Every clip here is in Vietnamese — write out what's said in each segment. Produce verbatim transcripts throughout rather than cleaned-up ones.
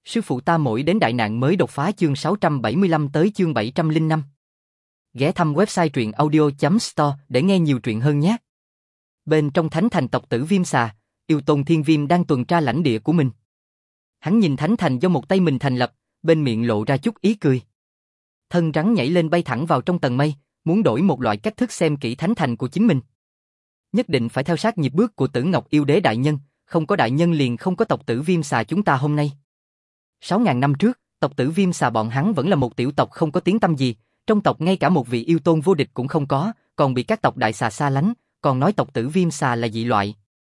Sư phụ ta mỗi đến đại nạn mới đột phá chương sáu trăm bảy mươi lăm tới chương bảy trăm lẻ năm. Ghé thăm website truyện audio chấm store để nghe nhiều truyện hơn nhé. Bên trong thánh thành tộc tử Viêm Xà, Yêu Tôn Thiên Viêm đang tuần tra lãnh địa của mình. Hắn nhìn thánh thành do một tay mình thành lập, bên miệng lộ ra chút ý cười. Thân rắn nhảy lên bay thẳng vào trong tầng mây, muốn đổi một loại cách thức xem kỹ thánh thành của chính mình. Nhất định phải theo sát nhịp bước của Tử Ngọc Yêu Đế đại nhân, không có đại nhân liền không có tộc tử Viêm Xà chúng ta hôm nay. Sáu ngàn năm trước, tộc tử Viêm Xà bọn hắn vẫn là một tiểu tộc không có tiếng tăm gì, trong tộc ngay cả một vị yêu tôn vô địch cũng không có, còn bị các tộc đại xà xa lánh, còn nói tộc tử Viêm Xà là dị loại.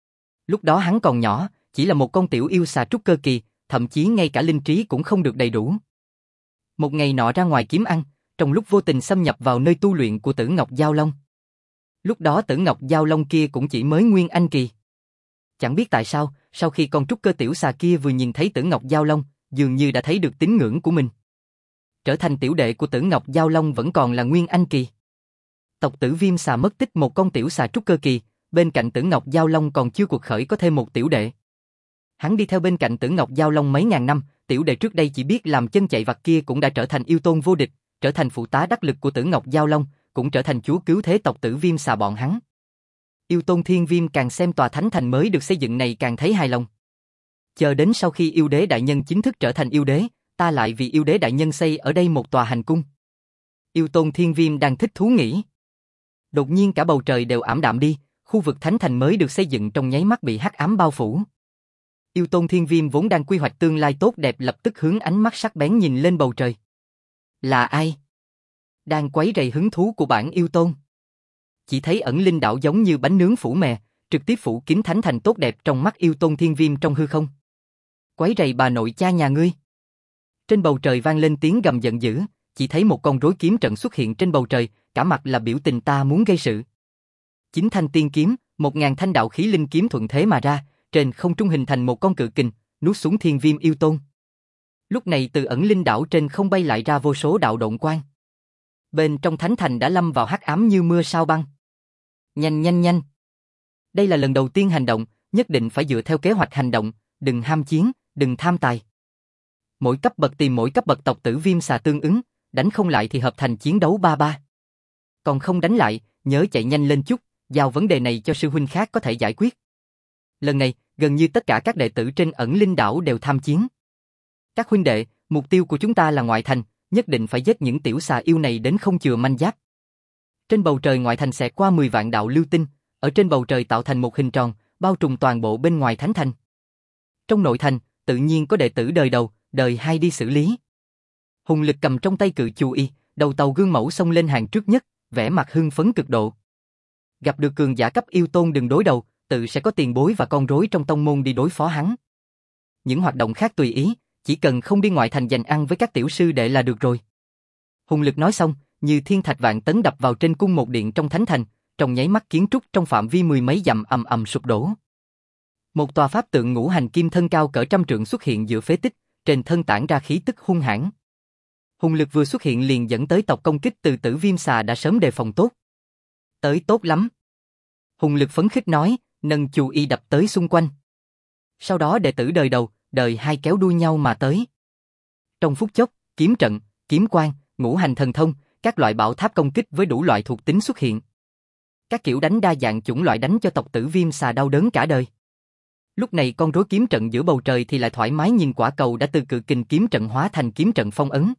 Lúc đó hắn còn nhỏ, chỉ là một con tiểu yêu xà trúc cơ kỳ, thậm chí ngay cả linh trí cũng không được đầy đủ. Một ngày nọ ra ngoài kiếm ăn, trong lúc vô tình xâm nhập vào nơi tu luyện của Tử Ngọc Giao Long. Lúc đó Tử Ngọc Giao Long kia cũng chỉ mới nguyên anh kỳ. Chẳng biết tại sao, sau khi con trúc cơ tiểu xà kia vừa nhìn thấy Tử Ngọc Giao Long, dường như đã thấy được tín ngưỡng của mình. Trở thành tiểu đệ của Tử Ngọc Giao Long vẫn còn là nguyên anh kỳ. Tộc tử Viêm Xà mất tích một con tiểu xà trúc cơ kỳ, bên cạnh Tử Ngọc Giao Long còn chưa cuộc khởi có thêm một tiểu đệ. Hắn đi theo bên cạnh Tử Ngọc Giao Long mấy ngàn năm, tiểu đệ trước đây chỉ biết làm chân chạy vặt kia cũng đã trở thành yêu tôn vô địch, trở thành phụ tá đắc lực của Tử Ngọc Giao Long, cũng trở thành chúa cứu thế tộc tử Viêm Xà bọn hắn. Yêu Tôn Thiên Viêm càng xem tòa thánh thành mới được xây dựng này càng thấy hài lòng. Chờ đến sau khi yêu đế đại nhân chính thức trở thành yêu đế, ta lại vì yêu đế đại nhân xây ở đây một tòa hành cung. Yêu Tôn Thiên Viêm đang thích thú nghĩ. Đột nhiên cả bầu trời đều ảm đạm đi, khu vực thánh thành mới được xây dựng trong nháy mắt bị hắc ám bao phủ. Yêu Tôn Thiên Viêm vốn đang quy hoạch tương lai tốt đẹp lập tức hướng ánh mắt sắc bén nhìn lên bầu trời. Là ai? Đang quấy rầy hứng thú của bản yêu tôn. Chỉ thấy ẩn linh đảo giống như bánh nướng phủ mè, trực tiếp phủ kín thánh thành tốt đẹp trong mắt Yêu Tôn Thiên Viêm trong hư không. Quấy rầy bà nội cha nhà ngươi. Trên bầu trời vang lên tiếng gầm giận dữ, chỉ thấy một con rối kiếm trận xuất hiện trên bầu trời, cả mặt là biểu tình ta muốn gây sự. Chín thanh tiên kiếm, một ngàn thanh đạo khí linh kiếm thuận thế mà ra, trên không trung hình thành một con cự kình, nuốt xuống Thiên Viêm yêu tôn. Lúc này từ ẩn linh đảo trên không bay lại ra vô số đạo độn quang. Bên trong thánh thành đã lâm vào hắc ám như mưa sao băng. Nhanh nhanh nhanh. Đây là lần đầu tiên hành động, nhất định phải dựa theo kế hoạch hành động, đừng ham chiến, đừng tham tài. Mỗi cấp bậc tìm mỗi cấp bậc tộc tử Viêm Xà tương ứng, đánh không lại thì hợp thành chiến đấu ba ba. Còn không đánh lại, nhớ chạy nhanh lên chút, giao vấn đề này cho sư huynh khác có thể giải quyết. Lần này, gần như tất cả các đệ tử trên ẩn linh đảo đều tham chiến. Các huynh đệ, mục tiêu của chúng ta là ngoại thành, nhất định phải giết những tiểu xà yêu này đến không chừa manh giáp. Trên bầu trời ngoại thành xẹt qua mười vạn đạo lưu tinh, ở trên bầu trời tạo thành một hình tròn, bao trùm toàn bộ bên ngoài thánh thành. Trong nội thành, tự nhiên có đệ tử đời đầu, đời hai đi xử lý. Hùng Lực cầm trong tay cự chu y, đầu tàu gương mẫu xông lên hàng trước nhất, vẻ mặt hưng phấn cực độ. Gặp được cường giả cấp yêu tôn đừng đối đầu, tự sẽ có tiền bối và con rối trong tông môn đi đối phó hắn. Những hoạt động khác tùy ý, chỉ cần không đi ngoại thành giành ăn với các tiểu sư đệ là được rồi. Hùng Lực nói xong, như thiên thạch vạn tấn đập vào trên cung một điện trong thánh thành, trong nháy mắt kiến trúc trong phạm vi mười mấy dặm ầm ầm sụp đổ. Một tòa pháp tượng ngũ hành kim thân cao cỡ trăm trượng xuất hiện giữa phế tích, trên thân tản ra khí tức hung hãn. Hùng Lực vừa xuất hiện liền dẫn tới tộc công kích từ Tử Viêm Xà đã sớm đề phòng tốt. Tới tốt lắm. Hùng Lực phấn khích nói, nâng chu y đập tới xung quanh. Sau đó đệ tử đời đầu, đời hai kéo đuôi nhau mà tới. Trong phút chốc, kiếm trận, kiếm quang, ngũ hành thần thông, các loại bảo tháp công kích với đủ loại thuộc tính xuất hiện. Các kiểu đánh đa dạng chủng loại đánh cho tộc Tử Viêm Xà đau đớn cả đời. Lúc này con rối kiếm trận giữa bầu trời thì lại thoải mái nhìn quả cầu đã từ cự kình kiếm trận hóa thành kiếm trận phong ấn.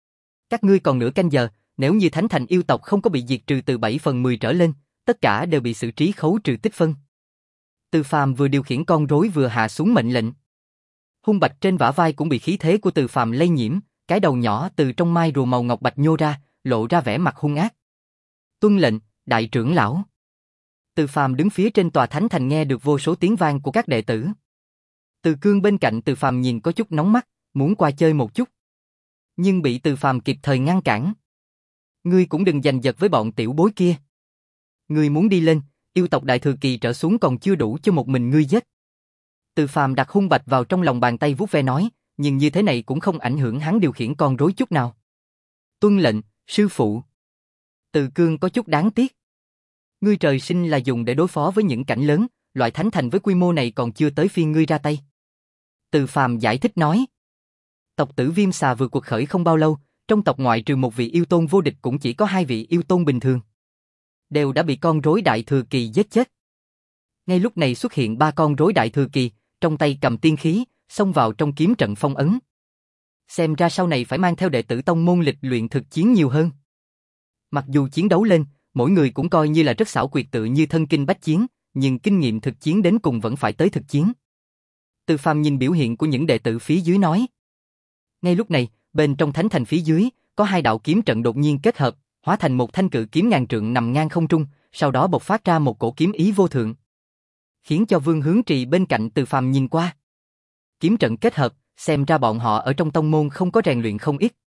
Các ngươi còn nửa canh giờ, nếu như thánh thành yêu tộc không có bị diệt trừ từ bảy phần mười trở lên, tất cả đều bị xử trí khấu trừ tích phân. Từ Phàm vừa điều khiển con rối vừa hạ xuống mệnh lệnh. Hung bạch trên vả vai cũng bị khí thế của Từ Phàm lây nhiễm, cái đầu nhỏ từ trong mai rùa màu ngọc bạch nhô ra, lộ ra vẻ mặt hung ác. Tuân lệnh, đại trưởng lão. Từ Phàm đứng phía trên tòa thánh thành nghe được vô số tiếng vang của các đệ tử. Từ Cương bên cạnh Từ Phàm nhìn có chút nóng mắt, muốn qua chơi một chút. Nhưng bị Từ Phàm kịp thời ngăn cản. Ngươi cũng đừng giành giật với bọn tiểu bối kia. Ngươi muốn đi lên, yêu tộc đại thừa kỳ trở xuống còn chưa đủ cho một mình ngươi giết. Từ Phàm đặt hung bạch vào trong lòng bàn tay vuốt ve nói, nhưng như thế này cũng không ảnh hưởng hắn điều khiển con rối chút nào. Tuân lệnh, sư phụ. Từ Cương có chút đáng tiếc. Ngươi trời sinh là dùng để đối phó với những cảnh lớn, loại thánh thành với quy mô này còn chưa tới phiên ngươi ra tay. Từ Phàm giải thích nói. Tộc tử Viêm Xà vừa cuộc khởi không bao lâu, trong tộc ngoại trừ một vị yêu tôn vô địch cũng chỉ có hai vị yêu tôn bình thường. Đều đã bị con rối đại thừa kỳ giết chết. Ngay lúc này xuất hiện ba con rối đại thừa kỳ, trong tay cầm tiên khí, xông vào trong kiếm trận phong ấn. Xem ra sau này phải mang theo đệ tử tông môn lịch luyện thực chiến nhiều hơn. Mặc dù chiến đấu lên, mỗi người cũng coi như là rất xảo quyệt tự như thân kinh bách chiến, nhưng kinh nghiệm thực chiến đến cùng vẫn phải tới thực chiến. Từ Phàm nhìn biểu hiện của những đệ tử phía dưới nói. Ngay lúc này, bên trong thánh thành phía dưới, có hai đạo kiếm trận đột nhiên kết hợp, hóa thành một thanh cự kiếm ngàn trượng nằm ngang không trung, sau đó bộc phát ra một cổ kiếm ý vô thượng. Khiến cho Vương Hướng Trì bên cạnh Từ Phàm nhìn qua. Kiếm trận kết hợp, xem ra bọn họ ở trong tông môn không có rèn luyện không ít.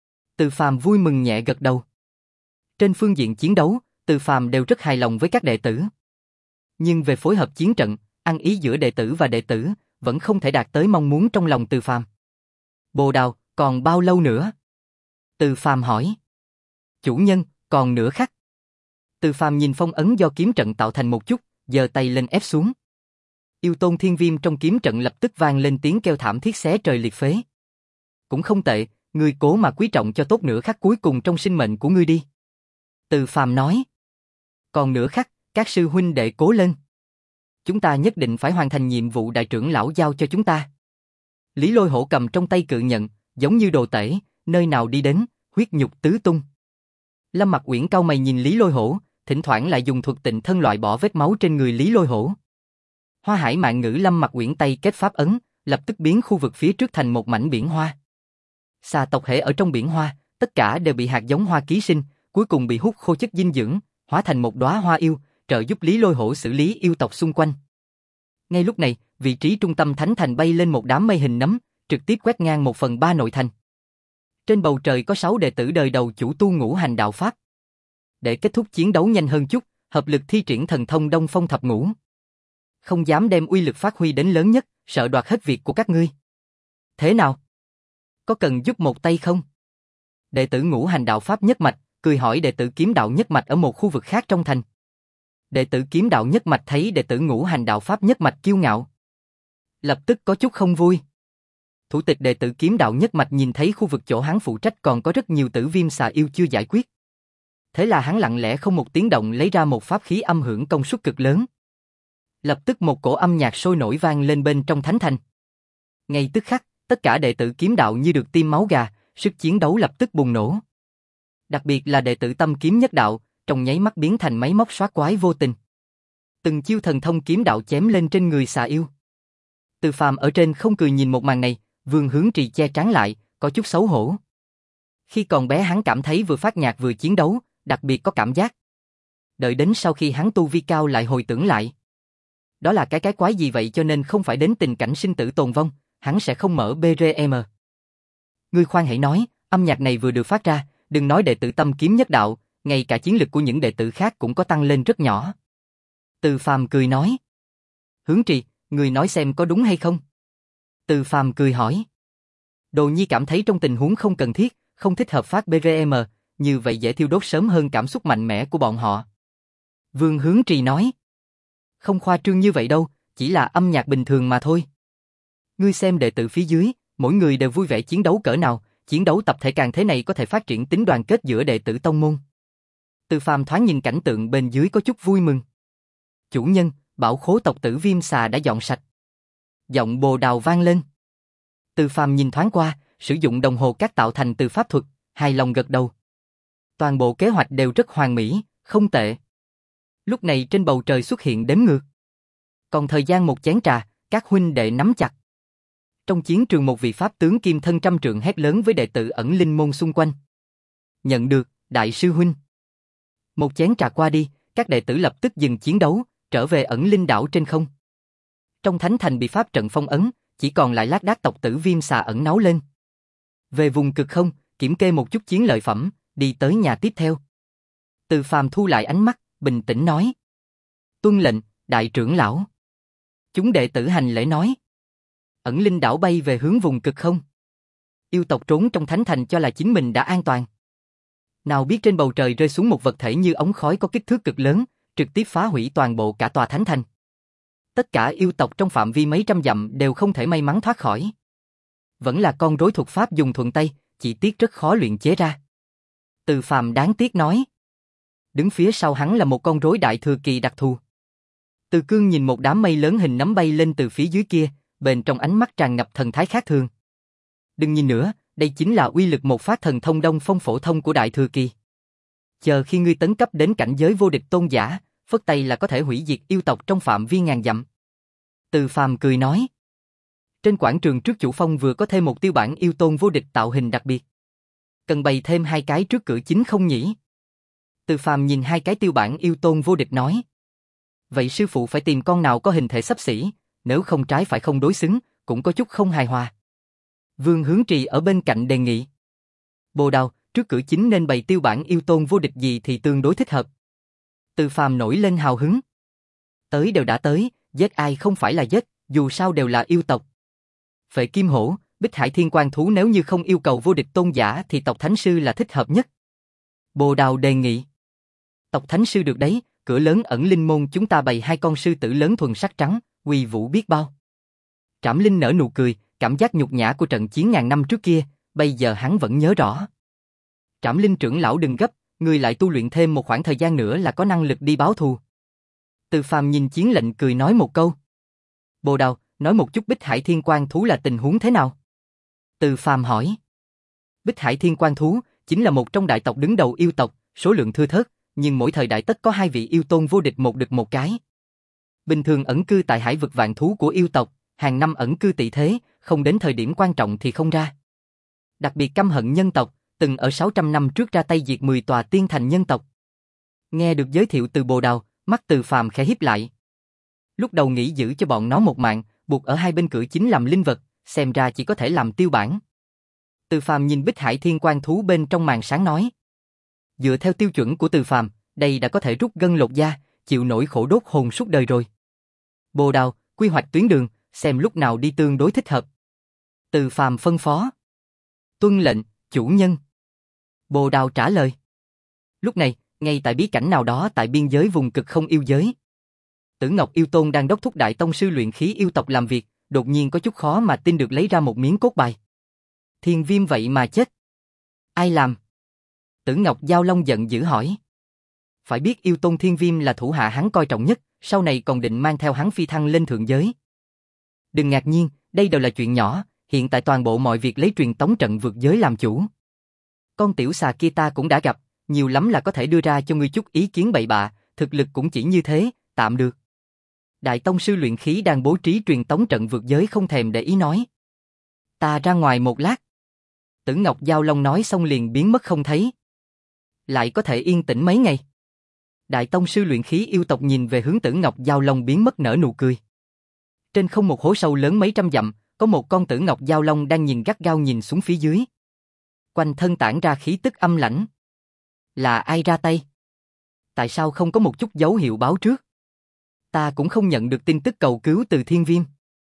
Từ Phàm vui mừng nhẹ gật đầu. Trên phương diện chiến đấu, Từ Phàm đều rất hài lòng với các đệ tử. Nhưng về phối hợp chiến trận, ăn ý giữa đệ tử và đệ tử, vẫn không thể đạt tới mong muốn trong lòng Từ Phàm. Bồ Đào, còn bao lâu nữa? Từ Phàm hỏi. Chủ nhân, còn nửa khắc. Từ Phàm nhìn phong ấn do kiếm trận tạo thành một chút, giơ tay lên ép xuống. Yêu tôn thiên viêm trong kiếm trận lập tức vang lên tiếng kêu thảm thiết xé trời liệt phế. Cũng không tệ, ngươi cố mà quý trọng cho tốt nửa khắc cuối cùng trong sinh mệnh của ngươi đi. Từ Phàm nói. Còn nửa khắc, các sư huynh đệ cố lên. Chúng ta nhất định phải hoàn thành nhiệm vụ đại trưởng lão giao cho chúng ta. Lý Lôi Hổ cầm trong tay cự nhận, giống như đồ tể, nơi nào đi đến, huyết nhục tứ tung. Lâm Mặc Uyển cau mày nhìn Lý Lôi Hổ, thỉnh thoảng lại dùng thuật tịnh thân loại bỏ vết máu trên người Lý Lôi Hổ. Hoa Hải Mạn Ngữ Lâm Mặc Uyển tay kết pháp ấn, lập tức biến khu vực phía trước thành một mảnh biển hoa. Xà tộc hệ ở trong biển hoa, tất cả đều bị hạt giống hoa ký sinh, cuối cùng bị hút khô chất dinh dưỡng, hóa thành một đóa hoa yêu, trợ giúp Lý Lôi Hổ xử lý yêu tộc xung quanh. Ngay lúc này, vị trí trung tâm thánh thành bay lên một đám mây hình nấm, trực tiếp quét ngang một phần ba nội thành. Trên bầu trời có sáu đệ tử đời đầu chủ tu ngũ hành đạo pháp. Để kết thúc chiến đấu nhanh hơn chút, hợp lực thi triển thần thông Đông Phong Thập Ngũ. Không dám đem uy lực phát huy đến lớn nhất, sợ đoạt hết việc của các ngươi. Thế nào? Có cần giúp một tay không? Đệ tử ngũ hành đạo pháp nhất mạch, cười hỏi đệ tử kiếm đạo nhất mạch ở một khu vực khác trong thành. Đệ tử kiếm đạo nhất mạch thấy đệ tử ngũ hành đạo pháp nhất mạch kiêu ngạo. Lập tức có chút không vui. Thủ tịch đệ tử kiếm đạo nhất mạch nhìn thấy khu vực chỗ hắn phụ trách còn có rất nhiều tử viêm xà yêu chưa giải quyết. Thế là hắn lặng lẽ không một tiếng động lấy ra một pháp khí âm hưởng công suất cực lớn. Lập tức một cổ âm nhạc sôi nổi vang lên bên trong thánh thành. Ngay tức khắc, tất cả đệ tử kiếm đạo như được tiêm máu gà, sức chiến đấu lập tức bùng nổ. Đặc biệt là đệ tử tâm kiếm nhất đạo, trong nháy mắt biến thành máy móc soát quái vô tình. Từng chiêu thần thông kiếm đạo chém lên trên người xà yêu. Từ Phàm ở trên không cười nhìn một màn này, Vương Hướng Trì che trán lại, có chút xấu hổ. Khi còn bé hắn cảm thấy vừa phát nhạc vừa chiến đấu, đặc biệt có cảm giác. Đợi đến sau khi hắn tu vi cao lại hồi tưởng lại. Đó là cái cái quái gì vậy cho nên không phải đến tình cảnh sinh tử tồn vong, hắn sẽ không mở bê rờ em. Ngươi khoan hãy nói, âm nhạc này vừa được phát ra, đừng nói đệ tử tâm kiếm nhất đạo, ngay cả chiến lực của những đệ tử khác cũng có tăng lên rất nhỏ. Từ Phàm cười nói. Hướng Trì, ngươi nói xem có đúng hay không? Từ Phàm cười hỏi. Đồ Nhi cảm thấy trong tình huống không cần thiết, không thích hợp phát bê rờ em, như vậy dễ thiêu đốt sớm hơn cảm xúc mạnh mẽ của bọn họ. Vương Hướng Trì nói. Không khoa trương như vậy đâu, chỉ là âm nhạc bình thường mà thôi. Ngươi xem đệ tử phía dưới, mỗi người đều vui vẻ chiến đấu cỡ nào, chiến đấu tập thể càng thế này có thể phát triển tính đoàn kết giữa đệ tử tông môn. Từ Phàm thoáng nhìn cảnh tượng bên dưới có chút vui mừng. Chủ nhân, bảo khố tộc tử viêm xà đã dọn sạch. Giọng Bồ Đào vang lên. Từ Phàm nhìn thoáng qua, sử dụng đồng hồ cát tạo thành từ pháp thuật, hài lòng gật đầu. Toàn bộ kế hoạch đều rất hoàn mỹ, không tệ. Lúc này trên bầu trời xuất hiện đếm ngược. Còn thời gian một chén trà, các huynh đệ nắm chặt. Trong chiến trường một vị pháp tướng kim thân trăm trượng hét lớn với đệ tử ẩn linh môn xung quanh. Nhận được, đại sư huynh. Một chén trà qua đi, các đệ tử lập tức dừng chiến đấu, trở về ẩn linh đảo trên không. Trong thánh thành bị pháp trận phong ấn, chỉ còn lại lác đác tộc tử viêm xà ẩn náu lên. Về vùng cực không, kiểm kê một chút chiến lợi phẩm, đi tới nhà tiếp theo. Từ Phàm thu lại ánh mắt, bình tĩnh nói. Tuân lệnh, đại trưởng lão. Chúng đệ tử hành lễ nói. Ẩn linh đảo bay về hướng vùng cực không. Yêu tộc trốn trong thánh thành cho là chính mình đã an toàn. Nào biết trên bầu trời rơi xuống một vật thể như ống khói có kích thước cực lớn, trực tiếp phá hủy toàn bộ cả tòa thánh thành. Tất cả yêu tộc trong phạm vi mấy trăm dặm đều không thể may mắn thoát khỏi. vẫn là con rối thuật pháp dùng thuận tay, chỉ tiếc rất khó luyện chế ra. Từ Phàm đáng tiếc nói. Đứng phía sau hắn là một con rối đại thừa kỳ đặc thù. Từ Cương nhìn một đám mây lớn hình nắm bay lên từ phía dưới kia, bên trong ánh mắt tràn ngập thần thái khác thường. Đừng nhìn nữa, đây chính là uy lực một phát thần thông Đông Phong phổ thông của đại thừa kỳ. Chờ khi ngươi tấn cấp đến cảnh giới vô địch tôn giả, phất tay là có thể hủy diệt yêu tộc trong phạm vi ngàn dặm. Từ Phàm cười nói. Trên quảng trường trước chủ phong vừa có thêm một tiêu bản yêu tôn vô địch tạo hình đặc biệt. Cần bày thêm hai cái trước cửa chính không nhỉ? Từ Phàm nhìn hai cái tiêu bản yêu tôn vô địch nói. Vậy sư phụ phải tìm con nào có hình thể xấp xỉ, nếu không trái phải không đối xứng, cũng có chút không hài hòa. Vương Hướng Trì ở bên cạnh đề nghị. Bồ Đào, trước cửa chính nên bày tiêu bản yêu tôn vô địch gì thì tương đối thích hợp. Từ Phàm nổi lên hào hứng. Tới đều đã tới, giết ai không phải là giết, dù sao đều là yêu tộc. Phệ Kim Hổ, Bích Hải Thiên Quang Thú nếu như không yêu cầu vô địch tôn giả thì tộc Thánh Sư là thích hợp nhất. Bồ Đào đề nghị. Tộc Thánh Sư được đấy, cửa lớn ẩn linh môn chúng ta bày hai con sư tử lớn thuần sắc trắng, uy vũ biết bao. Trảm Linh nở nụ cười, cảm giác nhục nhã của trận chiến ngàn năm trước kia, bây giờ hắn vẫn nhớ rõ. Trảm Linh trưởng lão đừng gấp, người lại tu luyện thêm một khoảng thời gian nữa là có năng lực đi báo thù. Từ Phàm nhìn chiến lệnh cười nói một câu. Bồ Đào, nói một chút Bích Hải Thiên Quang Thú là tình huống thế nào? Từ Phàm hỏi. Bích Hải Thiên Quang Thú chính là một trong đại tộc đứng đầu yêu tộc, số lượng thưa thớt, nhưng mỗi thời đại tất có hai vị yêu tôn vô địch một đực một cái. Bình thường ẩn cư tại hải vực vạn thú của yêu tộc, hàng năm ẩn cư tị thế, không đến thời điểm quan trọng thì không ra. Đặc biệt căm hận nhân tộc, từng ở sáu trăm năm trước ra tay diệt mười tòa tiên thành nhân tộc. Nghe được giới thiệu từ Bồ Đào, mắt Từ Phàm khẽ híp lại. Lúc đầu nghĩ giữ cho bọn nó một mạng, buộc ở hai bên cửa chính làm linh vật, xem ra chỉ có thể làm tiêu bản. Từ Phàm nhìn Bích Hải Thiên Quang Thú bên trong màn sáng nói. Dựa theo tiêu chuẩn của Từ Phàm, đây đã có thể rút gân lột da, chịu nổi khổ đốt hồn suốt đời rồi. Bồ Đào, quy hoạch tuyến đường, xem lúc nào đi tương đối thích hợp. Từ Phàm phân phó. Tuân lệnh, chủ nhân. Bồ Đào trả lời. Lúc này, ngay tại bí cảnh nào đó tại biên giới vùng cực không yêu giới, Tử Ngọc Yêu Tôn đang đốc thúc đại tông sư luyện khí yêu tộc làm việc, đột nhiên có chút khó mà tin được lấy ra một miếng cốt bài. Thiên Viêm vậy mà chết. Ai làm? Tử Ngọc Giao Long giận dữ hỏi. Phải biết Yêu Tôn Thiên Viêm là thủ hạ hắn coi trọng nhất, sau này còn định mang theo hắn phi thăng lên thượng giới. Đừng ngạc nhiên, đây đều là chuyện nhỏ, hiện tại toàn bộ mọi việc lấy truyền tống trận vượt giới làm chủ. Con tiểu xà kia ta cũng đã gặp, nhiều lắm là có thể đưa ra cho ngươi chút ý kiến bậy bạ, thực lực cũng chỉ như thế, tạm được. Đại tông sư luyện khí đang bố trí truyền tống trận vượt giới không thèm để ý nói. Ta ra ngoài một lát. Tử Ngọc Giao Long nói xong liền biến mất không thấy. Lại có thể yên tĩnh mấy ngày. Đại tông sư luyện khí yêu tộc nhìn về hướng Tử Ngọc Giao Long biến mất nở nụ cười. Trên không một hố sâu lớn mấy trăm dặm, có một con Tử Ngọc Giao Long đang nhìn gắt gao nhìn xuống phía dưới. Quanh thân tản ra khí tức âm lãnh. Là ai ra tay? Tại sao không có một chút dấu hiệu báo trước? Ta cũng không nhận được tin tức cầu cứu từ Thiên Viêm.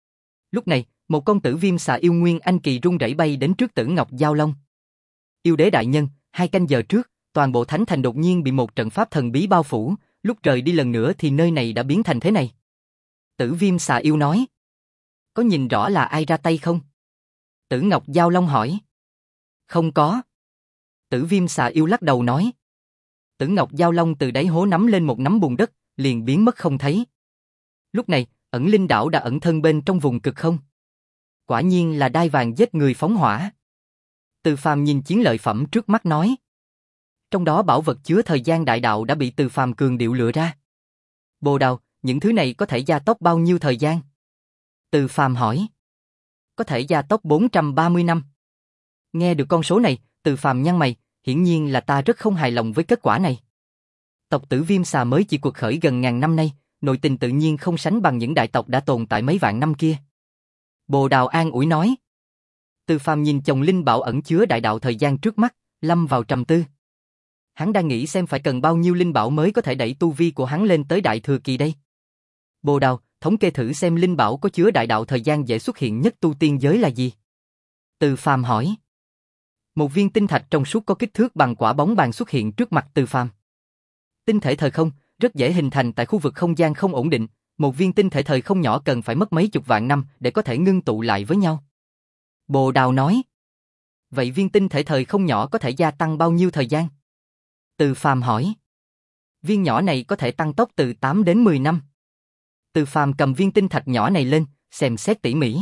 Lúc này, một con tử viêm xà yêu nguyên anh kỳ rung rẩy bay đến trước Tử Ngọc Giao Long. Yêu đế đại nhân, hai canh giờ trước, toàn bộ thánh thành đột nhiên bị một trận pháp thần bí bao phủ, lúc rời đi lần nữa thì nơi này đã biến thành thế này. Tử viêm xà yêu nói. Có nhìn rõ là ai ra tay không? Tử Ngọc Giao Long hỏi. Không có. Tử viêm xà yêu lắc đầu nói. Tử Ngọc Giao Long từ đáy hố nắm lên một nắm bùn đất, liền biến mất không thấy. Lúc này, ẩn linh đảo đã ẩn thân bên trong vùng cực không. Quả nhiên là đai vàng giết người phóng hỏa. Từ Phàm nhìn chiến lợi phẩm trước mắt nói. Trong đó bảo vật chứa thời gian đại đạo đã bị Từ Phàm cường điệu lựa ra. Bồ Đào, những thứ này có thể gia tốc bao nhiêu thời gian? Từ Phàm hỏi. Có thể gia tốc bốn trăm ba mươi năm. Nghe được con số này, Từ Phàm nhăn mày, hiển nhiên là ta rất không hài lòng với kết quả này. Tộc Tử Viêm xà mới chỉ cuộc khởi gần ngàn năm nay, nội tình tự nhiên không sánh bằng những đại tộc đã tồn tại mấy vạn năm kia. Bồ Đào an ủi nói. Từ Phàm nhìn chồng linh bảo ẩn chứa đại đạo thời gian trước mắt, lâm vào trầm tư. Hắn đang nghĩ xem phải cần bao nhiêu linh bảo mới có thể đẩy tu vi của hắn lên tới đại thừa kỳ đây. Bồ Đào, thống kê thử xem linh bảo có chứa đại đạo thời gian dễ xuất hiện nhất tu tiên giới là gì? Từ Phàm hỏi. Một viên tinh thạch trong suốt có kích thước bằng quả bóng bàn xuất hiện trước mặt Từ Phàm. Tinh thể thời không, rất dễ hình thành tại khu vực không gian không ổn định, một viên tinh thể thời không nhỏ cần phải mất mấy chục vạn năm để có thể ngưng tụ lại với nhau. Bồ Đào nói. Vậy viên tinh thể thời không nhỏ có thể gia tăng bao nhiêu thời gian? Từ Phàm hỏi. Viên nhỏ này có thể tăng tốc từ tám đến mười năm. Từ Phàm cầm viên tinh thạch nhỏ này lên, xem xét tỉ mỉ.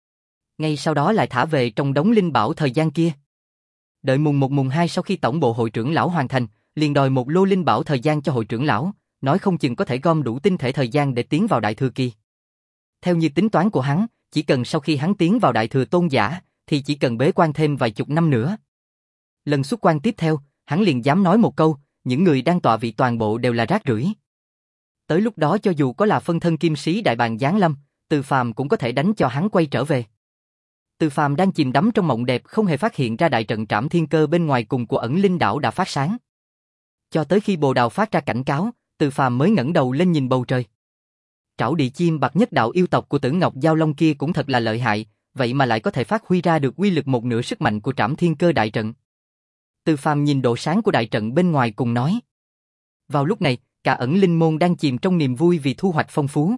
Ngay sau đó lại thả về trong đống linh bảo thời gian kia. Đợi mùng một mùng hai sau khi tổng bộ hội trưởng lão hoàn thành, liền đòi một lô linh bảo thời gian cho hội trưởng lão, nói không chừng có thể gom đủ tinh thể thời gian để tiến vào đại thừa kỳ. Theo như tính toán của hắn, chỉ cần sau khi hắn tiến vào đại thừa tôn giả, thì chỉ cần bế quan thêm vài chục năm nữa. Lần xuất quan tiếp theo, hắn liền dám nói một câu, những người đang tọa vị toàn bộ đều là rác rưởi. Tới lúc đó cho dù có là phân thân kim sĩ đại bàng giáng lâm, Từ Phàm cũng có thể đánh cho hắn quay trở về. Từ Phàm đang chìm đắm trong mộng đẹp không hề phát hiện ra đại trận trảm thiên cơ bên ngoài cùng của ẩn linh đảo đã phát sáng. Cho tới khi Bồ Đào phát ra cảnh cáo, Từ Phàm mới ngẩng đầu lên nhìn bầu trời. Trảo địa chim bạc nhất đạo yêu tộc của Tử Ngọc Giao Long kia cũng thật là lợi hại, vậy mà lại có thể phát huy ra được uy lực một nửa sức mạnh của trảm thiên cơ đại trận. Từ Phàm nhìn độ sáng của đại trận bên ngoài cùng nói. Vào lúc này, cả ẩn linh môn đang chìm trong niềm vui vì thu hoạch phong phú.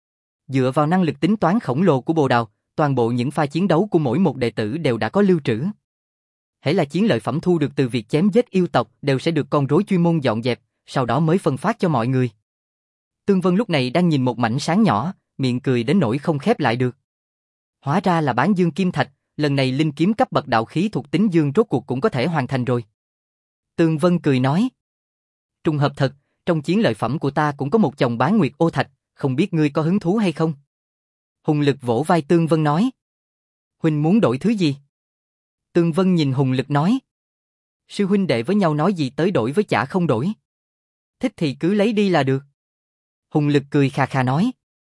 Dựa vào năng lực tính toán khổng lồ của Bồ Đào, toàn bộ những pha chiến đấu của mỗi một đệ tử đều đã có lưu trữ. Hễ là chiến lợi phẩm thu được từ việc chém giết yêu tộc đều sẽ được con rối chuyên môn dọn dẹp, sau đó mới phân phát cho mọi người. Tương Vân lúc này đang nhìn một mảnh sáng nhỏ, miệng cười đến nỗi không khép lại được. Hóa ra là bán dương kim thạch, lần này linh kiếm cấp bậc đạo khí thuộc tính dương rốt cuộc cũng có thể hoàn thành rồi. Tương Vân cười nói. Trùng hợp thật, trong chiến lợi phẩm của ta cũng có một chồng bán nguyệt ô thạch, không biết ngươi có hứng thú hay không? Hùng Lực vỗ vai Tương Vân nói. Huynh muốn đổi thứ gì? Tương Vân nhìn Hùng Lực nói. Sư huynh đệ với nhau nói gì tới đổi với chả không đổi. Thích thì cứ lấy đi là được. Hùng Lực cười khà khà nói.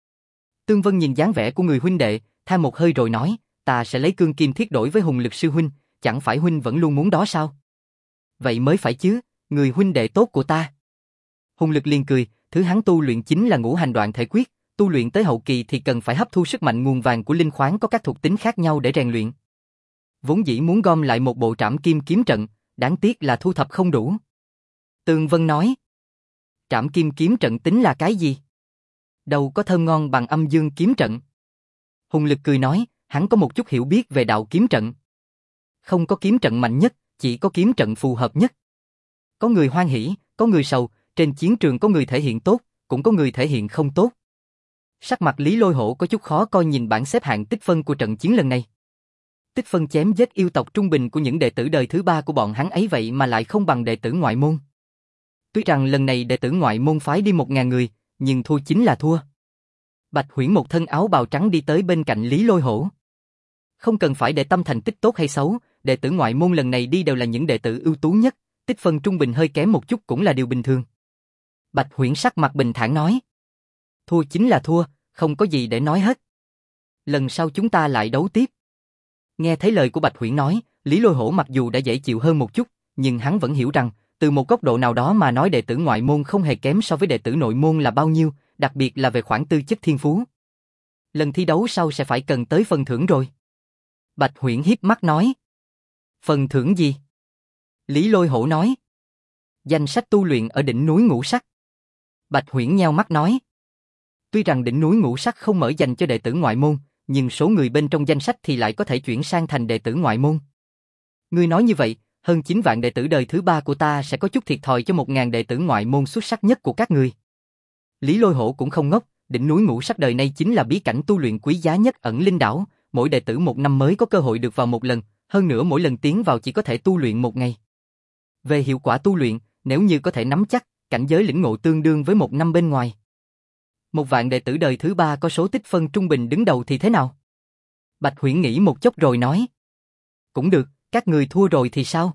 Tương Vân nhìn dáng vẻ của người huynh đệ, than một hơi rồi nói, ta sẽ lấy cương kim thiết đổi với Hùng Lực sư huynh, chẳng phải huynh vẫn luôn muốn đó sao? Vậy mới phải chứ, người huynh đệ tốt của ta. Hùng Lực liền cười, thứ hắn tu luyện chính là ngũ hành đoạn thể quyết, tu luyện tới hậu kỳ thì cần phải hấp thu sức mạnh nguồn vàng của linh khoáng có các thuộc tính khác nhau để rèn luyện. Vốn dĩ muốn gom lại một bộ trảm kim kiếm trận, đáng tiếc là thu thập không đủ. Tương Vân nói. Trảm kim kiếm trận tính là cái gì? Đâu có thơm ngon bằng âm dương kiếm trận. Hùng Lực cười nói, hắn có một chút hiểu biết về đạo kiếm trận. Không có kiếm trận mạnh nhất, chỉ có kiếm trận phù hợp nhất. Có người hoan hỉ, có người sầu, trên chiến trường có người thể hiện tốt, cũng có người thể hiện không tốt. Sắc mặt Lý Lôi Hổ có chút khó coi nhìn bảng xếp hạng tích phân của trận chiến lần này. Tích phân chém giết yêu tộc trung bình của những đệ tử đời thứ ba của bọn hắn ấy vậy mà lại không bằng đệ tử ngoại môn. Tuy rằng lần này đệ tử ngoại môn phái đi một ngàn người, nhưng thua chính là thua. Bạch Huyễn một thân áo bào trắng đi tới bên cạnh Lý Lôi Hổ. Không cần phải để tâm thành tích tốt hay xấu, đệ tử ngoại môn lần này đi đều là những đệ tử ưu tú nhất, tích phân trung bình hơi kém một chút cũng là điều bình thường. Bạch Huyễn sắc mặt bình thản nói. Thua chính là thua, không có gì để nói hết. Lần sau chúng ta lại đấu tiếp. Nghe thấy lời của Bạch Huyễn nói, Lý Lôi Hổ mặc dù đã dễ chịu hơn một chút, nhưng hắn vẫn hiểu rằng, từ một góc độ nào đó mà nói đệ tử ngoại môn không hề kém so với đệ tử nội môn là bao nhiêu, đặc biệt là về khoản tư chất thiên phú. Lần thi đấu sau sẽ phải cần tới phần thưởng rồi. Bạch Huyễn hiếp mắt nói. Phần thưởng gì? Lý Lôi Hổ nói. Danh sách tu luyện ở đỉnh núi Ngũ Sắc. Bạch Huyễn nheo mắt nói. Tuy rằng đỉnh núi Ngũ Sắc không mở dành cho đệ tử ngoại môn, nhưng số người bên trong danh sách thì lại có thể chuyển sang thành đệ tử ngoại môn. Ngươi nói như vậy, hơn chín vạn đệ tử đời thứ ba của ta sẽ có chút thiệt thòi cho một ngàn đệ tử ngoại môn xuất sắc nhất của các ngươi. Lý Lôi Hổ cũng không ngốc, đỉnh núi Ngũ Sắc đời này chính là bí cảnh tu luyện quý giá nhất ẩn linh đảo, mỗi đệ tử một năm mới có cơ hội được vào một lần, hơn nữa mỗi lần tiến vào chỉ có thể tu luyện một ngày. Về hiệu quả tu luyện, nếu như có thể nắm chắc, cảnh giới lĩnh ngộ tương đương với một năm bên ngoài. Một vạn đệ tử đời thứ ba có số tích phân trung bình đứng đầu thì thế nào? Bạch Huyễn nghĩ một chốc rồi nói. Cũng được, các người thua rồi thì sao?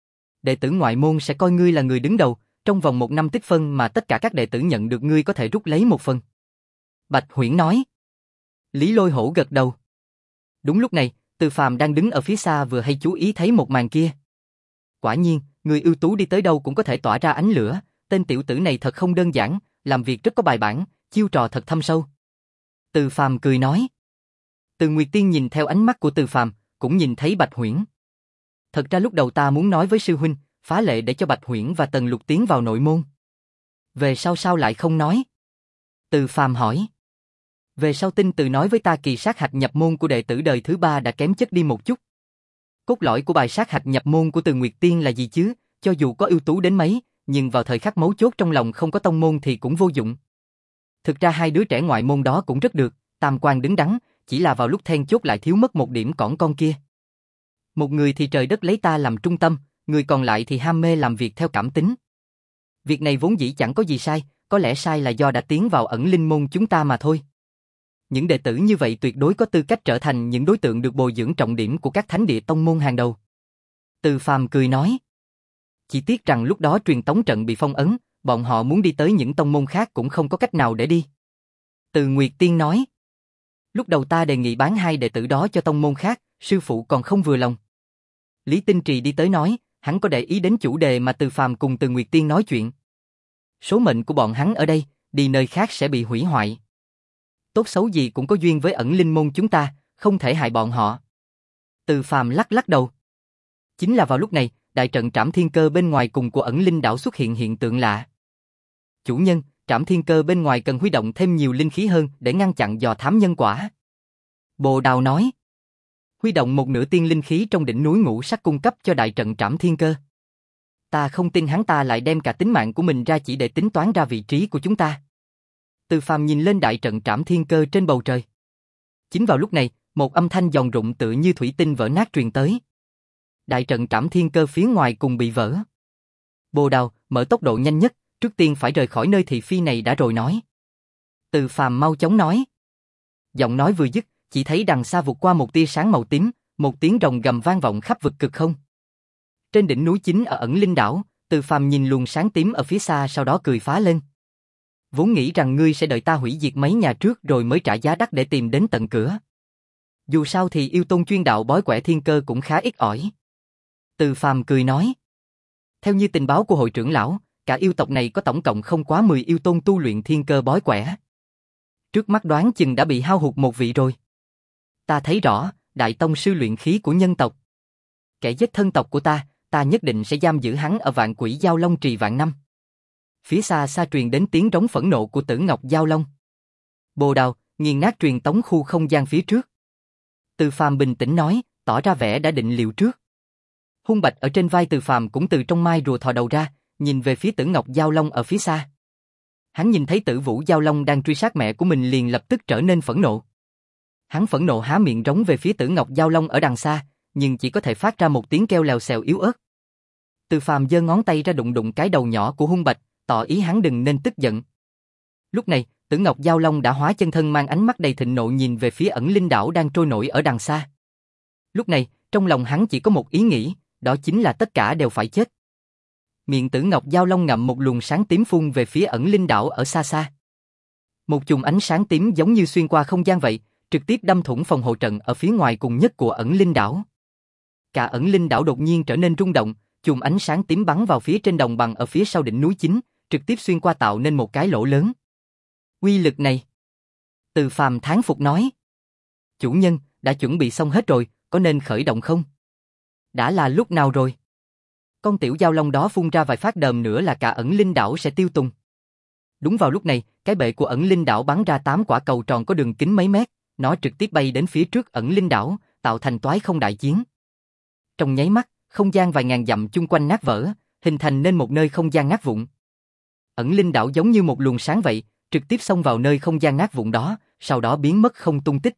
Đệ tử ngoại môn sẽ coi ngươi là người đứng đầu, trong vòng một năm tích phân mà tất cả các đệ tử nhận được ngươi có thể rút lấy một phần. Bạch Huyễn nói. Lý Lôi Hổ gật đầu. Đúng lúc này, Từ Phàm đang đứng ở phía xa vừa hay chú ý thấy một màn kia. Quả nhiên, người ưu tú đi tới đâu cũng có thể tỏa ra ánh lửa, tên tiểu tử này thật không đơn giản, làm việc rất có bài bản, chiêu trò thật thâm sâu. Từ Phàm cười nói. Từ Nguyệt Tiên nhìn theo ánh mắt của Từ Phàm, cũng nhìn thấy Bạch Huyễn. Thật ra lúc đầu ta muốn nói với sư huynh, phá lệ để cho Bạch Huyễn và Tần Lục tiến vào nội môn. Về sau sao lại không nói? Từ Phàm hỏi. Về sau tin Từ nói với ta kỳ sát hạch nhập môn của đệ tử đời thứ ba đã kém chất đi một chút. Cốt lõi của bài sát hạch nhập môn của Từ Nguyệt Tiên là gì chứ, cho dù có ưu tú đến mấy, nhưng vào thời khắc mấu chốt trong lòng không có tông môn thì cũng vô dụng. Thực ra hai đứa trẻ ngoại môn đó cũng rất được, tam quan đứng đắn, chỉ là vào lúc then chốt lại thiếu mất một điểm cỏn con kia. Một người thì trời đất lấy ta làm trung tâm, người còn lại thì ham mê làm việc theo cảm tính. Việc này vốn dĩ chẳng có gì sai, có lẽ sai là do đã tiến vào ẩn linh môn chúng ta mà thôi. Những đệ tử như vậy tuyệt đối có tư cách trở thành những đối tượng được bồi dưỡng trọng điểm của các thánh địa tông môn hàng đầu. Từ Phàm cười nói. Chỉ tiếc rằng lúc đó truyền tống trận bị phong ấn, bọn họ muốn đi tới những tông môn khác cũng không có cách nào để đi. Từ Nguyệt Tiên nói. Lúc đầu ta đề nghị bán hai đệ tử đó cho tông môn khác, sư phụ còn không vừa lòng. Lý Tinh Trì đi tới nói, hắn có để ý đến chủ đề mà Từ Phàm cùng Từ Nguyệt Tiên nói chuyện. Số mệnh của bọn hắn ở đây, đi nơi khác sẽ bị hủy hoại. Tốt xấu gì cũng có duyên với ẩn linh môn chúng ta, không thể hại bọn họ. Từ Phàm lắc lắc đầu. Chính là vào lúc này, đại trận Trảm Thiên Cơ bên ngoài cùng của ẩn linh đảo xuất hiện hiện tượng lạ. Chủ nhân, Trảm Thiên Cơ bên ngoài cần huy động thêm nhiều linh khí hơn để ngăn chặn dò thám nhân quả. Bồ Đào nói. Huy động một nửa tiên linh khí trong đỉnh núi ngũ sắc cung cấp cho đại trận Trảm Thiên Cơ. Ta không tin hắn ta lại đem cả tính mạng của mình ra chỉ để tính toán ra vị trí của chúng ta. Từ Phàm nhìn lên đại trận Trảm Thiên Cơ trên bầu trời. Chính vào lúc này, một âm thanh giòn rụng tựa như thủy tinh vỡ nát truyền tới. Đại trận Trảm Thiên Cơ phía ngoài cùng bị vỡ. Bồ Đào, mở tốc độ nhanh nhất, trước tiên phải rời khỏi nơi thị phi này đã rồi nói. Từ Phàm mau chóng nói. Giọng nói vừa dứt, chỉ thấy đằng xa vụt qua một tia sáng màu tím, một tiếng rồng gầm vang vọng khắp vực cực không. Trên đỉnh núi chính ở ẩn linh đảo, Từ Phàm nhìn luồng sáng tím ở phía xa sau đó cười phá lên. Vốn nghĩ rằng ngươi sẽ đợi ta hủy diệt mấy nhà trước rồi mới trả giá đắt để tìm đến tận cửa. Dù sao thì yêu tôn chuyên đạo bói quẻ thiên cơ cũng khá ít ỏi. Từ Phàm cười nói. Theo như tình báo của hội trưởng lão, cả yêu tộc này có tổng cộng không quá mười yêu tôn tu luyện thiên cơ bói quẻ. Trước mắt đoán chừng đã bị hao hụt một vị rồi. Ta thấy rõ, đại tông sư luyện khí của nhân tộc. Kẻ giết thân tộc của ta, ta nhất định sẽ giam giữ hắn ở Vạn Quỷ Giao Long Trì vạn năm. Phía xa xa truyền đến tiếng rống phẫn nộ của Tử Ngọc Giao Long. Bồ Đào, nghiền nát truyền tống khu không gian phía trước. Từ Phàm bình tĩnh nói, tỏ ra vẻ đã định liệu trước. Hung Bạch ở trên vai Từ Phàm cũng từ trong mai rùa thò đầu ra, nhìn về phía Tử Ngọc Giao Long ở phía xa. Hắn nhìn thấy Tử Vũ Giao Long đang truy sát mẹ của mình liền lập tức trở nên phẫn nộ. Hắn phẫn nộ há miệng rống về phía Tử Ngọc Giao Long ở đằng xa, nhưng chỉ có thể phát ra một tiếng kêu lèo xèo yếu ớt. Từ Phàm giơ ngón tay ra đụng đụng cái đầu nhỏ của Hung Bạch, tỏ ý hắn đừng nên tức giận. Lúc này, Tử Ngọc Giao Long đã hóa chân thân mang ánh mắt đầy thịnh nộ nhìn về phía ẩn linh đảo đang trôi nổi ở đằng xa. Lúc này, trong lòng hắn chỉ có một ý nghĩ, đó chính là tất cả đều phải chết. Miệng Tử Ngọc Giao Long ngậm một luồng sáng tím phun về phía ẩn linh đảo ở xa xa. Một chùm ánh sáng tím giống như xuyên qua không gian vậy, trực tiếp đâm thủng phòng hộ trận ở phía ngoài cùng nhất của ẩn linh đảo. Cả ẩn linh đảo đột nhiên trở nên rung động, chùm ánh sáng tím bắn vào phía trên đồng bằng ở phía sau đỉnh núi chính, trực tiếp xuyên qua tạo nên một cái lỗ lớn. Uy lực này. Từ Phàm thán phục nói. Chủ nhân, đã chuẩn bị xong hết rồi, có nên khởi động không? Đã là lúc nào rồi? Con tiểu giao long đó phun ra vài phát đờm nữa là cả ẩn linh đảo sẽ tiêu tùng. Đúng vào lúc này, cái bệ của ẩn linh đảo bắn ra tám quả cầu tròn có đường kính mấy mét, nó trực tiếp bay đến phía trước ẩn linh đảo, tạo thành toái không đại chiến. Trong nháy mắt, không gian vài ngàn dặm chung quanh nát vỡ, hình thành nên một nơi không gian nát vụn. Ẩn linh đảo giống như một luồng sáng vậy, trực tiếp xông vào nơi không gian nát vụn đó, sau đó biến mất không tung tích.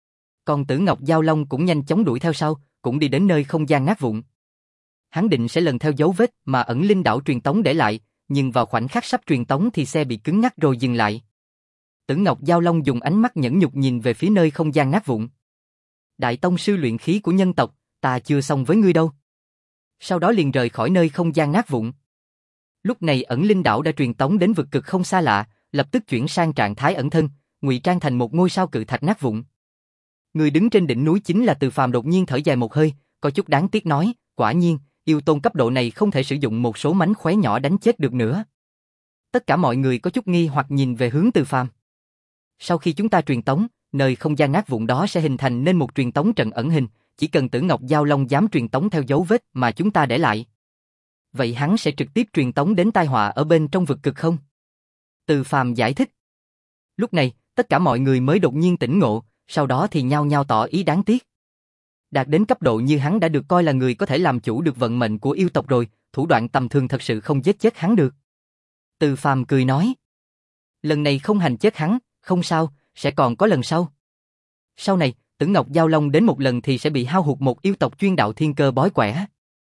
Còn Tử Ngọc Giao Long cũng nhanh chóng đuổi theo sau, cũng đi đến nơi không gian nát vụn. Hắn định sẽ lần theo dấu vết mà ẩn linh đảo truyền tống để lại, nhưng vào khoảnh khắc sắp truyền tống thì xe bị cứng ngắc rồi dừng lại. Tử Ngọc Giao Long dùng ánh mắt nhẫn nhục nhìn về phía nơi không gian nát vụn. Đại tông sư luyện khí của nhân tộc, ta chưa xong với ngươi đâu. Sau đó liền rời khỏi nơi không gian nát vụn. Lúc này ẩn linh đảo đã truyền tống đến vực cực không xa lạ, lập tức chuyển sang trạng thái ẩn thân, ngụy trang thành một ngôi sao cự thạch nát vụn. Người đứng trên đỉnh núi chính là Từ Phàm đột nhiên thở dài một hơi, có chút đáng tiếc nói, quả nhiên, yêu tôn cấp độ này không thể sử dụng một số mánh khóe nhỏ đánh chết được nữa. Tất cả mọi người có chút nghi hoặc nhìn về hướng Từ Phàm. Sau khi chúng ta truyền tống, nơi không gian nát vụn đó sẽ hình thành nên một truyền tống trận ẩn hình, chỉ cần Tử Ngọc Giao Long dám truyền tống theo dấu vết mà chúng ta để lại. Vậy hắn sẽ trực tiếp truyền tống đến tai họa ở bên trong vực cực không? Từ Phàm giải thích. Lúc này, tất cả mọi người mới đột nhiên tỉnh ngộ, sau đó thì nhao nhao tỏ ý đáng tiếc. Đạt đến cấp độ như hắn đã được coi là người có thể làm chủ được vận mệnh của yêu tộc rồi, thủ đoạn tầm thường thật sự không giết chết hắn được. Từ Phàm cười nói. Lần này không hành chết hắn, không sao, sẽ còn có lần sau. Sau này, Tử Ngọc Giao Long đến một lần thì sẽ bị hao hụt một yêu tộc chuyên đạo thiên cơ bói quẻ.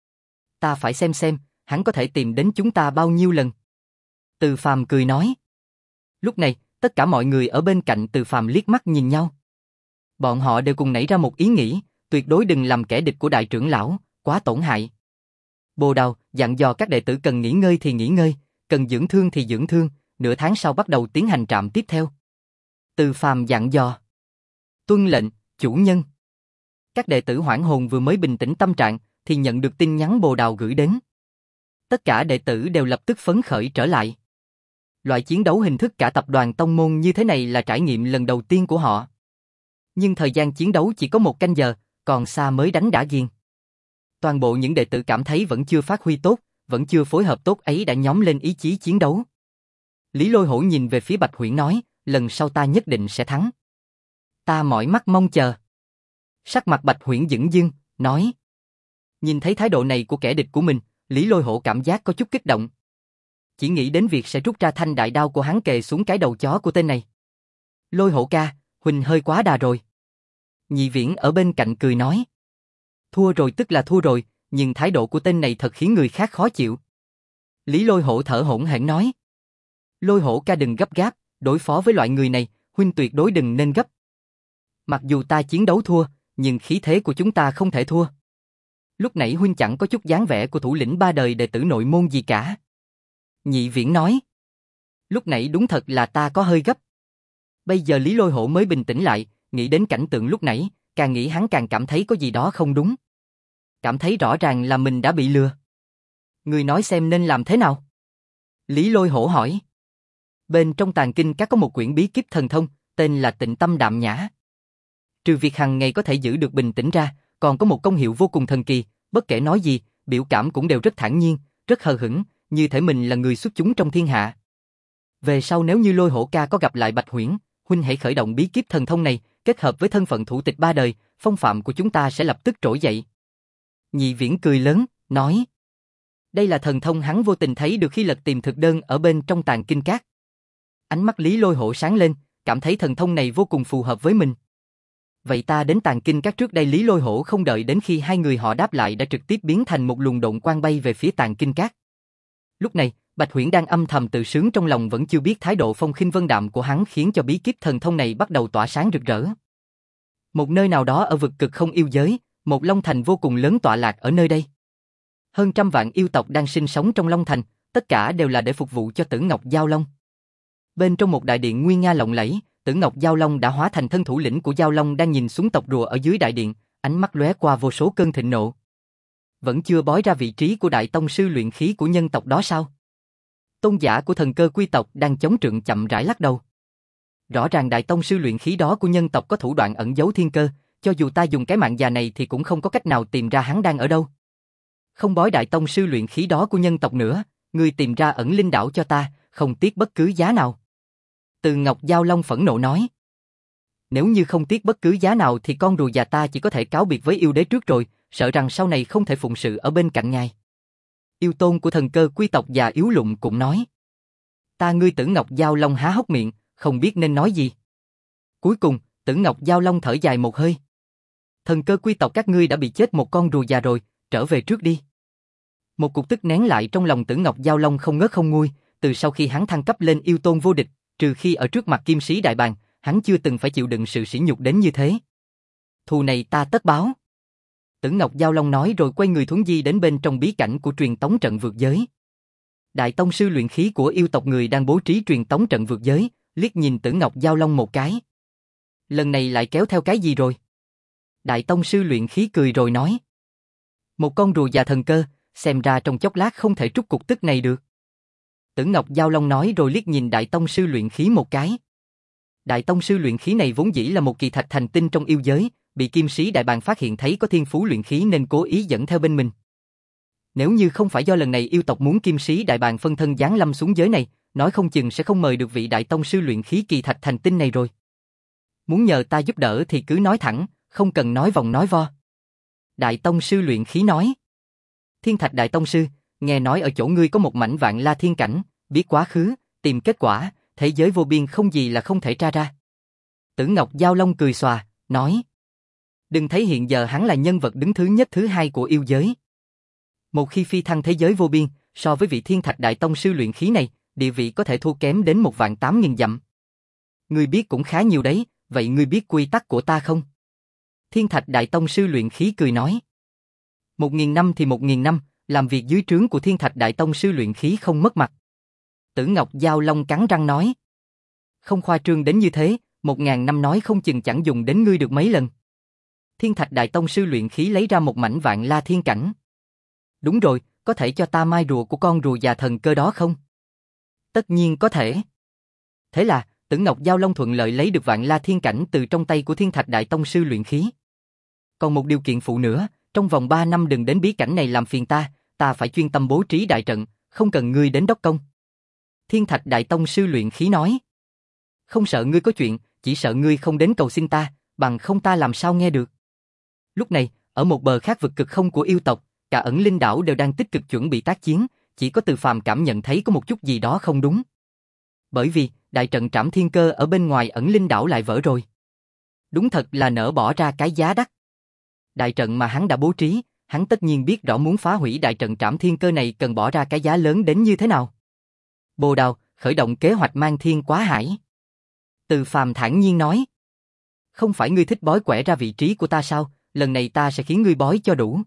Ta phải xem xem, hắn có thể tìm đến chúng ta bao nhiêu lần. Từ Phàm cười nói. Lúc này, tất cả mọi người ở bên cạnh Từ Phàm liếc mắt nhìn nhau. Bọn họ đều cùng nảy ra một ý nghĩ, tuyệt đối đừng làm kẻ địch của đại trưởng lão, quá tổn hại. Bồ Đào dặn dò các đệ tử cần nghỉ ngơi thì nghỉ ngơi, cần dưỡng thương thì dưỡng thương, nửa tháng sau bắt đầu tiến hành trạm tiếp theo. Từ Phàm dặn dò. Tuân lệnh, chủ nhân. Các đệ tử hoảng hồn vừa mới bình tĩnh tâm trạng, thì nhận được tin nhắn Bồ Đào gửi đến. Tất cả đệ tử đều lập tức phấn khởi trở lại. Loại chiến đấu hình thức cả tập đoàn tông môn như thế này là trải nghiệm lần đầu tiên của họ. Nhưng thời gian chiến đấu chỉ có một canh giờ, còn xa mới đánh đã ghiền. Toàn bộ những đệ tử cảm thấy vẫn chưa phát huy tốt, vẫn chưa phối hợp tốt ấy đã nhóm lên ý chí chiến đấu. Lý Lôi Hổ nhìn về phía Bạch Huyễn nói, lần sau ta nhất định sẽ thắng. Ta mỏi mắt mong chờ. Sắc mặt Bạch Huyễn dửng dưng, nói. Nhìn thấy thái độ này của kẻ địch của mình, Lý Lôi Hổ cảm giác có chút kích động. Chỉ nghĩ đến việc sẽ rút ra thanh đại đao của hắn kề xuống cái đầu chó của tên này. Lôi Hổ ca, huynh hơi quá đà rồi. Nhị Viễn ở bên cạnh cười nói. Thua rồi tức là thua rồi, nhưng thái độ của tên này thật khiến người khác khó chịu. Lý Lôi Hổ thở hổn hển nói. Lôi Hổ ca đừng gấp gáp, đối phó với loại người này, huynh tuyệt đối đừng nên gấp. Mặc dù ta chiến đấu thua, nhưng khí thế của chúng ta không thể thua. Lúc nãy huynh chẳng có chút dáng vẻ của thủ lĩnh ba đời đệ tử nội môn gì cả. Nhị Viễn nói. Lúc nãy đúng thật là ta có hơi gấp. Bây giờ Lý Lôi Hổ mới bình tĩnh lại, nghĩ đến cảnh tượng lúc nãy, càng nghĩ hắn càng cảm thấy có gì đó không đúng. Cảm thấy rõ ràng là mình đã bị lừa. Người nói xem nên làm thế nào? Lý Lôi Hổ hỏi. Bên trong tàng kinh các có một quyển bí kíp thần thông, tên là Tịnh Tâm Đạm Nhã. Trừ việc hàng ngày có thể giữ được bình tĩnh ra, còn có một công hiệu vô cùng thần kỳ, bất kể nói gì, biểu cảm cũng đều rất thản nhiên, rất hờ hững, như thể mình là người xuất chúng trong thiên hạ. Về sau nếu như Lôi Hổ ca có gặp lại Bạch Huyễn, huynh hãy khởi động bí kíp thần thông này, kết hợp với thân phận thủ tịch ba đời, phong phạm của chúng ta sẽ lập tức trỗi dậy. Nhị Viễn cười lớn, nói. Đây là thần thông hắn vô tình thấy được khi lật tìm thực đơn ở bên trong tàng kinh các. Ánh mắt Lý Lôi Hổ sáng lên, cảm thấy thần thông này vô cùng phù hợp với mình. Vậy ta đến tàng kinh các trước đây. Lý Lôi Hổ không đợi đến khi hai người họ đáp lại đã trực tiếp biến thành một luồng độn quang bay về phía tàng kinh các. Lúc này, Bạch Huyễn đang âm thầm tự sướng trong lòng vẫn chưa biết thái độ phong khinh vân đạm của hắn khiến cho bí kíp thần thông này bắt đầu tỏa sáng rực rỡ. Một nơi nào đó ở vực cực không yêu giới, một Long Thành vô cùng lớn tọa lạc ở nơi đây. Hơn trăm vạn yêu tộc đang sinh sống trong Long Thành, tất cả đều là để phục vụ cho Tử Ngọc Giao Long. Bên trong một đại điện nguy nga lộng lẫy, Tử Ngọc Giao Long đã hóa thành thân thủ lĩnh của Giao Long đang nhìn xuống tộc rùa ở dưới đại điện, ánh mắt lóe qua vô số cơn thịnh nộ. Vẫn chưa bói ra vị trí của đại tông sư luyện khí của nhân tộc đó sao? Tôn giả của thần cơ quy tộc đang chống trượng chậm rãi lắc đầu. Rõ ràng đại tông sư luyện khí đó của nhân tộc có thủ đoạn ẩn giấu thiên cơ, cho dù ta dùng cái mạng già này thì cũng không có cách nào tìm ra hắn đang ở đâu. Không bói đại tông sư luyện khí đó của nhân tộc nữa, ngươi tìm ra ẩn linh đảo cho ta, không tiếc bất cứ giá nào. Từ Ngọc Giao Long phẫn nộ nói. Nếu như không tiếc bất cứ giá nào thì con rùa già ta chỉ có thể cáo biệt với yêu đế trước rồi, sợ rằng sau này không thể phụng sự ở bên cạnh ngài. Yêu tôn của thần cơ quy tộc già yếu lụng cũng nói. Ta ngươi Tử Ngọc Giao Long há hốc miệng, không biết nên nói gì. Cuối cùng, Tử Ngọc Giao Long thở dài một hơi. Thần cơ quy tộc các ngươi đã bị chết một con rùa già rồi, trở về trước đi. Một cục tức nén lại trong lòng Tử Ngọc Giao Long không ngớt không nguôi, từ sau khi hắn thăng cấp lên yêu tôn vô địch, trừ khi ở trước mặt Kim Sĩ Đại Bàng, hắn chưa từng phải chịu đựng sự sỉ nhục đến như thế. Thù này ta tất báo. Tử Ngọc Giao Long nói rồi quay người thuấn di đến bên trong bí cảnh của truyền tống trận vượt giới. Đại tông sư luyện khí của yêu tộc người đang bố trí truyền tống trận vượt giới, liếc nhìn Tử Ngọc Giao Long một cái. Lần này lại kéo theo cái gì rồi? Đại tông sư luyện khí cười rồi nói. Một con rùa già thần cơ, xem ra trong chốc lát không thể trút cục tức này được. Tử Ngọc Giao Long nói rồi liếc nhìn đại tông sư luyện khí một cái. Đại tông sư luyện khí này vốn dĩ là một kỳ thạch thành tinh trong yêu giới, bị Kim Sĩ Đại Bàng phát hiện thấy có thiên phú luyện khí nên cố ý dẫn theo bên mình. Nếu như không phải do lần này yêu tộc muốn Kim Sĩ Đại Bàng phân thân giáng lâm xuống giới này, nói không chừng sẽ không mời được vị đại tông sư luyện khí kỳ Thạch Thành Tinh này rồi. Muốn nhờ ta giúp đỡ thì cứ nói thẳng, không cần nói vòng nói vo. Đại tông sư luyện khí nói. Thiên Thạch đại tông sư, nghe nói ở chỗ ngươi có một mảnh vạn la thiên cảnh, biết quá khứ, tìm kết quả, thế giới vô biên không gì là không thể tra ra. Tử Ngọc Giao Long cười xòa, nói. Đừng thấy hiện giờ hắn là nhân vật đứng thứ nhất thứ hai của yêu giới. Một khi phi thăng thế giới vô biên, so với vị Thiên Thạch đại tông sư luyện khí này, địa vị có thể thua kém đến một vạn tám nghìn dặm. Ngươi biết cũng khá nhiều đấy, vậy ngươi biết quy tắc của ta không? Thiên Thạch đại tông sư luyện khí cười nói. Một nghìn năm thì một nghìn năm, làm việc dưới trướng của Thiên Thạch đại tông sư luyện khí không mất mặt. Tử Ngọc Giao Long cắn răng nói. Không khoa trương đến như thế, một ngàn năm nói không chừng chẳng dùng đến ngươi được mấy lần. Thiên Thạch đại tông sư luyện khí lấy ra một mảnh vạn la thiên cảnh. Đúng rồi, có thể cho ta mai rùa của con rùa già thần cơ đó không? Tất nhiên có thể. Thế là, Tử Ngọc Giao Long thuận lợi lấy được vạn la thiên cảnh từ trong tay của Thiên Thạch đại tông sư luyện khí. Còn một điều kiện phụ nữa, trong vòng ba năm đừng đến bí cảnh này làm phiền ta, ta phải chuyên tâm bố trí đại trận, không cần ngươi đến đốc công. Thiên Thạch đại tông sư luyện khí nói. Không sợ ngươi có chuyện, chỉ sợ ngươi không đến cầu xin ta, bằng không ta làm sao nghe được. Lúc này, ở một bờ khác vực cực không của yêu tộc, cả Ẩn Linh đảo đều đang tích cực chuẩn bị tác chiến, chỉ có Từ Phàm cảm nhận thấy có một chút gì đó không đúng. Bởi vì, đại trận Trảm Thiên Cơ ở bên ngoài Ẩn Linh đảo lại vỡ rồi. Đúng thật là nỡ bỏ ra cái giá đắt. Đại trận mà hắn đã bố trí, hắn tất nhiên biết rõ muốn phá hủy đại trận Trảm Thiên Cơ này cần bỏ ra cái giá lớn đến như thế nào. Bồ Đào, khởi động kế hoạch mang thiên quá hải. Từ Phàm thản nhiên nói. Không phải ngươi thích bói quẻ ra vị trí của ta sao, lần này ta sẽ khiến ngươi bói cho đủ.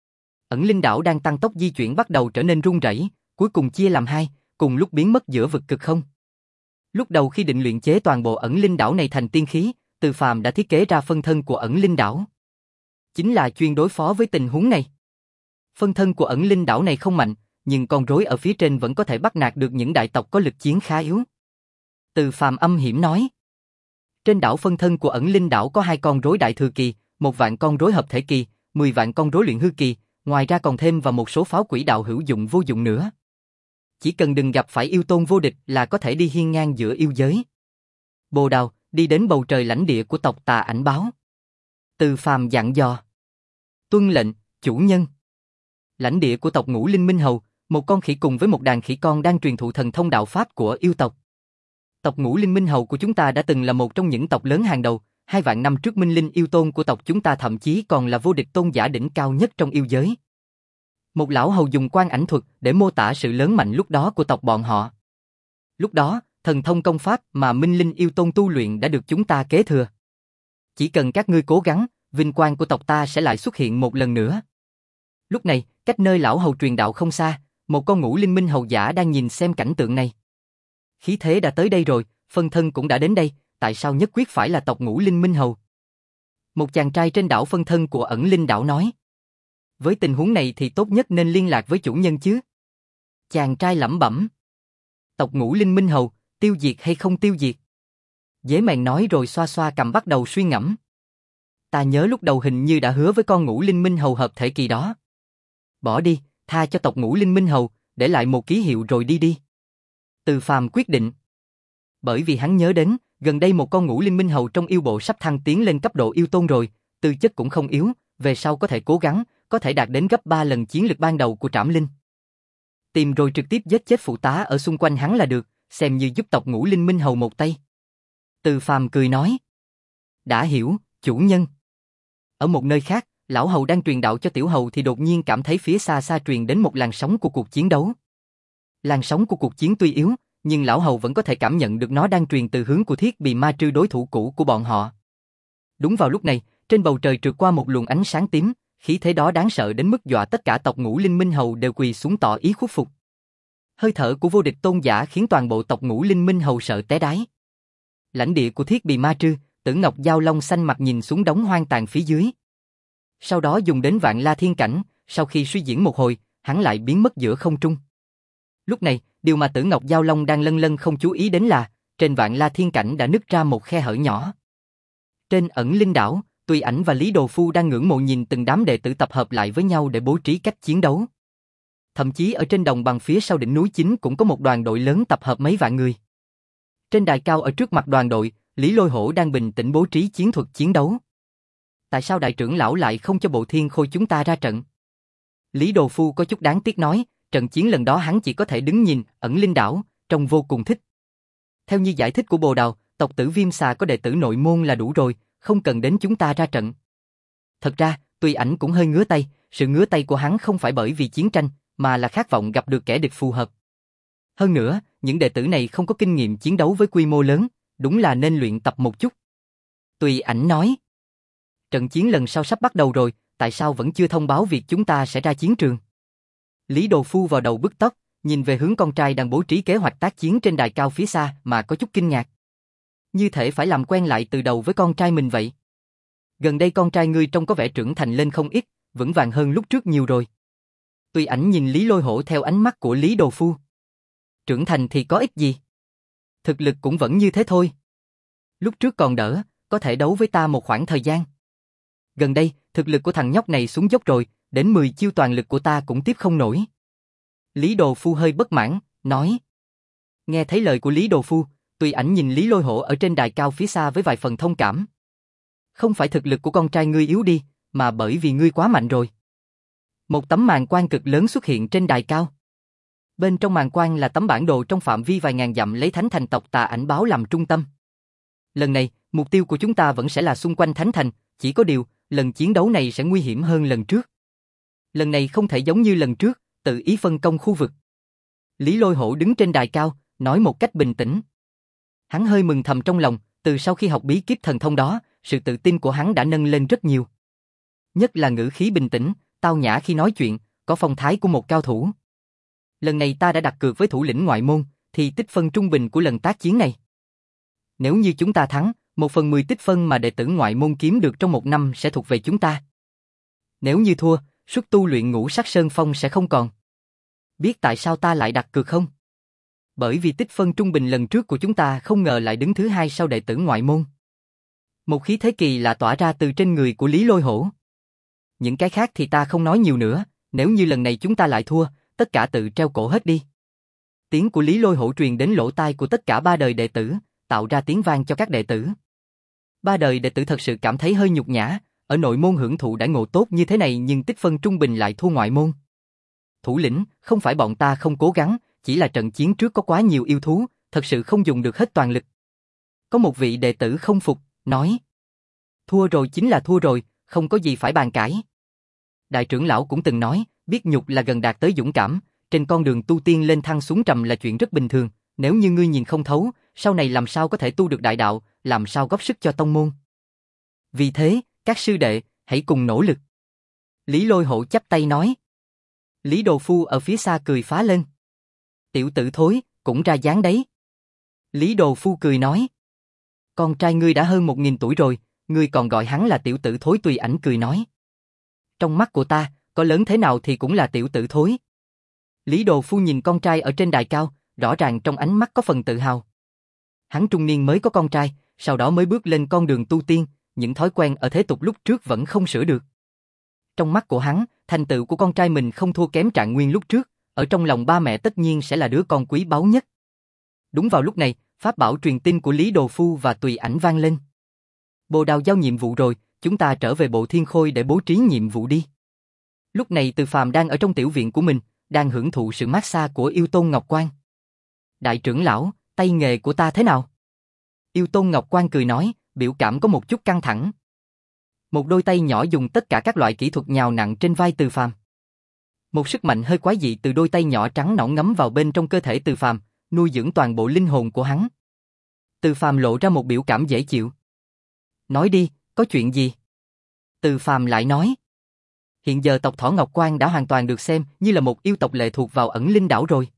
Ẩn Linh đảo đang tăng tốc di chuyển bắt đầu trở nên rung rẩy, cuối cùng chia làm hai, cùng lúc biến mất giữa vực cực không. Lúc đầu khi định luyện chế toàn bộ Ẩn Linh đảo này thành tiên khí, Từ Phàm đã thiết kế ra phân thân của Ẩn Linh đảo. Chính là chuyên đối phó với tình huống này. Phân thân của Ẩn Linh đảo này không mạnh, nhưng con rối ở phía trên vẫn có thể bắt nạt được những đại tộc có lực chiến khá yếu. Từ Phàm âm hiểm nói. Trên đảo phân thân của Ẩn Linh đảo có hai con rối đại thừa kỳ, một vạn con rối hợp thể kỳ, mười vạn con rối luyện hư kỳ, ngoài ra còn thêm và một số pháo quỷ đạo hữu dụng vô dụng nữa. Chỉ cần đừng gặp phải yêu tôn vô địch là có thể đi hiên ngang giữa yêu giới. Bồ Đào, đi đến bầu trời lãnh địa của tộc Tà Ảnh báo. Từ Phàm dặn dò. Tuân lệnh, chủ nhân. Lãnh địa của tộc Ngũ Linh Minh Hầu, một con khỉ cùng với một đàn khỉ con đang truyền thụ thần thông đạo pháp của yêu tộc. Tộc Ngũ Linh Minh Hầu của chúng ta đã từng là một trong những tộc lớn hàng đầu, hai vạn năm trước Minh Linh yêu tôn của tộc chúng ta thậm chí còn là vô địch tôn giả đỉnh cao nhất trong yêu giới. Một lão hầu dùng quan ảnh thuật để mô tả sự lớn mạnh lúc đó của tộc bọn họ. Lúc đó, thần thông công pháp mà Minh Linh yêu tôn tu luyện đã được chúng ta kế thừa. Chỉ cần các ngươi cố gắng, vinh quang của tộc ta sẽ lại xuất hiện một lần nữa. Lúc này, cách nơi lão hầu truyền đạo không xa, một con Ngũ Linh Minh Hầu giả đang nhìn xem cảnh tượng này. Khí thế đã tới đây rồi, phân thân cũng đã đến đây, tại sao nhất quyết phải là tộc Ngũ Linh Minh Hầu? Một chàng trai trên đảo phân thân của Ẩn Linh đảo nói. Với tình huống này thì tốt nhất nên liên lạc với chủ nhân chứ. Chàng trai lẩm bẩm. Tộc Ngũ Linh Minh Hầu, tiêu diệt hay không tiêu diệt? Dễ mèn nói rồi xoa xoa cầm bắt đầu suy ngẫm. Ta nhớ lúc đầu hình như đã hứa với con Ngũ Linh Minh Hầu hợp thể kỳ đó. Bỏ đi, tha cho tộc Ngũ Linh Minh Hầu, để lại một ký hiệu rồi đi đi. Từ Phàm quyết định. Bởi vì hắn nhớ đến, gần đây một con Ngũ Linh Minh Hầu trong yêu bộ sắp thăng tiến lên cấp độ yêu tôn rồi, tư chất cũng không yếu, về sau có thể cố gắng, có thể đạt đến gấp ba lần chiến lực ban đầu của Trảm Linh. Tìm rồi trực tiếp giết chết phụ tá ở xung quanh hắn là được, xem như giúp tộc Ngũ Linh Minh Hầu một tay. Từ Phàm cười nói. Đã hiểu, chủ nhân. Ở một nơi khác, lão hầu đang truyền đạo cho tiểu hầu thì đột nhiên cảm thấy phía xa xa truyền đến một làn sóng của cuộc chiến đấu. Làn sóng của cuộc chiến tuy yếu, nhưng lão hầu vẫn có thể cảm nhận được nó đang truyền từ hướng của Thiết Bì Ma Trư đối thủ cũ của bọn họ. Đúng vào lúc này, trên bầu trời trượt qua một luồng ánh sáng tím, khí thế đó đáng sợ đến mức dọa tất cả tộc Ngũ Linh Minh Hầu đều quỳ xuống tỏ ý khuất phục. Hơi thở của vô địch tôn giả khiến toàn bộ tộc Ngũ Linh Minh Hầu sợ té đái. Lãnh địa của Thiết Bì Ma Trư, Tử Ngọc Giao Long xanh mặt nhìn xuống đống hoang tàn phía dưới. Sau đó dùng đến Vạn La Thiên Cảnh, sau khi suy diễn một hồi, hắn lại biến mất giữa không trung. Lúc này, điều mà Tử Ngọc Giao Long đang lân lân không chú ý đến là, trên Vạn La Thiên Cảnh đã nứt ra một khe hở nhỏ. Trên Ẩn Linh đảo, Tùy Ảnh và Lý Đồ Phu đang ngưỡng mộ nhìn từng đám đệ tử tập hợp lại với nhau để bố trí cách chiến đấu. thậm chí ở trên đồng bằng phía sau đỉnh núi chính cũng có một đoàn đội lớn tập hợp mấy vạn người. Trên đài cao ở trước mặt đoàn đội, Lý Lôi Hổ đang bình tĩnh bố trí chiến thuật chiến đấu. Tại sao đại trưởng lão lại không cho Bộ Thiên Khôi chúng ta ra trận? Lý Đồ Phu có chút đáng tiếc nói, trận chiến lần đó hắn chỉ có thể đứng nhìn, ẩn linh đảo, trông vô cùng thích. Theo như giải thích của Bồ Đào, tộc tử Viêm Xà có đệ tử nội môn là đủ rồi, không cần đến chúng ta ra trận. Thật ra, Tùy Ảnh cũng hơi ngứa tay, sự ngứa tay của hắn không phải bởi vì chiến tranh, mà là khát vọng gặp được kẻ địch phù hợp. Hơn nữa, những đệ tử này không có kinh nghiệm chiến đấu với quy mô lớn, đúng là nên luyện tập một chút. Tùy Ảnh nói, trận chiến lần sau sắp bắt đầu rồi, tại sao vẫn chưa thông báo việc chúng ta sẽ ra chiến trường? Lý Đồ Phu vào đầu bứt tóc, nhìn về hướng con trai đang bố trí kế hoạch tác chiến trên đài cao phía xa mà có chút kinh ngạc. Như thể phải làm quen lại từ đầu với con trai mình vậy. Gần đây con trai ngươi trông có vẻ trưởng thành lên không ít, vững vàng hơn lúc trước nhiều rồi. Tùy Ảnh nhìn Lý Lôi Hổ theo ánh mắt của Lý Đồ Phu. Trưởng thành thì có ích gì? Thực lực cũng vẫn như thế thôi. Lúc trước còn đỡ, có thể đấu với ta một khoảng thời gian. Gần đây, thực lực của thằng nhóc này xuống dốc rồi, đến mười chiêu toàn lực của ta cũng tiếp không nổi. Lý Đồ Phu hơi bất mãn, nói. Nghe thấy lời của Lý Đồ Phu, Tùy Ảnh nhìn Lý Lôi Hổ ở trên đài cao phía xa với vài phần thông cảm. Không phải thực lực của con trai ngươi yếu đi, mà bởi vì ngươi quá mạnh rồi. Một tấm màn quang cực lớn xuất hiện trên đài cao. Bên trong màn quang là tấm bản đồ trong phạm vi vài ngàn dặm lấy Thánh Thành tộc Tà Ảnh Báo làm trung tâm. Lần này, mục tiêu của chúng ta vẫn sẽ là xung quanh Thánh Thành, chỉ có điều, lần chiến đấu này sẽ nguy hiểm hơn lần trước. Lần này không thể giống như lần trước, tự ý phân công khu vực. Lý Lôi Hổ đứng trên đài cao, nói một cách bình tĩnh. Hắn hơi mừng thầm trong lòng, từ sau khi học bí kíp thần thông đó, sự tự tin của hắn đã nâng lên rất nhiều. Nhất là ngữ khí bình tĩnh, tao nhã khi nói chuyện, có phong thái của một cao thủ. Lần này ta đã đặt cược với thủ lĩnh ngoại môn, thì tích phân trung bình của lần tác chiến này. Nếu như chúng ta thắng, một phần mười tích phân mà đệ tử ngoại môn kiếm được trong một năm sẽ thuộc về chúng ta. Nếu như thua, suất tu luyện Ngũ Sắc Sơn Phong sẽ không còn. Biết tại sao ta lại đặt cược không? Bởi vì tích phân trung bình lần trước của chúng ta không ngờ lại đứng thứ hai sau đệ tử ngoại môn. Một khí thế kỳ lạ tỏa ra từ trên người của Lý Lôi Hổ. Những cái khác thì ta không nói nhiều nữa, nếu như lần này chúng ta lại thua, tất cả tự treo cổ hết đi. Tiếng của Lý Lôi Hổ truyền đến lỗ tai của tất cả ba đời đệ tử, tạo ra tiếng vang cho các đệ tử. Ba đời đệ tử thật sự cảm thấy hơi nhục nhã, ở nội môn hưởng thụ đãi ngộ tốt như thế này nhưng tích phân trung bình lại thua ngoại môn. Thủ lĩnh, không phải bọn ta không cố gắng, chỉ là trận chiến trước có quá nhiều yêu thú, thật sự không dùng được hết toàn lực. Có một vị đệ tử không phục, nói. Thua rồi chính là thua rồi, không có gì phải bàn cãi. Đại trưởng lão cũng từng nói, biết nhục là gần đạt tới dũng cảm, trên con đường tu tiên lên thăng xuống trầm là chuyện rất bình thường, nếu như ngươi nhìn không thấu, sau này làm sao có thể tu được đại đạo, làm sao góp sức cho tông môn. Vì thế, các sư đệ, hãy cùng nỗ lực. Lý Lôi Hổ chắp tay nói. Lý Đồ Phu ở phía xa cười phá lên. Tiểu tử thối, cũng ra dáng đấy. Lý Đồ Phu cười nói. Con trai ngươi đã hơn một nghìn tuổi rồi, ngươi còn gọi hắn là tiểu tử thối. Tùy Ảnh cười nói. Trong mắt của ta, có lớn thế nào thì cũng là tiểu tử thối. Lý Đồ Phu nhìn con trai ở trên đài cao, rõ ràng trong ánh mắt có phần tự hào. Hắn trung niên mới có con trai, sau đó mới bước lên con đường tu tiên, những thói quen ở thế tục lúc trước vẫn không sửa được. Trong mắt của hắn, thành tựu của con trai mình không thua kém Trạng Nguyên lúc trước, ở trong lòng ba mẹ tất nhiên sẽ là đứa con quý báu nhất. Đúng vào lúc này, pháp bảo truyền tin của Lý Đồ Phu và Tùy Ảnh vang lên. Bồ Đào giao nhiệm vụ rồi, chúng ta trở về Bộ Thiên Khôi để bố trí nhiệm vụ đi. Lúc này Từ Phàm đang ở trong tiểu viện của mình, đang hưởng thụ sự massage của Yêu Tôn Ngọc Quan. Đại trưởng lão, tay nghề của ta thế nào? Yêu Tôn Ngọc Quan cười nói, biểu cảm có một chút căng thẳng. Một đôi tay nhỏ dùng tất cả các loại kỹ thuật nhào nặng trên vai Từ Phàm. Một sức mạnh hơi quái dị từ đôi tay nhỏ trắng nõn ngấm vào bên trong cơ thể Từ Phàm, nuôi dưỡng toàn bộ linh hồn của hắn. Từ Phàm lộ ra một biểu cảm dễ chịu. Nói đi, có chuyện gì? Từ Phàm lại nói. Hiện giờ tộc Thỏ Ngọc Quan đã hoàn toàn được xem như là một yêu tộc lệ thuộc vào ẩn linh đảo rồi.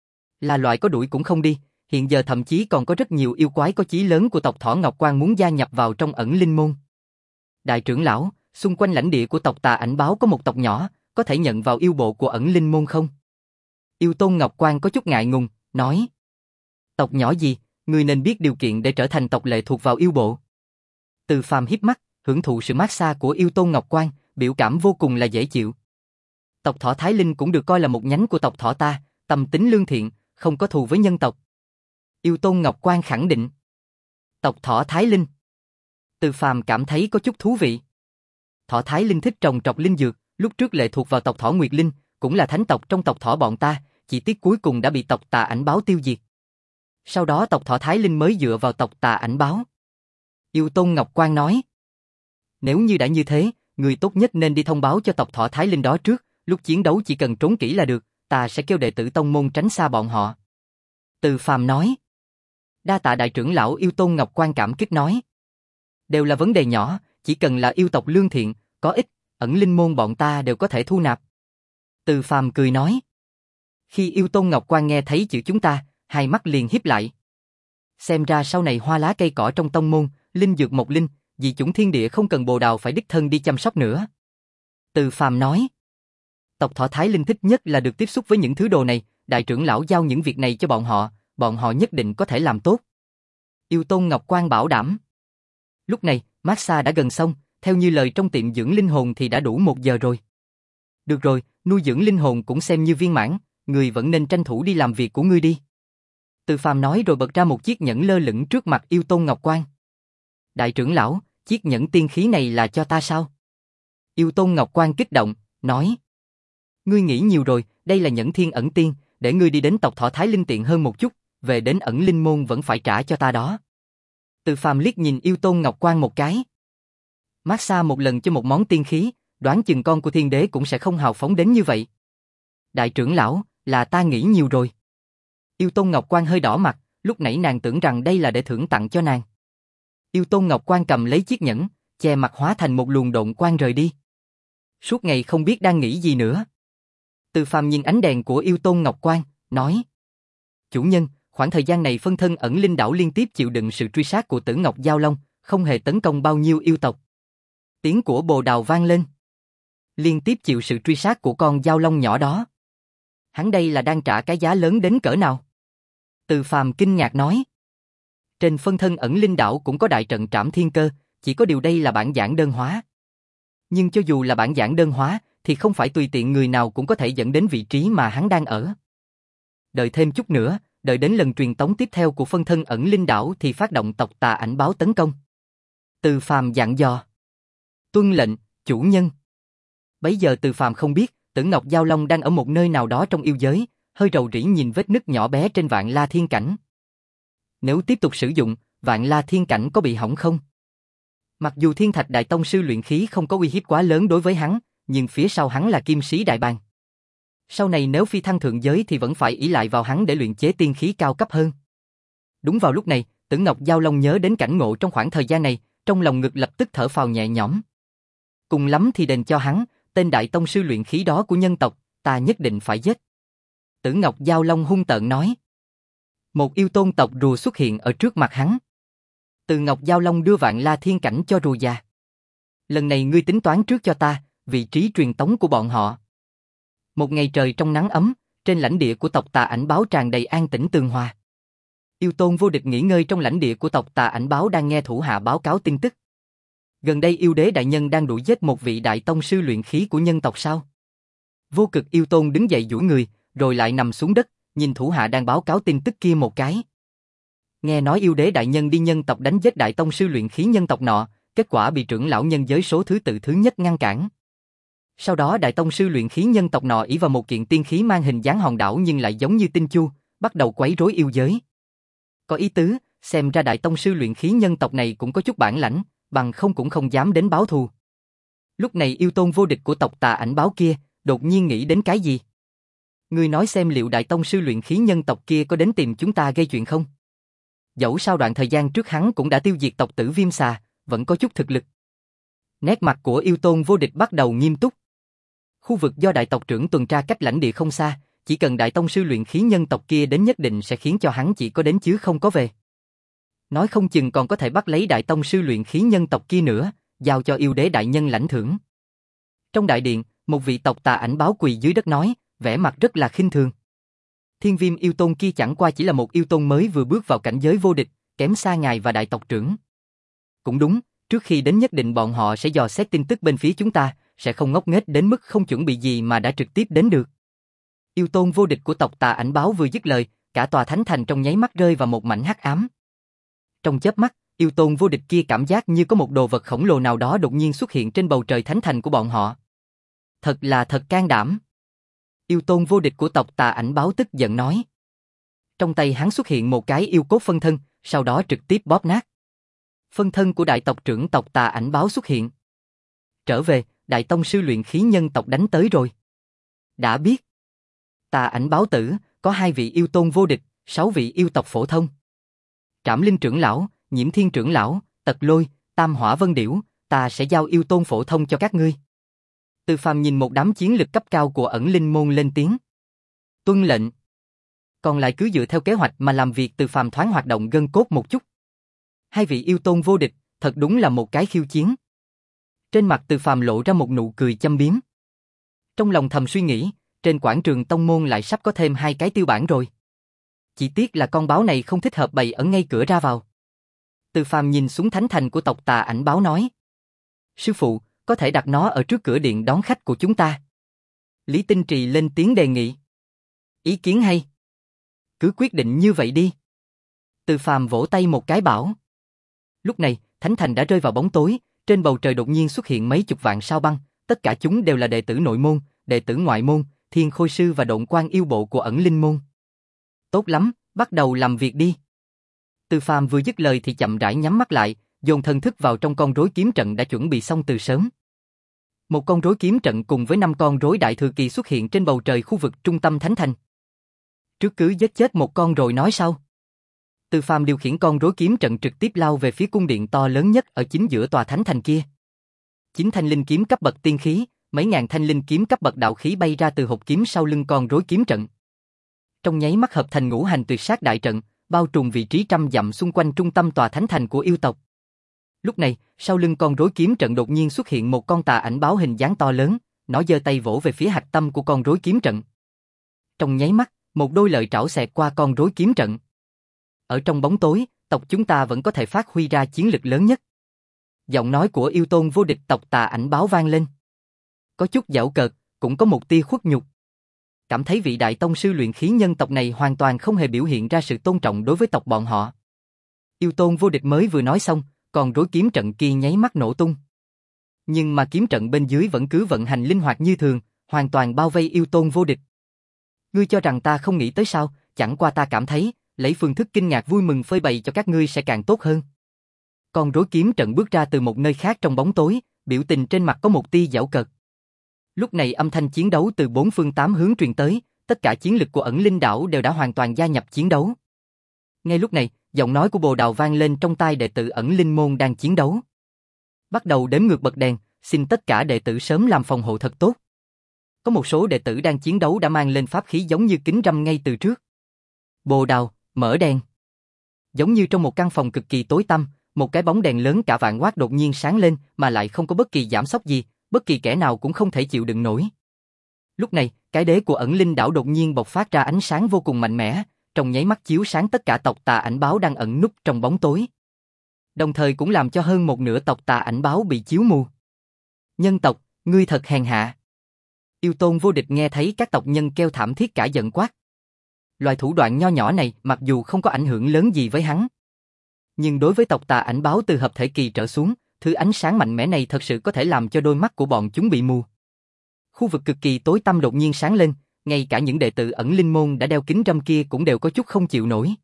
Là loại có đuổi cũng không đi, hiện giờ thậm chí còn có rất nhiều yêu quái có chí lớn của tộc Thỏ Ngọc Quan muốn gia nhập vào trong ẩn linh môn. Đại trưởng lão, xung quanh lãnh địa của tộc Tà Ảnh Báo có một tộc nhỏ, có thể nhận vào yêu bộ của ẩn linh môn không? Yêu Tôn Ngọc Quan có chút ngại ngùng, nói. Tộc nhỏ gì, ngươi nên biết điều kiện để trở thành tộc lệ thuộc vào yêu bộ. Từ Phàm híp mắt, hưởng thụ sự massage của Yêu Tôn Ngọc Quan, biểu cảm vô cùng là dễ chịu. Tộc Thỏ Thái Linh cũng được coi là một nhánh của tộc Thỏ ta, tâm tính lương thiện, không có thù với nhân tộc. Yêu Tôn Ngọc Quan khẳng định. Tộc Thỏ Thái Linh. Từ Phàm cảm thấy có chút thú vị. Thỏ Thái Linh thích trồng trọt linh dược, lúc trước lệ thuộc vào tộc Thỏ Nguyệt Linh, cũng là thánh tộc trong tộc Thỏ bọn ta, chỉ tiếc cuối cùng đã bị tộc Tà Ảnh Báo tiêu diệt. Sau đó tộc Thỏ Thái Linh mới dựa vào tộc Tà Ảnh Báo. Yêu Tôn Ngọc Quan nói. Nếu như đã như thế, người tốt nhất nên đi thông báo cho tộc Thỏ Thái Linh đó trước, lúc chiến đấu chỉ cần trốn kỹ là được, ta sẽ kêu đệ tử tông môn tránh xa bọn họ. Từ Phàm nói. Đa tạ đại trưởng lão. Yêu Tôn Ngọc Quan cảm kích nói. Đều là vấn đề nhỏ, chỉ cần là yêu tộc lương thiện, có ích, ẩn linh môn bọn ta đều có thể thu nạp. Từ Phàm cười nói. Khi Yêu Tôn Ngọc Quan nghe thấy chữ chúng ta, hai mắt liền híp lại. Xem ra sau này hoa lá cây cỏ trong tông môn, linh dược mộc linh, dị chủng thiên địa không cần bồ đào phải đích thân đi chăm sóc nữa. Từ Phàm nói. Tộc Thỏ Thái Linh thích nhất là được tiếp xúc với những thứ đồ này, đại trưởng lão giao những việc này cho bọn họ, bọn họ nhất định có thể làm tốt. Yêu Tôn Ngọc Quan bảo đảm. Lúc này, massage đã gần xong, theo như lời trong tiệm dưỡng linh hồn thì đã đủ một giờ rồi. Được rồi, nuôi dưỡng linh hồn cũng xem như viên mãn, người vẫn nên tranh thủ đi làm việc của ngươi đi. Từ Phàm nói rồi bật ra một chiếc nhẫn lơ lửng trước mặt Yêu Tôn Ngọc Quan. Đại trưởng lão, chiếc nhẫn tiên khí này là cho ta sao? Yêu Tôn Ngọc Quan kích động, nói. Ngươi nghĩ nhiều rồi, đây là nhẫn thiên ẩn tiên, để ngươi đi đến tộc Thỏ Thái Linh tiện hơn một chút, về đến ẩn linh môn vẫn phải trả cho ta đó. Từ Phàm liếc nhìn Yêu Tôn Ngọc Quan một cái. Massage một lần cho một món tiên khí, đoán chừng con của thiên đế cũng sẽ không hào phóng đến như vậy. Đại trưởng lão, là ta nghĩ nhiều rồi. Yêu Tôn Ngọc Quan hơi đỏ mặt, lúc nãy nàng tưởng rằng đây là để thưởng tặng cho nàng. Yêu Tôn Ngọc Quan cầm lấy chiếc nhẫn, che mặt hóa thành một luồng độn quang rời đi. Suốt ngày không biết đang nghĩ gì nữa. Từ Phàm nhìn ánh đèn của Yêu Tôn Ngọc Quan, nói. Chủ nhân, khoảng thời gian này phân thân ẩn linh đảo liên tiếp chịu đựng sự truy sát của Tử Ngọc Giao Long, không hề tấn công bao nhiêu yêu tộc. Tiếng của bồ đào vang lên. Liên tiếp chịu sự truy sát của con Giao Long nhỏ đó. Hắn đây là đang trả cái giá lớn đến cỡ nào? Từ Phàm kinh ngạc nói. Trên phân thân ẩn linh đảo cũng có đại trận Trảm Thiên Cơ, chỉ có điều đây là bản giản đơn hóa. Nhưng cho dù là bản giản đơn hóa, thì không phải tùy tiện người nào cũng có thể dẫn đến vị trí mà hắn đang ở. Đợi thêm chút nữa, đợi đến lần truyền tống tiếp theo của phân thân ẩn linh đảo thì phát động tộc Tà Ảnh Báo tấn công. Từ Phàm dặn dò. Tuân lệnh, chủ nhân. Bấy giờ Từ Phàm không biết, Tử Ngọc Giao Long đang ở một nơi nào đó trong yêu giới, hơi rầu rĩ nhìn vết nứt nhỏ bé trên Vạn La Thiên Cảnh. Nếu tiếp tục sử dụng, Vạn La Thiên Cảnh có bị hỏng không? Mặc dù Thiên Thạch Đại Tông Sư luyện khí không có uy hiếp quá lớn đối với hắn, nhưng phía sau hắn là Kim Sĩ Đại Bàng. Sau này nếu phi thăng thượng giới thì vẫn phải ỷ lại vào hắn để luyện chế tiên khí cao cấp hơn. Đúng vào lúc này, Tử Ngọc Giao Long nhớ đến cảnh ngộ trong khoảng thời gian này, trong lòng ngực lập tức thở phào nhẹ nhõm. Cùng lắm thì đền cho hắn, tên Đại Tông Sư luyện khí đó của nhân tộc, ta nhất định phải giết. Tử Ngọc Giao Long hung tợn nói. Một yêu tôn tộc rùa xuất hiện ở trước mặt hắn. Từ Ngọc Giao Long đưa Vạn La Thiên Cảnh cho rùa già. Lần này ngươi tính toán trước cho ta, vị trí truyền tống của bọn họ. Một ngày trời trong nắng ấm, trên lãnh địa của tộc Tà Ảnh Báo tràn đầy an tĩnh tường hòa. Yêu Tôn Vô Địch nghỉ ngơi trong lãnh địa của tộc Tà Ảnh Báo đang nghe thủ hạ báo cáo tin tức. Gần đây yêu đế đại nhân đang đuổi giết một vị đại tông sư luyện khí của nhân tộc sao? Vô Cực Yêu Tôn đứng dậy duỗi người, rồi lại nằm xuống đất, nhìn thủ hạ đang báo cáo tin tức kia một cái. Nghe nói yêu đế đại nhân đi nhân tộc đánh giết đại tông sư luyện khí nhân tộc nọ, kết quả bị trưởng lão nhân giới số thứ tự thứ nhất ngăn cản. Sau đó đại tông sư luyện khí nhân tộc nọ ỷ vào một kiện tiên khí mang hình dáng hòn đảo nhưng lại giống như tinh chu, bắt đầu quấy rối yêu giới. Có ý tứ, xem ra đại tông sư luyện khí nhân tộc này cũng có chút bản lãnh, bằng không cũng không dám đến báo thù. Lúc này Yêu Tôn Vô Địch của tộc Tà Ảnh Báo kia, đột nhiên nghĩ đến cái gì? Ngươi nói xem liệu đại tông sư luyện khí nhân tộc kia có đến tìm chúng ta gây chuyện không? Dẫu sao đoạn thời gian trước hắn cũng đã tiêu diệt tộc Tử Viêm Xà, vẫn có chút thực lực. Nét mặt của Yêu Tôn Vô Địch bắt đầu nghiêm túc. Khu vực do đại tộc trưởng tuần tra cách lãnh địa không xa, chỉ cần đại tông sư luyện khí nhân tộc kia đến nhất định sẽ khiến cho hắn chỉ có đến chứ không có về. Nói không chừng còn có thể bắt lấy đại tông sư luyện khí nhân tộc kia nữa, giao cho yêu đế đại nhân lãnh thưởng. Trong đại điện, một vị tộc Tà Ảnh Báo quỳ dưới đất nói, vẻ mặt rất là khinh thường. Thiên Viêm yêu tôn kia chẳng qua chỉ là một yêu tôn mới vừa bước vào cảnh giới vô địch, kém xa ngài và đại tộc trưởng. Cũng đúng, trước khi đến nhất định bọn họ sẽ dò xét tin tức bên phía chúng ta, sẽ không ngốc nghếch đến mức không chuẩn bị gì mà đã trực tiếp đến được. Yêu tôn vô địch của tộc Tà Ảnh Báo vừa dứt lời, cả tòa thánh thành trong nháy mắt rơi vào một mảnh hắc ám. Trong chớp mắt, yêu tôn vô địch kia cảm giác như có một đồ vật khổng lồ nào đó đột nhiên xuất hiện trên bầu trời thánh thành của bọn họ. Thật là thật can đảm. Yêu tôn vô địch của tộc Tà Ảnh Báo tức giận nói. Trong tay hắn xuất hiện một cái yêu cốt phân thân, sau đó trực tiếp bóp nát. Phân thân của đại tộc trưởng tộc Tà Ảnh Báo xuất hiện. Trở về, đại tông sư luyện khí nhân tộc đánh tới rồi. Đã biết. Tà Ảnh Báo tử, có hai vị yêu tôn vô địch, sáu vị yêu tộc phổ thông. Trảm Linh trưởng lão, Nhiễm Thiên trưởng lão, Tật Lôi, Tam Hỏa Vân Điểu, ta sẽ giao yêu tôn phổ thông cho các ngươi. Từ Phàm nhìn một đám chiến lực cấp cao của ẩn linh môn lên tiếng. Tuân lệnh. Còn lại cứ dựa theo kế hoạch mà làm việc. Từ Phàm thoáng hoạt động gân cốt một chút. Hai vị yêu tôn vô địch, thật đúng là một cái khiêu chiến. Trên mặt Từ Phàm lộ ra một nụ cười châm biếm. Trong lòng thầm suy nghĩ, trên quảng trường tông môn lại sắp có thêm hai cái tiêu bản rồi. Chỉ tiếc là con báo này không thích hợp bày ở ngay cửa ra vào. Từ Phàm nhìn xuống thánh thành của tộc Tà Ảnh Báo nói. Sư phụ, có thể đặt nó ở trước cửa điện đón khách của chúng ta. Lý Tinh Trì lên tiếng đề nghị. Ý kiến hay. Cứ quyết định như vậy đi. Từ Phàm vỗ tay một cái bảo. Lúc này, thánh thành đã rơi vào bóng tối, trên bầu trời đột nhiên xuất hiện mấy chục vạn sao băng, tất cả chúng đều là đệ tử nội môn, đệ tử ngoại môn, Thiên Khôi Sư và Độn Quan yêu bộ của ẩn linh môn. Tốt lắm, bắt đầu làm việc đi. Từ Phàm vừa dứt lời thì chậm rãi nhắm mắt lại, dồn thần thức vào trong con rối kiếm trận đã chuẩn bị xong từ sớm. Một con rối kiếm trận cùng với năm con rối đại thừa kỳ xuất hiện trên bầu trời khu vực trung tâm thánh thành. Trước cứ giết chết một con rồi nói sau. Từ Phàm điều khiển con rối kiếm trận trực tiếp lao về phía cung điện to lớn nhất ở chính giữa tòa thánh thành kia. Chín thanh linh kiếm cấp bậc tiên khí, mấy ngàn thanh linh kiếm cấp bậc đạo khí bay ra từ hộp kiếm sau lưng con rối kiếm trận. Trong nháy mắt hợp thành ngũ hành tuyệt sát đại trận, bao trùm vị trí trăm dặm xung quanh trung tâm tòa thánh thành của yêu tộc. Lúc này, sau lưng con rối kiếm trận đột nhiên xuất hiện một con tà ảnh báo hình dáng to lớn, nó giơ tay vỗ về phía hạch tâm của con rối kiếm trận. Trong nháy mắt, một đôi lợi trảo xẹt qua con rối kiếm trận. Ở trong bóng tối, tộc chúng ta vẫn có thể phát huy ra chiến lực lớn nhất. Giọng nói của yêu tôn vô địch tộc Tà Ảnh Báo vang lên. Có chút giễu cợt, cũng có một tia khuất nhục. Cảm thấy vị đại tông sư luyện khí nhân tộc này hoàn toàn không hề biểu hiện ra sự tôn trọng đối với tộc bọn họ. Yêu tôn vô địch mới vừa nói xong, còn rối kiếm trận kia nháy mắt nổ tung. Nhưng mà kiếm trận bên dưới vẫn cứ vận hành linh hoạt như thường, hoàn toàn bao vây yêu tôn vô địch. Ngươi cho rằng ta không nghĩ tới sao? Chẳng qua ta cảm thấy, lấy phương thức kinh ngạc vui mừng phơi bày cho các ngươi sẽ càng tốt hơn. Con rối kiếm trận bước ra từ một nơi khác trong bóng tối, biểu tình trên mặt có một tia giễu cợt. Lúc này âm thanh chiến đấu từ bốn phương tám hướng truyền tới, tất cả chiến lực của ẩn linh đảo đều đã hoàn toàn gia nhập chiến đấu. Ngay lúc này, giọng nói của Bồ Đào vang lên trong tai đệ tử ẩn linh môn đang chiến đấu. Bắt đầu đếm ngược bật đèn, xin tất cả đệ tử sớm làm phòng hộ thật tốt. Có một số đệ tử đang chiến đấu đã mang lên pháp khí giống như kính râm ngay từ trước. Bồ Đào, mở đèn. Giống như trong một căn phòng cực kỳ tối tăm, một cái bóng đèn lớn cả vạn watt đột nhiên sáng lên mà lại không có bất kỳ giảm sóc gì, bất kỳ kẻ nào cũng không thể chịu đựng nổi. Lúc này, cái đế của ẩn linh đảo đột nhiên bộc phát ra ánh sáng vô cùng mạnh mẽ, trong nháy mắt chiếu sáng tất cả tộc Tà Ảnh Báo đang ẩn núp trong bóng tối. Đồng thời cũng làm cho hơn một nửa tộc Tà Ảnh Báo bị chiếu mù. Nhân tộc, ngươi thật hèn hạ. Yêu tôn vô địch nghe thấy các tộc nhân kêu thảm thiết cả giận quát. Loại thủ đoạn nho nhỏ này mặc dù không có ảnh hưởng lớn gì với hắn, nhưng đối với tộc Tà Ảnh Báo từ hợp thể kỳ trở xuống, thứ ánh sáng mạnh mẽ này thật sự có thể làm cho đôi mắt của bọn chúng bị mù. Khu vực cực kỳ tối tăm đột nhiên sáng lên, ngay cả những đệ tử ẩn linh môn đã đeo kính râm kia cũng đều có chút không chịu nổi.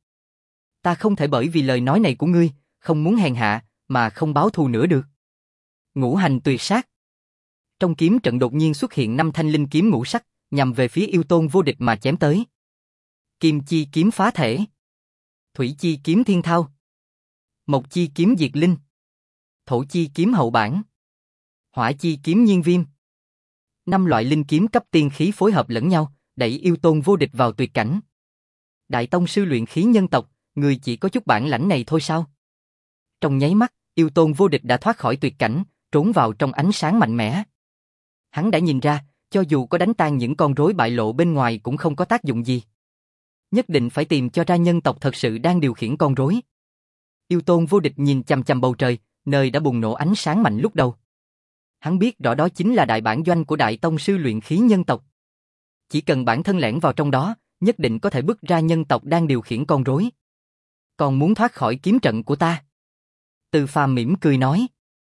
Ta không thể bởi vì lời nói này của ngươi, không muốn hèn hạ, mà không báo thù nữa được. Ngũ hành tuyệt sát. Trong kiếm trận đột nhiên xuất hiện năm thanh linh kiếm ngũ sắc, nhằm về phía yêu tôn vô địch mà chém tới. Kim chi kiếm phá thể. Thủy chi kiếm thiên thao. Mộc chi kiếm diệt linh. Thổ chi kiếm hậu bản. Hỏa chi kiếm nhiên viêm. Năm loại linh kiếm cấp tiên khí phối hợp lẫn nhau, đẩy yêu tôn vô địch vào tuyệt cảnh. Đại tông sư luyện khí nhân tộc, người chỉ có chút bản lãnh này thôi sao? Trong nháy mắt, yêu tôn vô địch đã thoát khỏi tuyệt cảnh, trốn vào trong ánh sáng mạnh mẽ. Hắn đã nhìn ra, cho dù có đánh tan những con rối bại lộ bên ngoài cũng không có tác dụng gì. Nhất định phải tìm cho ra nhân tộc thật sự đang điều khiển con rối. Yêu tôn vô địch nhìn chằm chằm bầu trời, nơi đã bùng nổ ánh sáng mạnh lúc đầu. Hắn biết rõ đó chính là đại bản doanh của đại tông sư luyện khí nhân tộc. Chỉ cần bản thân lẻn vào trong đó, nhất định có thể bức ra nhân tộc đang điều khiển con rối. Còn muốn thoát khỏi kiếm trận của ta? Từ Phàm mỉm cười nói.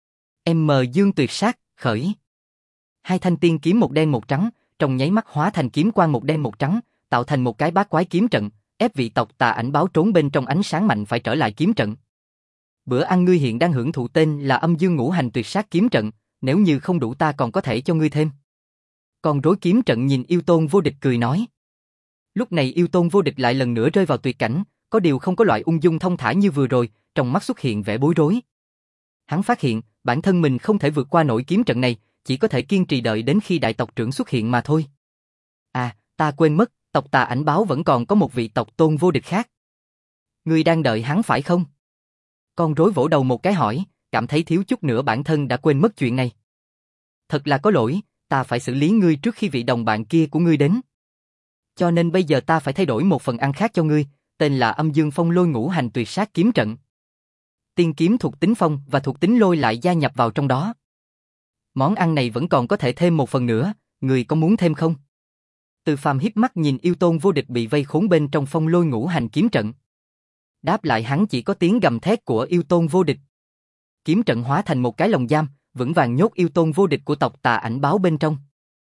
M Dương tuyệt sát, khởi. Hai thanh tiên kiếm một đen một trắng, trong nháy mắt hóa thành kiếm quang một đen một trắng, tạo thành một cái bát quái kiếm trận, ép vị tộc Tà Ảnh Báo trốn bên trong ánh sáng mạnh phải trở lại kiếm trận. Bữa ăn ngươi hiện đang hưởng thụ tên là Âm Dương Ngũ Hành Tuyệt Sát kiếm trận, nếu như không đủ ta còn có thể cho ngươi thêm. Con rối kiếm trận nhìn Yêu Tôn Vô Địch cười nói. Lúc này Yêu Tôn Vô Địch lại lần nữa rơi vào tuyệt cảnh, có điều không có loại ung dung thông thả như vừa rồi, trong mắt xuất hiện vẻ bối rối. Hắn phát hiện, bản thân mình không thể vượt qua nổi kiếm trận này, chỉ có thể kiên trì đợi đến khi đại tộc trưởng xuất hiện mà thôi. À, ta quên mất, tộc Tà Ảnh Báo vẫn còn có một vị tộc tôn vô địch khác. Ngươi đang đợi hắn phải không? Con rối vỗ đầu một cái hỏi, cảm thấy thiếu chút nữa bản thân đã quên mất chuyện này. Thật là có lỗi, ta phải xử lý ngươi trước khi vị đồng bạn kia của ngươi đến. Cho nên bây giờ ta phải thay đổi một phần ăn khác cho ngươi, tên là Âm Dương Phong Lôi Ngũ Hành Tuyệt Sát kiếm trận. Tiên kiếm thuộc tính phong và thuộc tính lôi lại gia nhập vào trong đó. Món ăn này vẫn còn có thể thêm một phần nữa, người có muốn thêm không? Từ Phàm híp mắt nhìn Yêu Tôn Vô Địch bị vây khốn bên trong Phong Lôi Ngũ Hành kiếm trận. Đáp lại hắn chỉ có tiếng gầm thét của Yêu Tôn Vô Địch. Kiếm trận hóa thành một cái lồng giam, vững vàng nhốt Yêu Tôn Vô Địch của tộc Tà Ảnh Báo bên trong.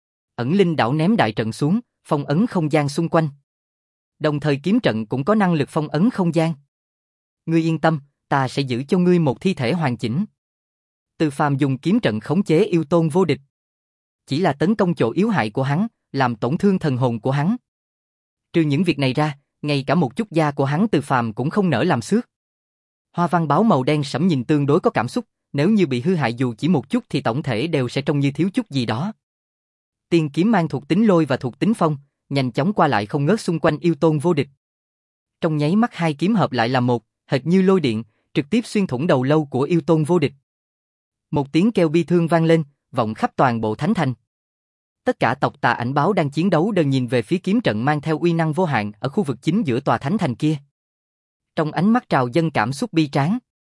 Ẩn Linh đảo ném đại trận xuống, phong ấn không gian xung quanh. Đồng thời kiếm trận cũng có năng lực phong ấn không gian. Ngươi yên tâm, ta sẽ giữ cho ngươi một thi thể hoàn chỉnh. Từ Phàm dùng kiếm trận khống chế Yêu Tôn Vô Địch. Chỉ là tấn công chỗ yếu hại của hắn, làm tổn thương thần hồn của hắn. Trừ những việc này ra, ngay cả một chút da của hắn Từ Phàm cũng không nỡ làm xước. Hoa văn báo màu đen sẫm nhìn tương đối có cảm xúc, nếu như bị hư hại dù chỉ một chút thì tổng thể đều sẽ trông như thiếu chút gì đó. Tiên kiếm mang thuộc tính lôi và thuộc tính phong, nhanh chóng qua lại không ngớt xung quanh Yêu Tôn Vô Địch. Trong nháy mắt hai kiếm hợp lại là một, hệt như lôi điện, trực tiếp xuyên thủng đầu lâu của Yêu Tôn Vô Địch. Một tiếng kêu bi thương vang lên, vọng khắp toàn bộ thánh thành. Tất cả tộc Tà Ảnh Báo đang chiến đấu đều nhìn về phía kiếm trận mang theo uy năng vô hạn ở khu vực chính giữa tòa thánh thành kia. Trong ánh mắt trào dâng cảm xúc bi tráng.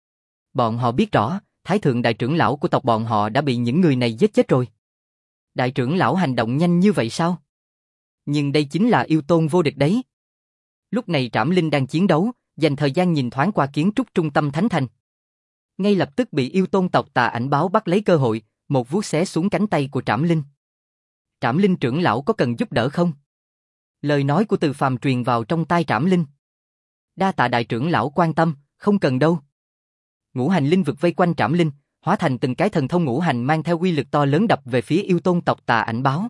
Bọn họ biết rõ, Thái thượng đại trưởng lão của tộc bọn họ đã bị những người này giết chết rồi. Đại trưởng lão hành động nhanh như vậy sao? Nhưng đây chính là Yêu Tôn Vô Địch đấy. Lúc này Trảm Linh đang chiến đấu, dành thời gian nhìn thoáng qua kiến trúc trung tâm thánh thành. Ngay lập tức bị Yêu Tôn tộc Tà Ảnh Báo bắt lấy cơ hội, một vuốt xé xuống cánh tay của Trảm Linh. Trảm Linh trưởng lão có cần giúp đỡ không? Lời nói của Từ Phàm truyền vào trong tai Trảm Linh. Đa tạ đại trưởng lão quan tâm, không cần đâu. Ngũ hành linh vực vây quanh Trảm Linh, hóa thành từng cái thần thông ngũ hành mang theo uy lực to lớn đập về phía Yêu Tôn tộc Tà Ảnh Báo.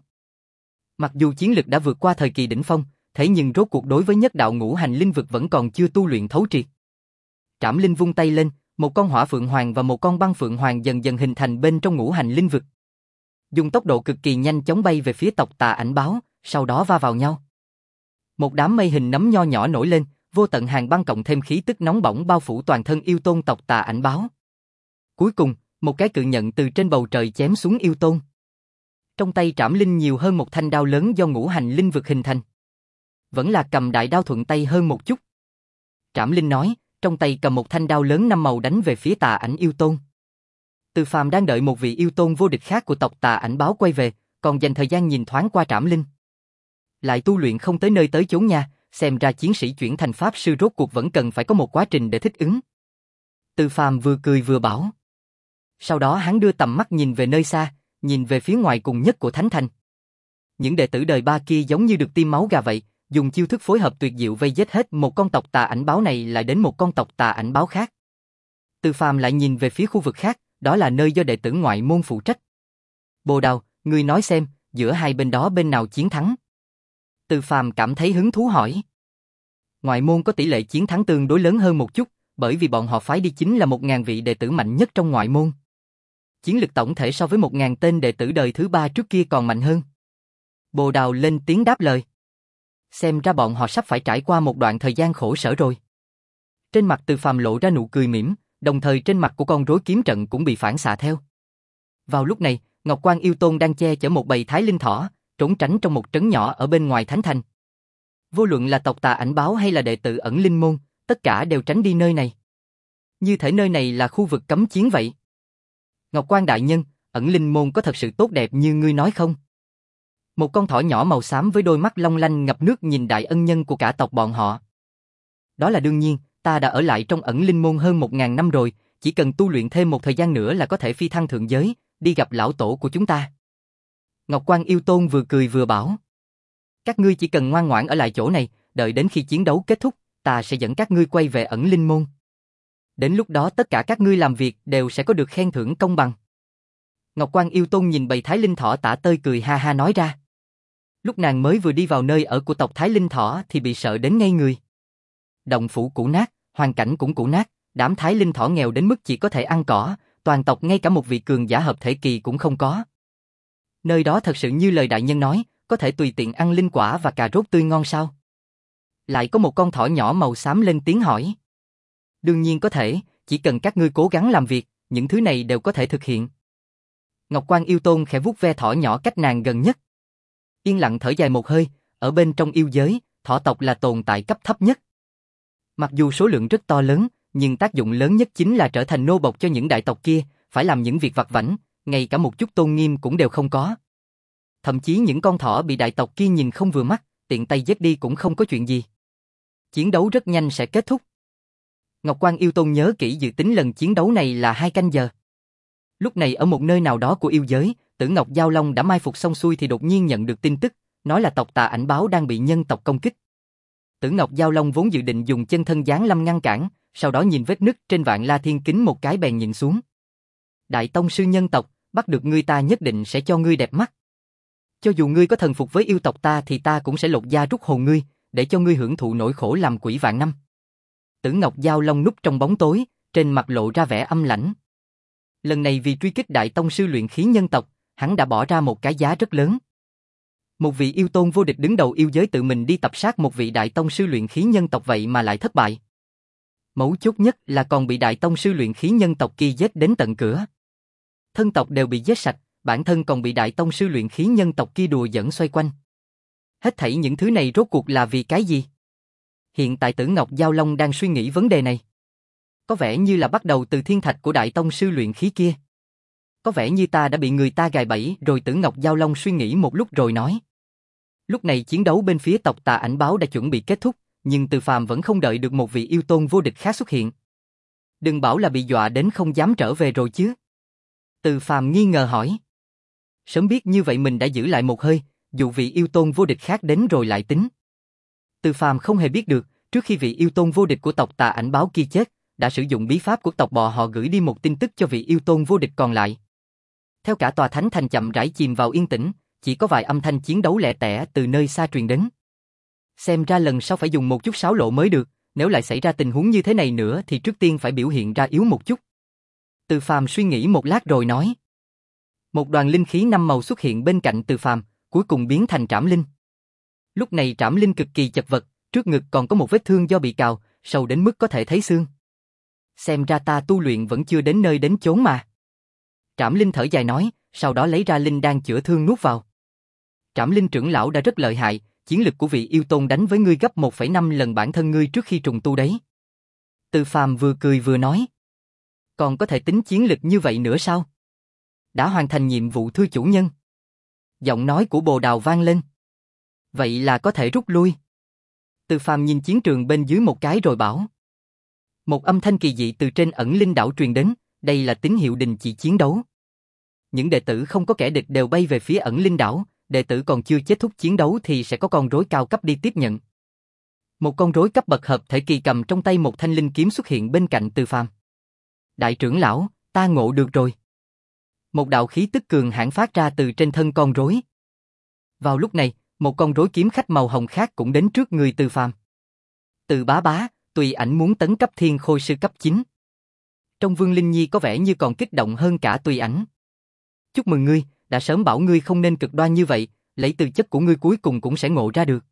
Mặc dù chiến lực đã vượt qua thời kỳ đỉnh phong, thế nhưng rốt cuộc đối với nhất đạo ngũ hành linh vực vẫn còn chưa tu luyện thấu triệt. Trảm Linh vung tay lên, một con hỏa phượng hoàng và một con băng phượng hoàng dần dần hình thành bên trong ngũ hành linh vực. Dùng tốc độ cực kỳ nhanh chóng bay về phía tộc Tà Ảnh Báo, sau đó va vào nhau. Một đám mây hình nấm nho nhỏ nổi lên, vô tận hàng băng cộng thêm khí tức nóng bỏng bao phủ toàn thân Yêu Tôn tộc Tà Ảnh Báo. Cuối cùng, một cái cự nhận từ trên bầu trời chém xuống Yêu Tôn. Trong tay Trảm Linh nhiều hơn một thanh đao lớn do ngũ hành linh vực hình thành. Vẫn là cầm đại đao thuận tay hơn một chút. Trảm Linh nói, trong tay cầm một thanh đao lớn năm màu đánh về phía Tà Ảnh Yêu Tôn. Từ Phàm đang đợi một vị Yêu Tôn vô địch khác của tộc Tà Ảnh Báo quay về, còn dành thời gian nhìn thoáng qua Trảm Linh. Lại tu luyện không tới nơi tới chốn nha, xem ra chiến sĩ chuyển thành pháp sư rốt cuộc vẫn cần phải có một quá trình để thích ứng. Từ Phàm vừa cười vừa bảo. Sau đó hắn đưa tầm mắt nhìn về nơi xa, nhìn về phía ngoài cùng nhất của thánh thành. Những đệ tử đời ba kia giống như được tiêm máu gà vậy, dùng chiêu thức phối hợp tuyệt diệu vây giết hết một con tộc Tà Ảnh Báo này lại đến một con tộc Tà Ảnh Báo khác. Từ Phàm lại nhìn về phía khu vực khác, đó là nơi do đệ tử ngoại môn phụ trách. Bồ Đào, ngươi nói xem, giữa hai bên đó bên nào chiến thắng? Từ Phàm cảm thấy hứng thú hỏi. Ngoại môn có tỷ lệ chiến thắng tương đối lớn hơn một chút, bởi vì bọn họ phái đi chính là một ngàn vị đệ tử mạnh nhất trong ngoại môn. Chiến lực tổng thể so với một ngàn tên đệ tử đời thứ ba trước kia còn mạnh hơn. Bồ Đào lên tiếng đáp lời. Xem ra bọn họ sắp phải trải qua một đoạn thời gian khổ sở rồi. Trên mặt Từ Phàm lộ ra nụ cười mỉm, đồng thời trên mặt của con rối kiếm trận cũng bị phản xạ theo. Vào lúc này, Ngọc Quan Yêu Tôn đang che chở một bầy thái linh thỏ, trốn tránh trong một trấn nhỏ ở bên ngoài thánh thành. Vô luận là tộc Tà Ảnh Báo hay là đệ tử ẩn linh môn, tất cả đều tránh đi nơi này. Như thể nơi này là khu vực cấm chiến vậy. Ngọc Quan đại nhân, ẩn linh môn có thật sự tốt đẹp như ngươi nói không? Một con thỏ nhỏ màu xám với đôi mắt long lanh ngập nước nhìn đại ân nhân của cả tộc bọn họ. Đó là đương nhiên, ta đã ở lại trong ẩn linh môn hơn một ngàn năm rồi, chỉ cần tu luyện thêm một thời gian nữa là có thể phi thăng thượng giới, đi gặp lão tổ của chúng ta. Ngọc Quan Yêu Tôn vừa cười vừa bảo. Các ngươi chỉ cần ngoan ngoãn ở lại chỗ này, đợi đến khi chiến đấu kết thúc, ta sẽ dẫn các ngươi quay về ẩn linh môn. Đến lúc đó tất cả các ngươi làm việc đều sẽ có được khen thưởng công bằng. Ngọc Quan Yêu Tôn nhìn bầy Thái Linh Thỏ tả tơi cười ha ha nói ra. Lúc nàng mới vừa đi vào nơi ở của tộc Thái Linh Thỏ thì bị sợ đến ngây người. Động phủ cũ nát, hoàn cảnh cũng cũ nát, đám Thái Linh Thỏ nghèo đến mức chỉ có thể ăn cỏ, toàn tộc ngay cả một vị cường giả hợp thể kỳ cũng không có. Nơi đó thật sự như lời đại nhân nói, có thể tùy tiện ăn linh quả và cà rốt tươi ngon sao? Lại có một con thỏ nhỏ màu xám lên tiếng hỏi. Đương nhiên có thể, chỉ cần các ngươi cố gắng làm việc, những thứ này đều có thể thực hiện. Ngọc Quan Yêu Tôn khẽ vuốt ve thỏ nhỏ cách nàng gần nhất. Yên lặng thở dài một hơi, ở bên trong yêu giới, thỏ tộc là tồn tại cấp thấp nhất. Mặc dù số lượng rất to lớn, nhưng tác dụng lớn nhất chính là trở thành nô bộc cho những đại tộc kia, phải làm những việc vặt vãnh, ngay cả một chút tôn nghiêm cũng đều không có. Thậm chí những con thỏ bị đại tộc kia nhìn không vừa mắt, tiện tay giết đi cũng không có chuyện gì. Chiến đấu rất nhanh sẽ kết thúc. Ngọc Quan Yêu Tôn nhớ kỹ dự tính lần chiến đấu này là hai canh giờ. Lúc này ở một nơi nào đó của yêu giới, Tử Ngọc Giao Long đã mai phục xong xuôi thì đột nhiên nhận được tin tức, nói là tộc Tà Ảnh Báo đang bị nhân tộc công kích. Tử Ngọc Giao Long vốn dự định dùng chân thân giáng lâm ngăn cản, sau đó nhìn vết nứt trên Vạn La Thiên Kính một cái bèn nhìn xuống. Đại tông sư nhân tộc, bắt được ngươi ta nhất định sẽ cho ngươi đẹp mắt. Cho dù ngươi có thần phục với yêu tộc ta thì ta cũng sẽ lột da rút hồn ngươi, để cho ngươi hưởng thụ nỗi khổ làm quỷ vạn năm. Tử Ngọc Giao Long núp trong bóng tối, trên mặt lộ ra vẻ âm lãnh. Lần này vì truy kích đại tông sư luyện khí nhân tộc, hắn đã bỏ ra một cái giá rất lớn. Một vị yêu tôn vô địch đứng đầu yêu giới tự mình đi tập sát một vị đại tông sư luyện khí nhân tộc vậy mà lại thất bại. Mấu chốt nhất là còn bị đại tông sư luyện khí nhân tộc kia giết đến tận cửa. Thân tộc đều bị giết sạch, bản thân còn bị đại tông sư luyện khí nhân tộc kia đùa giỡn xoay quanh. Hết thảy những thứ này rốt cuộc là vì cái gì? Hiện tại Tử Ngọc Giao Long đang suy nghĩ vấn đề này. Có vẻ như là bắt đầu từ thiên thạch của đại tông sư luyện khí kia. Có vẻ như ta đã bị người ta gài bẫy rồi. Tử Ngọc Giao Long suy nghĩ một lúc rồi nói. Lúc này chiến đấu bên phía tộc Tà Ảnh Báo đã chuẩn bị kết thúc, nhưng Từ Phàm vẫn không đợi được một vị yêu tôn vô địch khác xuất hiện. Đừng bảo là bị dọa đến không dám trở về rồi chứ. Từ Phàm nghi ngờ hỏi. Sớm biết như vậy mình đã giữ lại một hơi, dù vị yêu tôn vô địch khác đến rồi lại tính. Từ Phàm không hề biết được, trước khi vị yêu tôn vô địch của tộc Tà Ảnh Báo kia chết, đã sử dụng bí pháp của tộc bò họ gửi đi một tin tức cho vị yêu tôn vô địch còn lại. Theo cả tòa thánh thành chậm rãi chìm vào yên tĩnh, chỉ có vài âm thanh chiến đấu lẻ tẻ từ nơi xa truyền đến. Xem ra lần sau phải dùng một chút xáo lộ mới được, nếu lại xảy ra tình huống như thế này nữa thì trước tiên phải biểu hiện ra yếu một chút. Từ Phàm suy nghĩ một lát rồi nói. Một đoàn linh khí năm màu xuất hiện bên cạnh Từ Phàm, cuối cùng biến thành Trảm Linh. Lúc này Trảm Linh cực kỳ chật vật, trước ngực còn có một vết thương do bị cào, sâu đến mức có thể thấy xương. Xem ra ta tu luyện vẫn chưa đến nơi đến chốn mà. Trảm Linh thở dài nói, sau đó lấy ra linh đan chữa thương nuốt vào. Trảm Linh trưởng lão đã rất lợi hại, chiến lực của vị yêu tôn đánh với ngươi gấp một phẩy năm lần bản thân ngươi trước khi trùng tu đấy. Từ Phàm vừa cười vừa nói. Còn có thể tính chiến lực như vậy nữa sao? Đã hoàn thành nhiệm vụ thưa chủ nhân. Giọng nói của Bồ Đào vang lên. Vậy là có thể rút lui. Từ Phàm nhìn chiến trường bên dưới một cái rồi bảo. Một âm thanh kỳ dị từ trên ẩn linh đảo truyền đến, đây là tín hiệu đình chỉ chiến đấu. Những đệ tử không có kẻ địch đều bay về phía ẩn linh đảo, đệ tử còn chưa kết thúc chiến đấu thì sẽ có con rối cao cấp đi tiếp nhận. Một con rối cấp bậc hợp thể kỳ cầm trong tay một thanh linh kiếm xuất hiện bên cạnh Từ Phàm. Đại trưởng lão, ta ngộ được rồi. Một đạo khí tức cường hãn phát ra từ trên thân con rối. Vào lúc này, một con rối kiếm khách màu hồng khác cũng đến trước người Từ Phàm. Từ bá bá, Tùy Ảnh muốn tấn cấp thiên khôi sư cấp chín. Trong Vương Linh Nhi có vẻ như còn kích động hơn cả Tùy Ảnh. Chúc mừng ngươi, đã sớm bảo ngươi không nên cực đoan như vậy, lấy tư chất của ngươi cuối cùng cũng sẽ ngộ ra được.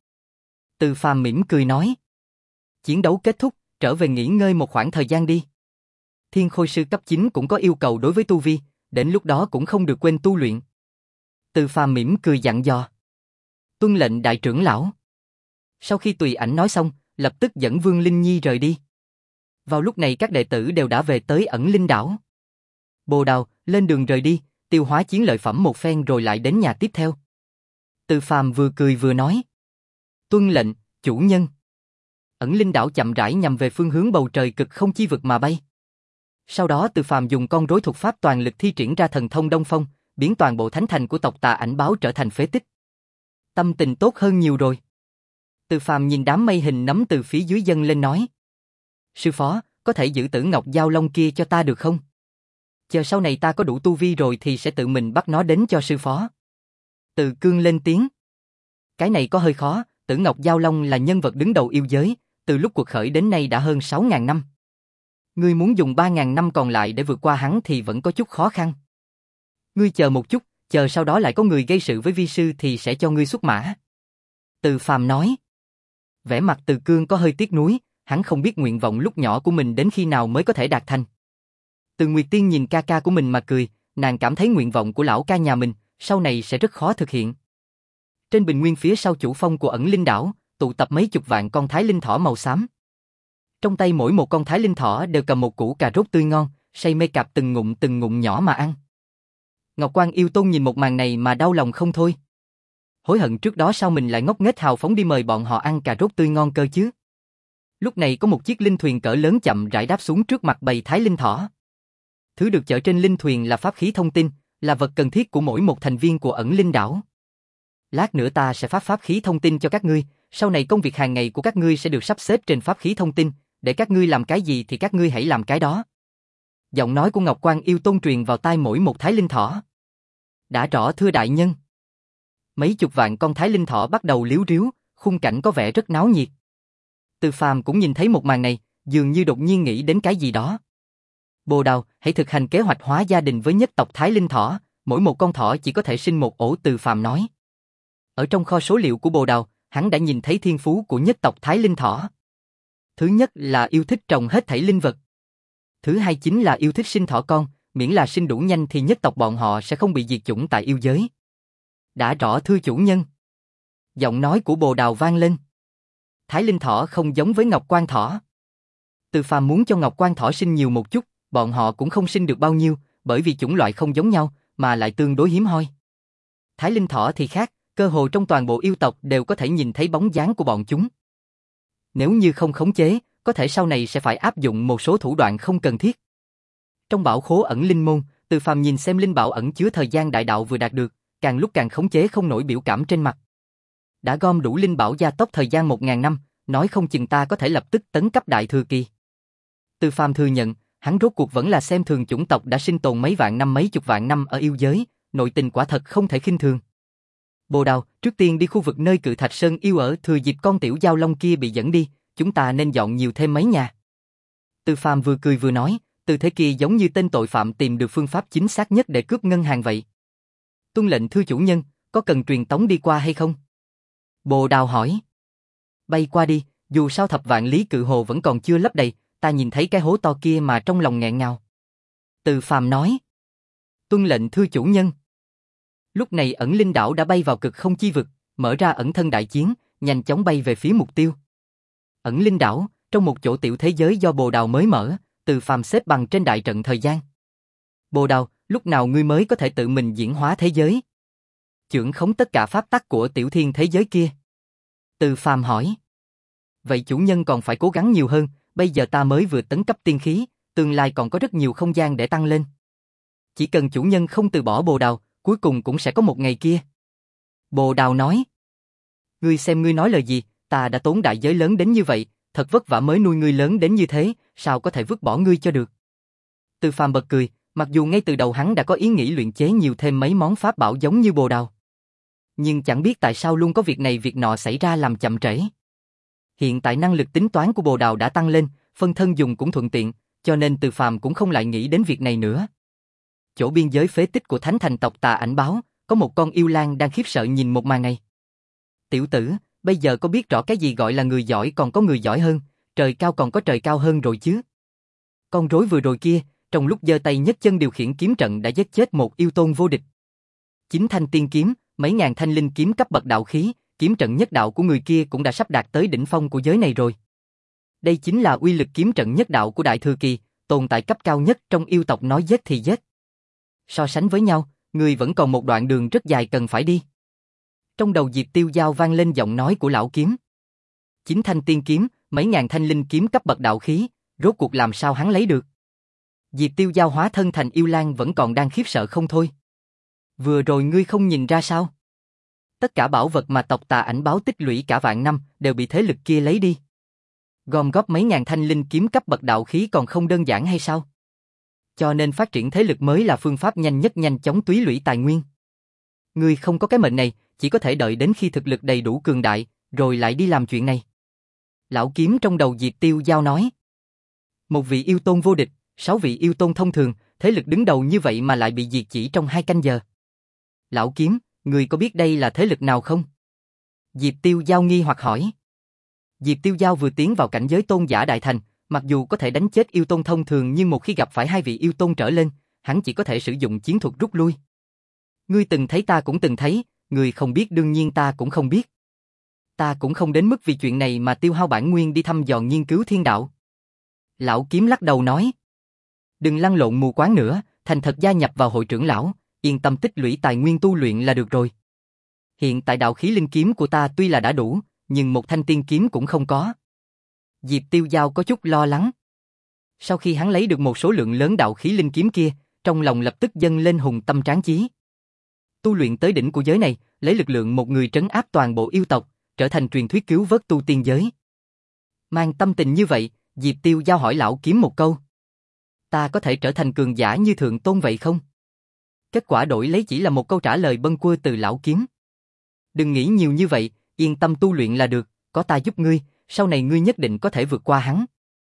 Từ Phàm mỉm cười nói. Chiến đấu kết thúc, trở về nghỉ ngơi một khoảng thời gian đi. Thiên khôi sư cấp chín cũng có yêu cầu đối với tu vi, đến lúc đó cũng không được quên tu luyện. Từ Phàm mỉm cười dặn dò. Tuân lệnh đại trưởng lão. Sau khi Tùy Ảnh nói xong, lập tức dẫn Vương Linh Nhi rời đi. Vào lúc này các đệ tử đều đã về tới ẩn linh đảo. Bồ Đào, lên đường rời đi, tiêu hóa chiến lợi phẩm một phen rồi lại đến nhà tiếp theo. Từ Phàm vừa cười vừa nói. Tuân lệnh, chủ nhân. Ẩn linh đảo chậm rãi nhằm về phương hướng bầu trời cực không chi vực mà bay. Sau đó Từ Phàm dùng con rối thuật pháp toàn lực thi triển ra thần thông Đông Phong, biến toàn bộ thánh thành của tộc Tà Ảnh Báo trở thành phế tích. Tâm tình tốt hơn nhiều rồi. Từ Phàm nhìn đám mây hình nấm từ phía dưới dâng lên nói. Sư phó, có thể giữ Tử Ngọc Giao Long kia cho ta được không? Chờ sau này ta có đủ tu vi rồi thì sẽ tự mình bắt nó đến cho sư phó. Từ Cương lên tiếng. Cái này có hơi khó, Tử Ngọc Giao Long là nhân vật đứng đầu yêu giới, từ lúc cuộc khởi đến nay đã hơn sáu ngàn năm. Ngươi muốn dùng ba ngàn năm còn lại để vượt qua hắn thì vẫn có chút khó khăn. Ngươi chờ một chút, chờ sau đó lại có người gây sự với vi sư thì sẽ cho ngươi xuất mã. Từ Phàm nói. Vẻ mặt Từ Cương có hơi tiếc nuối, hắn không biết nguyện vọng lúc nhỏ của mình đến khi nào mới có thể đạt thành. Từ Nguyệt Tiên nhìn ca ca của mình mà cười, nàng cảm thấy nguyện vọng của lão ca nhà mình sau này sẽ rất khó thực hiện. Trên bình nguyên phía sau chủ phong của Ẩn Linh đảo, tụ tập mấy chục vạn con thái linh thỏ màu xám. Trong tay mỗi một con thái linh thỏ đều cầm một củ cà rốt tươi ngon, say mê cạp từng ngụm từng ngụm nhỏ mà ăn. Ngọc Quan Yêu Tôn nhìn một màn này mà đau lòng không thôi. Hối hận trước đó sao mình lại ngốc nghếch hào phóng đi mời bọn họ ăn cà rốt tươi ngon cơ chứ. Lúc này có một chiếc linh thuyền cỡ lớn chậm rãi đáp xuống trước mặt bầy thái linh thỏ. Thứ được chở trên linh thuyền là pháp khí thông tin, là vật cần thiết của mỗi một thành viên của Ẩn Linh đảo. Lát nữa ta sẽ phát pháp khí thông tin cho các ngươi, sau này công việc hàng ngày của các ngươi sẽ được sắp xếp trên pháp khí thông tin, để các ngươi làm cái gì thì các ngươi hãy làm cái đó. Giọng nói của Ngọc Quan Yêu Tôn truyền vào tai mỗi một thái linh thỏ. Đã rõ thưa đại nhân. Mấy chục vạn con thái linh thỏ bắt đầu liếu riếu, khung cảnh có vẻ rất náo nhiệt. Từ Phàm cũng nhìn thấy một màn này, dường như đột nhiên nghĩ đến cái gì đó. Bồ Đào, hãy thực hành kế hoạch hóa gia đình với nhất tộc thái linh thỏ, mỗi một con thỏ chỉ có thể sinh một ổ. Từ Phàm nói. Ở trong kho số liệu của Bồ Đào, hắn đã nhìn thấy thiên phú của nhất tộc thái linh thỏ. Thứ nhất là yêu thích trồng hết thảy linh vật. Thứ hai chính là yêu thích sinh thỏ con, miễn là sinh đủ nhanh thì nhất tộc bọn họ sẽ không bị diệt chủng tại yêu giới. Đã rõ thưa chủ nhân. Giọng nói của Bồ Đào vang lên. Thái linh thỏ không giống với Ngọc Quan thỏ. Từ Phàm muốn cho Ngọc Quan thỏ sinh nhiều một chút, bọn họ cũng không sinh được bao nhiêu, bởi vì chủng loại không giống nhau, mà lại tương đối hiếm hoi. Thái linh thỏ thì khác, cơ hồ trong toàn bộ yêu tộc đều có thể nhìn thấy bóng dáng của bọn chúng. Nếu như không khống chế, có thể sau này sẽ phải áp dụng một số thủ đoạn không cần thiết. Trong bảo khố Ẩn Linh môn, Từ Phàm nhìn xem linh bảo ẩn chứa thời gian đại đạo vừa đạt được, càng lúc càng khống chế không nổi biểu cảm trên mặt. Đã gom đủ linh bảo gia tốc thời gian một ngàn năm, nói không chừng ta có thể lập tức tấn cấp đại thừa kỳ. Từ Phàm thừa nhận, hắn rốt cuộc vẫn là xem thường chủng tộc đã sinh tồn mấy vạn năm mấy chục vạn năm ở yêu giới, nội tình quả thật không thể khinh thường. Bồ Đào, trước tiên đi khu vực nơi Cự Thạch Sơn yêu ở, thừa dịp con tiểu giao long kia bị dẫn đi, chúng ta nên dọn nhiều thêm mấy nhà. Từ Phàm vừa cười vừa nói, từ thế kia giống như tên tội phạm tìm được phương pháp chính xác nhất để cướp ngân hàng vậy. Tuân lệnh thưa chủ nhân, có cần truyền tống đi qua hay không? Bồ Đào hỏi. Bay qua đi, dù sao thập vạn lý cự hồ vẫn còn chưa lấp đầy, ta nhìn thấy cái hố to kia mà trong lòng nghẹn ngào. Từ Phàm nói. Tuân lệnh thưa chủ nhân. Lúc này Ẩn Linh đảo đã bay vào cực không chi vực, mở ra ẩn thân đại chiến, nhanh chóng bay về phía mục tiêu. Ẩn Linh đảo, trong một chỗ tiểu thế giới do Bồ Đào mới mở, Từ Phàm xếp bằng trên đại trận thời gian. Bồ Đào, lúc nào ngươi mới có thể tự mình diễn hóa thế giới? Chưởng khống tất cả pháp tắc của tiểu thiên thế giới kia. Từ Phàm hỏi. Vậy chủ nhân còn phải cố gắng nhiều hơn, bây giờ ta mới vừa tấn cấp tiên khí, tương lai còn có rất nhiều không gian để tăng lên. Chỉ cần chủ nhân không từ bỏ Bồ Đào, cuối cùng cũng sẽ có một ngày kia. Bồ Đào nói. Ngươi xem ngươi nói lời gì, ta đã tốn đại giới lớn đến như vậy, thật vất vả mới nuôi ngươi lớn đến như thế, sao có thể vứt bỏ ngươi cho được? Từ Phàm bật cười, mặc dù ngay từ đầu hắn đã có ý nghĩ luyện chế nhiều thêm mấy món pháp bảo giống như Bồ Đào. Nhưng chẳng biết tại sao luôn có việc này việc nọ xảy ra làm chậm trễ. Hiện tại năng lực tính toán của Bồ Đào đã tăng lên, phân thân dùng cũng thuận tiện, cho nên Từ Phàm cũng không lại nghĩ đến việc này nữa. Chỗ biên giới phế tích của Thánh Thành tộc Tà Ảnh Báo, có một con yêu lang đang khiếp sợ nhìn một màn này. Tiểu tử, bây giờ có biết rõ cái gì gọi là người giỏi còn có người giỏi hơn, trời cao còn có trời cao hơn rồi chứ? Con rối vừa rồi kia, trong lúc giơ tay nhấc chân điều khiển kiếm trận đã giết chết một yêu tôn vô địch. Chín thanh tiên kiếm, mấy ngàn thanh linh kiếm cấp bậc đạo khí, kiếm trận nhất đạo của người kia cũng đã sắp đạt tới đỉnh phong của giới này rồi. Đây chính là uy lực kiếm trận nhất đạo của đại thừa kỳ, tồn tại cấp cao nhất trong yêu tộc nói giết thì giết. So sánh với nhau, ngươi vẫn còn một đoạn đường rất dài cần phải đi. Trong đầu Diệp Tiêu Giao vang lên giọng nói của lão kiếm. Chín thanh tiên kiếm, mấy ngàn thanh linh kiếm cấp bậc đạo khí, rốt cuộc làm sao hắn lấy được? Diệp Tiêu Giao hóa thân thành yêu lang vẫn còn đang khiếp sợ không thôi. Vừa rồi ngươi không nhìn ra sao? Tất cả bảo vật mà tộc Tà Ảnh báo tích lũy cả vạn năm đều bị thế lực kia lấy đi. Gom góp mấy ngàn thanh linh kiếm cấp bậc đạo khí còn không đơn giản hay sao? Cho nên phát triển thế lực mới là phương pháp nhanh nhất nhanh chóng túy lũy tài nguyên. Ngươi không có cái mệnh này, chỉ có thể đợi đến khi thực lực đầy đủ cường đại, rồi lại đi làm chuyện này. Lão kiếm trong đầu Diệp Tiêu Giao nói. Một vị yêu tôn vô địch, sáu vị yêu tôn thông thường, thế lực đứng đầu như vậy mà lại bị diệt chỉ trong hai canh giờ. Lão kiếm, ngươi có biết đây là thế lực nào không? Diệp Tiêu Giao nghi hoặc hỏi. Diệp Tiêu Giao vừa tiến vào cảnh giới tôn giả đại thành, mặc dù có thể đánh chết yêu tôn thông thường nhưng một khi gặp phải hai vị yêu tôn trở lên, hắn chỉ có thể sử dụng chiến thuật rút lui. Ngươi từng thấy ta cũng từng thấy, ngươi không biết đương nhiên ta cũng không biết. Ta cũng không đến mức vì chuyện này mà tiêu hao bản nguyên đi thăm dò nghiên cứu thiên đạo. Lão kiếm lắc đầu nói. Đừng lăn lộn mù quáng nữa, thành thật gia nhập vào hội trưởng lão, yên tâm tích lũy tài nguyên tu luyện là được rồi. Hiện tại đạo khí linh kiếm của ta tuy là đã đủ, nhưng một thanh tiên kiếm cũng không có. Diệp Tiêu Giao có chút lo lắng. Sau khi hắn lấy được một số lượng lớn đạo khí linh kiếm kia, trong lòng lập tức dâng lên hùng tâm tráng chí. Tu luyện tới đỉnh của giới này, lấy lực lượng một người trấn áp toàn bộ yêu tộc, trở thành truyền thuyết cứu vớt tu tiên giới. Mang tâm tình như vậy, Diệp Tiêu Giao hỏi lão kiếm một câu. Ta có thể trở thành cường giả như thượng tôn vậy không? Kết quả đổi lấy chỉ là một câu trả lời bâng quơ từ lão kiếm. Đừng nghĩ nhiều như vậy, yên tâm tu luyện là được, có ta giúp ngươi, sau này ngươi nhất định có thể vượt qua hắn.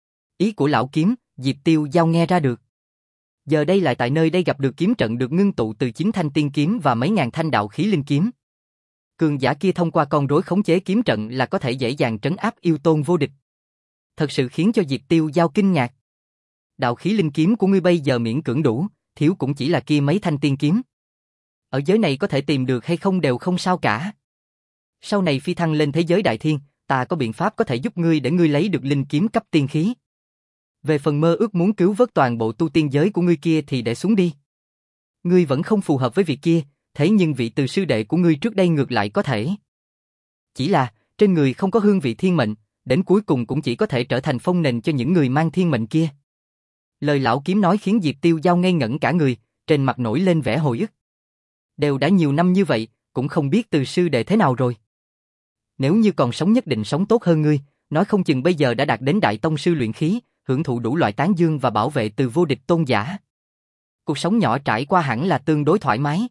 Ý của lão kiếm, Diệp Tiêu Giao nghe ra được. Giờ đây lại tại nơi đây gặp được kiếm trận được ngưng tụ từ chín thanh tiên kiếm và mấy ngàn thanh đạo khí linh kiếm. Cường giả kia thông qua con rối khống chế kiếm trận là có thể dễ dàng trấn áp yêu tôn vô địch. Thật sự khiến cho Diệp Tiêu Giao kinh ngạc. Đạo khí linh kiếm của ngươi bây giờ miễn cưỡng đủ, thiếu cũng chỉ là kia mấy thanh tiên kiếm. Ở giới này có thể tìm được hay không đều không sao cả. Sau này phi thăng lên thế giới đại thiên, ta có biện pháp có thể giúp ngươi để ngươi lấy được linh kiếm cấp tiên khí. Về phần mơ ước muốn cứu vớt toàn bộ tu tiên giới của ngươi kia thì để xuống đi. Ngươi vẫn không phù hợp với việc kia, thế nhưng vị từ sư đệ của ngươi trước đây ngược lại có thể. Chỉ là, trên người không có hương vị thiên mệnh, đến cuối cùng cũng chỉ có thể trở thành phong nền cho những người mang thiên mệnh kia. Lời lão kiếm nói khiến Diệp Tiêu Giao ngây ngẩn cả người, trên mặt nổi lên vẻ hồi ức. Đều đã nhiều năm như vậy, cũng không biết từ sư đệ thế nào rồi. Nếu như còn sống nhất định sống tốt hơn ngươi, nói không chừng bây giờ đã đạt đến đại tông sư luyện khí, hưởng thụ đủ loại tán dương và bảo vệ từ vô địch tôn giả. Cuộc sống nhỏ trải qua hẳn là tương đối thoải mái.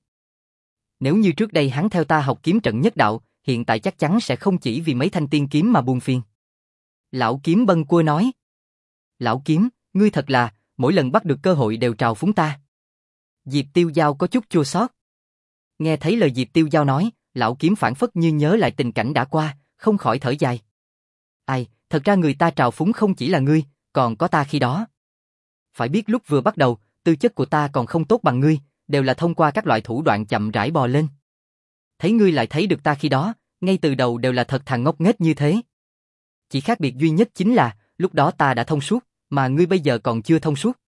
Nếu như trước đây hắn theo ta học kiếm trận nhất đạo, hiện tại chắc chắn sẽ không chỉ vì mấy thanh tiên kiếm mà buồn phiền. Lão kiếm bâng quơ nói. Lão kiếm, ngươi thật là, mỗi lần bắt được cơ hội đều trào phúng ta. Diệp Tiêu Giao có chút chua xót. Nghe thấy lời Diệp Tiêu Giao nói, lão kiếm phảng phất như nhớ lại tình cảnh đã qua, không khỏi thở dài. Ai, thật ra người ta trào phúng không chỉ là ngươi, còn có ta khi đó. Phải biết lúc vừa bắt đầu, tư chất của ta còn không tốt bằng ngươi, đều là thông qua các loại thủ đoạn chậm rãi bò lên. Thấy ngươi lại thấy được ta khi đó, ngay từ đầu đều là thật thà ngốc nghếch như thế. Chỉ khác biệt duy nhất chính là, lúc đó ta đã thông suốt, mà ngươi bây giờ còn chưa thông suốt.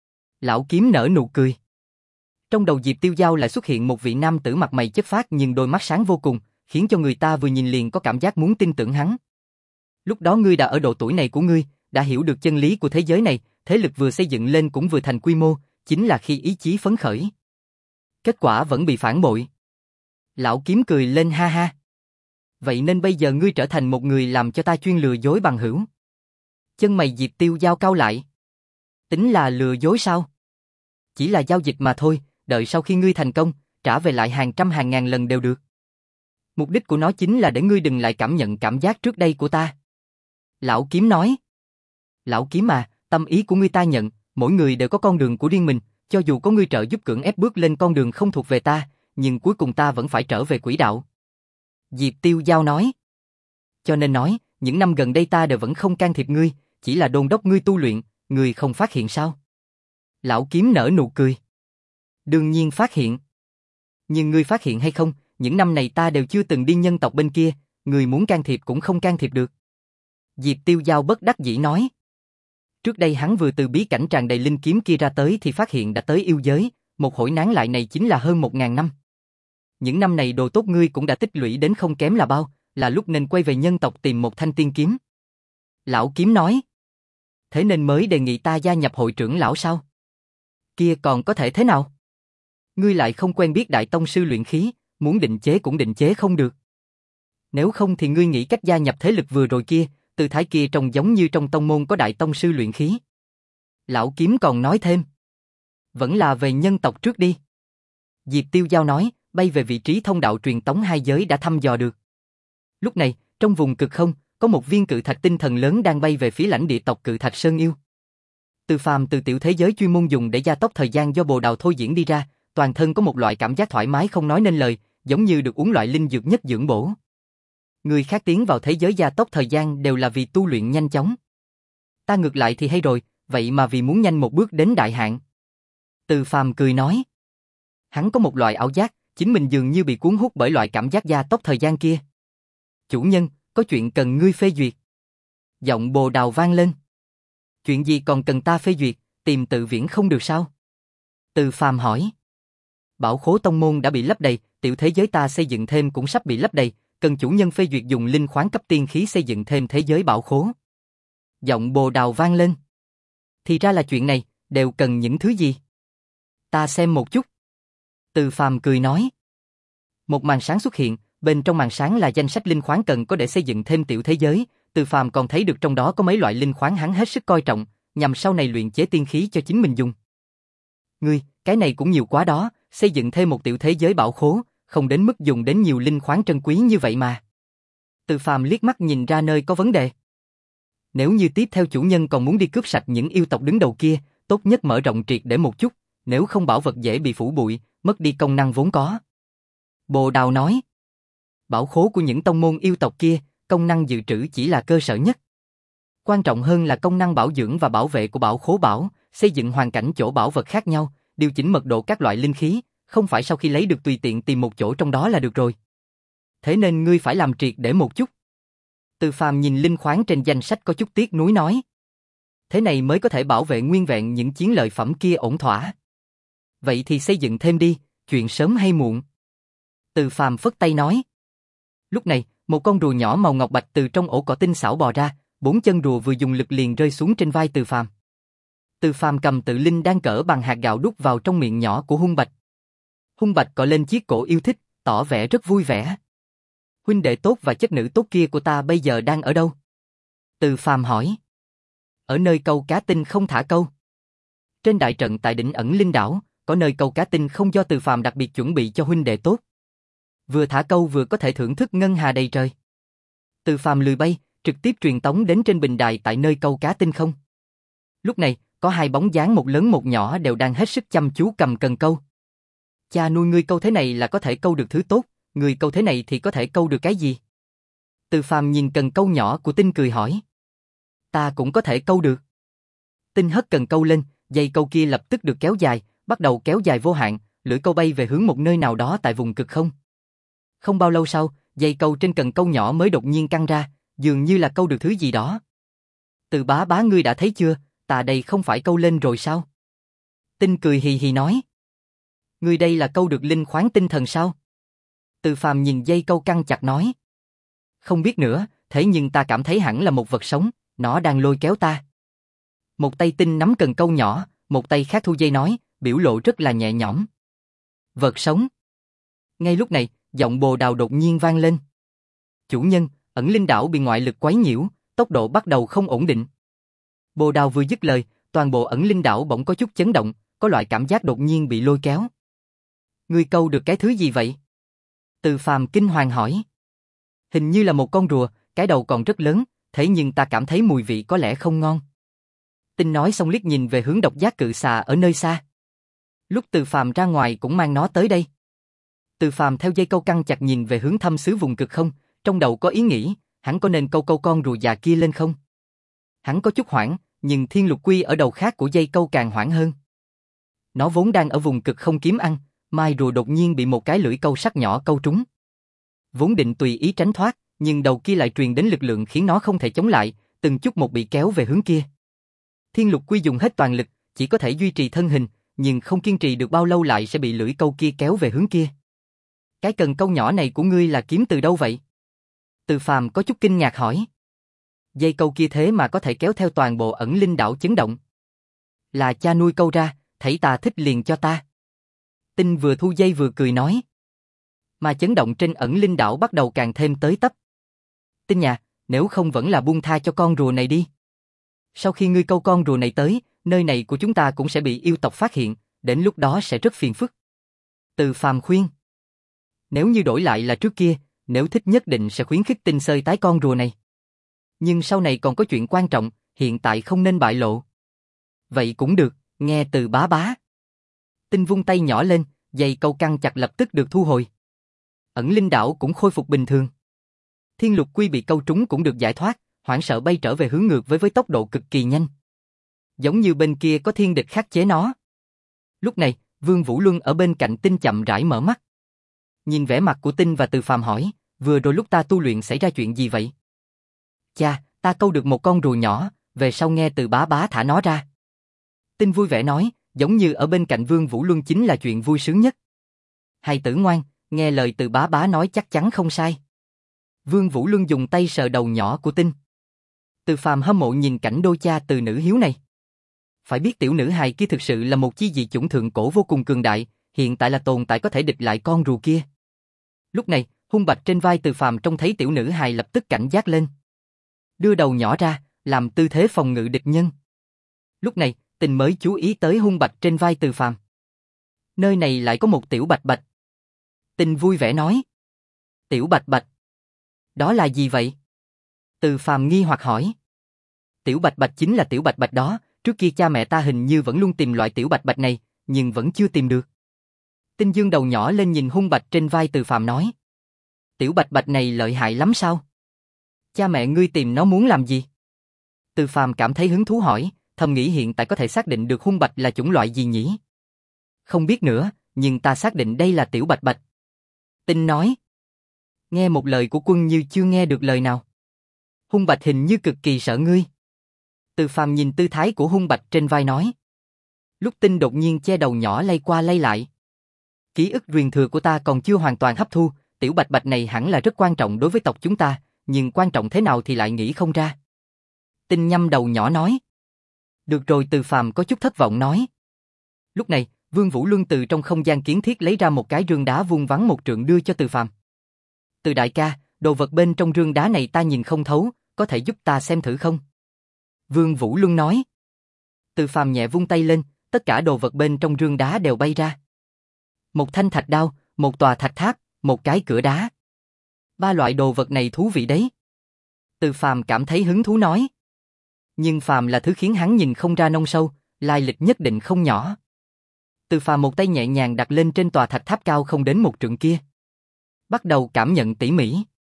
Lão kiếm nở nụ cười. Trong đầu Diệp Tiêu Giao lại xuất hiện một vị nam tử mặt mày chất phác nhưng đôi mắt sáng vô cùng, khiến cho người ta vừa nhìn liền có cảm giác muốn tin tưởng hắn. Lúc đó ngươi đã ở độ tuổi này của ngươi, đã hiểu được chân lý của thế giới này, thế lực vừa xây dựng lên cũng vừa thành quy mô, chính là khi ý chí phấn khởi. Kết quả vẫn bị phản bội. Lão kiếm cười lên ha ha. Vậy nên bây giờ ngươi trở thành một người làm cho ta chuyên lừa dối bằng hữu. Chân mày Diệp Tiêu Giao cau lại. Tính là lừa dối sao? Chỉ là giao dịch mà thôi, đợi sau khi ngươi thành công, trả về lại hàng trăm hàng ngàn lần đều được. Mục đích của nó chính là để ngươi đừng lại cảm nhận cảm giác trước đây của ta. Lão kiếm nói. Lão kiếm à, tâm ý của ngươi ta nhận, mỗi người đều có con đường của riêng mình, cho dù có ngươi trợ giúp cưỡng ép bước lên con đường không thuộc về ta, nhưng cuối cùng ta vẫn phải trở về quỹ đạo. Diệp Tiêu Giao nói. Cho nên nói, những năm gần đây ta đều vẫn không can thiệp ngươi, chỉ là đôn đốc ngươi tu luyện, ngươi không phát hiện sao? Lão kiếm nở nụ cười. Đương nhiên phát hiện. Nhưng ngươi phát hiện hay không, những năm này ta đều chưa từng đi nhân tộc bên kia, ngươi muốn can thiệp cũng không can thiệp được. Diệp Tiêu Giao bất đắc dĩ nói. Trước đây hắn vừa từ bí cảnh tràn đầy linh kiếm kia ra tới thì phát hiện đã tới yêu giới, một hồi nán lại này chính là hơn một ngàn năm. Những năm này đồ tốt ngươi cũng đã tích lũy đến không kém là bao, là lúc nên quay về nhân tộc tìm một thanh tiên kiếm. Lão kiếm nói. Thế nên mới đề nghị ta gia nhập hội trưởng lão sao? Kia còn có thể thế nào? Ngươi lại không quen biết đại tông sư luyện khí, muốn định chế cũng định chế không được. Nếu không thì ngươi nghĩ cách gia nhập thế lực vừa rồi kia, tư thái kia trông giống như trong tông môn có đại tông sư luyện khí. Lão kiếm còn nói thêm. Vẫn là về nhân tộc trước đi. Diệp Tiêu Giao nói, bay về vị trí thông đạo truyền tống hai giới đã thăm dò được. Lúc này, trong vùng cực không, có một viên cự thạch tinh thần lớn đang bay về phía lãnh địa tộc Cự Thạch Sơn Yêu. Từ phàm từ tiểu thế giới chuyên môn dùng để gia tốc thời gian do bồ đào thôi diễn đi ra, toàn thân có một loại cảm giác thoải mái không nói nên lời, giống như được uống loại linh dược nhất dưỡng bổ. Người khác tiến vào thế giới gia tốc thời gian đều là vì tu luyện nhanh chóng. Ta ngược lại thì hay rồi, vậy mà vì muốn nhanh một bước đến đại hạn. Từ phàm cười nói. Hắn có một loại ảo giác, chính mình dường như bị cuốn hút bởi loại cảm giác gia tốc thời gian kia. Chủ nhân, có chuyện cần ngươi phê duyệt. Giọng bồ đào vang lên. Chuyện gì còn cần ta phê duyệt, tìm Tự Viễn không được sao? Từ phàm hỏi. Bảo khố tông môn đã bị lấp đầy, tiểu thế giới ta xây dựng thêm cũng sắp bị lấp đầy, cần chủ nhân phê duyệt dùng linh khoáng cấp tiên khí xây dựng thêm thế giới bảo khố. Giọng bồ đào vang lên. Thì ra là chuyện này, đều cần những thứ gì? Ta xem một chút. Từ phàm cười nói. Một màn sáng xuất hiện, bên trong màn sáng là danh sách linh khoáng cần có để xây dựng thêm tiểu thế giới. Từ phàm còn thấy được trong đó có mấy loại linh khoáng hắn hết sức coi trọng, nhằm sau này luyện chế tiên khí cho chính mình dùng. Ngươi, cái này cũng nhiều quá đó, xây dựng thêm một tiểu thế giới bảo khố, không đến mức dùng đến nhiều linh khoáng trân quý như vậy mà. Từ phàm liếc mắt nhìn ra nơi có vấn đề. Nếu như tiếp theo chủ nhân còn muốn đi cướp sạch những yêu tộc đứng đầu kia, tốt nhất mở rộng triệt để một chút, nếu không bảo vật dễ bị phủ bụi, mất đi công năng vốn có. Bồ Đào nói. Bảo khố của những tông môn yêu tộc kia, công năng dự trữ chỉ là cơ sở nhất. Quan trọng hơn là công năng bảo dưỡng và bảo vệ của bảo khố bảo, xây dựng hoàn cảnh chỗ bảo vật khác nhau, điều chỉnh mật độ các loại linh khí, không phải sau khi lấy được tùy tiện tìm một chỗ trong đó là được rồi. Thế nên ngươi phải làm triệt để một chút. Từ phàm nhìn linh khoáng trên danh sách có chút tiếc nuối nói. Thế này mới có thể bảo vệ nguyên vẹn những chiến lợi phẩm kia ổn thỏa. Vậy thì xây dựng thêm đi, chuyện sớm hay muộn. Từ phàm phất tay nói. Lúc này, một con rùa nhỏ màu ngọc bạch từ trong ổ cỏ tinh xảo bò ra, bốn chân rùa vừa dùng lực liền rơi xuống trên vai Từ phàm. Từ phàm cầm tự linh đang cỡ bằng hạt gạo đút vào trong miệng nhỏ của hung bạch. Hung bạch cọ lên chiếc cổ yêu thích, tỏ vẻ rất vui vẻ. Huynh đệ tốt và chất nữ tốt kia của ta bây giờ đang ở đâu? Từ phàm hỏi. Ở nơi câu cá tinh không thả câu. Trên đại trận tại đỉnh ẩn linh đảo, có nơi câu cá tinh không do Từ phàm đặc biệt chuẩn bị cho huynh đệ tốt. Vừa thả câu vừa có thể thưởng thức ngân hà đầy trời. Từ phàm lười bay, trực tiếp truyền tống đến trên bình đài tại nơi câu cá tinh không. Lúc này, có hai bóng dáng một lớn một nhỏ đều đang hết sức chăm chú cầm cần câu. Cha nuôi ngươi câu thế này là có thể câu được thứ tốt, người câu thế này thì có thể câu được cái gì? Từ phàm nhìn cần câu nhỏ của Tinh cười hỏi. Ta cũng có thể câu được. Tinh hất cần câu lên, dây câu kia lập tức được kéo dài, bắt đầu kéo dài vô hạn, lưỡi câu bay về hướng một nơi nào đó tại vùng cực không. Không bao lâu sau, dây câu trên cần câu nhỏ mới đột nhiên căng ra, dường như là câu được thứ gì đó. Từ bá bá ngươi đã thấy chưa, ta đây không phải câu lên rồi sao? Tinh cười hì hì nói. Ngươi đây là câu được linh khoáng tinh thần sao? Từ phàm nhìn dây câu căng chặt nói. Không biết nữa, thế nhưng ta cảm thấy hẳn là một vật sống, nó đang lôi kéo ta. Một tay Tinh nắm cần câu nhỏ, một tay khác thu dây nói, biểu lộ rất là nhẹ nhõm. Vật sống. Ngay lúc này, giọng Bồ Đào đột nhiên vang lên. Chủ nhân, ẩn linh đảo bị ngoại lực quấy nhiễu, tốc độ bắt đầu không ổn định. Bồ Đào vừa dứt lời, toàn bộ ẩn linh đảo bỗng có chút chấn động, có loại cảm giác đột nhiên bị lôi kéo. Ngươi câu được cái thứ gì vậy? Từ phàm kinh hoàng hỏi. Hình như là một con rùa, cái đầu còn rất lớn, thế nhưng ta cảm thấy mùi vị có lẽ không ngon. Tinh nói xong liếc nhìn về hướng độc giác cự xà ở nơi xa. Lúc Từ phàm ra ngoài cũng mang nó tới đây. Từ phàm theo dây câu căng chặt nhìn về hướng thâm xứ vùng cực không, trong đầu có ý nghĩ, hắn có nên câu câu con rùa già kia lên không? Hắn có chút hoảng, nhưng Thiên Lục Quy ở đầu khác của dây câu càng hoảng hơn. Nó vốn đang ở vùng cực không kiếm ăn, mai rùa đột nhiên bị một cái lưỡi câu sắc nhỏ câu trúng. Vốn định tùy ý tránh thoát, nhưng đầu kia lại truyền đến lực lượng khiến nó không thể chống lại, từng chút một bị kéo về hướng kia. Thiên Lục Quy dùng hết toàn lực, chỉ có thể duy trì thân hình, nhưng không kiên trì được bao lâu lại sẽ bị lưỡi câu kia kéo về hướng kia. Cái cần câu nhỏ này của ngươi là kiếm từ đâu vậy? Từ Phàm có chút kinh ngạc hỏi. Dây câu kia thế mà có thể kéo theo toàn bộ Ẩn Linh đảo chấn động. Là cha nuôi câu ra, thảy ta thích liền cho ta. Tinh vừa thu dây vừa cười nói. Mà chấn động trên Ẩn Linh đảo bắt đầu càng thêm tới tấp. Tinh nhà, nếu không vẫn là buông tha cho con rùa này đi. Sau khi ngươi câu con rùa này tới, nơi này của chúng ta cũng sẽ bị yêu tộc phát hiện, đến lúc đó sẽ rất phiền phức. Từ Phàm khuyên. Nếu như đổi lại là trước kia, nếu thích nhất định sẽ khuyến khích Tinh xơi tái con rùa này. Nhưng sau này còn có chuyện quan trọng, hiện tại không nên bại lộ. Vậy cũng được, nghe từ bá bá. Tinh vung tay nhỏ lên, dây câu căng chặt lập tức được thu hồi. Ẩn Linh đảo cũng khôi phục bình thường. Thiên Lục Quy bị câu trúng cũng được giải thoát, hoảng sợ bay trở về hướng ngược với với tốc độ cực kỳ nhanh. Giống như bên kia có thiên địch khắc chế nó. Lúc này, Vương Vũ Luân ở bên cạnh Tinh chậm rãi mở mắt. Nhìn vẻ mặt của Tinh và Từ Phàm hỏi, vừa rồi lúc ta tu luyện xảy ra chuyện gì vậy? Cha, ta câu được một con rùa nhỏ, về sau nghe từ bá bá thả nó ra. Tinh vui vẻ nói, giống như ở bên cạnh Vương Vũ Luân chính là chuyện vui sướng nhất. Hài tử ngoan, nghe lời từ bá bá nói chắc chắn không sai. Vương Vũ Luân dùng tay sờ đầu nhỏ của Tinh. Từ Phàm hâm mộ nhìn cảnh đôi cha từ nữ hiếu này. Phải biết tiểu nữ hài kia thực sự là một chi dị chủng thượng cổ vô cùng cường đại, hiện tại là tồn tại có thể địch lại con rùa kia. Lúc này, hung bạch trên vai Từ Phàm trông thấy tiểu nữ hài lập tức cảnh giác lên. Đưa đầu nhỏ ra, làm tư thế phòng ngự địch nhân. Lúc này, Tinh mới chú ý tới hung bạch trên vai Từ Phàm. Nơi này lại có một tiểu bạch bạch. Tinh vui vẻ nói. Tiểu bạch bạch. Đó là gì vậy? Từ Phàm nghi hoặc hỏi. Tiểu bạch bạch chính là tiểu bạch bạch đó, trước kia cha mẹ ta hình như vẫn luôn tìm loại tiểu bạch bạch này, nhưng vẫn chưa tìm được. Tinh dương đầu nhỏ lên nhìn hung bạch trên vai Từ Phàm nói. Tiểu bạch bạch này lợi hại lắm sao? Cha mẹ ngươi tìm nó muốn làm gì? Từ Phàm cảm thấy hứng thú hỏi, thầm nghĩ hiện tại có thể xác định được hung bạch là chủng loại gì nhỉ? Không biết nữa, nhưng ta xác định đây là tiểu bạch bạch. Tinh nói. Nghe một lời của quân như chưa nghe được lời nào. Hung bạch hình như cực kỳ sợ ngươi. Từ Phàm nhìn tư thái của hung bạch trên vai nói. Lúc Tinh đột nhiên che đầu nhỏ lay qua lay lại. Ký ức truyền thừa của ta còn chưa hoàn toàn hấp thu, tiểu bạch bạch này hẳn là rất quan trọng đối với tộc chúng ta, nhưng quan trọng thế nào thì lại nghĩ không ra. Tinh nhăm đầu nhỏ nói. Được rồi, Từ Phàm có chút thất vọng nói. Lúc này, Vương Vũ Luân từ trong không gian kiến thiết lấy ra một cái rương đá vuông vắn một trượng đưa cho Từ Phàm. Từ đại ca, đồ vật bên trong rương đá này ta nhìn không thấu, có thể giúp ta xem thử không? Vương Vũ Luân nói. Từ Phàm nhẹ vung tay lên, tất cả đồ vật bên trong rương đá đều bay ra. Một thanh thạch đao, một tòa thạch tháp, một cái cửa đá. Ba loại đồ vật này thú vị đấy. Từ Phàm cảm thấy hứng thú nói. Nhưng phàm là thứ khiến hắn nhìn không ra nông sâu, lai lịch nhất định không nhỏ. Từ Phàm một tay nhẹ nhàng đặt lên trên tòa thạch tháp cao không đến một trượng kia. Bắt đầu cảm nhận tỉ mỉ.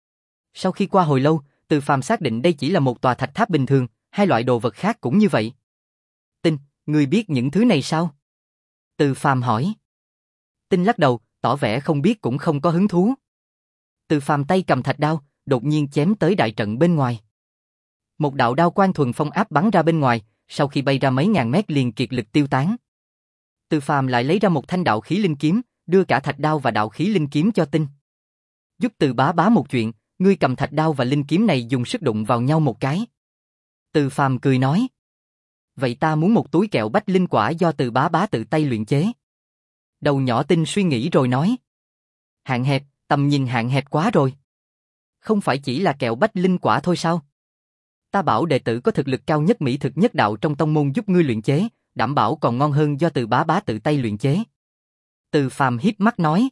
Sau khi qua hồi lâu, Từ Phàm xác định đây chỉ là một tòa thạch tháp bình thường, hai loại đồ vật khác cũng như vậy. Tinh, ngươi biết những thứ này sao? Từ Phàm hỏi. Tinh lắc đầu, tỏ vẻ không biết cũng không có hứng thú. Từ Phàm tay cầm thạch đao, đột nhiên chém tới đại trận bên ngoài. Một đạo đao quang thuần phong áp bắn ra bên ngoài, sau khi bay ra mấy ngàn mét liền kiệt lực tiêu tán. Từ Phàm lại lấy ra một thanh đạo khí linh kiếm, đưa cả thạch đao và đạo khí linh kiếm cho Tinh. Giúp Từ bá bá một chuyện, ngươi cầm thạch đao và linh kiếm này dùng sức đụng vào nhau một cái. Từ Phàm cười nói. Vậy ta muốn một túi kẹo bách linh quả do Từ bá bá tự tay luyện chế. Đầu nhỏ Tinh suy nghĩ rồi nói. Hạn hẹp, tầm nhìn hạn hẹp quá rồi. Không phải chỉ là kẹo bách linh quả thôi sao? Ta bảo đệ tử có thực lực cao nhất mỹ thực nhất đạo trong tông môn giúp ngươi luyện chế, đảm bảo còn ngon hơn do Từ bá bá tự tay luyện chế. Từ Phàm híp mắt nói.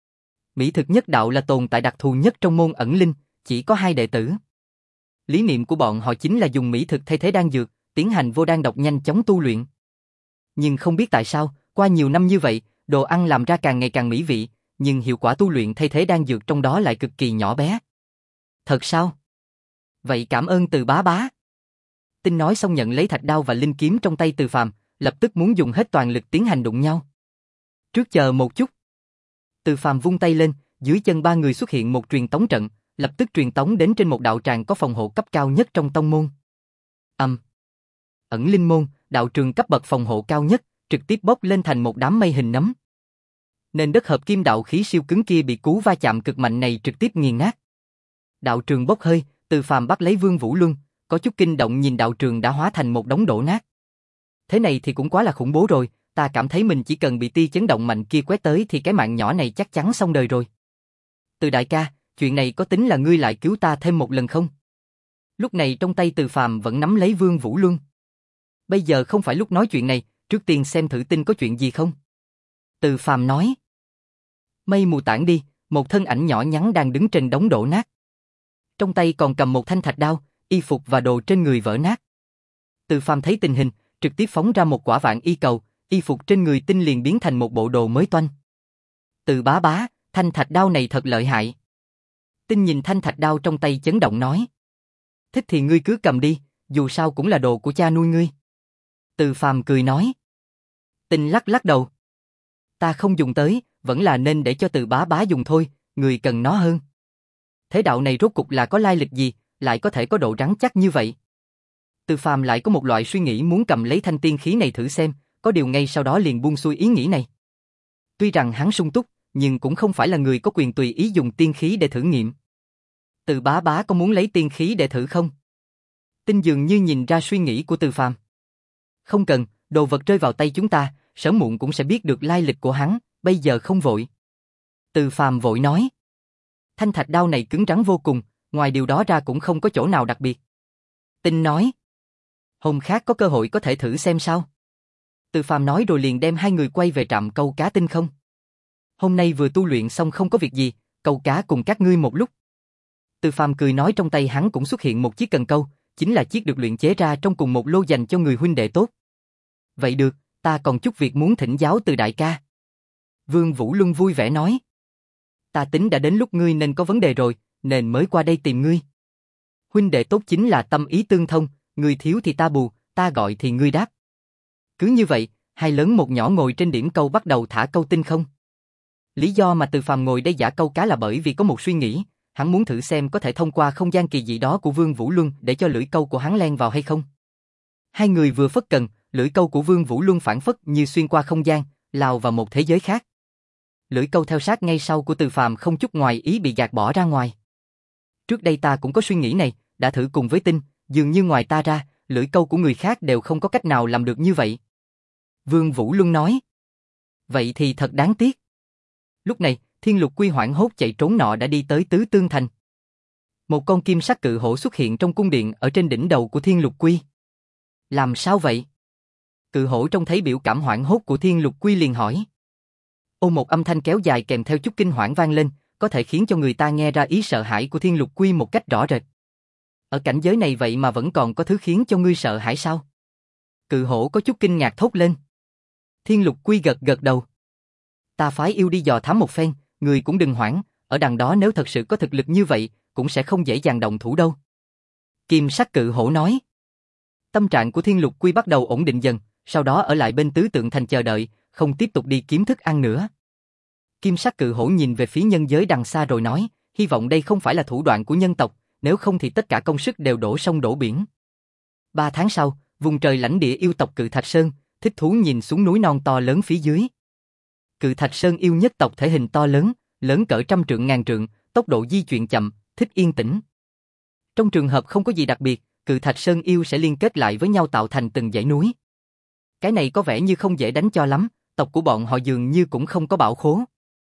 Mỹ thực nhất đạo là tồn tại đặc thù nhất trong môn ẩn linh, chỉ có hai đệ tử. Lý niệm của bọn họ chính là dùng mỹ thực thay thế đan dược, tiến hành vô đan độc nhanh chóng tu luyện. Nhưng không biết tại sao, qua nhiều năm như vậy, đồ ăn làm ra càng ngày càng mỹ vị, nhưng hiệu quả tu luyện thay thế đan dược trong đó lại cực kỳ nhỏ bé. Thật sao? Vậy cảm ơn Từ bá bá. Tinh nói xong nhận lấy thạch đao và linh kiếm trong tay Từ Phàm, lập tức muốn dùng hết toàn lực tiến hành đụng nhau. Trước chờ một chút. Từ Phàm vung tay lên, dưới chân ba người xuất hiện một truyền tống trận, lập tức truyền tống đến trên một đạo tràng có phòng hộ cấp cao nhất trong tông môn. Âm. Ẩn linh môn, đạo trường cấp bậc phòng hộ cao nhất, trực tiếp bốc lên thành một đám mây hình nấm. Nền đất hợp kim đạo khí siêu cứng kia bị cú va chạm cực mạnh này trực tiếp nghiền nát. Đạo trường bốc hơi, Từ Phàm bắt lấy Vương Vũ Luân, có chút kinh động nhìn đạo trường đã hóa thành một đống đổ nát. Thế này thì cũng quá là khủng bố rồi, ta cảm thấy mình chỉ cần bị tia chấn động mạnh kia quét tới thì cái mạng nhỏ này chắc chắn xong đời rồi. Từ đại ca, chuyện này có tính là ngươi lại cứu ta thêm một lần không? Lúc này trong tay Từ Phàm vẫn nắm lấy Vương Vũ Luân. Bây giờ không phải lúc nói chuyện này, trước tiên xem thử tin có chuyện gì không. Từ Phàm nói. Mây mù tản đi, một thân ảnh nhỏ nhắn đang đứng trên đống đổ nát. Trong tay còn cầm một thanh thạch đao, y phục và đồ trên người vỡ nát. Từ Phàm thấy tình hình, trực tiếp phóng ra một quả vạn y cầu, y phục trên người tinh liền biến thành một bộ đồ mới toanh. Từ bá bá, thanh thạch đao này thật lợi hại. Tinh nhìn thanh thạch đao trong tay chấn động nói. Thích thì ngươi cứ cầm đi, dù sao cũng là đồ của cha nuôi ngươi. Từ Phàm cười nói. Tinh lắc lắc đầu. Ta không dùng tới, vẫn là nên để cho Từ bá bá dùng thôi, người cần nó hơn. Thế đạo này rốt cục là có lai lịch gì, lại có thể có độ rắn chắc như vậy? Từ Phàm lại có một loại suy nghĩ muốn cầm lấy thanh tiên khí này thử xem, có điều ngay sau đó liền buông xuôi ý nghĩ này. Tuy rằng hắn sung túc, nhưng cũng không phải là người có quyền tùy ý dùng tiên khí để thử nghiệm. Từ bá bá có muốn lấy tiên khí để thử không? Tinh dường như nhìn ra suy nghĩ của Từ Phàm. Không cần, đồ vật rơi vào tay chúng ta, sớm muộn cũng sẽ biết được lai lịch của hắn, bây giờ không vội. Từ Phàm vội nói. Thanh thạch đao này cứng rắn vô cùng, ngoài điều đó ra cũng không có chỗ nào đặc biệt. Tinh nói. Hôm khác có cơ hội có thể thử xem sao. Từ Phàm nói rồi liền đem hai người quay về trạm câu cá Tinh không. Hôm nay vừa tu luyện xong không có việc gì, câu cá cùng các ngươi một lúc. Từ Phàm cười nói trong tay hắn cũng xuất hiện một chiếc cần câu, chính là chiếc được luyện chế ra trong cùng một lô dành cho người huynh đệ tốt. Vậy được, ta còn chút việc muốn thỉnh giáo từ đại ca. Vương Vũ Luân vui vẻ nói. Ta tính đã đến lúc ngươi nên có vấn đề rồi, nên mới qua đây tìm ngươi. Huynh đệ tốt chính là tâm ý tương thông, ngươi thiếu thì ta bù, ta gọi thì ngươi đáp. Cứ như vậy, hai lớn một nhỏ ngồi trên điểm câu bắt đầu thả câu tinh không. Lý do mà Từ Phàm ngồi đây giả câu cá là bởi vì có một suy nghĩ, hắn muốn thử xem có thể thông qua không gian kỳ dị đó của Vương Vũ Luân để cho lưỡi câu của hắn len vào hay không. Hai người vừa phất cần, lưỡi câu của Vương Vũ Luân phản phất như xuyên qua không gian, lao vào một thế giới khác. Lưỡi câu theo sát ngay sau của Từ Phàm không chút ngoài ý bị gạt bỏ ra ngoài. Trước đây ta cũng có suy nghĩ này, đã thử cùng với Tinh, dường như ngoài ta ra, lưỡi câu của người khác đều không có cách nào làm được như vậy. Vương Vũ Luân nói. Vậy thì thật đáng tiếc. Lúc này, Thiên Lục Quy hoảng hốt chạy trốn nọ đã đi tới Tứ Tương Thành. Một con kim sắc cự hổ xuất hiện trong cung điện ở trên đỉnh đầu của Thiên Lục Quy. Làm sao vậy? Cự hổ trông thấy biểu cảm hoảng hốt của Thiên Lục Quy liền hỏi. Ô một âm thanh kéo dài kèm theo chút kinh hoảng vang lên, có thể khiến cho người ta nghe ra ý sợ hãi của Thiên Lục Quy một cách rõ rệt. Ở cảnh giới này vậy mà vẫn còn có thứ khiến cho ngươi sợ hãi sao? Cự hổ có chút kinh ngạc thốt lên. Thiên Lục Quy gật gật đầu. Ta phái yêu đi dò thám một phen, người cũng đừng hoảng, ở đằng đó nếu thật sự có thực lực như vậy, cũng sẽ không dễ dàng động thủ đâu. Kim sắc cự hổ nói. Tâm trạng của Thiên Lục Quy bắt đầu ổn định dần, sau đó ở lại bên Tứ Tượng Thành chờ đợi, không tiếp tục đi kiếm thức ăn nữa. Kim sắc cự hổ nhìn về phía nhân giới đằng xa rồi nói, hy vọng đây không phải là thủ đoạn của nhân tộc, nếu không thì tất cả công sức đều đổ sông đổ biển. Ba tháng sau, vùng trời lãnh địa yêu tộc Cự Thạch Sơn, thích thú nhìn xuống núi non to lớn phía dưới. Cự Thạch Sơn yêu nhất tộc thể hình to lớn, lớn cỡ trăm trượng ngàn trượng, tốc độ di chuyển chậm, thích yên tĩnh. Trong trường hợp không có gì đặc biệt, Cự Thạch Sơn yêu sẽ liên kết lại với nhau tạo thành từng dãy núi. Cái này có vẻ như không dễ đánh cho lắm, tộc của bọn họ dường như cũng không có bảo khố.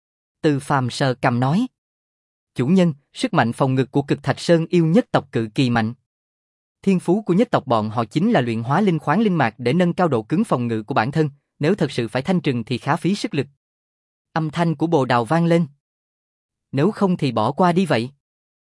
Từ Phàm sờ cằm nói. Chủ nhân, sức mạnh phòng ngự của Cực Thạch Sơn yêu nhất tộc cực kỳ mạnh. Thiên phú của nhất tộc bọn họ chính là luyện hóa linh khoáng linh mạch để nâng cao độ cứng phòng ngự của bản thân, nếu thật sự phải thanh trừng thì khá phí sức lực. Âm thanh của Bồ Đào vang lên. Nếu không thì bỏ qua đi vậy.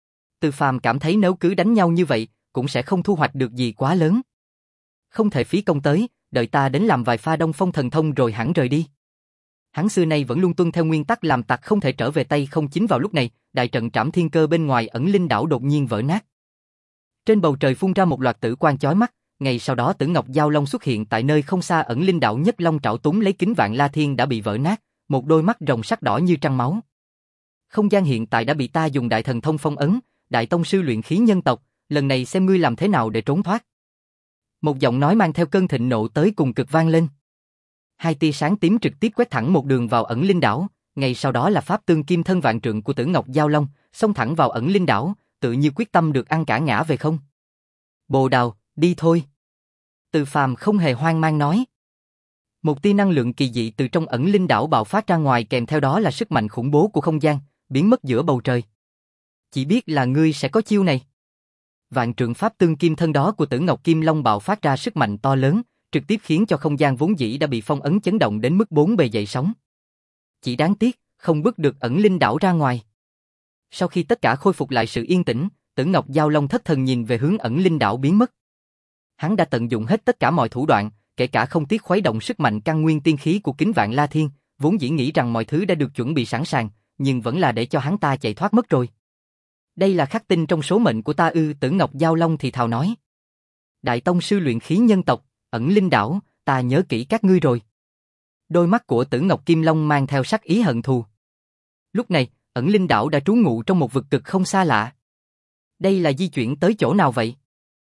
Từ Phàm cảm thấy nếu cứ đánh nhau như vậy, cũng sẽ không thu hoạch được gì quá lớn. Không thể phí công tới, đợi ta đến làm vài pha Đông Phong thần thông rồi hẳn rời đi. Hắn xưa nay vẫn luôn tuân theo nguyên tắc làm tặc không thể trở về tay không. Chính vào lúc này, đại trận Trảm Thiên Cơ bên ngoài ẩn linh đảo đột nhiên vỡ nát. Trên bầu trời phun ra một loạt tử quang chói mắt, ngay sau đó Tử Ngọc Giao Long xuất hiện tại nơi không xa ẩn linh đảo nhất long trảo túm lấy kính vạn la thiên đã bị vỡ nát, một đôi mắt rồng sắc đỏ như trăng máu. Không gian hiện tại đã bị ta dùng đại thần thông phong ấn, đại tông sư luyện khí nhân tộc, lần này xem ngươi làm thế nào để trốn thoát. Một giọng nói mang theo cơn thịnh nộ tới cùng cực vang lên. Hai tia sáng tím trực tiếp quét thẳng một đường vào ẩn linh đảo, ngay sau đó là pháp tương kim thân vạn trượng của Tử Ngọc Giao Long, xông thẳng vào ẩn linh đảo, tự như quyết tâm được ăn cả ngã về không. Bồ Đào, đi thôi. Từ Phàm không hề hoang mang nói. Một tia năng lượng kỳ dị từ trong ẩn linh đảo bạo phát ra ngoài, kèm theo đó là sức mạnh khủng bố của không gian, biến mất giữa bầu trời. Chỉ biết là ngươi sẽ có chiêu này. Vạn trượng pháp tương kim thân đó của Tử Ngọc Kim Long bạo phát ra sức mạnh to lớn, trực tiếp khiến cho không gian vốn dĩ đã bị phong ấn chấn động đến mức bốn bề dậy sóng. Chỉ đáng tiếc, không bước được ẩn linh đảo ra ngoài. Sau khi tất cả khôi phục lại sự yên tĩnh, Tử Ngọc Giao Long thất thần nhìn về hướng ẩn linh đảo biến mất. Hắn đã tận dụng hết tất cả mọi thủ đoạn, kể cả không tiếc khuấy động sức mạnh căn nguyên tiên khí của Kính Vạn La Thiên, vốn dĩ nghĩ rằng mọi thứ đã được chuẩn bị sẵn sàng, nhưng vẫn là để cho hắn ta chạy thoát mất rồi. Đây là khắc tinh trong số mệnh của ta ư? Tử Ngọc Giao Long thì thào nói. Đại tông sư luyện khí nhân tộc, ẩn linh đảo, ta nhớ kỹ các ngươi rồi. Đôi mắt của Tử Ngọc Kim Long mang theo sắc ý hận thù. Lúc này, ẩn linh đảo đã trú ngụ trong một vực cực không xa lạ. Đây là di chuyển tới chỗ nào vậy?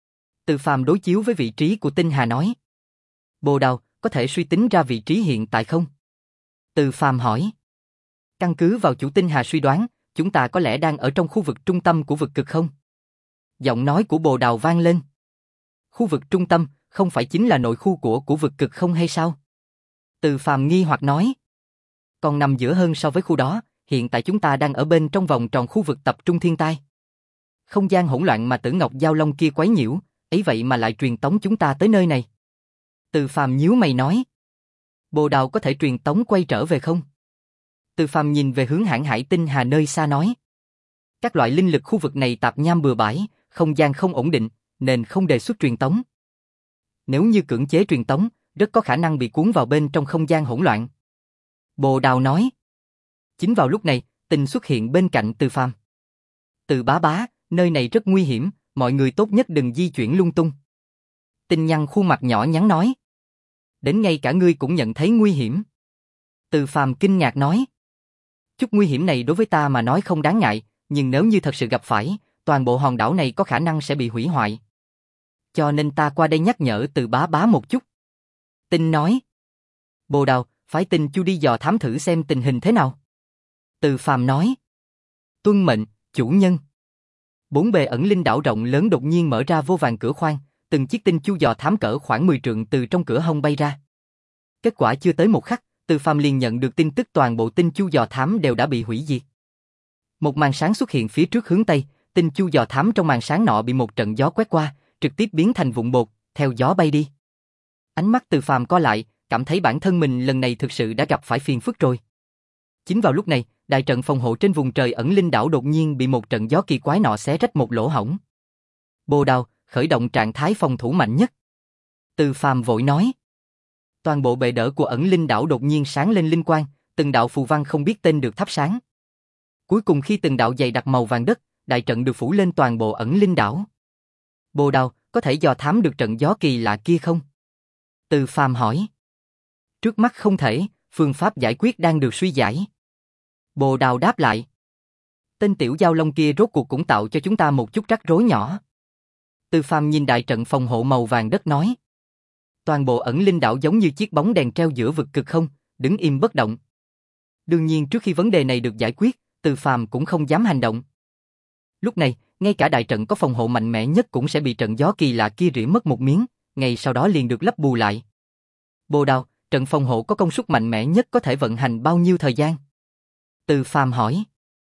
Từ Phàm đối chiếu với vị trí của Tinh Hà nói. Bồ Đào, có thể suy tính ra vị trí hiện tại không? Từ Phàm hỏi. Căn cứ vào chủ Tinh Hà suy đoán, chúng ta có lẽ đang ở trong khu vực trung tâm của vực cực không? Giọng nói của Bồ Đào vang lên. Khu vực trung tâm, không phải chính là nội khu của của vực cực không hay sao? Từ Phàm nghi hoặc nói. Còn nằm giữa hơn so với khu đó, hiện tại chúng ta đang ở bên trong vòng tròn khu vực tập trung thiên tai. Không gian hỗn loạn mà Tử Ngọc Giao Long kia quấy nhiễu, ấy vậy mà lại truyền tống chúng ta tới nơi này. Từ Phàm nhíu mày nói. Bồ Đào có thể truyền tống quay trở về không? Từ Phàm nhìn về hướng Hãn Hải Tinh Hà nơi xa nói. Các loại linh lực khu vực này tạp nham bừa bãi, không gian không ổn định, nên không đề xuất truyền tống. Nếu như cưỡng chế truyền tống, rất có khả năng bị cuốn vào bên trong không gian hỗn loạn. Bồ Đào nói. Chính vào lúc này, Tinh xuất hiện bên cạnh Từ Phàm. Từ bá bá, nơi này rất nguy hiểm, mọi người tốt nhất đừng di chuyển lung tung. Tinh nhăn khuôn mặt nhỏ nhắn nói. Đến ngay cả ngươi cũng nhận thấy nguy hiểm. Từ Phàm kinh ngạc nói. Chút nguy hiểm này đối với ta mà nói không đáng ngại, nhưng nếu như thật sự gặp phải, toàn bộ hòn đảo này có khả năng sẽ bị hủy hoại. Cho nên ta qua đây nhắc nhở Từ bá bá một chút. Tinh nói. Bồ Đào, phái Tinh Chu đi dò thám thử xem tình hình thế nào. Từ Phàm nói. Tuân mệnh, chủ nhân. Bốn bề ẩn linh đảo rộng lớn đột nhiên mở ra vô vàn cửa khoang, từng chiếc tinh chu dò thám cỡ khoảng mười trượng từ trong cửa hông bay ra. Kết quả chưa tới một khắc, Từ Phàm liền nhận được tin tức toàn bộ tinh chu dò thám đều đã bị hủy diệt. Một màn sáng xuất hiện phía trước hướng tây, tinh chu dò thám trong màn sáng nọ bị một trận gió quét qua, trực tiếp biến thành vụn bột, theo gió bay đi. Ánh mắt Từ Phàm co lại, cảm thấy bản thân mình lần này thực sự đã gặp phải phiền phức rồi. Chính vào lúc này, đại trận phòng hộ trên vùng trời ẩn linh đảo đột nhiên bị một trận gió kỳ quái nọ xé rách một lỗ hổng. Bồ Đào, khởi động trạng thái phòng thủ mạnh nhất. Từ Phàm vội nói. Toàn bộ bệ đỡ của ẩn linh đảo đột nhiên sáng lên linh quang, từng đạo phù văn không biết tên được thắp sáng. Cuối cùng khi từng đạo dày đặc màu vàng đất, đại trận được phủ lên toàn bộ ẩn linh đảo. Bồ Đào, có thể dò thám được trận gió kỳ lạ kia không? Từ Phàm hỏi. Trước mắt không thể, phương pháp giải quyết đang được suy giải. Bồ Đào đáp lại. Tên tiểu giao long kia rốt cuộc cũng tạo cho chúng ta một chút rắc rối nhỏ. Từ Phàm nhìn đại trận phòng hộ màu vàng đất nói. Toàn bộ ẩn linh đảo giống như chiếc bóng đèn treo giữa vực cực không, đứng im bất động. Đương nhiên trước khi vấn đề này được giải quyết, Từ Phàm cũng không dám hành động. Lúc này, ngay cả đại trận có phòng hộ mạnh mẽ nhất cũng sẽ bị trận gió kỳ lạ kia rỉ mất một miếng, ngay sau đó liền được lấp bù lại. Bồ Đào, trận phòng hộ có công suất mạnh mẽ nhất có thể vận hành bao nhiêu thời gian? Từ Phàm hỏi.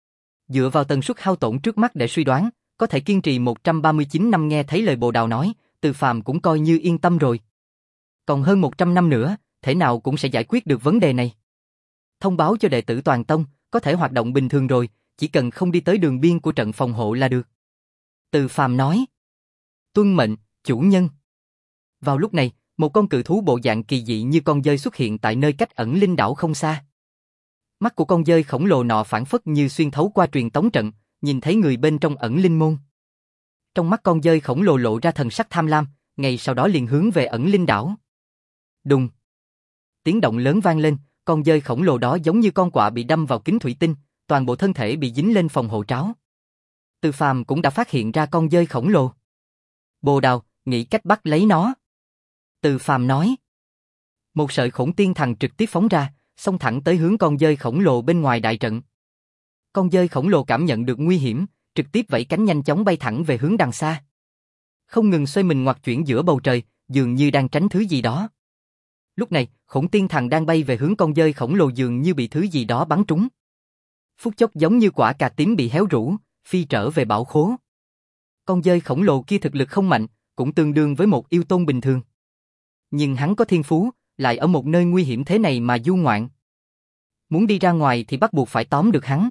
Dựa vào tần suất hao tổn trước mắt để suy đoán, có thể kiên trì một trăm ba mươi chín năm. Nghe thấy lời Bồ Đào nói, Từ Phàm cũng coi như yên tâm rồi. Còn hơn một trăm năm nữa, thể nào cũng sẽ giải quyết được vấn đề này. Thông báo cho đệ tử toàn tông, có thể hoạt động bình thường rồi, chỉ cần không đi tới đường biên của trận phòng hộ là được. Từ Phàm nói. Tuân mệnh, chủ nhân. Vào lúc này, một con cự thú bộ dạng kỳ dị như con dơi xuất hiện tại nơi cách ẩn linh đảo không xa. Mắt của con dơi khổng lồ nọ phảng phất như xuyên thấu qua truyền tống trận, nhìn thấy người bên trong ẩn linh môn. Trong mắt con dơi khổng lồ lộ ra thần sắc tham lam, ngay sau đó liền hướng về ẩn linh đảo. Đùng. Tiếng động lớn vang lên, con dơi khổng lồ đó giống như con quạ bị đâm vào kính thủy tinh, toàn bộ thân thể bị dính lên phòng hộ tráo. Từ Phàm cũng đã phát hiện ra con dơi khổng lồ. Bồ Đào, nghĩ cách bắt lấy nó. Từ Phàm nói. Một sợi khổng tiên thần trực tiếp phóng ra, xông thẳng tới hướng con dơi khổng lồ bên ngoài đại trận. Con dơi khổng lồ cảm nhận được nguy hiểm, trực tiếp vẫy cánh nhanh chóng bay thẳng về hướng đằng xa. Không ngừng xoay mình ngoặt chuyển giữa bầu trời, dường như đang tránh thứ gì đó. Lúc này, khổng tiên thần đang bay về hướng con dơi khổng lồ dường như bị thứ gì đó bắn trúng. Phút chốc giống như quả cà tím bị héo rũ, phi trở về bảo khố. Con dơi khổng lồ kia thực lực không mạnh, cũng tương đương với một yêu tôn bình thường. Nhưng hắn có thiên phú, lại ở một nơi nguy hiểm thế này mà du ngoạn. Muốn đi ra ngoài thì bắt buộc phải tóm được hắn.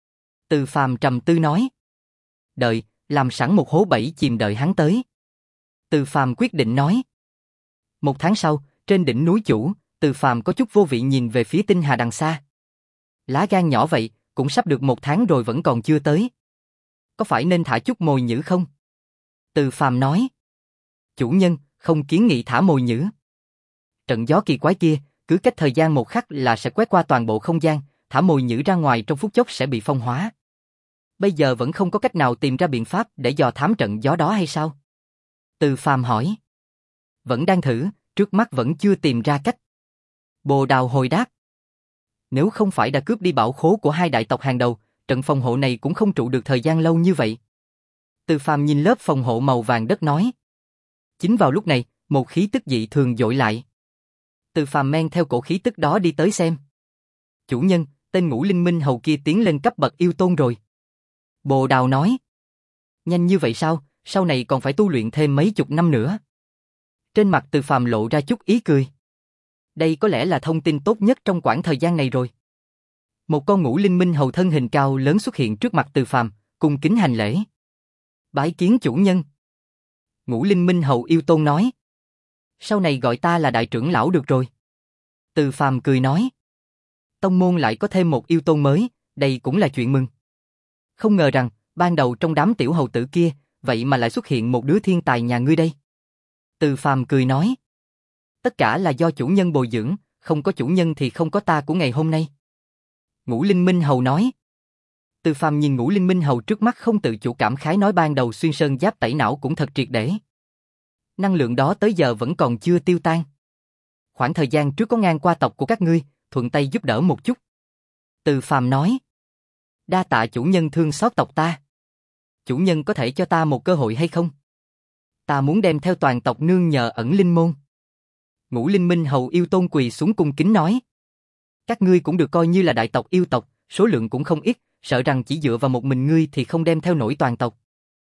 Từ Phàm trầm tư nói. Đợi, làm sẵn một hố bẫy chìm đợi hắn tới. Từ Phàm quyết định nói. Một tháng sau, trên đỉnh núi Chủ, Từ Phàm có chút vô vị nhìn về phía tinh hà đằng xa. Lá gan nhỏ vậy, cũng sắp được một tháng rồi vẫn còn chưa tới. Có phải nên thả chút mồi nhử không? Từ Phàm nói. Chủ nhân, không kiến nghị thả mồi nhử. Trận gió kỳ quái kia, cứ cách thời gian một khắc là sẽ quét qua toàn bộ không gian, thả mồi nhử ra ngoài trong phút chốc sẽ bị phong hóa. Bây giờ vẫn không có cách nào tìm ra biện pháp để dò thám trận gió đó hay sao? Từ Phàm hỏi. Vẫn đang thử, trước mắt vẫn chưa tìm ra cách. Bồ Đào hồi đáp. Nếu không phải đã cướp đi bảo khố của hai đại tộc hàng đầu, trận phòng hộ này cũng không trụ được thời gian lâu như vậy. Từ Phàm nhìn lớp phòng hộ màu vàng đất nói. Chính vào lúc này, một khí tức dị thường dội lại. Từ Phàm men theo cổ khí tức đó đi tới xem. Chủ nhân, tên Ngũ Linh Minh Hầu kia tiến lên cấp bậc yêu tôn rồi. Bồ Đào nói. Nhanh như vậy sao, sau này còn phải tu luyện thêm mấy chục năm nữa. Trên mặt Từ Phàm lộ ra chút ý cười. Đây có lẽ là thông tin tốt nhất trong quãng thời gian này rồi. Một con Ngũ Linh Minh Hầu thân hình cao lớn xuất hiện trước mặt Từ Phàm, cung kính hành lễ. Bái kiến chủ nhân. Ngũ Linh Minh Hầu yêu tôn nói. Sau này gọi ta là đại trưởng lão được rồi. Từ Phàm cười nói. Tông môn lại có thêm một yêu tôn mới, đây cũng là chuyện mừng. Không ngờ rằng, ban đầu trong đám tiểu hầu tử kia, vậy mà lại xuất hiện một đứa thiên tài nhà ngươi đây. Từ Phàm cười nói. Tất cả là do chủ nhân bồi dưỡng, không có chủ nhân thì không có ta của ngày hôm nay. Ngũ Linh Minh Hầu nói. Từ Phàm nhìn Ngũ Linh Minh Hầu trước mắt không tự chủ cảm khái nói ban đầu xuyên sơn giáp tẩy não cũng thật triệt để. Năng lượng đó tới giờ vẫn còn chưa tiêu tan. Khoảng thời gian trước có ngang qua tộc của các ngươi, thuận tay giúp đỡ một chút. Từ Phàm nói. Đa tạ chủ nhân thương xót tộc ta. Chủ nhân có thể cho ta một cơ hội hay không? Ta muốn đem theo toàn tộc nương nhờ ẩn linh môn. Ngũ Linh Minh Hầu yêu tôn quỳ xuống cung kính nói. Các ngươi cũng được coi như là đại tộc yêu tộc, số lượng cũng không ít, sợ rằng chỉ dựa vào một mình ngươi thì không đem theo nổi toàn tộc.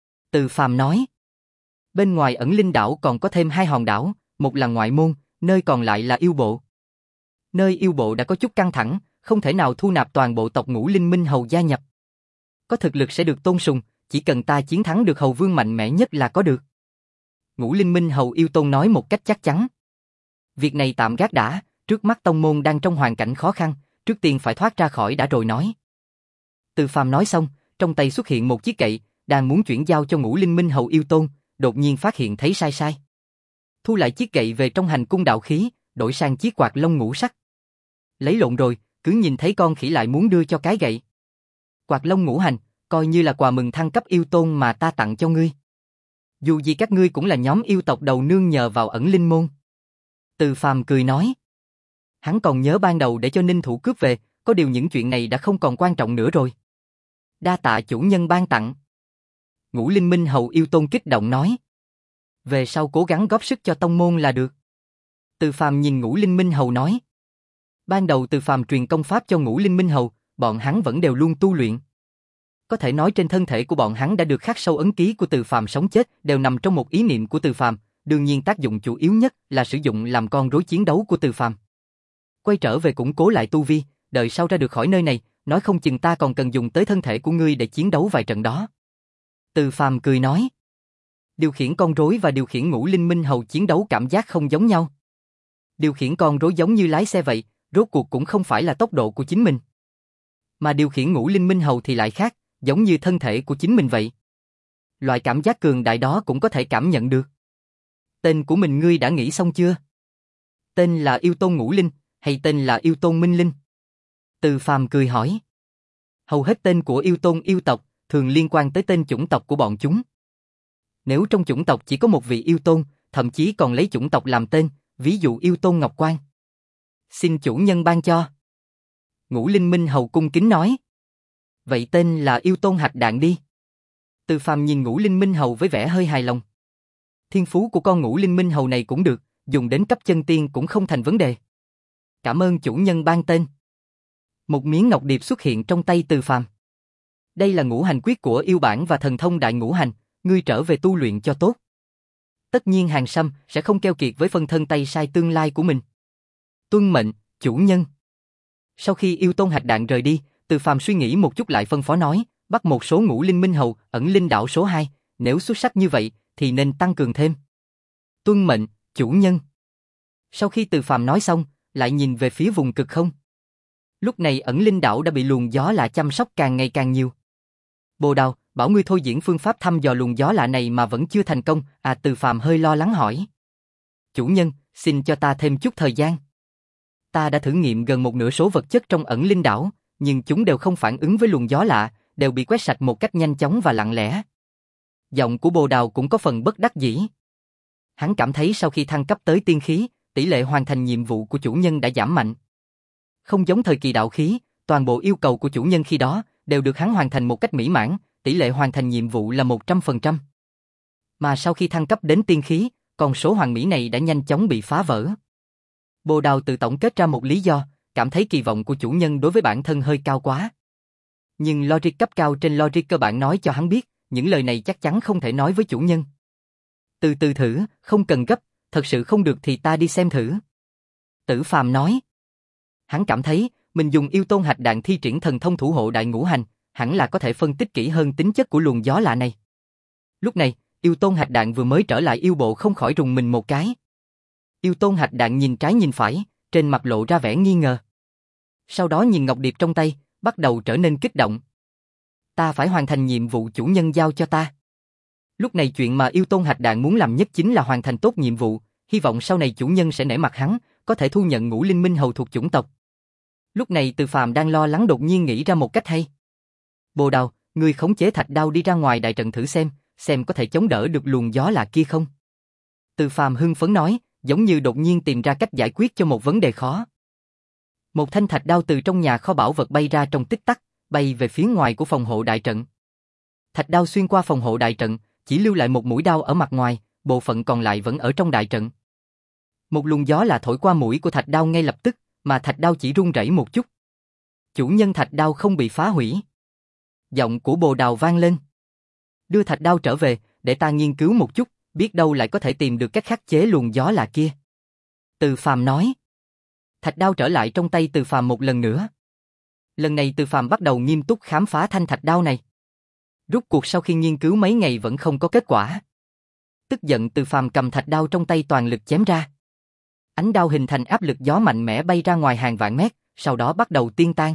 Từ Phàm nói. Bên ngoài ẩn linh đảo còn có thêm hai hòn đảo, một là ngoại môn, nơi còn lại là yêu bộ. Nơi yêu bộ đã có chút căng thẳng, không thể nào thu nạp toàn bộ tộc Ngũ Linh Minh Hầu gia nhập. Có thực lực sẽ được tôn sùng, chỉ cần ta chiến thắng được hầu vương mạnh mẽ nhất là có được. Ngũ Linh Minh Hầu yêu tôn nói một cách chắc chắn. Việc này tạm gác đã, trước mắt tông môn đang trong hoàn cảnh khó khăn, trước tiên phải thoát ra khỏi đã rồi nói. Từ Phàm nói xong, trong tay xuất hiện một chiếc gậy, đang muốn chuyển giao cho Ngũ Linh Minh Hầu yêu tôn, đột nhiên phát hiện thấy sai sai. Thu lại chiếc gậy về trong hành cung đạo khí, đổi sang chiếc quạt lông ngũ sắc. Lấy lộn rồi, cứ nhìn thấy con khỉ lại muốn đưa cho cái gậy. Quạt lông ngũ hành, coi như là quà mừng thăng cấp yêu tôn mà ta tặng cho ngươi. Dù gì các ngươi cũng là nhóm yêu tộc đầu nương nhờ vào ẩn linh môn. Từ Phàm cười nói. Hắn còn nhớ ban đầu để cho Ninh Thủ cướp về, có điều những chuyện này đã không còn quan trọng nữa rồi. Đa tạ chủ nhân ban tặng. Ngũ Linh Minh Hầu yêu tôn kích động nói. Về sau cố gắng góp sức cho tông môn là được. Từ Phàm nhìn Ngũ Linh Minh Hầu nói. Ban đầu Từ Phàm truyền công pháp cho Ngũ Linh Minh Hầu, bọn hắn vẫn đều luôn tu luyện. Có thể nói trên thân thể của bọn hắn đã được khắc sâu ấn ký của Từ Phàm sống chết, đều nằm trong một ý niệm của Từ Phàm, đương nhiên tác dụng chủ yếu nhất là sử dụng làm con rối chiến đấu của Từ Phàm. Quay trở về củng cố lại tu vi, đợi sau ra được khỏi nơi này, nói không chừng ta còn cần dùng tới thân thể của ngươi để chiến đấu vài trận đó. Từ Phàm cười nói. Điều khiển con rối và điều khiển Ngũ Linh Minh Hầu chiến đấu cảm giác không giống nhau. Điều khiển con rối giống như lái xe vậy, rốt cuộc cũng không phải là tốc độ của chính mình. Mà điều khiển Ngũ Linh Minh Hầu thì lại khác, giống như thân thể của chính mình vậy. Loại cảm giác cường đại đó cũng có thể cảm nhận được. Tên của mình ngươi đã nghĩ xong chưa? Tên là Yêu Tôn Ngũ Linh, hay tên là Yêu Tôn Minh Linh? Từ Phàm cười hỏi. Hầu hết tên của yêu tôn yêu tộc thường liên quan tới tên chủng tộc của bọn chúng. Nếu trong chủng tộc chỉ có một vị yêu tôn, thậm chí còn lấy chủng tộc làm tên, ví dụ yêu tôn Ngọc Quan, Xin chủ nhân ban cho. Ngũ Linh Minh Hầu cung kính nói. Vậy tên là Yêu Tôn Hạch Đạn đi. Từ Phàm nhìn Ngũ Linh Minh Hầu với vẻ hơi hài lòng. Thiên phú của con Ngũ Linh Minh Hầu này cũng được, dùng đến cấp chân tiên cũng không thành vấn đề. Cảm ơn chủ nhân ban tên. Một miếng ngọc điệp xuất hiện trong tay Từ Phàm. Đây là ngũ hành quyết của yêu bản và thần thông đại ngũ hành, ngươi trở về tu luyện cho tốt. Tất nhiên Hàng Sâm sẽ không keo kiệt với phân thân tay sai tương lai của mình. Tuân mệnh, chủ nhân. Sau khi Yêu Tôn Hạch Đạn rời đi, Từ Phàm suy nghĩ một chút lại phân phó nói, bắt một số Ngũ Linh Minh Hầu ẩn linh đảo số hai, nếu xuất sắc như vậy thì nên tăng cường thêm. Tuân mệnh, chủ nhân. Sau khi Từ Phàm nói xong, lại nhìn về phía vùng cực không. Lúc này ẩn linh đảo đã bị luồng gió lạ chăm sóc càng ngày càng nhiều. Bồ Đào, bảo ngươi thôi diễn phương pháp thăm dò luồng gió lạ này mà vẫn chưa thành công, à Từ Phàm hơi lo lắng hỏi. Chủ nhân, xin cho ta thêm chút thời gian. Ta đã thử nghiệm gần một nửa số vật chất trong ẩn linh đảo, nhưng chúng đều không phản ứng với luồng gió lạ, đều bị quét sạch một cách nhanh chóng và lặng lẽ. Giọng của Bồ Đào cũng có phần bất đắc dĩ. Hắn cảm thấy sau khi thăng cấp tới tiên khí, tỷ lệ hoàn thành nhiệm vụ của chủ nhân đã giảm mạnh. Không giống thời kỳ đạo khí, toàn bộ yêu cầu của chủ nhân khi đó đều được hắn hoàn thành một cách mỹ mãn, tỷ lệ hoàn thành nhiệm vụ là một trăm phần trăm. Mà sau khi thăng cấp đến tiên khí, con số hoàn mỹ này đã nhanh chóng bị phá vỡ. Bồ Đào tự tổng kết ra một lý do, cảm thấy kỳ vọng của chủ nhân đối với bản thân hơi cao quá. Nhưng logic cấp cao trên logic cơ bản nói cho hắn biết, những lời này chắc chắn không thể nói với chủ nhân. Từ từ thử, không cần gấp, thật sự không được thì ta đi xem thử. Tử Phàm nói. Hắn cảm thấy, mình dùng Yêu Tôn Hạch Đạn thi triển thần thông thủ hộ đại ngũ hành, hẳn là có thể phân tích kỹ hơn tính chất của luồng gió lạ này. Lúc này, Yêu Tôn Hạch Đạn vừa mới trở lại yêu bộ không khỏi rùng mình một cái. Yêu Tôn Hạch Đạn nhìn trái nhìn phải, trên mặt lộ ra vẻ nghi ngờ. Sau đó nhìn ngọc điệp trong tay, bắt đầu trở nên kích động. Ta phải hoàn thành nhiệm vụ chủ nhân giao cho ta. Lúc này chuyện mà Yêu Tôn Hạch Đạn muốn làm nhất chính là hoàn thành tốt nhiệm vụ, hy vọng sau này chủ nhân sẽ nể mặt hắn, có thể thu nhận Ngũ Linh Minh Hầu thuộc chủng tộc. Lúc này Từ Phàm đang lo lắng đột nhiên nghĩ ra một cách hay. Bồ Đào, ngươi khống chế thạch đao đi ra ngoài đại trận thử xem, xem có thể chống đỡ được luồng gió lạ kia không? Từ Phàm hưng phấn nói, giống như đột nhiên tìm ra cách giải quyết cho một vấn đề khó. Một thanh thạch đao từ trong nhà kho bảo vật bay ra trong tích tắc, bay về phía ngoài của phòng hộ đại trận. Thạch đao xuyên qua phòng hộ đại trận, chỉ lưu lại một mũi đao ở mặt ngoài, bộ phận còn lại vẫn ở trong đại trận. Một luồng gió lạ thổi qua mũi của thạch đao ngay lập tức, mà thạch đao chỉ rung rẩy một chút. Chủ nhân thạch đao không bị phá hủy. Giọng của Bồ Đào vang lên. Đưa thạch đao trở về, để ta nghiên cứu một chút, biết đâu lại có thể tìm được cách khắc chế luồng gió lạ kia. Từ Phàm nói. Thạch đao trở lại trong tay Từ Phàm một lần nữa. Lần này Từ Phàm bắt đầu nghiêm túc khám phá thanh thạch đao này. Rốt cuộc sau khi nghiên cứu mấy ngày vẫn không có kết quả. Tức giận Từ Phàm cầm thạch đao trong tay toàn lực chém ra. Ánh đao hình thành áp lực gió mạnh mẽ bay ra ngoài hàng vạn mét, sau đó bắt đầu tiên tan.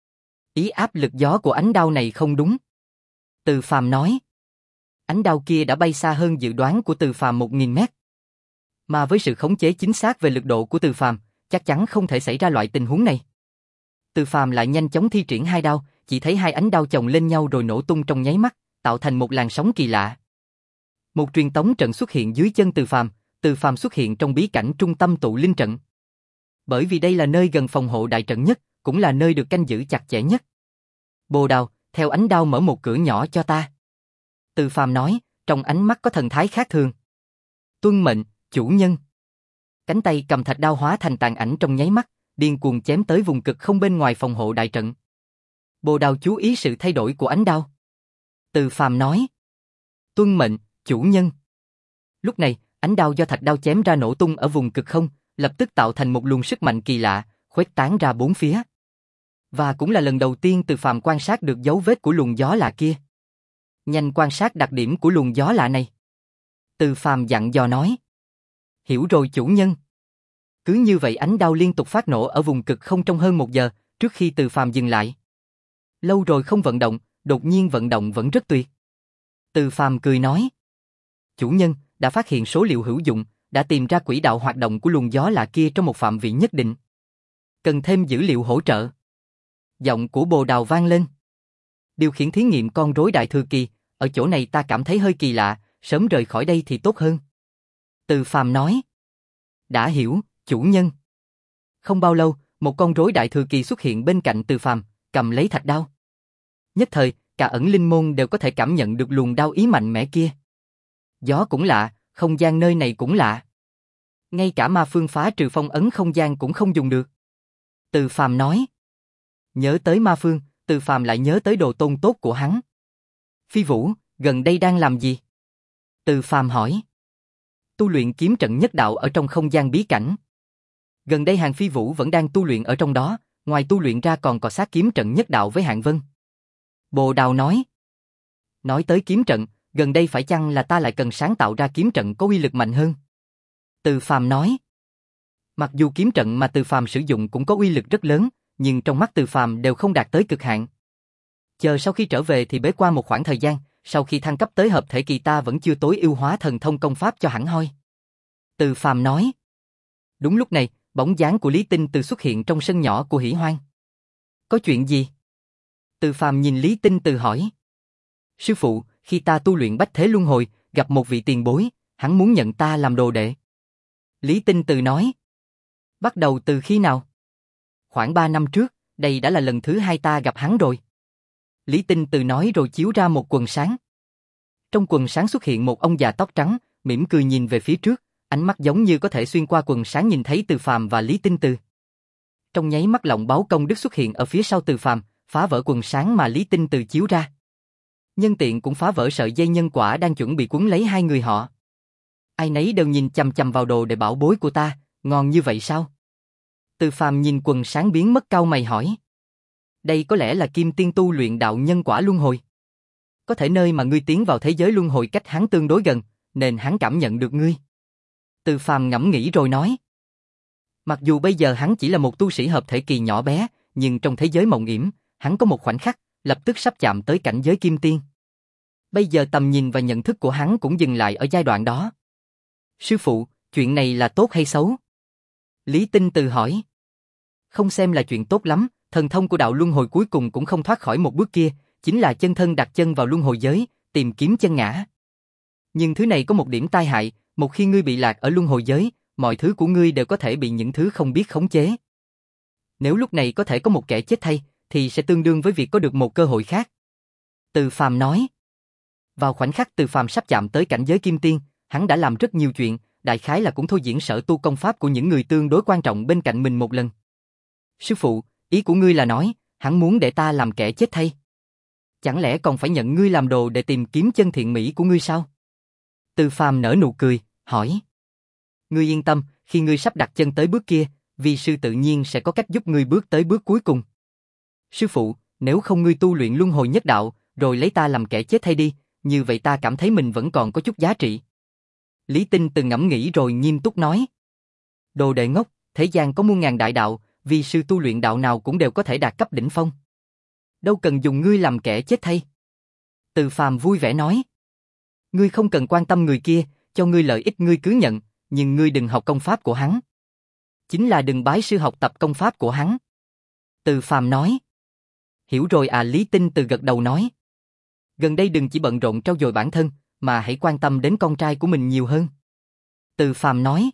Ý áp lực gió của ánh đao này không đúng. Từ Phàm nói. Ánh đao kia đã bay xa hơn dự đoán của Từ Phàm một nghìn mét. Mà với sự khống chế chính xác về lực độ của Từ Phàm, chắc chắn không thể xảy ra loại tình huống này. Từ Phàm lại nhanh chóng thi triển hai đao, chỉ thấy hai ánh đao chồng lên nhau rồi nổ tung trong nháy mắt, tạo thành một làn sóng kỳ lạ. Một truyền tống trận xuất hiện dưới chân Từ Phàm, Từ Phàm xuất hiện trong bí cảnh trung tâm tụ linh trận. Bởi vì đây là nơi gần phòng hộ đại trận nhất, cũng là nơi được canh giữ chặt chẽ nhất. Bồ Đào, theo ánh đao mở một cửa nhỏ cho ta. Từ Phàm nói, trong ánh mắt có thần thái khác thường. Tuân mệnh, chủ nhân. Cánh tay cầm thạch đao hóa thành tàn ảnh trong nháy mắt, điên cuồng chém tới vùng cực không bên ngoài phòng hộ đại trận. Bồ Đào chú ý sự thay đổi của ánh đao. Từ Phàm nói. Tuân mệnh, chủ nhân. Lúc này, ánh đao do thạch đao chém ra nổ tung ở vùng cực không, lập tức tạo thành một luồng sức mạnh kỳ lạ, khuếch tán ra bốn phía. Và cũng là lần đầu tiên Từ Phàm quan sát được dấu vết của luồng gió lạ kia. Nhanh quan sát đặc điểm của luồng gió lạ này. Từ Phàm dặn dò nói. Hiểu rồi chủ nhân. Cứ như vậy ánh đao liên tục phát nổ ở vùng cực không trong hơn một giờ, trước khi Từ Phàm dừng lại. Lâu rồi không vận động, đột nhiên vận động vẫn rất tuyệt. Từ Phàm cười nói. Chủ nhân, đã phát hiện số liệu hữu dụng, đã tìm ra quỹ đạo hoạt động của luồng gió lạ kia trong một phạm vi nhất định. Cần thêm dữ liệu hỗ trợ. Giọng của Bồ Đào vang lên. Điều khiển thí nghiệm con rối đại thừa kỳ, ở chỗ này ta cảm thấy hơi kỳ lạ, sớm rời khỏi đây thì tốt hơn. Từ Phàm nói. Đã hiểu, chủ nhân. Không bao lâu, một con rối đại thừa kỳ xuất hiện bên cạnh Từ Phàm, cầm lấy thạch đao. Nhất thời, cả ẩn linh môn đều có thể cảm nhận được luồng đao ý mạnh mẽ kia. Gió cũng lạ, không gian nơi này cũng lạ. Ngay cả ma phương phá trừ phong ấn không gian cũng không dùng được. Từ Phàm nói. Nhớ tới ma phương, Từ Phàm lại nhớ tới đồ tôn tốt của hắn. Phi Vũ, gần đây đang làm gì? Từ Phàm hỏi. Tu luyện kiếm trận nhất đạo ở trong không gian bí cảnh. Gần đây Hàng Phi Vũ vẫn đang tu luyện ở trong đó, ngoài tu luyện ra còn có sát kiếm trận nhất đạo với Hạng Vân. Bồ Đào nói. Nói tới kiếm trận, gần đây phải chăng là ta lại cần sáng tạo ra kiếm trận có uy lực mạnh hơn? Từ Phàm nói. Mặc dù kiếm trận mà Từ Phàm sử dụng cũng có uy lực rất lớn, nhưng trong mắt Từ Phàm đều không đạt tới cực hạn. Chờ sau khi trở về thì bế qua một khoảng thời gian, sau khi thăng cấp tới hợp thể kỳ ta vẫn chưa tối ưu hóa thần thông công pháp cho hẳn hoi. Từ Phàm nói. Đúng lúc này, bóng dáng của Lý Tinh Từ xuất hiện trong sân nhỏ của Hỉ Hoang. Có chuyện gì? Từ Phàm nhìn Lý Tinh Từ hỏi. Sư phụ, khi ta tu luyện bách thế luân hồi, gặp một vị tiền bối, hắn muốn nhận ta làm đồ đệ. Lý Tinh Từ nói. Bắt đầu từ khi nào? Khoảng ba năm trước, đây đã là lần thứ hai ta gặp hắn rồi. Lý Tinh Từ nói rồi chiếu ra một quần sáng. Trong quần sáng xuất hiện một ông già tóc trắng, mỉm cười nhìn về phía trước, ánh mắt giống như có thể xuyên qua quần sáng nhìn thấy Từ Phàm và Lý Tinh Từ. Trong nháy mắt lọng báo công đức xuất hiện ở phía sau Từ Phàm, phá vỡ quần sáng mà Lý Tinh Từ chiếu ra. Nhân tiện cũng phá vỡ sợi dây nhân quả đang chuẩn bị quấn lấy hai người họ. Ai nấy đều nhìn chằm chằm vào đồ để bảo bối của ta, ngon như vậy sao? Từ Phàm nhìn quần sáng biến mất cau mày hỏi. Đây có lẽ là Kim Tiên tu luyện đạo nhân quả luân hồi. Có thể nơi mà ngươi tiến vào thế giới luân hồi cách hắn tương đối gần, nên hắn cảm nhận được ngươi. Từ Phàm ngẫm nghĩ rồi nói. Mặc dù bây giờ hắn chỉ là một tu sĩ hợp thể kỳ nhỏ bé, nhưng trong thế giới mộng yểm, hắn có một khoảnh khắc, lập tức sắp chạm tới cảnh giới Kim Tiên. Bây giờ tầm nhìn và nhận thức của hắn cũng dừng lại ở giai đoạn đó. Sư phụ, chuyện này là tốt hay xấu? Lý Tinh Từ hỏi. Không xem là chuyện tốt lắm, thần thông của đạo luân hồi cuối cùng cũng không thoát khỏi một bước kia, chính là chân thân đặt chân vào luân hồi giới, tìm kiếm chân ngã. Nhưng thứ này có một điểm tai hại, một khi ngươi bị lạc ở luân hồi giới, mọi thứ của ngươi đều có thể bị những thứ không biết khống chế. Nếu lúc này có thể có một kẻ chết thay, thì sẽ tương đương với việc có được một cơ hội khác. Từ Phàm nói. Vào khoảnh khắc Từ Phàm sắp chạm tới cảnh giới Kim Tiên, hắn đã làm rất nhiều chuyện, đại khái là cũng thôi diễn sở tu công pháp của những người tương đối quan trọng bên cạnh mình một lần. Sư phụ, ý của ngươi là nói, hắn muốn để ta làm kẻ chết thay? Chẳng lẽ còn phải nhận ngươi làm đồ để tìm kiếm chân thiện mỹ của ngươi sao? Từ Phàm nở nụ cười, hỏi. Ngươi yên tâm, khi ngươi sắp đặt chân tới bước kia, vi sư tự nhiên sẽ có cách giúp ngươi bước tới bước cuối cùng. Sư phụ, nếu không ngươi tu luyện luân hồi nhất đạo, rồi lấy ta làm kẻ chết thay đi, như vậy ta cảm thấy mình vẫn còn có chút giá trị. Lý Tinh Từ ngẫm nghĩ rồi nghiêm túc nói. Đồ đệ ngốc, thế gian có muôn ngàn đại đạo, vi sư tu luyện đạo nào cũng đều có thể đạt cấp đỉnh phong. Đâu cần dùng ngươi làm kẻ chết thay. Từ Phàm vui vẻ nói. Ngươi không cần quan tâm người kia, cho ngươi lợi ích ngươi cứ nhận, nhưng ngươi đừng học công pháp của hắn. Chính là đừng bái sư học tập công pháp của hắn. Từ Phàm nói. Hiểu rồi à. Lý Tinh Từ gật đầu nói. Gần đây đừng chỉ bận rộn trau dồi bản thân, mà hãy quan tâm đến con trai của mình nhiều hơn. Từ Phàm nói.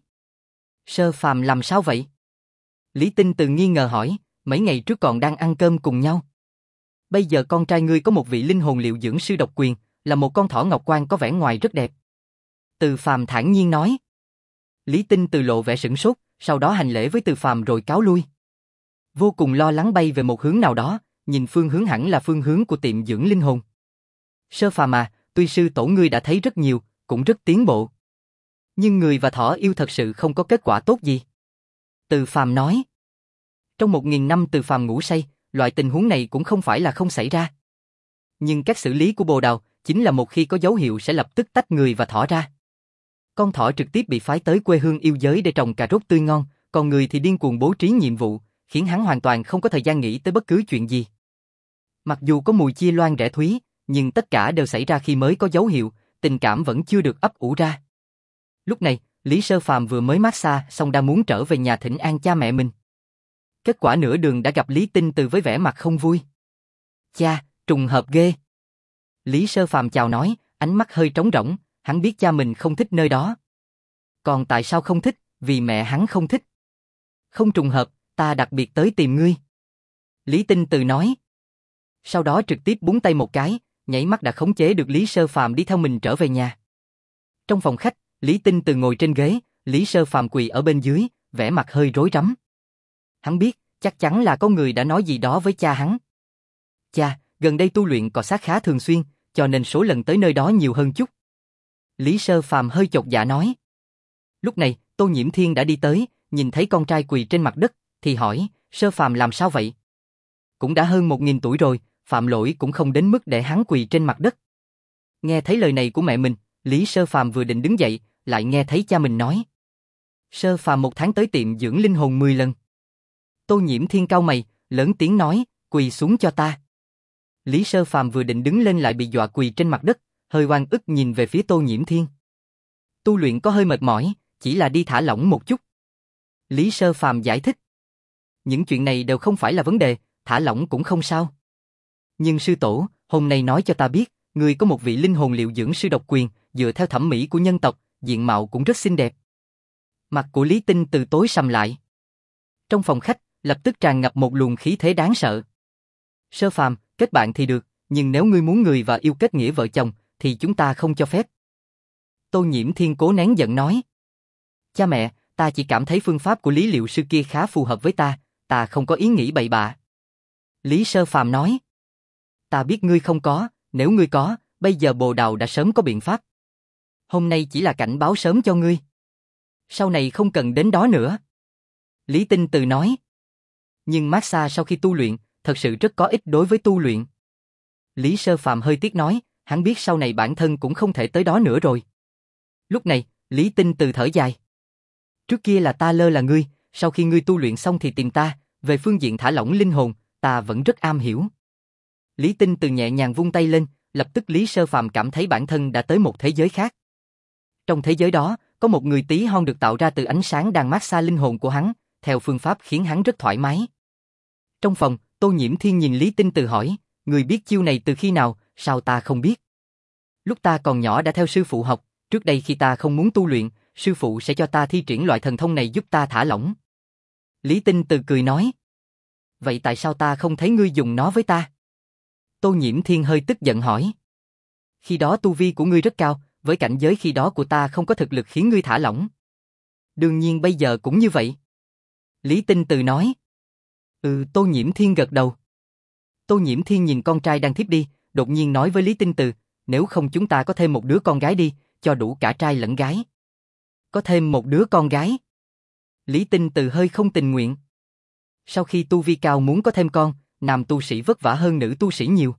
Sơ Phàm làm sao vậy? Lý Tinh Từ nghi ngờ hỏi, mấy ngày trước còn đang ăn cơm cùng nhau. Bây giờ con trai ngươi có một vị linh hồn liệu dưỡng sư độc quyền, là một con thỏ ngọc quan có vẻ ngoài rất đẹp. Từ Phàm thản nhiên nói. Lý Tinh Từ lộ vẻ sửng sốt, sau đó hành lễ với Từ Phàm rồi cáo lui. Vô cùng lo lắng bay về một hướng nào đó, nhìn phương hướng hẳn là phương hướng của tiệm dưỡng linh hồn. Sơ Phàm à, tuy sư tổ ngươi đã thấy rất nhiều, cũng rất tiến bộ. Nhưng người và thỏ yêu thật sự không có kết quả tốt gì. Từ Phàm nói. Trong một nghìn năm Từ Phàm ngủ say, loại tình huống này cũng không phải là không xảy ra. Nhưng cách xử lý của Bồ Đào chính là một khi có dấu hiệu sẽ lập tức tách người và thỏ ra. Con thỏ trực tiếp bị phái tới quê hương yêu giới để trồng cà rốt tươi ngon, còn người thì điên cuồng bố trí nhiệm vụ, khiến hắn hoàn toàn không có thời gian nghĩ tới bất cứ chuyện gì. Mặc dù có mùi chia loan rẻ thúy, nhưng tất cả đều xảy ra khi mới có dấu hiệu, tình cảm vẫn chưa được ấp ủ ra. Lúc này, Lý Sơ Phàm vừa mới massage xong đang muốn trở về nhà thỉnh an cha mẹ mình. Kết quả nửa đường đã gặp Lý Tinh Từ với vẻ mặt không vui. Cha, trùng hợp ghê. Lý Sơ Phàm chào nói, ánh mắt hơi trống rỗng, hắn biết cha mình không thích nơi đó. Còn tại sao không thích? Vì mẹ hắn không thích. Không trùng hợp, ta đặc biệt tới tìm ngươi. Lý Tinh Từ nói. Sau đó trực tiếp búng tay một cái, nhảy mắt đã khống chế được Lý Sơ Phàm đi theo mình trở về nhà. Trong phòng khách, Lý Tinh Từ ngồi trên ghế, Lý Sơ Phàm quỳ ở bên dưới, vẻ mặt hơi rối rắm. Hắn biết, chắc chắn là có người đã nói gì đó với cha hắn. Cha, gần đây tu luyện cọ sát khá thường xuyên, cho nên số lần tới nơi đó nhiều hơn chút. Lý Sơ Phàm hơi chột dạ nói. Lúc này, Tô Nhiễm Thiên đã đi tới, nhìn thấy con trai quỳ trên mặt đất, thì hỏi, Sơ Phàm làm sao vậy? Cũng đã hơn một nghìn tuổi rồi, phạm lỗi cũng không đến mức để hắn quỳ trên mặt đất. Nghe thấy lời này của mẹ mình, Lý Sơ Phàm vừa định đứng dậy, lại nghe thấy cha mình nói. Sơ Phàm một tháng tới tiệm dưỡng linh hồn mười lần. Tô Nhiễm Thiên cau mày, lớn tiếng nói, quỳ xuống cho ta. Lý Sơ Phàm vừa định đứng lên lại bị dọa quỳ trên mặt đất, hơi oan ức nhìn về phía Tô Nhiễm Thiên. Tu luyện có hơi mệt mỏi, chỉ là đi thả lỏng một chút. Lý Sơ Phàm giải thích. Những chuyện này đều không phải là vấn đề, thả lỏng cũng không sao. Nhưng sư tổ, hôm nay nói cho ta biết, người có một vị linh hồn liệu dưỡng sư độc quyền, dựa theo thẩm mỹ của nhân tộc, diện mạo cũng rất xinh đẹp. Mặt của Lý Tinh Từ tối sầm lại. Trong phòng khách, lập tức tràn ngập một luồng khí thế đáng sợ. Sơ Phàm, kết bạn thì được, nhưng nếu ngươi muốn người và yêu kết nghĩa vợ chồng, thì chúng ta không cho phép. Tô Nhiễm Thiên cố nén giận nói. Cha mẹ, ta chỉ cảm thấy phương pháp của Lý Liệu sư kia khá phù hợp với ta, ta không có ý nghĩ bậy bạ. Lý Sơ Phàm nói. Ta biết ngươi không có, nếu ngươi có, bây giờ Bồ Đào đã sớm có biện pháp. Hôm nay chỉ là cảnh báo sớm cho ngươi. Sau này không cần đến đó nữa. Lý Tinh Từ nói. Nhưng massage sau khi tu luyện, thật sự rất có ích đối với tu luyện. Lý Sơ Phàm hơi tiếc nói, hắn biết sau này bản thân cũng không thể tới đó nữa rồi. Lúc này, Lý Tinh Từ thở dài. Trước kia là ta lơ là ngươi, sau khi ngươi tu luyện xong thì tìm ta, về phương diện thả lỏng linh hồn, ta vẫn rất am hiểu. Lý Tinh Từ nhẹ nhàng vung tay lên, lập tức Lý Sơ Phàm cảm thấy bản thân đã tới một thế giới khác. Trong thế giới đó, có một người tí hon được tạo ra từ ánh sáng đang mát xa linh hồn của hắn, theo phương pháp khiến hắn rất thoải mái. Trong phòng, Tô Nhiễm Thiên nhìn Lý Tinh Từ hỏi, người biết chiêu này từ khi nào, sao ta không biết? Lúc ta còn nhỏ đã theo sư phụ học, trước đây khi ta không muốn tu luyện, sư phụ sẽ cho ta thi triển loại thần thông này giúp ta thả lỏng. Lý Tinh Từ cười nói. Vậy tại sao ta không thấy ngươi dùng nó với ta? Tô Nhiễm Thiên hơi tức giận hỏi. Khi đó tu vi của ngươi rất cao, với cảnh giới khi đó của ta không có thực lực khiến ngươi thả lỏng. Đương nhiên bây giờ cũng như vậy. Lý Tinh Từ nói. Ừ, Tô Nhiễm Thiên gật đầu. Tô Nhiễm Thiên nhìn con trai đang thiếp đi, đột nhiên nói với Lý Tinh Từ, nếu không chúng ta có thêm một đứa con gái đi, cho đủ cả trai lẫn gái. Có thêm một đứa con gái. Lý Tinh Từ hơi không tình nguyện. Sau khi tu vi cao muốn có thêm con, nam tu sĩ vất vả hơn nữ tu sĩ nhiều.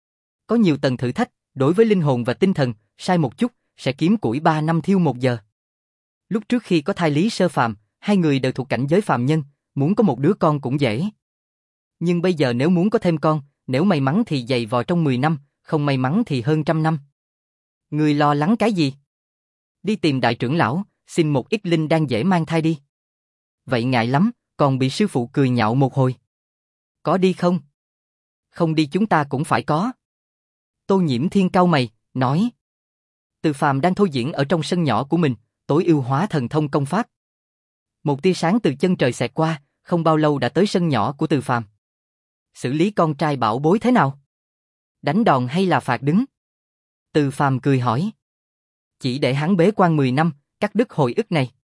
Có nhiều tầng thử thách, đối với linh hồn và tinh thần, sai một chút, sẽ kiếm củi ba năm thiêu một giờ. Lúc trước khi có thai Lý Sơ Phàm, hai người đều thuộc cảnh giới phàm nhân, muốn có một đứa con cũng dễ. Nhưng bây giờ nếu muốn có thêm con, nếu may mắn thì dày vò trong mười năm, không may mắn thì hơn trăm năm. Người lo lắng cái gì? Đi tìm đại trưởng lão, xin một ít linh đan dễ mang thai đi. Vậy ngại lắm, còn bị sư phụ cười nhạo một hồi. Có đi không? Không đi chúng ta cũng phải có. Tô Nhiễm Thiên cau mày, nói. Từ Phàm đang thôi diễn ở trong sân nhỏ của mình, tối ưu hóa thần thông công pháp. Một tia sáng từ chân trời xẹt qua, không bao lâu đã tới sân nhỏ của Từ Phàm. Xử lý con trai bảo bối thế nào? Đánh đòn hay là phạt đứng? Từ Phàm cười hỏi. Chỉ để hắn bế quan mười năm, cắt đứt hồi ức này.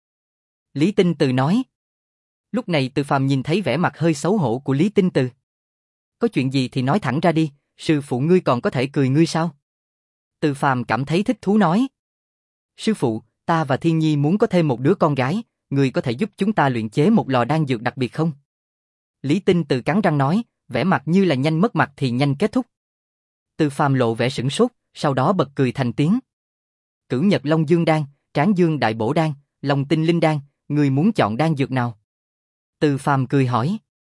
Lý Tinh Từ nói. Lúc này Từ Phàm nhìn thấy vẻ mặt hơi xấu hổ của Lý Tinh Từ. Có chuyện gì thì nói thẳng ra đi, sư phụ ngươi còn có thể cười ngươi sao? Từ Phàm cảm thấy thích thú nói. Sư phụ, ta và Thiên Nhi muốn có thêm một đứa con gái, ngươi có thể giúp chúng ta luyện chế một lò đan dược đặc biệt không? Lý Tinh Từ cắn răng nói, vẻ mặt như là nhanh mất mặt thì nhanh kết thúc. Từ Phàm lộ vẻ sửng sốt, sau đó bật cười thành tiếng. Cửu Nhật Long Dương Đan, Tráng Dương Đại Bổ Đan, Long Tinh Linh Đan, ngươi muốn chọn đan dược nào? Từ Phàm cười hỏi.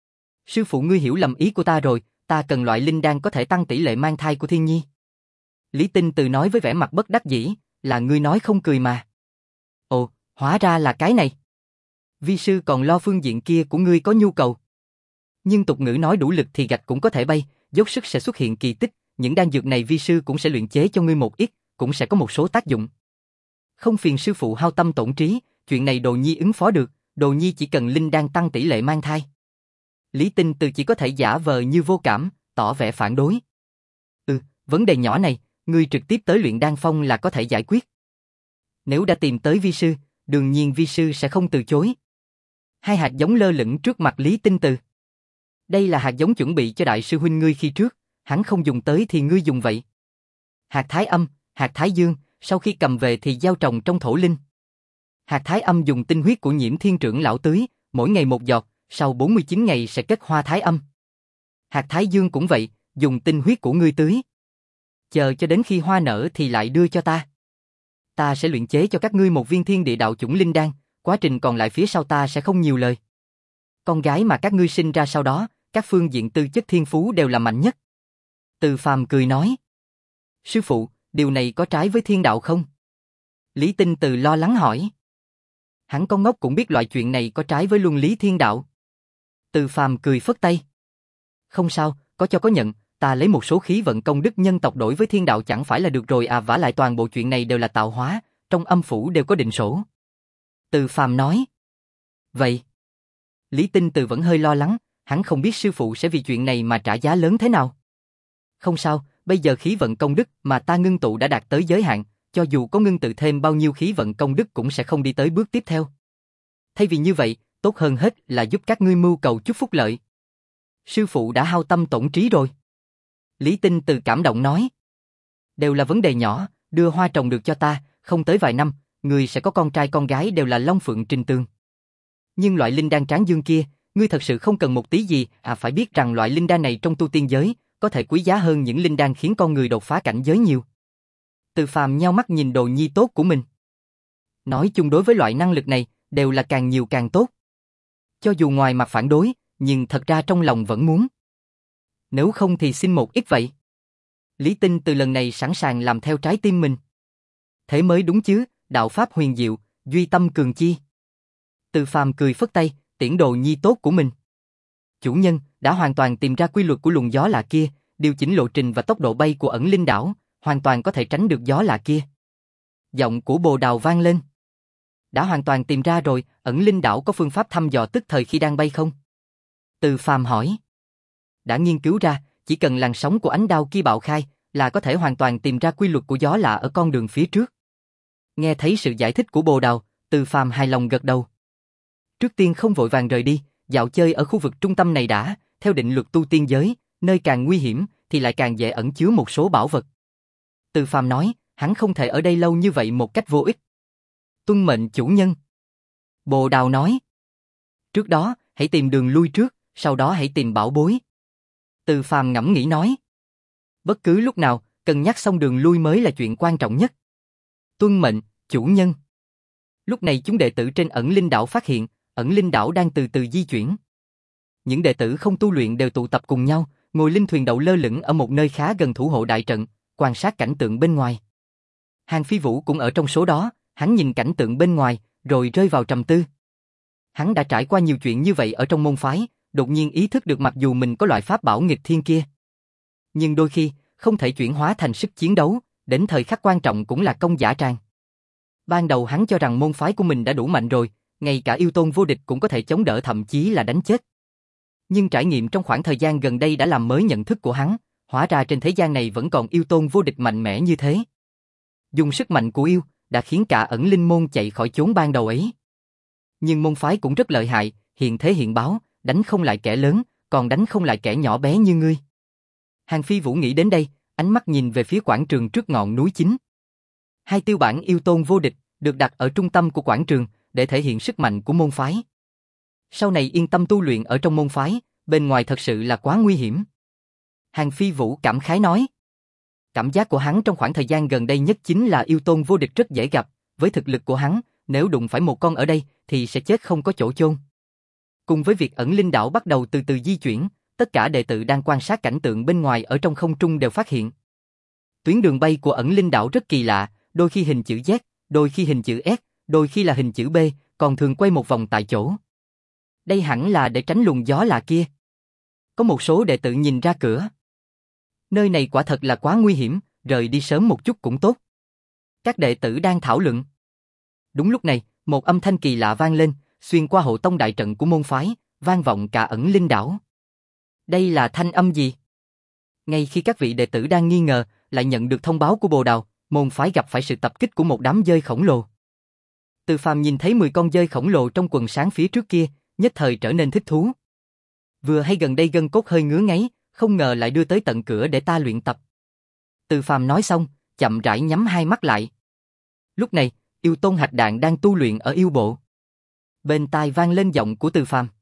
Sư phụ ngươi hiểu lầm ý của ta rồi, ta cần loại linh đan có thể tăng tỷ lệ mang thai của Thiên Nhi. Lý Tinh Từ nói với vẻ mặt bất đắc dĩ, là ngươi nói không cười mà. Ồ, hóa ra là cái này. Vi sư còn lo phương diện kia của ngươi có nhu cầu. Nhưng tục ngữ nói đủ lực thì gạch cũng có thể bay, dốc sức sẽ xuất hiện kỳ tích, những đan dược này vi sư cũng sẽ luyện chế cho ngươi một ít, cũng sẽ có một số tác dụng. Không phiền sư phụ hao tâm tổn trí, chuyện này Đồ Nhi ứng phó được, Đồ Nhi chỉ cần linh đan tăng tỷ lệ mang thai. Lý Tinh Từ chỉ có thể giả vờ như vô cảm, tỏ vẻ phản đối. Ừ, vấn đề nhỏ này, ngươi trực tiếp tới luyện đan phong là có thể giải quyết. Nếu đã tìm tới vi sư, đương nhiên vi sư sẽ không từ chối. Hai hạt giống lơ lửng trước mặt Lý Tinh Từ. Đây là hạt giống chuẩn bị cho đại sư huynh ngươi khi trước, hắn không dùng tới thì ngươi dùng vậy. Hạt thái âm, hạt thái dương, sau khi cầm về thì gieo trồng trong thổ linh. Hạt thái âm dùng tinh huyết của Nhiễm Thiên trưởng lão tưới, mỗi ngày một giọt, sau bốn mươi chín ngày sẽ kết hoa thái âm. Hạt thái dương cũng vậy, dùng tinh huyết của ngươi tưới. Chờ cho đến khi hoa nở thì lại đưa cho ta. Ta sẽ luyện chế cho các ngươi một viên thiên địa đạo chủng linh đan, quá trình còn lại phía sau ta sẽ không nhiều lời. Con gái mà các ngươi sinh ra sau đó, các phương diện tư chất thiên phú đều là mạnh nhất. Từ Phàm cười nói. Sư phụ, điều này có trái với thiên đạo không? Lý Tinh Từ lo lắng hỏi. Hắn con ngốc cũng biết loại chuyện này có trái với luân lý thiên đạo. Từ Phàm cười phất tay. Không sao, có cho có nhận, ta lấy một số khí vận công đức nhân tộc đổi với thiên đạo chẳng phải là được rồi à, vả lại toàn bộ chuyện này đều là tạo hóa, trong âm phủ đều có định sổ. Từ Phàm nói. Vậy. Lý Tinh Từ vẫn hơi lo lắng, hắn không biết sư phụ sẽ vì chuyện này mà trả giá lớn thế nào. Không sao, bây giờ khí vận công đức mà ta ngưng tụ đã đạt tới giới hạn, cho dù có ngưng tự thêm bao nhiêu khí vận công đức cũng sẽ không đi tới bước tiếp theo. Thay vì như vậy, tốt hơn hết là giúp các ngươi mưu cầu chút phúc lợi. Sư phụ đã hao tâm tổn trí rồi. Lý Tinh Từ cảm động nói. Đều là vấn đề nhỏ, đưa hoa trồng được cho ta, không tới vài năm, ngươi sẽ có con trai con gái đều là Long Phượng Trình Tường. Nhưng loại linh đan tráng dương kia, ngươi thật sự không cần một tí gì, à phải biết rằng loại linh đan này trong tu tiên giới, có thể quý giá hơn những linh đan khiến con người đột phá cảnh giới nhiều. Từ Phàm nheo mắt nhìn đồ nhi tốt của mình. Nói chung đối với loại năng lực này, đều là càng nhiều càng tốt. Cho dù ngoài mặt phản đối, nhưng thật ra trong lòng vẫn muốn. Nếu không thì xin một ít vậy. Lý Tinh Từ lần này sẵn sàng làm theo trái tim mình. Thế mới đúng chứ, đạo pháp huyền diệu, duy tâm cường chi. Từ Phàm cười phất tay, tiễn đồ nhi tốt của mình. Chủ nhân đã hoàn toàn tìm ra quy luật của luồng gió lạ kia, điều chỉnh lộ trình và tốc độ bay của ẩn linh đảo, hoàn toàn có thể tránh được gió lạ kia. Giọng của Bồ Đào vang lên. Đã hoàn toàn tìm ra rồi, ẩn linh đảo có phương pháp thăm dò tức thời khi đang bay không? Từ Phàm hỏi. Đã nghiên cứu ra, chỉ cần làn sóng của ánh đao kia bạo khai, là có thể hoàn toàn tìm ra quy luật của gió lạ ở con đường phía trước. Nghe thấy sự giải thích của Bồ Đào, Từ Phàm hài lòng gật đầu. Trước tiên không vội vàng rời đi, dạo chơi ở khu vực trung tâm này đã, theo định luật tu tiên giới, nơi càng nguy hiểm thì lại càng dễ ẩn chứa một số bảo vật. Từ Phàm nói, hắn không thể ở đây lâu như vậy một cách vô ích. Tuân mệnh chủ nhân. Bồ Đào nói. Trước đó, hãy tìm đường lui trước, sau đó hãy tìm bảo bối. Từ Phàm ngẫm nghĩ nói. Bất cứ lúc nào, cân nhắc xong đường lui mới là chuyện quan trọng nhất. Tuân mệnh, chủ nhân. Lúc này chúng đệ tử trên ẩn linh đảo phát hiện, ẩn linh đảo đang từ từ di chuyển. Những đệ tử không tu luyện đều tụ tập cùng nhau, ngồi linh thuyền đậu lơ lửng ở một nơi khá gần thủ hộ đại trận, quan sát cảnh tượng bên ngoài. Hàn Phi Vũ cũng ở trong số đó, hắn nhìn cảnh tượng bên ngoài, rồi rơi vào trầm tư. Hắn đã trải qua nhiều chuyện như vậy ở trong môn phái, đột nhiên ý thức được mặc dù mình có loại pháp bảo nghịch thiên kia, nhưng đôi khi, không thể chuyển hóa thành sức chiến đấu, đến thời khắc quan trọng cũng là công dã tràng. Ban đầu hắn cho rằng môn phái của mình đã đủ mạnh rồi, ngay cả yêu tôn vô địch cũng có thể chống đỡ thậm chí là đánh chết. Nhưng trải nghiệm trong khoảng thời gian gần đây đã làm mới nhận thức của hắn, hóa ra trên thế gian này vẫn còn yêu tôn vô địch mạnh mẽ như thế. Dùng sức mạnh của yêu, đã khiến cả ẩn linh môn chạy khỏi chốn ban đầu ấy. Nhưng môn phái cũng rất lợi hại, hiện thế hiện báo, đánh không lại kẻ lớn, còn đánh không lại kẻ nhỏ bé như ngươi. Hàn Phi Vũ nghĩ đến đây, ánh mắt nhìn về phía quảng trường trước ngọn núi chính. Hai tiêu bản yêu tôn vô địch, được đặt ở trung tâm của quảng trường, để thể hiện sức mạnh của môn phái. Sau này yên tâm tu luyện ở trong môn phái, bên ngoài thật sự là quá nguy hiểm. Hàn Phi Vũ cảm khái nói. Cảm giác của hắn trong khoảng thời gian gần đây nhất chính là yêu tôn vô địch rất dễ gặp, với thực lực của hắn, nếu đụng phải một con ở đây, thì sẽ chết không có chỗ chôn. Cùng với việc ẩn linh đảo bắt đầu từ từ di chuyển, tất cả đệ tử đang quan sát cảnh tượng bên ngoài ở trong không trung đều phát hiện. Tuyến đường bay của ẩn linh đảo rất kỳ lạ, đôi khi hình chữ Z, đôi khi hình chữ S, đôi khi là hình chữ B, còn thường quay một vòng tại chỗ. Đây hẳn là để tránh luồng gió lạ kia. Có một số đệ tử nhìn ra cửa. Nơi này quả thật là quá nguy hiểm, rời đi sớm một chút cũng tốt. Các đệ tử đang thảo luận. Đúng lúc này, một âm thanh kỳ lạ vang lên, xuyên qua hộ tông đại trận của môn phái, vang vọng cả ẩn linh đảo. Đây là thanh âm gì? Ngay khi các vị đệ tử đang nghi ngờ, lại nhận được thông báo của Bồ Đào, môn phái gặp phải sự tập kích của một đám dơi khổng lồ. Từ Phàm nhìn thấy mười con dơi khổng lồ trong quần sáng phía trước kia, nhất thời trở nên thích thú. Vừa hay gần đây gân cốt hơi ngứa ngáy, không ngờ lại đưa tới tận cửa để ta luyện tập. Từ Phàm nói xong, chậm rãi nhắm hai mắt lại. Lúc này, Yêu Tôn Hạch Đạn đang tu luyện ở yêu bộ. Bên tai vang lên giọng của Từ Phàm.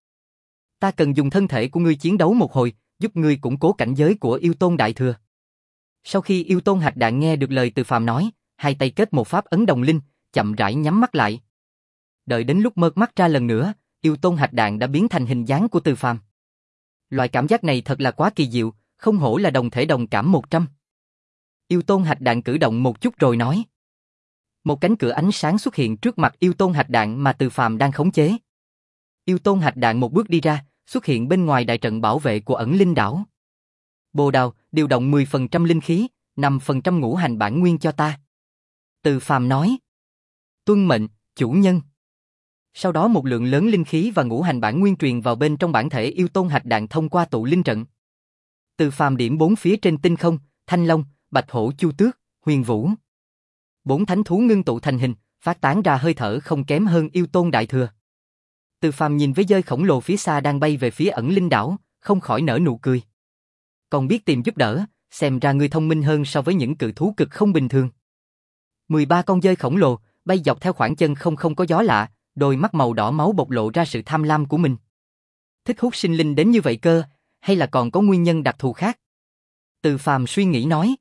Ta cần dùng thân thể của ngươi chiến đấu một hồi, giúp ngươi củng cố cảnh giới của Yêu Tôn Đại Thừa. Sau khi Yêu Tôn Hạch Đạn nghe được lời Từ Phàm nói, hai tay kết một pháp ấn đồng linh, chậm rãi nhắm mắt lại. Đợi đến lúc mở mắt ra lần nữa, Yêu Tôn Hạch Đạn đã biến thành hình dáng của Từ Phàm. Loại cảm giác này thật là quá kỳ diệu, không hổ là đồng thể đồng cảm một trăm. Yêu Tôn Hạch Đạn cử động một chút rồi nói. Một cánh cửa ánh sáng xuất hiện trước mặt Yêu Tôn Hạch Đạn mà Từ Phàm đang khống chế. Yêu Tôn Hạch Đạn một bước đi ra, xuất hiện bên ngoài đại trận bảo vệ của ẩn linh đảo. Bồ Đào, điều động mười phần trăm linh khí, năm phần trăm ngũ hành bản nguyên cho ta. Từ Phàm nói. Tuân mệnh, chủ nhân. Sau đó một lượng lớn linh khí và ngũ hành bản nguyên truyền vào bên trong bản thể Yêu Tôn Hạch Đạn thông qua tụ linh trận. Từ Phàm điểm bốn phía trên tinh không, Thanh Long, Bạch Hổ Chu Tước, Huyền Vũ. Bốn thánh thú ngưng tụ thành hình, phát tán ra hơi thở không kém hơn Yêu Tôn Đại Thừa. Từ Phàm nhìn với dơi khổng lồ phía xa đang bay về phía ẩn linh đảo, không khỏi nở nụ cười. Còn biết tìm giúp đỡ, xem ra ngươi thông minh hơn so với những cự thú cực không bình thường. mười ba con dơi khổng lồ, bay dọc theo khoảng chân không không có gió lạ, đôi mắt màu đỏ máu bộc lộ ra sự tham lam của mình. Thích hút sinh linh đến như vậy cơ, hay là còn có nguyên nhân đặc thù khác? Từ Phàm suy nghĩ nói.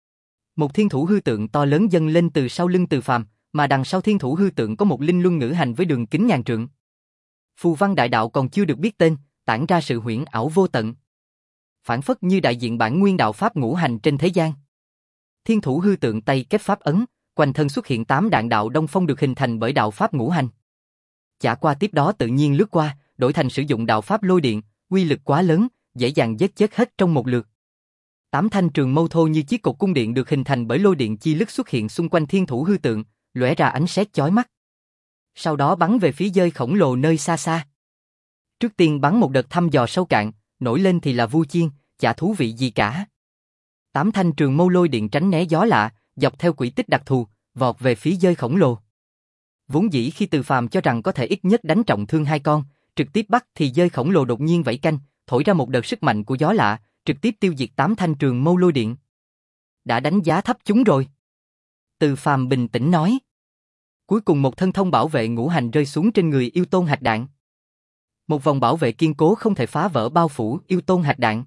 Một thiên thủ hư tượng to lớn dâng lên từ sau lưng Từ Phàm, mà đằng sau thiên thủ hư tượng có một linh luân ngữ hành với đường kính ngàn trượng. Phù văn đại đạo còn chưa được biết tên, tản ra sự huyễn ảo vô tận. Phản phất như đại diện bản nguyên đạo pháp ngũ hành trên thế gian. Thiên thủ hư tượng tay kết pháp ấn, quanh thân xuất hiện tám đạn đạo đông phong được hình thành bởi đạo pháp ngũ hành. Chả qua tiếp đó tự nhiên lướt qua, đổi thành sử dụng đạo pháp lôi điện, uy lực quá lớn, dễ dàng giết chết hết trong một lượt. Tám thanh trường mâu thô như chiếc cột cung điện được hình thành bởi lôi điện chi lực xuất hiện xung quanh thiên thủ hư tượng, lóe ra ánh sét chói mắt. Sau đó bắn về phía dơi khổng lồ nơi xa xa. Trước tiên bắn một đợt thăm dò sâu cạn, nổi lên thì là vu chiên, chả thú vị gì cả. Tám thanh trường mâu lôi điện tránh né gió lạ, dọc theo quỹ tích đặc thù, vọt về phía dơi khổng lồ. Vốn dĩ khi Từ Phàm cho rằng có thể ít nhất đánh trọng thương hai con, trực tiếp bắt thì dơi khổng lồ đột nhiên vẫy canh, thổi ra một đợt sức mạnh của gió lạ, trực tiếp tiêu diệt tám thanh trường mâu lôi điện. Đã đánh giá thấp chúng rồi. Từ Phàm bình tĩnh nói. Cuối cùng một thân thông bảo vệ ngũ hành rơi xuống trên người Yêu Tôn Hạch Đạn. Một vòng bảo vệ kiên cố không thể phá vỡ bao phủ Yêu Tôn Hạch Đạn.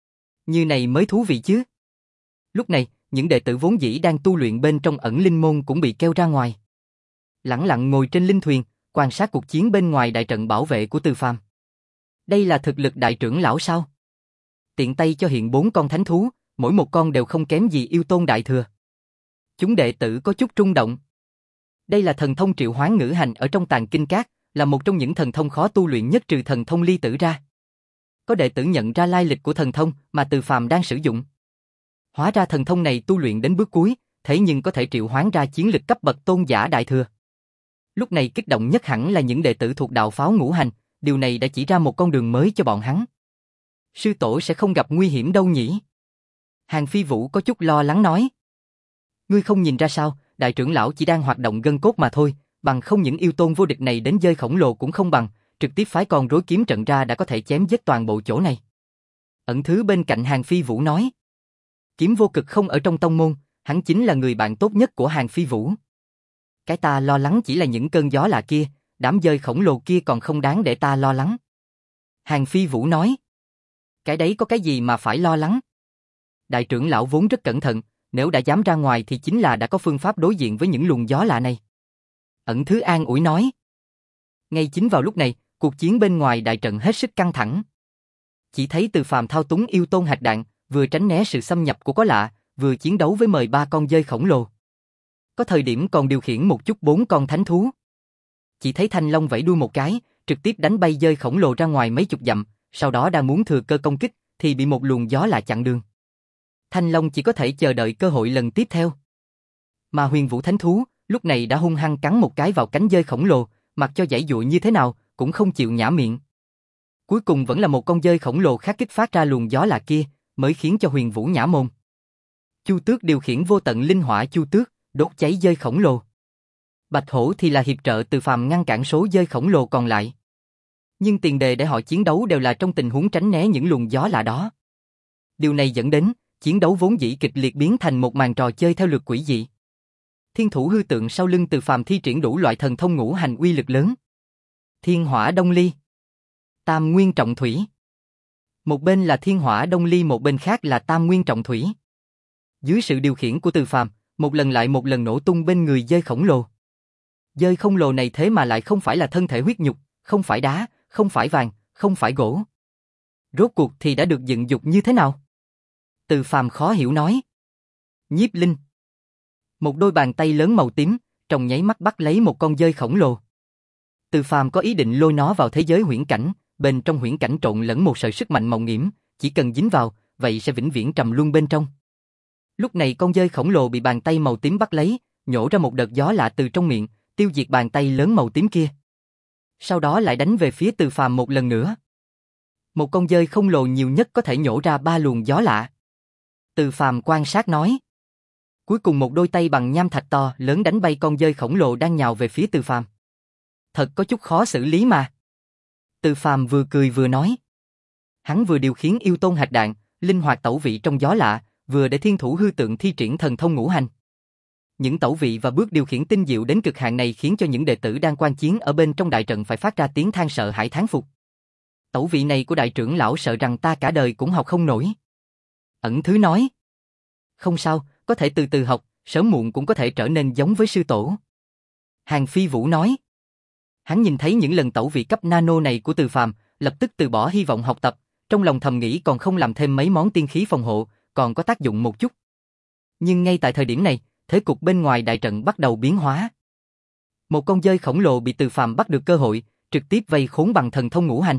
Như này mới thú vị chứ. Lúc này, những đệ tử vốn dĩ đang tu luyện bên trong ẩn linh môn cũng bị kêu ra ngoài. Lẳng lặng ngồi trên linh thuyền, quan sát cuộc chiến bên ngoài đại trận bảo vệ của Từ Phàm. Đây là thực lực đại trưởng lão sao? Tiện tay cho hiện bốn con thánh thú, mỗi một con đều không kém gì Yêu Tôn Đại Thừa. Chúng đệ tử có chút rung động. Đây là thần thông triệu hoán ngữ hành ở trong Tàng Kinh Các, là một trong những thần thông khó tu luyện nhất trừ thần thông ly tử ra. Có đệ tử nhận ra lai lịch của thần thông mà Từ Phàm đang sử dụng. Hóa ra thần thông này tu luyện đến bước cuối, thế nhưng có thể triệu hoán ra chiến lực cấp bậc tôn giả đại thừa. Lúc này kích động nhất hẳn là những đệ tử thuộc đạo pháo ngũ hành, điều này đã chỉ ra một con đường mới cho bọn hắn. Sư tổ sẽ không gặp nguy hiểm đâu nhỉ? Hàng Phi Vũ có chút lo lắng nói. Ngươi không nhìn ra sao, đại trưởng lão chỉ đang hoạt động gân cốt mà thôi, bằng không những yêu tôn vô địch này đến dơi khổng lồ cũng không bằng, trực tiếp phái con rối kiếm trận ra đã có thể chém giết toàn bộ chỗ này. Ẩn Thứ bên cạnh Hàng Phi Vũ nói. Kiếm Vô Cực không ở trong tông môn, hắn chính là người bạn tốt nhất của Hàng Phi Vũ. Cái ta lo lắng chỉ là những cơn gió lạ kia, đám dơi khổng lồ kia còn không đáng để ta lo lắng. Hàng Phi Vũ nói. Cái đấy có cái gì mà phải lo lắng? Đại trưởng lão vốn rất cẩn thận, nếu đã dám ra ngoài thì chính là đã có phương pháp đối diện với những luồng gió lạ này. Ẩn Thứ an ủi nói. Ngay chính vào lúc này, cuộc chiến bên ngoài đại trận hết sức căng thẳng. Chỉ thấy Từ Phàm thao túng Yêu Tôn Hạch Đạn, vừa tránh né sự xâm nhập của có lạ, vừa chiến đấu với mười ba con dơi khổng lồ. Có thời điểm còn điều khiển một chút bốn con thánh thú. Chỉ thấy Thanh Long vẫy đuôi một cái, trực tiếp đánh bay dơi khổng lồ ra ngoài mấy chục dặm, sau đó đang muốn thừa cơ công kích, thì bị một luồng gió lạ chặn đường. Thanh Long chỉ có thể chờ đợi cơ hội lần tiếp theo. Mà Huyền Vũ Thánh Thú, lúc này đã hung hăng cắn một cái vào cánh dơi khổng lồ, mặc cho giãy giụa như thế nào, cũng không chịu nhả miệng. Cuối cùng vẫn là một con dơi khổng lồ khác kích phát ra luồng gió lạ kia, mới khiến cho Huyền Vũ nhả mồm. Chu Tước điều khiển vô tận linh hỏa Chu Tước, đốt cháy dơi khổng lồ. Bạch Hổ thì là hiệp trợ Từ Phàm ngăn cản số dơi khổng lồ còn lại. Nhưng tiền đề để họ chiến đấu đều là trong tình huống tránh né những luồng gió lạ đó. Điều này dẫn đến, chiến đấu vốn dĩ kịch liệt biến thành một màn trò chơi theo lượt quỷ dị. Thiên thủ hư tượng sau lưng Từ Phàm thi triển đủ loại thần thông ngũ hành uy lực lớn. Thiên hỏa đông ly, tam nguyên trọng thủy. Một bên là thiên hỏa đông ly, một bên khác là tam nguyên trọng thủy. Dưới sự điều khiển của Từ Phàm, một lần lại một lần nổ tung bên người dơi khổng lồ. Dơi khổng lồ này thế mà lại không phải là thân thể huyết nhục, không phải đá, không phải vàng, không phải gỗ. Rốt cuộc thì đã được dựng dục như thế nào? Từ Phàm khó hiểu nói. Nhiếp linh. Một đôi bàn tay lớn màu tím, trong nháy mắt bắt lấy một con dơi khổng lồ. Từ Phàm có ý định lôi nó vào thế giới huyễn cảnh, bên trong huyễn cảnh trộn lẫn một sợi sức mạnh màu nghiễm, chỉ cần dính vào, vậy sẽ vĩnh viễn trầm luân bên trong. Lúc này con dơi khổng lồ bị bàn tay màu tím bắt lấy, nhổ ra một đợt gió lạ từ trong miệng, tiêu diệt bàn tay lớn màu tím kia. Sau đó lại đánh về phía Từ Phàm một lần nữa. Một con dơi khổng lồ nhiều nhất có thể nhổ ra ba luồng gió lạ. Từ Phàm quan sát nói. Cuối cùng một đôi tay bằng nham thạch to lớn đánh bay con dơi khổng lồ đang nhào về phía Từ Phàm. Thật có chút khó xử lý mà. Từ Phàm vừa cười vừa nói. Hắn vừa điều khiển yêu tôn hạt đạn, linh hoạt tẩu vị trong gió lạ, vừa để thiên thủ hư tượng thi triển thần thông ngũ hành. Những tẩu vị và bước điều khiển tinh diệu đến cực hạn này khiến cho những đệ tử đang quan chiến ở bên trong đại trận phải phát ra tiếng than sợ hãi thán phục. Tẩu vị này của đại trưởng lão sợ rằng ta cả đời cũng học không nổi. Ẩn Thứ nói. Không sao, có thể từ từ học, sớm muộn cũng có thể trở nên giống với sư tổ. Hàng Phi Vũ nói. Hắn nhìn thấy những lần tẩu vị cấp nano này của Từ Phàm, lập tức từ bỏ hy vọng học tập, trong lòng thầm nghĩ còn không làm thêm mấy món tiên khí phòng hộ, còn có tác dụng một chút. Nhưng ngay tại thời điểm này, thế cục bên ngoài đại trận bắt đầu biến hóa. Một con dơi khổng lồ bị Từ Phàm bắt được cơ hội, trực tiếp vây khốn bằng thần thông ngũ hành.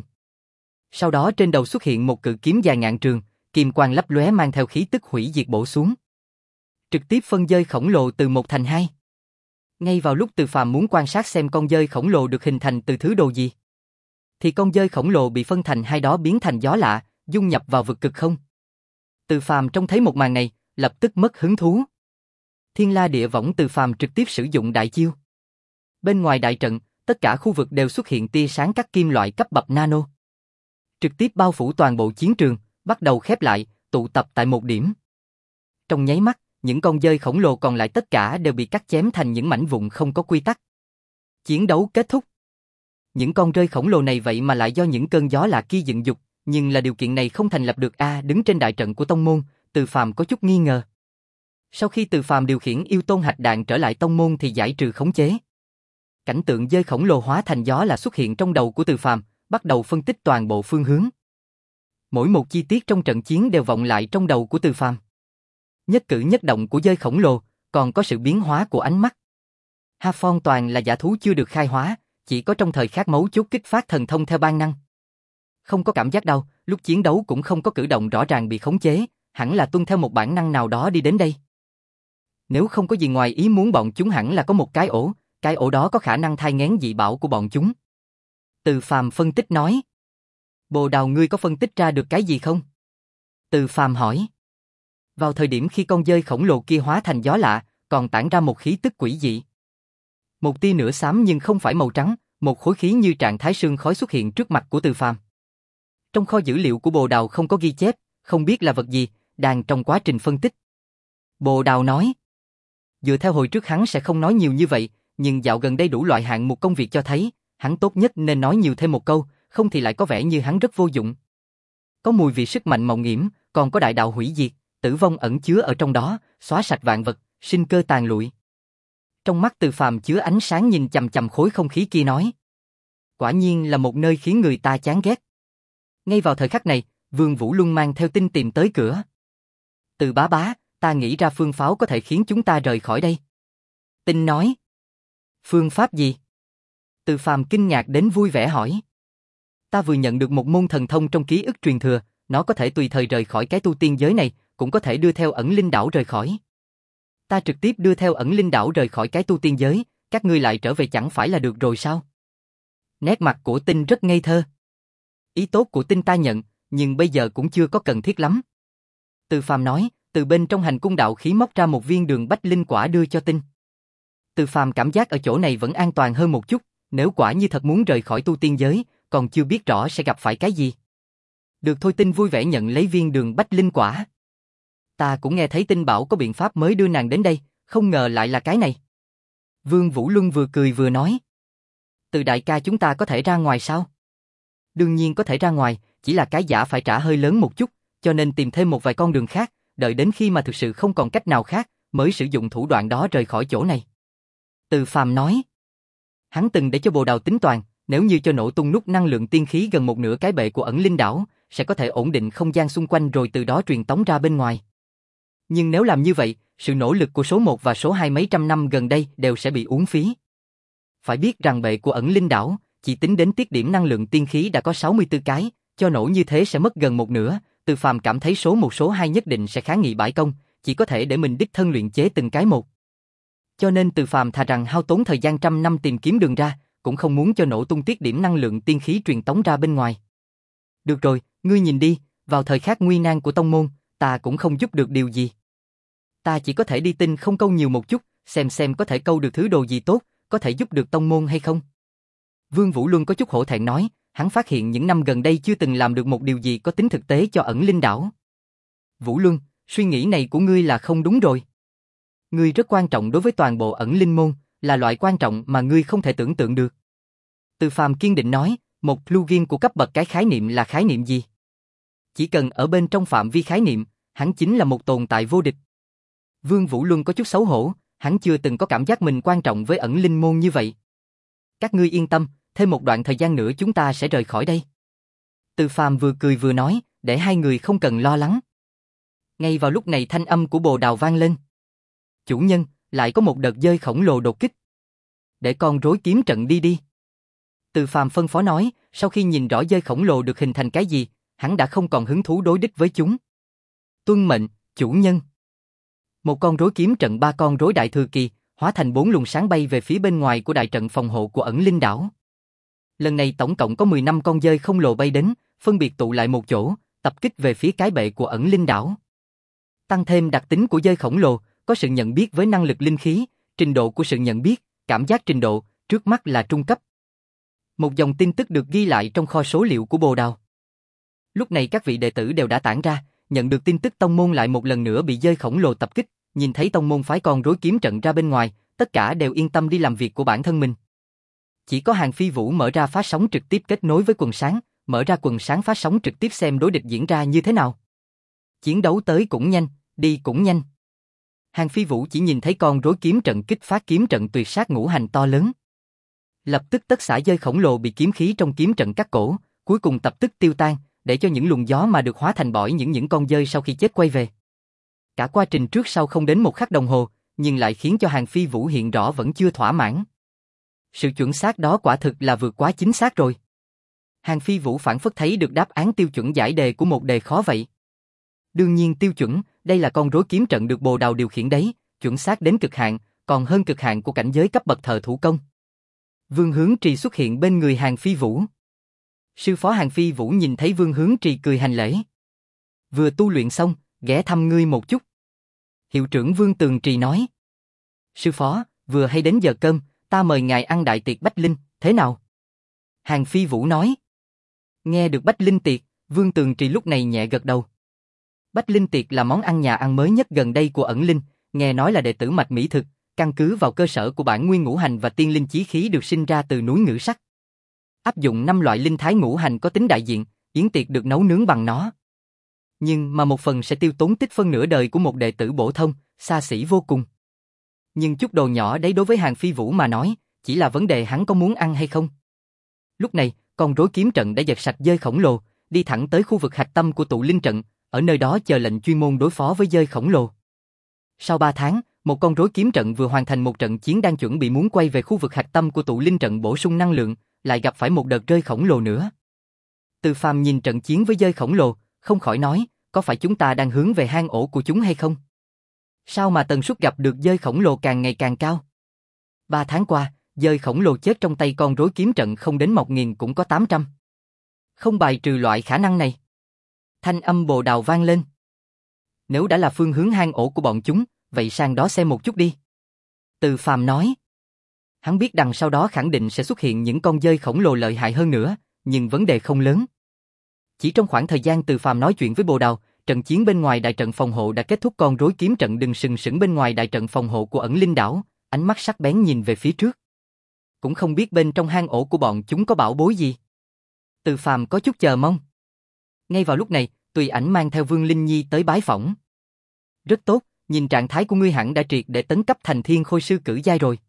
Sau đó trên đầu xuất hiện một cự kiếm dài ngàn trường, kim quang lấp lóe mang theo khí tức hủy diệt bổ xuống. Trực tiếp phân dơi khổng lồ từ một thành hai. Ngay vào lúc Từ Phàm muốn quan sát xem con dơi khổng lồ được hình thành từ thứ đồ gì, thì con dơi khổng lồ bị phân thành hai đó biến thành gió lạ, dung nhập vào vực cực không. Từ Phàm trông thấy một màn này, lập tức mất hứng thú. Thiên La Địa Võng Từ Phàm trực tiếp sử dụng đại chiêu. Bên ngoài đại trận, tất cả khu vực đều xuất hiện tia sáng các kim loại cấp bậc nano. Trực tiếp bao phủ toàn bộ chiến trường, bắt đầu khép lại, tụ tập tại một điểm. Trong nháy mắt, những con dơi khổng lồ còn lại tất cả đều bị cắt chém thành những mảnh vụn không có quy tắc. Chiến đấu kết thúc. Những con rơi khổng lồ này vậy mà lại do những cơn gió lạ kia dựng dục, nhưng là điều kiện này không thành lập được a à, đứng trên đại trận của tông môn, Từ Phàm có chút nghi ngờ. Sau khi Từ Phàm điều khiển yêu tôn hạch đạn trở lại tông môn thì giải trừ khống chế. Cảnh tượng dơi khổng lồ hóa thành gió là xuất hiện trong đầu của Từ Phàm, bắt đầu phân tích toàn bộ phương hướng. Mỗi một chi tiết trong trận chiến đều vọng lại trong đầu của Từ Phàm. Nhất cử nhất động của dơi khổng lồ, còn có sự biến hóa của ánh mắt. Ha Phong toàn là giả thú chưa được khai hóa, chỉ có trong thời khắc mấu chốt kích phát thần thông theo bản năng. Không có cảm giác đau, lúc chiến đấu cũng không có cử động rõ ràng bị khống chế, hẳn là tuân theo một bản năng nào đó đi đến đây. Nếu không có gì ngoài ý muốn bọn chúng hẳn là có một cái ổ, cái ổ đó có khả năng thai nghén dị bảo của bọn chúng. Từ Phàm phân tích nói. Bồ Đào ngươi có phân tích ra được cái gì không? Từ Phàm hỏi. Vào thời điểm khi con dơi khổng lồ kia hóa thành gió lạ, còn tản ra một khí tức quỷ dị. Một tia nửa xám nhưng không phải màu trắng, một khối khí như trạng thái sương khói xuất hiện trước mặt của Từ Phàm. Trong kho dữ liệu của Bồ Đào không có ghi chép, không biết là vật gì, đang trong quá trình phân tích. Bồ Đào nói. Dựa theo hồi trước hắn sẽ không nói nhiều như vậy, nhưng dạo gần đây đủ loại hạng mục công việc cho thấy, hắn tốt nhất nên nói nhiều thêm một câu, không thì lại có vẻ như hắn rất vô dụng. Có mùi vị sức mạnh màu nghiễm, còn có đại đạo hủy diệt, tử vong ẩn chứa ở trong đó, xóa sạch vạn vật, sinh cơ tàn lụi. Trong mắt Từ Phàm chứa ánh sáng nhìn chằm chằm khối không khí kia nói. Quả nhiên là một nơi khiến người ta chán ghét. Ngay vào thời khắc này, Vương Vũ Luân mang theo tin tìm tới cửa. Từ bá bá, ta nghĩ ra phương pháo có thể khiến chúng ta rời khỏi đây. Tin nói. Phương pháp gì? Từ Phàm kinh ngạc đến vui vẻ hỏi. Ta vừa nhận được một môn thần thông trong ký ức truyền thừa, nó có thể tùy thời rời khỏi cái tu tiên giới này, cũng có thể đưa theo ẩn linh đảo rời khỏi. Ta trực tiếp đưa theo ẩn linh đảo rời khỏi cái tu tiên giới, các ngươi lại trở về chẳng phải là được rồi sao? Nét mặt của Tinh rất ngây thơ. Ý tốt của Tinh ta nhận, nhưng bây giờ cũng chưa có cần thiết lắm. Từ Phàm nói, từ bên trong hành cung đạo khí móc ra một viên đường bách linh quả đưa cho Tinh. Từ Phàm cảm giác ở chỗ này vẫn an toàn hơn một chút, nếu quả như thật muốn rời khỏi tu tiên giới, còn chưa biết rõ sẽ gặp phải cái gì. Được thôi, Tinh vui vẻ nhận lấy viên đường bách linh quả. Ta cũng nghe thấy Tinh bảo có biện pháp mới đưa nàng đến đây, không ngờ lại là cái này. Vương Vũ Luân vừa cười vừa nói. Từ đại ca, chúng ta có thể ra ngoài sao? Đương nhiên có thể ra ngoài, chỉ là cái giả phải trả hơi lớn một chút, cho nên tìm thêm một vài con đường khác, đợi đến khi mà thực sự không còn cách nào khác, mới sử dụng thủ đoạn đó rời khỏi chỗ này. Từ Phàm nói. Hắn từng để cho Bồ Đào tính toán, nếu như cho nổ tung nút năng lượng tiên khí gần một nửa cái bệ của ẩn linh đảo, sẽ có thể ổn định không gian xung quanh rồi từ đó truyền tống ra bên ngoài. Nhưng nếu làm như vậy, sự nỗ lực của số một và số hai mấy trăm năm gần đây đều sẽ bị uổng phí. Phải biết rằng bệ của ẩn linh đảo, chỉ tính đến tiết điểm năng lượng tiên khí đã có sáu mươi tư cái, cho nổ như thế sẽ mất gần một nửa. Từ Phàm cảm thấy số một số hai nhất định sẽ kháng nghị bãi công, chỉ có thể để mình đích thân luyện chế từng cái một. Cho nên Từ Phàm thà rằng hao tốn thời gian trăm năm tìm kiếm đường ra, cũng không muốn cho nổ tung tiết điểm năng lượng tiên khí truyền tống ra bên ngoài. Được rồi, ngươi nhìn đi, vào thời khắc nguy nan của tông môn, ta cũng không giúp được điều gì. Ta chỉ có thể đi Tinh không câu nhiều một chút, xem xem có thể câu được thứ đồ gì tốt, có thể giúp được tông môn hay không. Vương Vũ Luân có chút hổ thẹn nói, hắn phát hiện những năm gần đây chưa từng làm được một điều gì có tính thực tế cho ẩn linh đảo. Vũ Luân, suy nghĩ này của ngươi là không đúng rồi. Ngươi rất quan trọng đối với toàn bộ ẩn linh môn, là loại quan trọng mà ngươi không thể tưởng tượng được. Từ Phàm kiên định nói, một plugin của cấp bậc cái khái niệm là khái niệm gì? Chỉ cần ở bên trong phạm vi khái niệm, hắn chính là một tồn tại vô địch. Vương Vũ Luân có chút xấu hổ, hắn chưa từng có cảm giác mình quan trọng với ẩn linh môn như vậy. Các ngươi yên tâm, thêm một đoạn thời gian nữa chúng ta sẽ rời khỏi đây. Từ Phàm vừa cười vừa nói, để hai người không cần lo lắng. Ngay vào lúc này thanh âm của Bồ Đào vang lên. Chủ nhân, lại có một đợt dơi khổng lồ đột kích. Để con rối kiếm trận đi đi. Từ Phàm phân phó nói, sau khi nhìn rõ dơi khổng lồ được hình thành cái gì, hắn đã không còn hứng thú đối địch với chúng. Tuân mệnh, chủ nhân. Một con rối kiếm trận, ba con rối đại thừa kỳ, hóa thành bốn luồng sáng bay về phía bên ngoài của đại trận phòng hộ của ẩn linh đảo. Lần này tổng cộng có mười lăm con dơi khổng lồ bay đến, phân biệt tụ lại một chỗ, tập kích về phía cái bệ của ẩn linh đảo. Tăng thêm đặc tính của dơi khổng lồ, có sự nhận biết với năng lực linh khí, trình độ của sự nhận biết, cảm giác trình độ, trước mắt là trung cấp. Một dòng tin tức được ghi lại trong kho số liệu của Bồ Đào. Lúc này các vị đệ tử đều đã tản ra, nhận được tin tức tông môn lại một lần nữa bị dơi khổng lồ tập kích, nhìn thấy tông môn phái con rối kiếm trận ra bên ngoài, tất cả đều yên tâm đi làm việc của bản thân mình. Chỉ có Hàng Phi Vũ mở ra phát sóng trực tiếp kết nối với quần sáng, mở ra quần sáng phát sóng trực tiếp xem đối địch diễn ra như thế nào. Chiến đấu tới cũng nhanh, đi cũng nhanh. Hàng Phi Vũ chỉ nhìn thấy con rối kiếm trận kích phát kiếm trận tuyệt sát ngũ hành to lớn. Lập tức tất cả dơi khổng lồ bị kiếm khí trong kiếm trận cắt cổ, cuối cùng tập tức tiêu tan, để cho những luồng gió mà được hóa thành bõi những những con dơi sau khi chết quay về. Cả quá trình trước sau không đến một khắc đồng hồ, nhưng lại khiến cho Hàng Phi Vũ hiện rõ vẫn chưa thỏa mãn. Sự chuẩn xác đó quả thực là vượt quá chính xác rồi. Hàng Phi Vũ phản phất thấy được đáp án tiêu chuẩn giải đề của một đề khó vậy. Đương nhiên tiêu chuẩn, đây là con rối kiếm trận được Bồ Đào điều khiển đấy, chuẩn xác đến cực hạn, còn hơn cực hạn của cảnh giới cấp bậc thợ thủ công. Vương Hướng Trì xuất hiện bên người Hàng Phi Vũ. Sư phó Hàng Phi Vũ nhìn thấy Vương Hướng Trì cười hành lễ. Vừa tu luyện xong, ghé thăm ngươi một chút. Hiệu trưởng Vương Tường Trì nói. Sư phó, vừa hay đến giờ cơm, ta mời ngài ăn đại tiệc Bách Linh, thế nào? Hàng Phi Vũ nói. Nghe được Bách Linh tiệc, Vương Tường Trì lúc này nhẹ gật đầu. Bách Linh tiệc là món ăn nhà ăn mới nhất gần đây của ẩn linh, nghe nói là đệ tử mạch mỹ thực, căn cứ vào cơ sở của bản nguyên ngũ hành và tiên linh chí khí được sinh ra từ núi Ngự Sắc. Áp dụng năm loại linh thái ngũ hành có tính đại diện, yến tiệc được nấu nướng bằng nó. Nhưng mà một phần sẽ tiêu tốn tích phân nửa đời của một đệ tử bổ thông, xa xỉ vô cùng. Nhưng chút đồ nhỏ đấy đối với Hàng Phi Vũ mà nói, chỉ là vấn đề hắn có muốn ăn hay không. Lúc này, con rối kiếm trận đã giật sạch dơi khổng lồ, đi thẳng tới khu vực hạch tâm của tụ linh trận, ở nơi đó chờ lệnh chuyên môn đối phó với dơi khổng lồ. Sau ba tháng, một con rối kiếm trận vừa hoàn thành một trận chiến đang chuẩn bị muốn quay về khu vực hạch tâm của tụ linh trận bổ sung năng lượng, lại gặp phải một đợt rơi khổng lồ nữa. Từ Phàm nhìn trận chiến với dơi khổng lồ, không khỏi nói, có phải chúng ta đang hướng về hang ổ của chúng hay không? Sao mà tần suất gặp được dơi khổng lồ càng ngày càng cao? Ba tháng qua, dơi khổng lồ chết trong tay con rối kiếm trận không đến một nghìn cũng có tám trăm. Không bài trừ loại khả năng này. Thanh âm Bồ Đào vang lên. Nếu đã là phương hướng hang ổ của bọn chúng, vậy sang đó xem một chút đi. Từ Phàm nói. Hắn biết đằng sau đó khẳng định sẽ xuất hiện những con dơi khổng lồ lợi hại hơn nữa, nhưng vấn đề không lớn. Chỉ trong khoảng thời gian Từ Phàm nói chuyện với Bồ Đào, trận chiến bên ngoài đại trận phòng hộ đã kết thúc. Con rối kiếm trận đừng sừng sững bên ngoài đại trận phòng hộ của Ẩn Linh đảo, ánh mắt sắc bén nhìn về phía trước. Cũng không biết bên trong hang ổ của bọn chúng có bảo bối gì. Từ Phàm có chút chờ mong. Ngay vào lúc này, Tùy Ảnh mang theo Vương Linh Nhi tới bái phỏng. Rất tốt, nhìn trạng thái của ngươi hẳn đã triệt để tấn cấp thành thiên khôi sư cử giai rồi.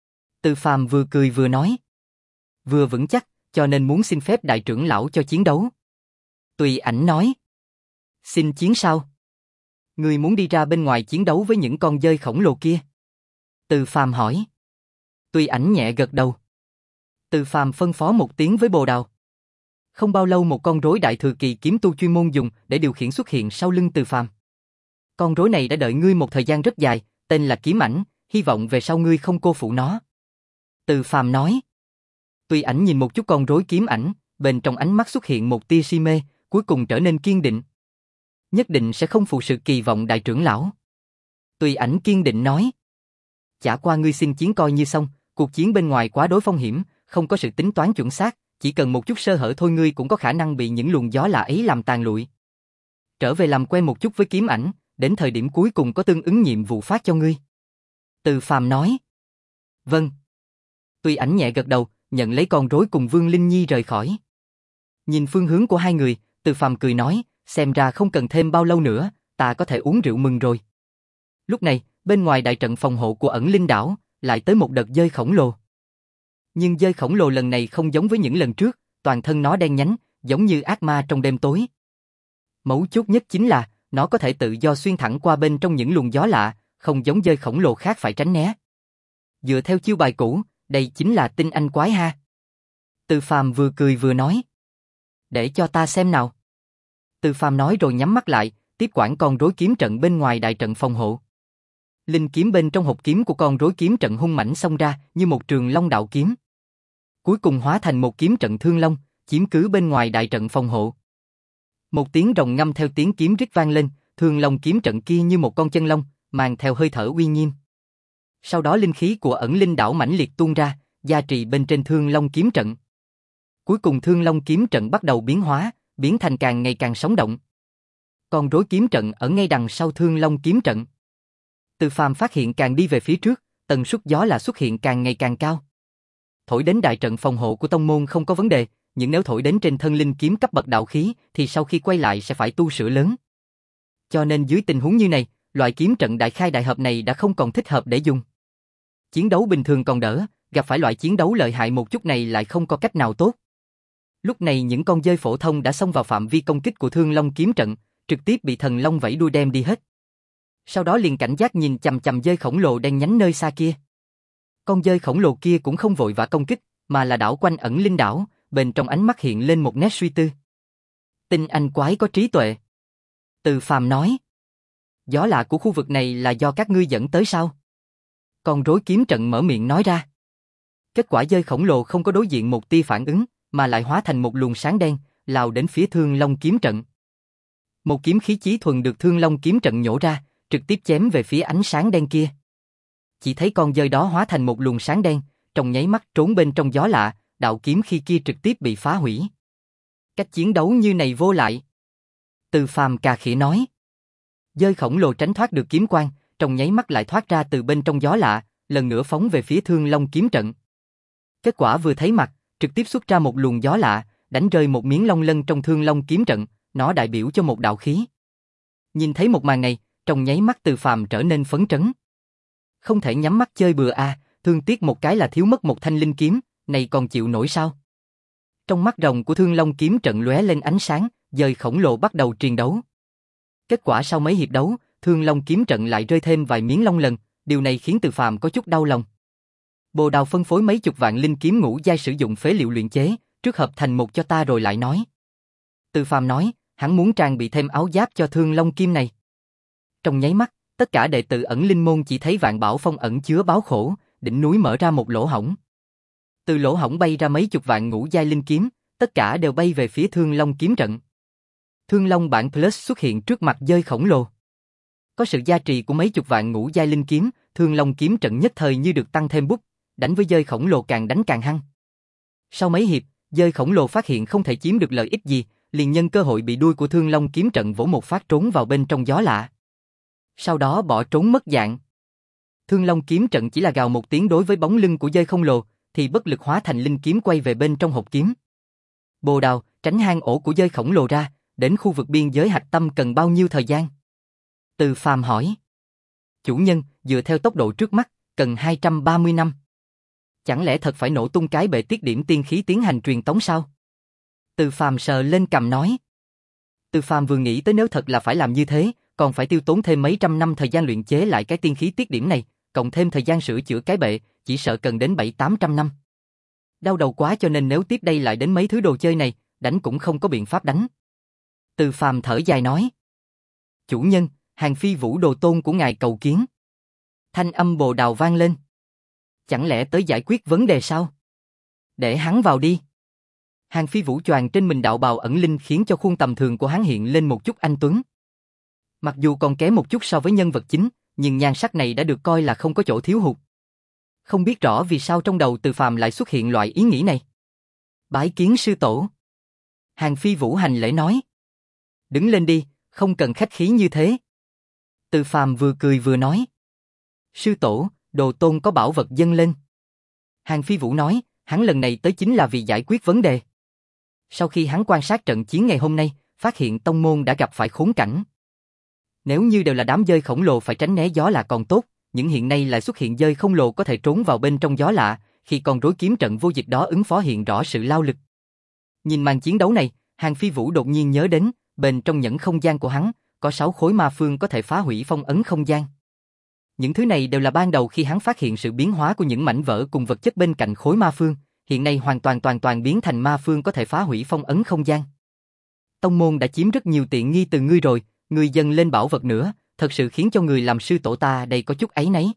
Từ Phàm vừa cười vừa nói. Vừa vững chắc, cho nên muốn xin phép đại trưởng lão cho chiến đấu. Tùy Ảnh nói. Xin chiến sao? Ngươi muốn đi ra bên ngoài chiến đấu với những con dơi khổng lồ kia? Từ Phàm hỏi. Tùy Ảnh nhẹ gật đầu. Từ Phàm phân phó một tiếng với Bồ Đào. Không bao lâu một con rối đại thừa kỳ kiếm tu chuyên môn dùng để điều khiển xuất hiện sau lưng Từ Phàm. Con rối này đã đợi ngươi một thời gian rất dài, tên là Kiếm Ảnh, hy vọng về sau ngươi không cô phụ nó. Từ Phàm nói. Tùy Ảnh nhìn một chút con rối Kiếm Ảnh, bên trong ánh mắt xuất hiện một tia si mê, cuối cùng trở nên kiên định. Nhất định sẽ không phụ sự kỳ vọng đại trưởng lão. Tùy Ảnh kiên định nói. Chả qua ngươi xin chiến coi như xong, cuộc chiến bên ngoài quá đối phong hiểm, không có sự tính toán chuẩn xác, chỉ cần một chút sơ hở thôi ngươi cũng có khả năng bị những luồng gió lạ ấy làm tàn lụi. Trở về làm quen một chút với Kiếm Ảnh, đến thời điểm cuối cùng có tương ứng nhiệm vụ phát cho ngươi. Từ Phàm nói. Vâng. Tùy Ảnh nhẹ gật đầu, nhận lấy con rối cùng Vương Linh Nhi rời khỏi. Nhìn phương hướng của hai người, Từ Phàm cười nói, xem ra không cần thêm bao lâu nữa, ta có thể uống rượu mừng rồi. Lúc này, bên ngoài đại trận phòng hộ của Ẩn Linh đảo, lại tới một đợt dơi khổng lồ. Nhưng dơi khổng lồ lần này không giống với những lần trước, toàn thân nó đen nhánh, giống như ác ma trong đêm tối. Mấu chốt nhất chính là, nó có thể tự do xuyên thẳng qua bên trong những luồng gió lạ, không giống dơi khổng lồ khác phải tránh né. Dựa theo chiêu bài cũ, đây chính là tinh anh quái ha. Từ Phàm vừa cười vừa nói. Để cho ta xem nào. Từ Phàm nói rồi nhắm mắt lại, tiếp quản con rối kiếm trận bên ngoài đại trận phòng hộ. Linh kiếm bên trong hộp kiếm của con rối kiếm trận hung mãnh xông ra như một trường long đạo kiếm. Cuối cùng hóa thành một kiếm trận thương long, chiếm cứ bên ngoài đại trận phòng hộ. Một tiếng rồng ngâm theo tiếng kiếm rít vang lên, thương long kiếm trận kia như một con chân long, mang theo hơi thở uy nghiêm. Sau đó linh khí của Ẩn Linh đảo mãnh liệt tuôn ra, gia trì bên trên thương long kiếm trận. Cuối cùng thương long kiếm trận bắt đầu biến hóa, biến thành càng ngày càng sống động. Con rối kiếm trận ở ngay đằng sau thương long kiếm trận. Từ Phàm phát hiện càng đi về phía trước, tần suất gió là xuất hiện càng ngày càng cao. Thổi đến đại trận phòng hộ của tông môn không có vấn đề, nhưng nếu thổi đến trên thân linh kiếm cấp bậc đạo khí thì sau khi quay lại sẽ phải tu sửa lớn. Cho nên dưới tình huống như này, loại kiếm trận đại khai đại hợp này đã không còn thích hợp để dùng. Chiến đấu bình thường còn đỡ, gặp phải loại chiến đấu lợi hại một chút này lại không có cách nào tốt. Lúc này những con dơi phổ thông đã xông vào phạm vi công kích của Thương Long kiếm trận, trực tiếp bị thần long vẫy đuôi đem đi hết. Sau đó liền cảnh giác nhìn chằm chằm dơi khổng lồ đen nhánh nơi xa kia. Con dơi khổng lồ kia cũng không vội vã công kích, mà là đảo quanh Ẩn Linh đảo, bên trong ánh mắt hiện lên một nét suy tư. Tinh anh quái có trí tuệ. Từ Phàm nói. Gió lạ của khu vực này là do các ngươi dẫn tới sao? Con rối kiếm trận mở miệng nói ra. Kết quả dơi khổng lồ không có đối diện một tia phản ứng, mà lại hóa thành một luồng sáng đen, lao đến phía Thương Long kiếm trận. Một kiếm khí chí thuần được Thương Long kiếm trận nhổ ra, trực tiếp chém về phía ánh sáng đen kia. Chỉ thấy con dơi đó hóa thành một luồng sáng đen, trong nháy mắt trốn bên trong gió lạ, đạo kiếm khí kia trực tiếp bị phá hủy. Cách chiến đấu như này vô lại. Từ Phàm cà khịa nói. Dơi khổng lồ tránh thoát được kiếm quang, trong nháy mắt lại thoát ra từ bên trong gió lạ, lần nữa phóng về phía Thương Long kiếm trận. Kết quả vừa thấy mặt, trực tiếp xuất ra một luồng gió lạ, đánh rơi một miếng long lân trong Thương Long kiếm trận, nó đại biểu cho một đạo khí. Nhìn thấy một màn này, trong nháy mắt Từ Phàm trở nên phấn chấn. Không thể nhắm mắt chơi bừa a, à, thương tiếc một cái là thiếu mất một thanh linh kiếm, này còn chịu nổi sao? Trong mắt rồng của Thương Long kiếm trận lóe lên ánh sáng, dơi khổng lồ bắt đầu triền đấu. Kết quả sau mấy hiệp đấu, Thương Long kiếm trận lại rơi thêm vài miếng long lần, điều này khiến Từ Phàm có chút đau lòng. Bồ Đào phân phối mấy chục vạn linh kiếm ngũ giai sử dụng phế liệu luyện chế, trước hợp thành một cho ta rồi lại nói. Từ Phàm nói, hắn muốn trang bị thêm áo giáp cho Thương Long kiếm này. Trong nháy mắt, tất cả đệ tử Ẩn Linh môn chỉ thấy Vạn Bảo Phong ẩn chứa báo khổ, đỉnh núi mở ra một lỗ hổng. Từ lỗ hổng bay ra mấy chục vạn ngũ giai linh kiếm, tất cả đều bay về phía Thương Long kiếm trận. Thương Long bản Plus xuất hiện trước mặt dơi khổng lồ. Có sự gia trì của mấy chục vạn ngũ giai linh kiếm, Thương Long kiếm trận nhất thời như được tăng thêm bút, đánh với dơi khổng lồ càng đánh càng hăng. Sau mấy hiệp, dơi khổng lồ phát hiện không thể chiếm được lợi ích gì, liền nhân cơ hội bị đuôi của Thương Long kiếm trận vỗ một phát trốn vào bên trong gió lạ. Sau đó bỏ trốn mất dạng. Thương Long kiếm trận chỉ là gào một tiếng đối với bóng lưng của dơi khổng lồ, thì bất lực hóa thành linh kiếm quay về bên trong hộp kiếm. Bồ Đào, tránh hang ổ của dơi khổng lồ ra, đến khu vực biên giới hạch tâm cần bao nhiêu thời gian? Từ Phàm hỏi. Chủ nhân, dựa theo tốc độ trước mắt, cần hai trăm ba mươi năm. Chẳng lẽ thật phải nổ tung cái bệ tiết điểm tiên khí tiến hành truyền tống sao? Từ Phàm sờ lên cằm nói. Từ Phàm vừa nghĩ tới nếu thật là phải làm như thế, còn phải tiêu tốn thêm mấy trăm năm thời gian luyện chế lại cái tiên khí tiết điểm này, cộng thêm thời gian sửa chữa cái bệ, chỉ sợ cần đến bảy tám trăm năm. Đau đầu quá, cho nên nếu tiếp đây lại đến mấy thứ đồ chơi này, đánh cũng không có biện pháp đánh. Từ Phàm thở dài nói. Chủ nhân, Hàng Phi Vũ đồ tôn của ngài cầu kiến. Thanh âm Bồ Đào vang lên. Chẳng lẽ tới giải quyết vấn đề sao? Để hắn vào đi. Hàng Phi Vũ choàng trên mình đạo bào ẩn linh khiến cho khuôn tầm thường của hắn hiện lên một chút anh tuấn. Mặc dù còn kém một chút so với nhân vật chính, nhưng nhan sắc này đã được coi là không có chỗ thiếu hụt. Không biết rõ vì sao trong đầu Từ Phàm lại xuất hiện loại ý nghĩ này. Bái kiến sư tổ. Hàng Phi Vũ hành lễ nói. Đứng lên đi, không cần khách khí như thế. Từ Phàm vừa cười vừa nói. Sư tổ, đồ tôn có bảo vật dâng lên. Hàng Phi Vũ nói, hắn lần này tới chính là vì giải quyết vấn đề. Sau khi hắn quan sát trận chiến ngày hôm nay, phát hiện tông môn đã gặp phải khốn cảnh. Nếu như đều là đám dơi khổng lồ phải tránh né gió là còn tốt, nhưng hiện nay lại xuất hiện dơi khổng lồ có thể trốn vào bên trong gió lạ, khi con rối kiếm trận vô dịch đó ứng phó hiện rõ sự lao lực. Nhìn màn chiến đấu này, Hàng Phi Vũ đột nhiên nhớ đến, bên trong nhẫn không gian của hắn, có sáu khối ma phương có thể phá hủy phong ấn không gian. Những thứ này đều là ban đầu khi hắn phát hiện sự biến hóa của những mảnh vỡ cùng vật chất bên cạnh khối ma phương, hiện nay hoàn toàn toàn toàn biến thành ma phương có thể phá hủy phong ấn không gian. Tông môn đã chiếm rất nhiều tiện nghi từ ngươi rồi, ngươi dâng lên bảo vật nữa, thật sự khiến cho người làm sư tổ ta đây có chút áy náy.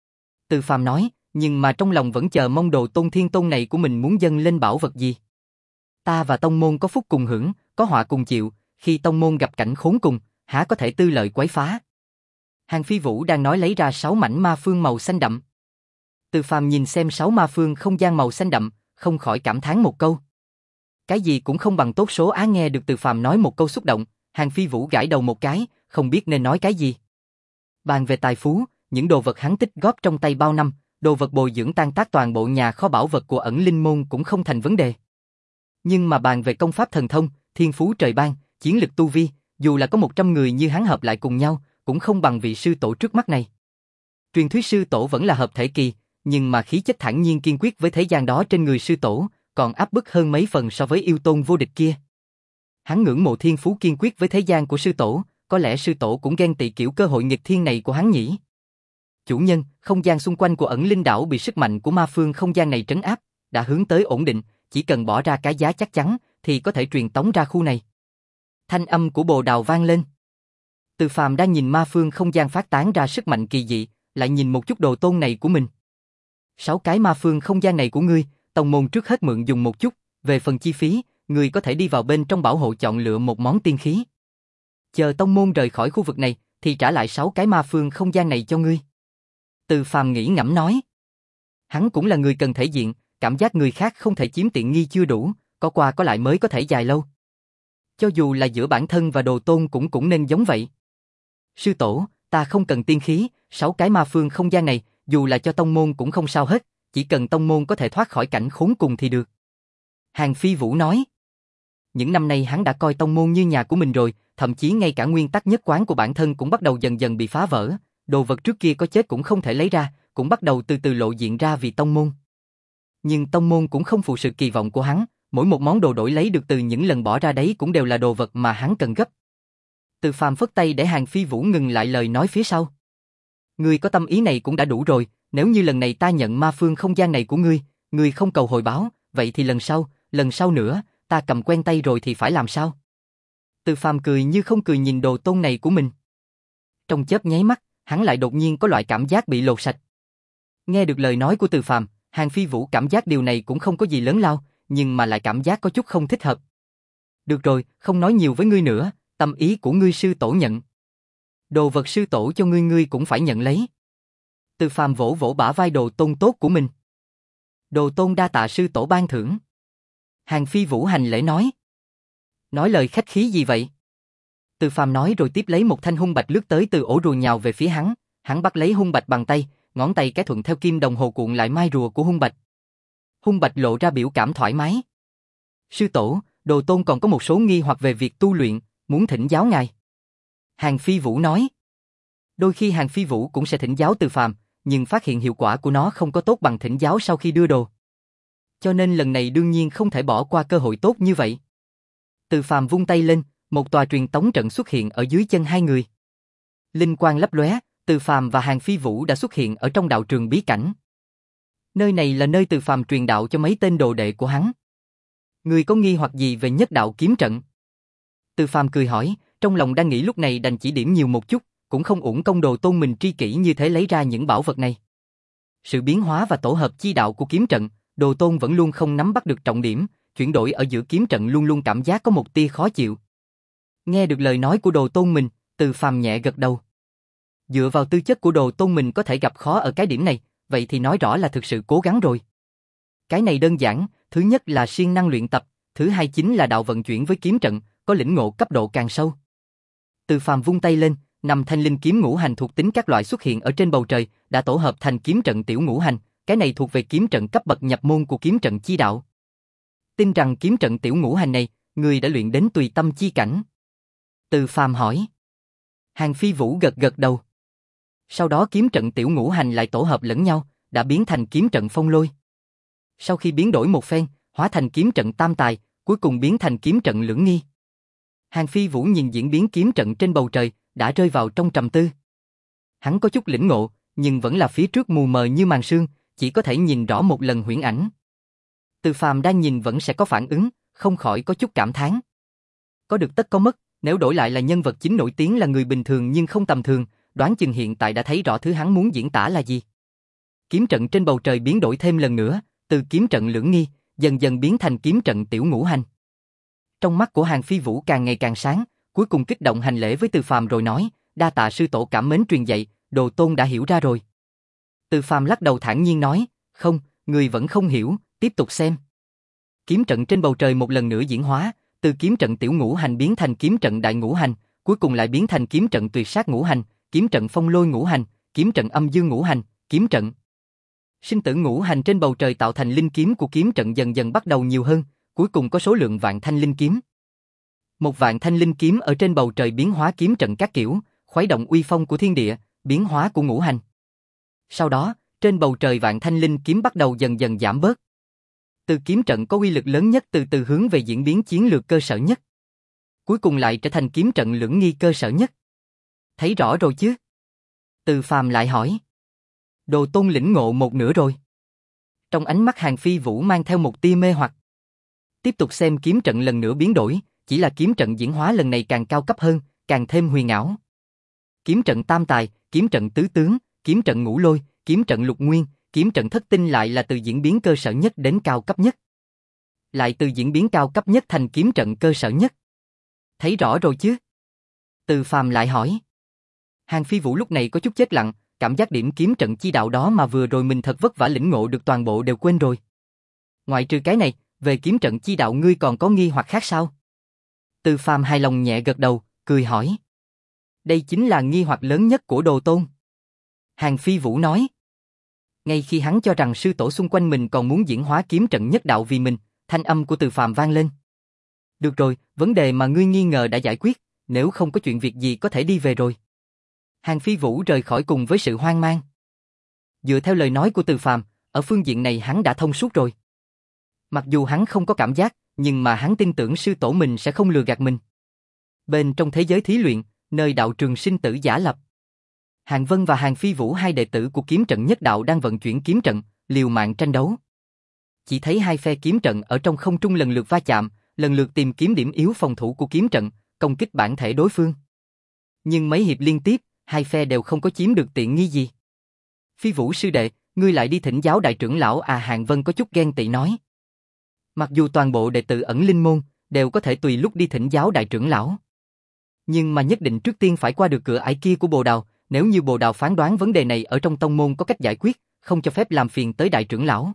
Từ Phàm nói, nhưng mà trong lòng vẫn chờ mong đồ tôn thiên tôn này của mình muốn dâng lên bảo vật gì. Ta và tông môn có phúc cùng hưởng, có họa cùng chịu, khi tông môn gặp cảnh khốn cùng, há có thể tư lợi quấy phá. Hàng Phi Vũ đang nói lấy ra sáu mảnh ma phương màu xanh đậm. Từ Phàm nhìn xem sáu ma phương không gian màu xanh đậm, không khỏi cảm thán một câu. Cái gì cũng không bằng tốt số á. Nghe được Từ Phàm nói một câu xúc động, Hàng Phi Vũ gãi đầu một cái, không biết nên nói cái gì. Bàn về tài phú, những đồ vật hắn tích góp trong tay bao năm, đồ vật bồi dưỡng tan tác toàn bộ nhà kho bảo vật của ẩn linh môn cũng không thành vấn đề. Nhưng mà bàn về công pháp thần thông, thiên phú trời ban, chiến lực tu vi, dù là có một trăm người như hắn hợp lại cùng nhau, cũng không bằng vị sư tổ trước mắt này. Truyền thuyết sư tổ vẫn là hợp thể kỳ, nhưng mà khí chất thản nhiên kiên quyết với thế gian đó trên người sư tổ, còn áp bức hơn mấy phần so với yêu tôn vô địch kia. Hắn ngưỡng mộ thiên phú kiên quyết với thế gian của sư tổ, có lẽ sư tổ cũng ghen tị kiểu cơ hội nghịch thiên này của hắn nhỉ. Chủ nhân, không gian xung quanh của ẩn linh đảo bị sức mạnh của ma phương không gian này trấn áp, đã hướng tới ổn định, chỉ cần bỏ ra cái giá chắc chắn, thì có thể truyền tống ra khu này. Thanh âm của Bồ Đào vang lên. Từ Phàm đang nhìn ma phương không gian phát tán ra sức mạnh kỳ dị, lại nhìn một chút đồ tôn này của mình. Sáu cái ma phương không gian này của ngươi, tông môn trước hết mượn dùng một chút, về phần chi phí, ngươi có thể đi vào bên trong bảo hộ chọn lựa một món tiên khí. Chờ tông môn rời khỏi khu vực này, thì trả lại sáu cái ma phương không gian này cho ngươi. Từ Phàm nghĩ ngẫm nói. Hắn cũng là người cần thể diện, cảm giác người khác không thể chiếm tiện nghi chưa đủ, có qua có lại mới có thể dài lâu. Cho dù là giữa bản thân và đồ tôn cũng cũng nên giống vậy. Sư tổ, ta không cần tiên khí, sáu cái ma phương không gian này, dù là cho tông môn cũng không sao hết, chỉ cần tông môn có thể thoát khỏi cảnh khốn cùng thì được. Hàng Phi Vũ nói. Những năm nay hắn đã coi tông môn như nhà của mình rồi, thậm chí ngay cả nguyên tắc nhất quán của bản thân cũng bắt đầu dần dần bị phá vỡ, đồ vật trước kia có chết cũng không thể lấy ra, cũng bắt đầu từ từ lộ diện ra vì tông môn. Nhưng tông môn cũng không phụ sự kỳ vọng của hắn, mỗi một món đồ đổi lấy được từ những lần bỏ ra đấy cũng đều là đồ vật mà hắn cần gấp. Từ Phàm phất tay để Hàng Phi Vũ ngừng lại lời nói phía sau. Ngươi có tâm ý này cũng đã đủ rồi, nếu như lần này ta nhận ma phương không gian này của ngươi, ngươi không cầu hồi báo, vậy thì lần sau, lần sau nữa, ta cầm quen tay rồi thì phải làm sao? Từ Phàm cười như không cười nhìn đồ tôn này của mình. Trong chớp nháy mắt, hắn lại đột nhiên có loại cảm giác bị lột sạch. Nghe được lời nói của Từ Phàm, Hàng Phi Vũ cảm giác điều này cũng không có gì lớn lao, nhưng mà lại cảm giác có chút không thích hợp. Được rồi, không nói nhiều với ngươi nữa, tâm ý của ngươi sư tổ nhận. Đồ vật sư tổ cho ngươi ngươi cũng phải nhận lấy. Từ Phàm vỗ vỗ bả vai Đồ Tôn tốt của mình. Đồ Tôn đa tạ sư tổ ban thưởng. Hàng Phi Vũ hành lễ nói. Nói lời khách khí gì vậy? Từ Phàm nói rồi tiếp lấy một thanh hung bạch lướt tới từ ổ rùa nhào về phía hắn, hắn bắt lấy hung bạch bằng tay, ngón tay cái thuận theo kim đồng hồ cuộn lại mai rùa của hung bạch. Hung bạch lộ ra biểu cảm thoải mái. Sư tổ, Đồ Tôn còn có một số nghi hoặc về việc tu luyện, muốn thỉnh giáo ngài. Hàng Phi Vũ nói. Đôi khi Hàng Phi Vũ cũng sẽ thỉnh giáo Từ Phàm, nhưng phát hiện hiệu quả của nó không có tốt bằng thỉnh giáo sau khi đưa đồ. Cho nên lần này đương nhiên không thể bỏ qua cơ hội tốt như vậy. Từ Phàm vung tay lên, một tòa truyền tống trận xuất hiện ở dưới chân hai người. Linh quang lấp lóe, Từ Phàm và Hàng Phi Vũ đã xuất hiện ở trong đạo trường bí cảnh. Nơi này là nơi Từ Phàm truyền đạo cho mấy tên đồ đệ của hắn. Người có nghi hoặc gì về nhất đạo kiếm trận? Từ Phàm cười hỏi, trong lòng đang nghĩ lúc này đành chỉ điểm nhiều một chút, cũng không uổng công Đồ Tôn mình tri kỷ như thế lấy ra những bảo vật này. Sự biến hóa và tổ hợp chi đạo của kiếm trận, Đồ Tôn vẫn luôn không nắm bắt được trọng điểm, chuyển đổi ở giữa kiếm trận luôn luôn cảm giác có một tia khó chịu. Nghe được lời nói của Đồ Tôn mình, Từ Phàm nhẹ gật đầu. Dựa vào tư chất của Đồ Tôn mình có thể gặp khó ở cái điểm này, vậy thì nói rõ là thực sự cố gắng rồi. Cái này đơn giản, thứ nhất là siêng năng luyện tập, thứ hai chính là đạo vận chuyển với kiếm trận, có lĩnh ngộ cấp độ càng sâu. Từ Phàm vung tay lên, năm thanh linh kiếm ngũ hành thuộc tính các loại xuất hiện ở trên bầu trời, đã tổ hợp thành kiếm trận tiểu ngũ hành, cái này thuộc về kiếm trận cấp bậc nhập môn của kiếm trận chi đạo. Tin rằng kiếm trận tiểu ngũ hành này, người đã luyện đến tùy tâm chi cảnh. Từ Phàm hỏi. Hàng Phi Vũ gật gật đầu. Sau đó kiếm trận tiểu ngũ hành lại tổ hợp lẫn nhau, đã biến thành kiếm trận phong lôi. Sau khi biến đổi một phen, hóa thành kiếm trận tam tài, cuối cùng biến thành kiếm trận lưỡng nghi. Hàng Phi Vũ nhìn diễn biến kiếm trận trên bầu trời, đã rơi vào trong trầm tư. Hắn có chút lĩnh ngộ, nhưng vẫn là phía trước mù mờ như màn sương, chỉ có thể nhìn rõ một lần huyễn ảnh. Từ Phàm đang nhìn vẫn sẽ có phản ứng, không khỏi có chút cảm thán. Có được tất có mất, nếu đổi lại là nhân vật chính nổi tiếng là người bình thường nhưng không tầm thường, đoán chừng hiện tại đã thấy rõ thứ hắn muốn diễn tả là gì. Kiếm trận trên bầu trời biến đổi thêm lần nữa, từ kiếm trận lưỡng nghi, dần dần biến thành kiếm trận tiểu ngũ hành. Trong mắt của Hàng Phi Vũ càng ngày càng sáng, cuối cùng kích động hành lễ với Từ Phàm rồi nói, đa tạ sư tổ cảm mến truyền dạy, Đồ Tôn đã hiểu ra rồi. Từ Phàm lắc đầu thản nhiên nói, không, người vẫn không hiểu, tiếp tục xem. Kiếm trận trên bầu trời một lần nữa diễn hóa, từ kiếm trận tiểu ngũ hành biến thành kiếm trận đại ngũ hành, cuối cùng lại biến thành kiếm trận tuyệt sát ngũ hành, kiếm trận phong lôi ngũ hành, kiếm trận âm dương ngũ hành, kiếm trận sinh tử ngũ hành trên bầu trời tạo thành linh kiếm của kiếm trận dần dần bắt đầu nhiều hơn, cuối cùng có số lượng vạn thanh linh kiếm. Một vạn thanh linh kiếm ở trên bầu trời biến hóa kiếm trận các kiểu, khuấy động uy phong của thiên địa, biến hóa của ngũ hành. Sau đó, trên bầu trời vạn thanh linh kiếm bắt đầu dần dần giảm bớt. Từ kiếm trận có uy lực lớn nhất từ từ hướng về diễn biến chiến lược cơ sở nhất. Cuối cùng lại trở thành kiếm trận lưỡng nghi cơ sở nhất. Thấy rõ rồi chứ? Từ Phàm lại hỏi. Đồ Tôn lĩnh ngộ một nửa rồi. Trong ánh mắt Hàng Phi Vũ mang theo một tia mê hoặc. Tiếp tục xem kiếm trận lần nữa biến đổi, chỉ là kiếm trận diễn hóa lần này càng cao cấp hơn, càng thêm huyền ảo. Kiếm trận tam tài, kiếm trận tứ tướng, kiếm trận ngũ lôi, kiếm trận lục nguyên, kiếm trận thất tinh lại là từ diễn biến cơ sở nhất đến cao cấp nhất. Lại từ diễn biến cao cấp nhất thành kiếm trận cơ sở nhất. Thấy rõ rồi chứ? Từ Phàm lại hỏi. Hàng Phi Vũ lúc này có chút chết lặng, cảm giác điểm kiếm trận chi đạo đó mà vừa rồi mình thật vất vả lĩnh ngộ được toàn bộ đều quên rồi. Ngoại trừ cái này, về kiếm trận chi đạo ngươi còn có nghi hoặc khác sao? Từ Phàm hài lòng nhẹ gật đầu, cười hỏi. Đây chính là nghi hoặc lớn nhất của Đồ Tôn. Hàng Phi Vũ nói. Ngay khi hắn cho rằng sư tổ xung quanh mình còn muốn diễn hóa kiếm trận nhất đạo vì mình, thanh âm của Từ Phàm vang lên. Được rồi, vấn đề mà ngươi nghi ngờ đã giải quyết, nếu không có chuyện việc gì có thể đi về rồi. Hàng Phi Vũ rời khỏi cùng với sự hoang mang. Dựa theo lời nói của Từ Phàm, ở phương diện này hắn đã thông suốt rồi. Mặc dù hắn không có cảm giác, nhưng mà hắn tin tưởng sư tổ mình sẽ không lừa gạt mình. Bên trong thế giới thí luyện, nơi đạo trường sinh tử giả lập, Hàng Vân và Hàng Phi Vũ hai đệ tử của kiếm trận nhất đạo đang vận chuyển kiếm trận, liều mạng tranh đấu. Chỉ thấy hai phe kiếm trận ở trong không trung lần lượt va chạm, lần lượt tìm kiếm điểm yếu phòng thủ của kiếm trận, công kích bản thể đối phương. Nhưng mấy hiệp liên tiếp, hai phe đều không có chiếm được tiện nghi gì. Phi Vũ sư đệ, ngươi lại đi thỉnh giáo đại trưởng lão à? Hàng Vân có chút ghen tị nói. Mặc dù toàn bộ đệ tử ẩn linh môn đều có thể tùy lúc đi thỉnh giáo đại trưởng lão, nhưng mà nhất định trước tiên phải qua được cửa ải kia của Bồ Đào, nếu như Bồ Đào phán đoán vấn đề này ở trong tông môn có cách giải quyết, không cho phép làm phiền tới đại trưởng lão.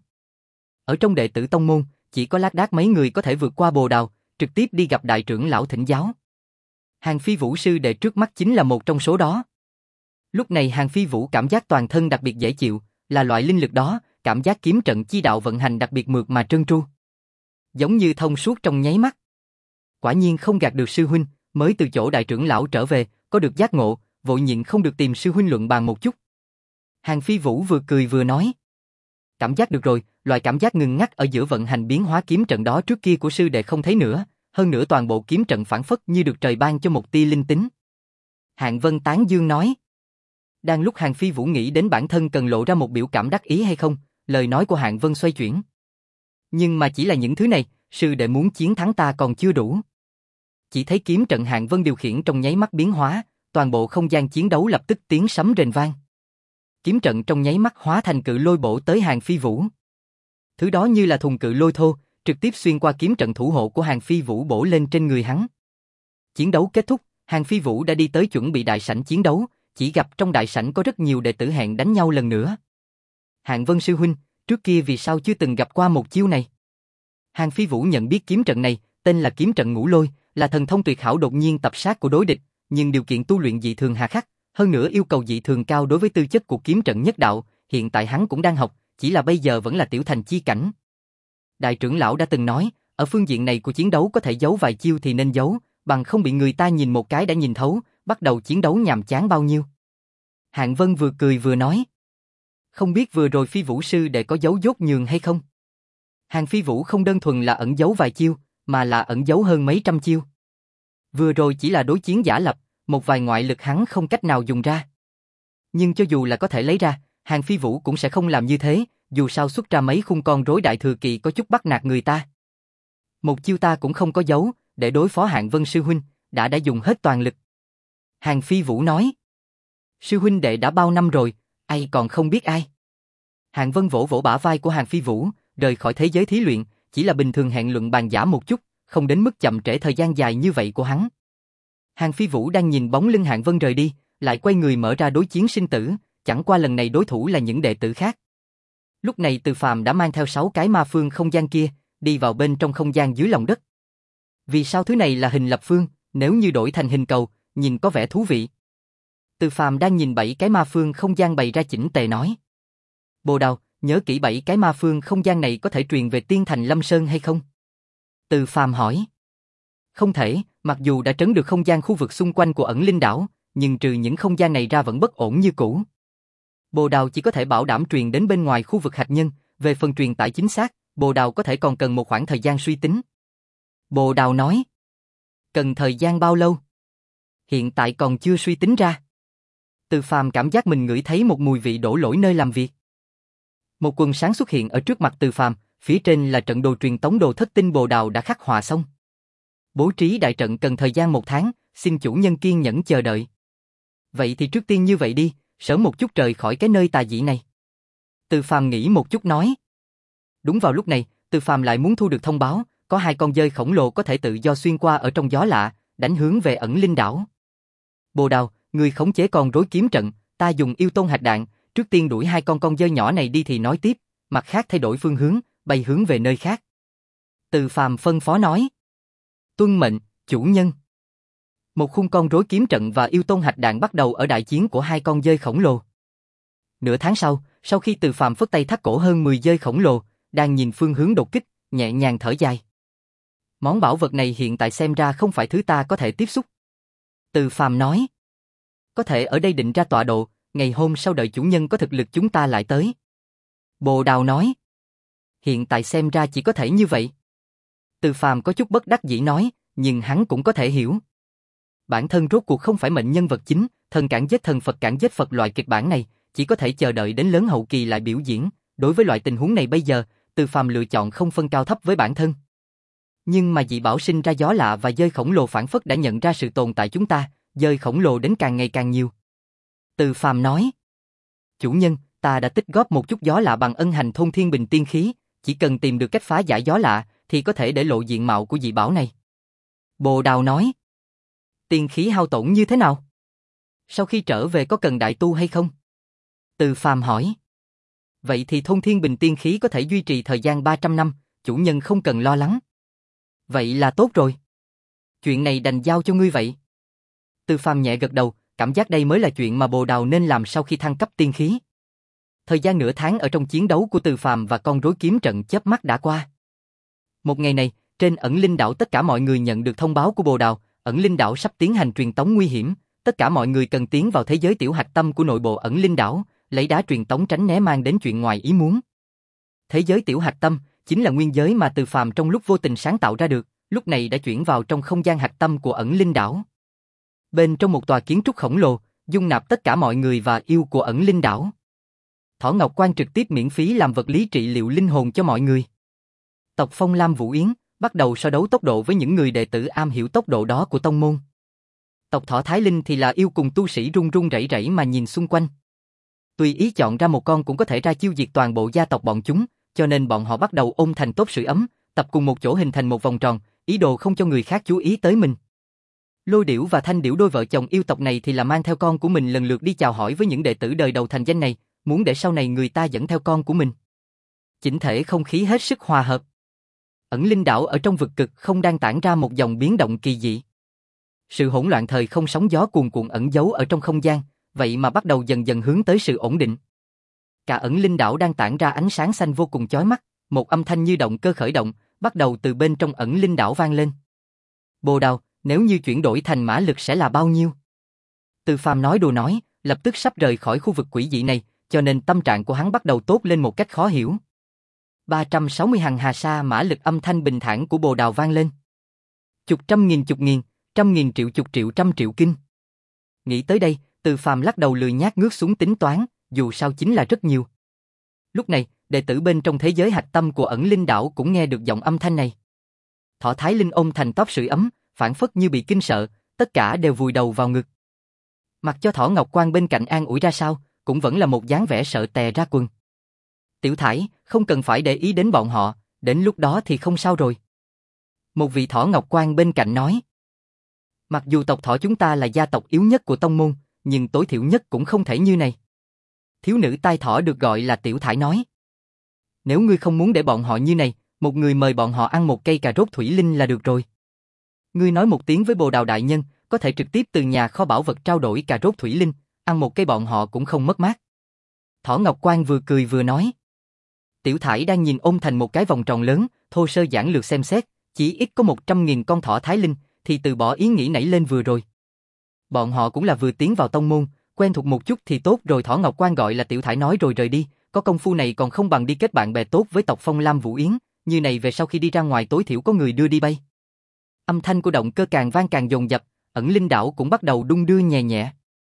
Ở trong đệ tử tông môn, chỉ có lác đác mấy người có thể vượt qua Bồ Đào, trực tiếp đi gặp đại trưởng lão thỉnh giáo. Hàng Phi Vũ sư đệ trước mắt chính là một trong số đó. Lúc này Hàng Phi Vũ cảm giác toàn thân đặc biệt dễ chịu, là loại linh lực đó, cảm giác kiếm trận chi đạo vận hành đặc biệt mượt mà trơn tru. Giống như thông suốt trong nháy mắt. Quả nhiên không gạt được sư huynh, mới từ chỗ đại trưởng lão trở về, có được giác ngộ, vội nhịn không được tìm sư huynh luận bàn một chút. Hàng Phi Vũ vừa cười vừa nói. Cảm giác được rồi, loại cảm giác ngừng ngắt ở giữa vận hành biến hóa kiếm trận đó trước kia của sư đệ không thấy nữa, hơn nữa toàn bộ kiếm trận phản phất như được trời ban cho một tia linh tính. Hạng Vân tán dương nói. Đang lúc Hàng Phi Vũ nghĩ đến bản thân cần lộ ra một biểu cảm đắc ý hay không, lời nói của Hạng Vân xoay chuyển. Nhưng mà chỉ là những thứ này, sư đệ muốn chiến thắng ta còn chưa đủ. Chỉ thấy kiếm trận Hạng Vân điều khiển trong nháy mắt biến hóa, toàn bộ không gian chiến đấu lập tức tiếng sấm rền vang. Kiếm trận trong nháy mắt hóa thành cự lôi bổ tới Hàng Phi Vũ. Thứ đó như là thùng cự lôi thô, trực tiếp xuyên qua kiếm trận thủ hộ của Hàng Phi Vũ bổ lên trên người hắn. Chiến đấu kết thúc, Hàng Phi Vũ đã đi tới chuẩn bị đại sảnh chiến đấu, chỉ gặp trong đại sảnh có rất nhiều đệ tử hẹn đánh nhau lần nữa. Hạng Vân sư huynh, trước kia vì sao chưa từng gặp qua một chiêu này? Hàng Phi Vũ nhận biết kiếm trận này, tên là kiếm trận ngũ lôi, là thần thông tuyệt hảo đột nhiên tập sát của đối địch, nhưng điều kiện tu luyện dị thường hà khắc, hơn nữa yêu cầu dị thường cao đối với tư chất của kiếm trận nhất đạo, hiện tại hắn cũng đang học, chỉ là bây giờ vẫn là tiểu thành chi cảnh. Đại trưởng lão đã từng nói, ở phương diện này của chiến đấu có thể giấu vài chiêu thì nên giấu, bằng không bị người ta nhìn một cái đã nhìn thấu, bắt đầu chiến đấu nhàm chán bao nhiêu. Hạng Vân vừa cười vừa nói. Không biết vừa rồi Phi Vũ sư đệ có giấu dốt nhường hay không? Hàng Phi Vũ không đơn thuần là ẩn giấu vài chiêu, mà là ẩn giấu hơn mấy trăm chiêu. Vừa rồi chỉ là đối chiến giả lập, một vài ngoại lực hắn không cách nào dùng ra. Nhưng cho dù là có thể lấy ra, Hàng Phi Vũ cũng sẽ không làm như thế, dù sao xuất ra mấy khung con rối đại thừa kỳ có chút bắt nạt người ta. Một chiêu ta cũng không có giấu, để đối phó Hạng Vân sư huynh, đã đã dùng hết toàn lực. Hàng Phi Vũ nói. Sư huynh đệ đã bao năm rồi, ai còn không biết ai. Hạng Vân vỗ vỗ bả vai của Hàng Phi Vũ, rời khỏi thế giới thí luyện, chỉ là bình thường hẹn luận bàn giả một chút, không đến mức chậm trễ thời gian dài như vậy của hắn. Hàng Phi Vũ đang nhìn bóng lưng Hạng Vân rời đi, lại quay người mở ra đối chiến sinh tử, chẳng qua lần này đối thủ là những đệ tử khác. Lúc này Từ Phàm đã mang theo sáu cái ma phương không gian kia, đi vào bên trong không gian dưới lòng đất. Vì sao thứ này là hình lập phương, nếu như đổi thành hình cầu, nhìn có vẻ thú vị. Từ Phàm đang nhìn bảy cái ma phương không gian bày ra chỉnh tề nói. Bồ Đào, nhớ kỹ bảy cái ma phương không gian này có thể truyền về Tiên Thành Lâm Sơn hay không? Từ Phàm hỏi. Không thể, mặc dù đã trấn được không gian khu vực xung quanh của ẩn linh đảo, nhưng trừ những không gian này ra vẫn bất ổn như cũ. Bồ Đào chỉ có thể bảo đảm truyền đến bên ngoài khu vực hạt nhân, về phần truyền tải chính xác, Bồ Đào có thể còn cần một khoảng thời gian suy tính. Bồ Đào nói. Cần thời gian bao lâu? Hiện tại còn chưa suy tính ra. Từ Phàm cảm giác mình ngửi thấy một mùi vị đổ lỗi nơi làm việc. Một quần sáng xuất hiện ở trước mặt Từ Phàm, phía trên là trận đồ truyền tống đồ thất tinh Bồ Đào đã khắc họa xong. Bố trí đại trận cần thời gian một tháng, xin chủ nhân kiên nhẫn chờ đợi. Vậy thì trước tiên như vậy đi, sớm một chút rời khỏi cái nơi tà dị này. Từ Phàm nghĩ một chút nói. Đúng vào lúc này, Từ Phàm lại muốn thu được thông báo, có hai con dơi khổng lồ có thể tự do xuyên qua ở trong gió lạ, đánh hướng về ẩn linh đảo. Bồ Đào, người khống chế con rối kiếm trận, ta dùng yêu tôn hạt đạn, trước tiên đuổi hai con con dơi nhỏ này đi thì nói tiếp, mặt khác thay đổi phương hướng, bay hướng về nơi khác. Từ Phàm phân phó nói. Tuân mệnh, chủ nhân. Một khung con rối kiếm trận và yêu tôn hạch đạn bắt đầu ở đại chiến của hai con dơi khổng lồ. Nửa tháng sau, sau khi Từ Phàm phất tay thắt cổ hơn mười dơi khổng lồ, đang nhìn phương hướng đột kích, nhẹ nhàng thở dài. Món bảo vật này hiện tại xem ra không phải thứ ta có thể tiếp xúc. Từ Phàm nói. Có thể ở đây định ra tọa độ, ngày hôm sau đợi chủ nhân có thực lực chúng ta lại tới. Bồ Đào nói. Hiện tại xem ra chỉ có thể như vậy. Từ Phàm có chút bất đắc dĩ nói, nhưng hắn cũng có thể hiểu. Bản thân rốt cuộc không phải mệnh nhân vật chính, thần cản giết thần Phật cản giết Phật loại kịch bản này, chỉ có thể chờ đợi đến lớn hậu kỳ lại biểu diễn. Đối với loại tình huống này bây giờ, Từ Phàm lựa chọn không phân cao thấp với bản thân. Nhưng mà dị bảo sinh ra gió lạ và dơi khổng lồ phản phất đã nhận ra sự tồn tại chúng ta, dơi khổng lồ đến càng ngày càng nhiều. Từ Phàm nói. Chủ nhân, ta đã tích góp một chút gió lạ bằng ân hành thôn thiên bình tiên khí, chỉ cần tìm được cách phá giải gió lạ, thì có thể để lộ diện mạo của dị bảo này. Bồ Đào nói. Tiên khí hao tổn như thế nào? Sau khi trở về có cần đại tu hay không? Từ Phàm hỏi. Vậy thì thôn Thiên Bình tiên khí có thể duy trì thời gian ba trăm năm, chủ nhân không cần lo lắng. Vậy là tốt rồi. Chuyện này đành giao cho ngươi vậy. Từ Phàm nhẹ gật đầu, cảm giác đây mới là chuyện mà Bồ Đào nên làm sau khi thăng cấp tiên khí. Thời gian nửa tháng ở trong chiến đấu của Từ Phàm và con rối kiếm trận chớp mắt đã qua. Một ngày này, trên Ẩn Linh đảo tất cả mọi người nhận được thông báo của Bồ Đào, Ẩn Linh đảo sắp tiến hành truyền tống nguy hiểm, tất cả mọi người cần tiến vào thế giới tiểu hạch tâm của nội bộ Ẩn Linh đảo, lấy đá truyền tống tránh né mang đến chuyện ngoài ý muốn. Thế giới tiểu hạch tâm chính là nguyên giới mà Từ Phàm trong lúc vô tình sáng tạo ra được, lúc này đã chuyển vào trong không gian hạch tâm của Ẩn Linh đảo. Bên trong một tòa kiến trúc khổng lồ, dung nạp tất cả mọi người và yêu của Ẩn Linh đảo. Thỏ Ngọc Quan trực tiếp miễn phí làm vật lý trị liệu linh hồn cho mọi người. Tộc Phong Lam Vũ Yến bắt đầu so đấu tốc độ với những người đệ tử am hiểu tốc độ đó của tông môn. Tộc Thỏ Thái Linh thì là yêu cùng tu sĩ run run rẩy rẩy mà nhìn xung quanh. Tùy ý chọn ra một con cũng có thể ra chiêu diệt toàn bộ gia tộc bọn chúng, cho nên bọn họ bắt đầu ôm thành tốt sưởi ấm, tập cùng một chỗ hình thành một vòng tròn, ý đồ không cho người khác chú ý tới mình. Lôi Điểu và Thanh Điểu đôi vợ chồng yêu tộc này thì là mang theo con của mình lần lượt đi chào hỏi với những đệ tử đời đầu thành danh này, muốn để sau này người ta dẫn theo con của mình. Chỉnh thể không khí hết sức hòa hợp. Ẩn Linh đảo ở trong vực cực không đang tản ra một dòng biến động kỳ dị. Sự hỗn loạn thời không sóng gió cuồn cuộn ẩn giấu ở trong không gian, vậy mà bắt đầu dần dần hướng tới sự ổn định. Cả Ẩn Linh đảo đang tản ra ánh sáng xanh vô cùng chói mắt, một âm thanh như động cơ khởi động, bắt đầu từ bên trong Ẩn Linh đảo vang lên. Bồ Đào, nếu như chuyển đổi thành mã lực sẽ là bao nhiêu? Từ Phàm nói đùa nói, lập tức sắp rời khỏi khu vực quỷ dị này, cho nên tâm trạng của hắn bắt đầu tốt lên một cách khó hiểu. ba trăm sáu mươi hằng hà sa mã lực âm thanh bình thản của Bồ Đào vang lên. Chục trăm nghìn chục nghìn, trăm nghìn triệu chục triệu trăm triệu kinh. Nghĩ tới đây, Từ Phàm lắc đầu lười nhác ngước xuống tính toán, dù sao chính là rất nhiều. Lúc này, đệ tử bên trong thế giới hạch tâm của Ẩn Linh đảo cũng nghe được giọng âm thanh này. Thỏ Thái Linh ôm thành tóp sưởi ấm, phản phất như bị kinh sợ, tất cả đều vùi đầu vào ngực. Mặc cho Thỏ Ngọc Quan bên cạnh an ủi ra sao, cũng vẫn là một dáng vẻ sợ tè ra quần. Tiểu Thải, không cần phải để ý đến bọn họ, đến lúc đó thì không sao rồi. Một vị Thỏ Ngọc Quan bên cạnh nói. Mặc dù tộc Thỏ chúng ta là gia tộc yếu nhất của tông môn, nhưng tối thiểu nhất cũng không thể như này. Thiếu nữ tai thỏ được gọi là Tiểu Thải nói. Nếu ngươi không muốn để bọn họ như này, một người mời bọn họ ăn một cây cà rốt thủy linh là được rồi. Ngươi nói một tiếng với Bồ Đào đại nhân, có thể trực tiếp từ nhà kho bảo vật trao đổi cà rốt thủy linh, ăn một cây bọn họ cũng không mất mát. Thỏ Ngọc Quan vừa cười vừa nói. Tiểu Thải đang nhìn ôm thành một cái vòng tròn lớn, thô sơ giản lược xem xét, chỉ ít có một trăm nghìn con thỏ Thái Linh, thì từ bỏ ý nghĩ nảy lên vừa rồi. Bọn họ cũng là vừa tiến vào tông môn, quen thuộc một chút thì tốt rồi. Thỏ Ngọc Quan gọi là Tiểu Thải nói rồi rời đi, có công phu này còn không bằng đi kết bạn bè tốt với tộc Phong Lam Vũ Yến, như này về sau khi đi ra ngoài tối thiểu có người đưa đi bay. Âm thanh của động cơ càng vang càng dồn dập, Ẩn Linh đảo cũng bắt đầu đung đưa nhẹ nhẹ.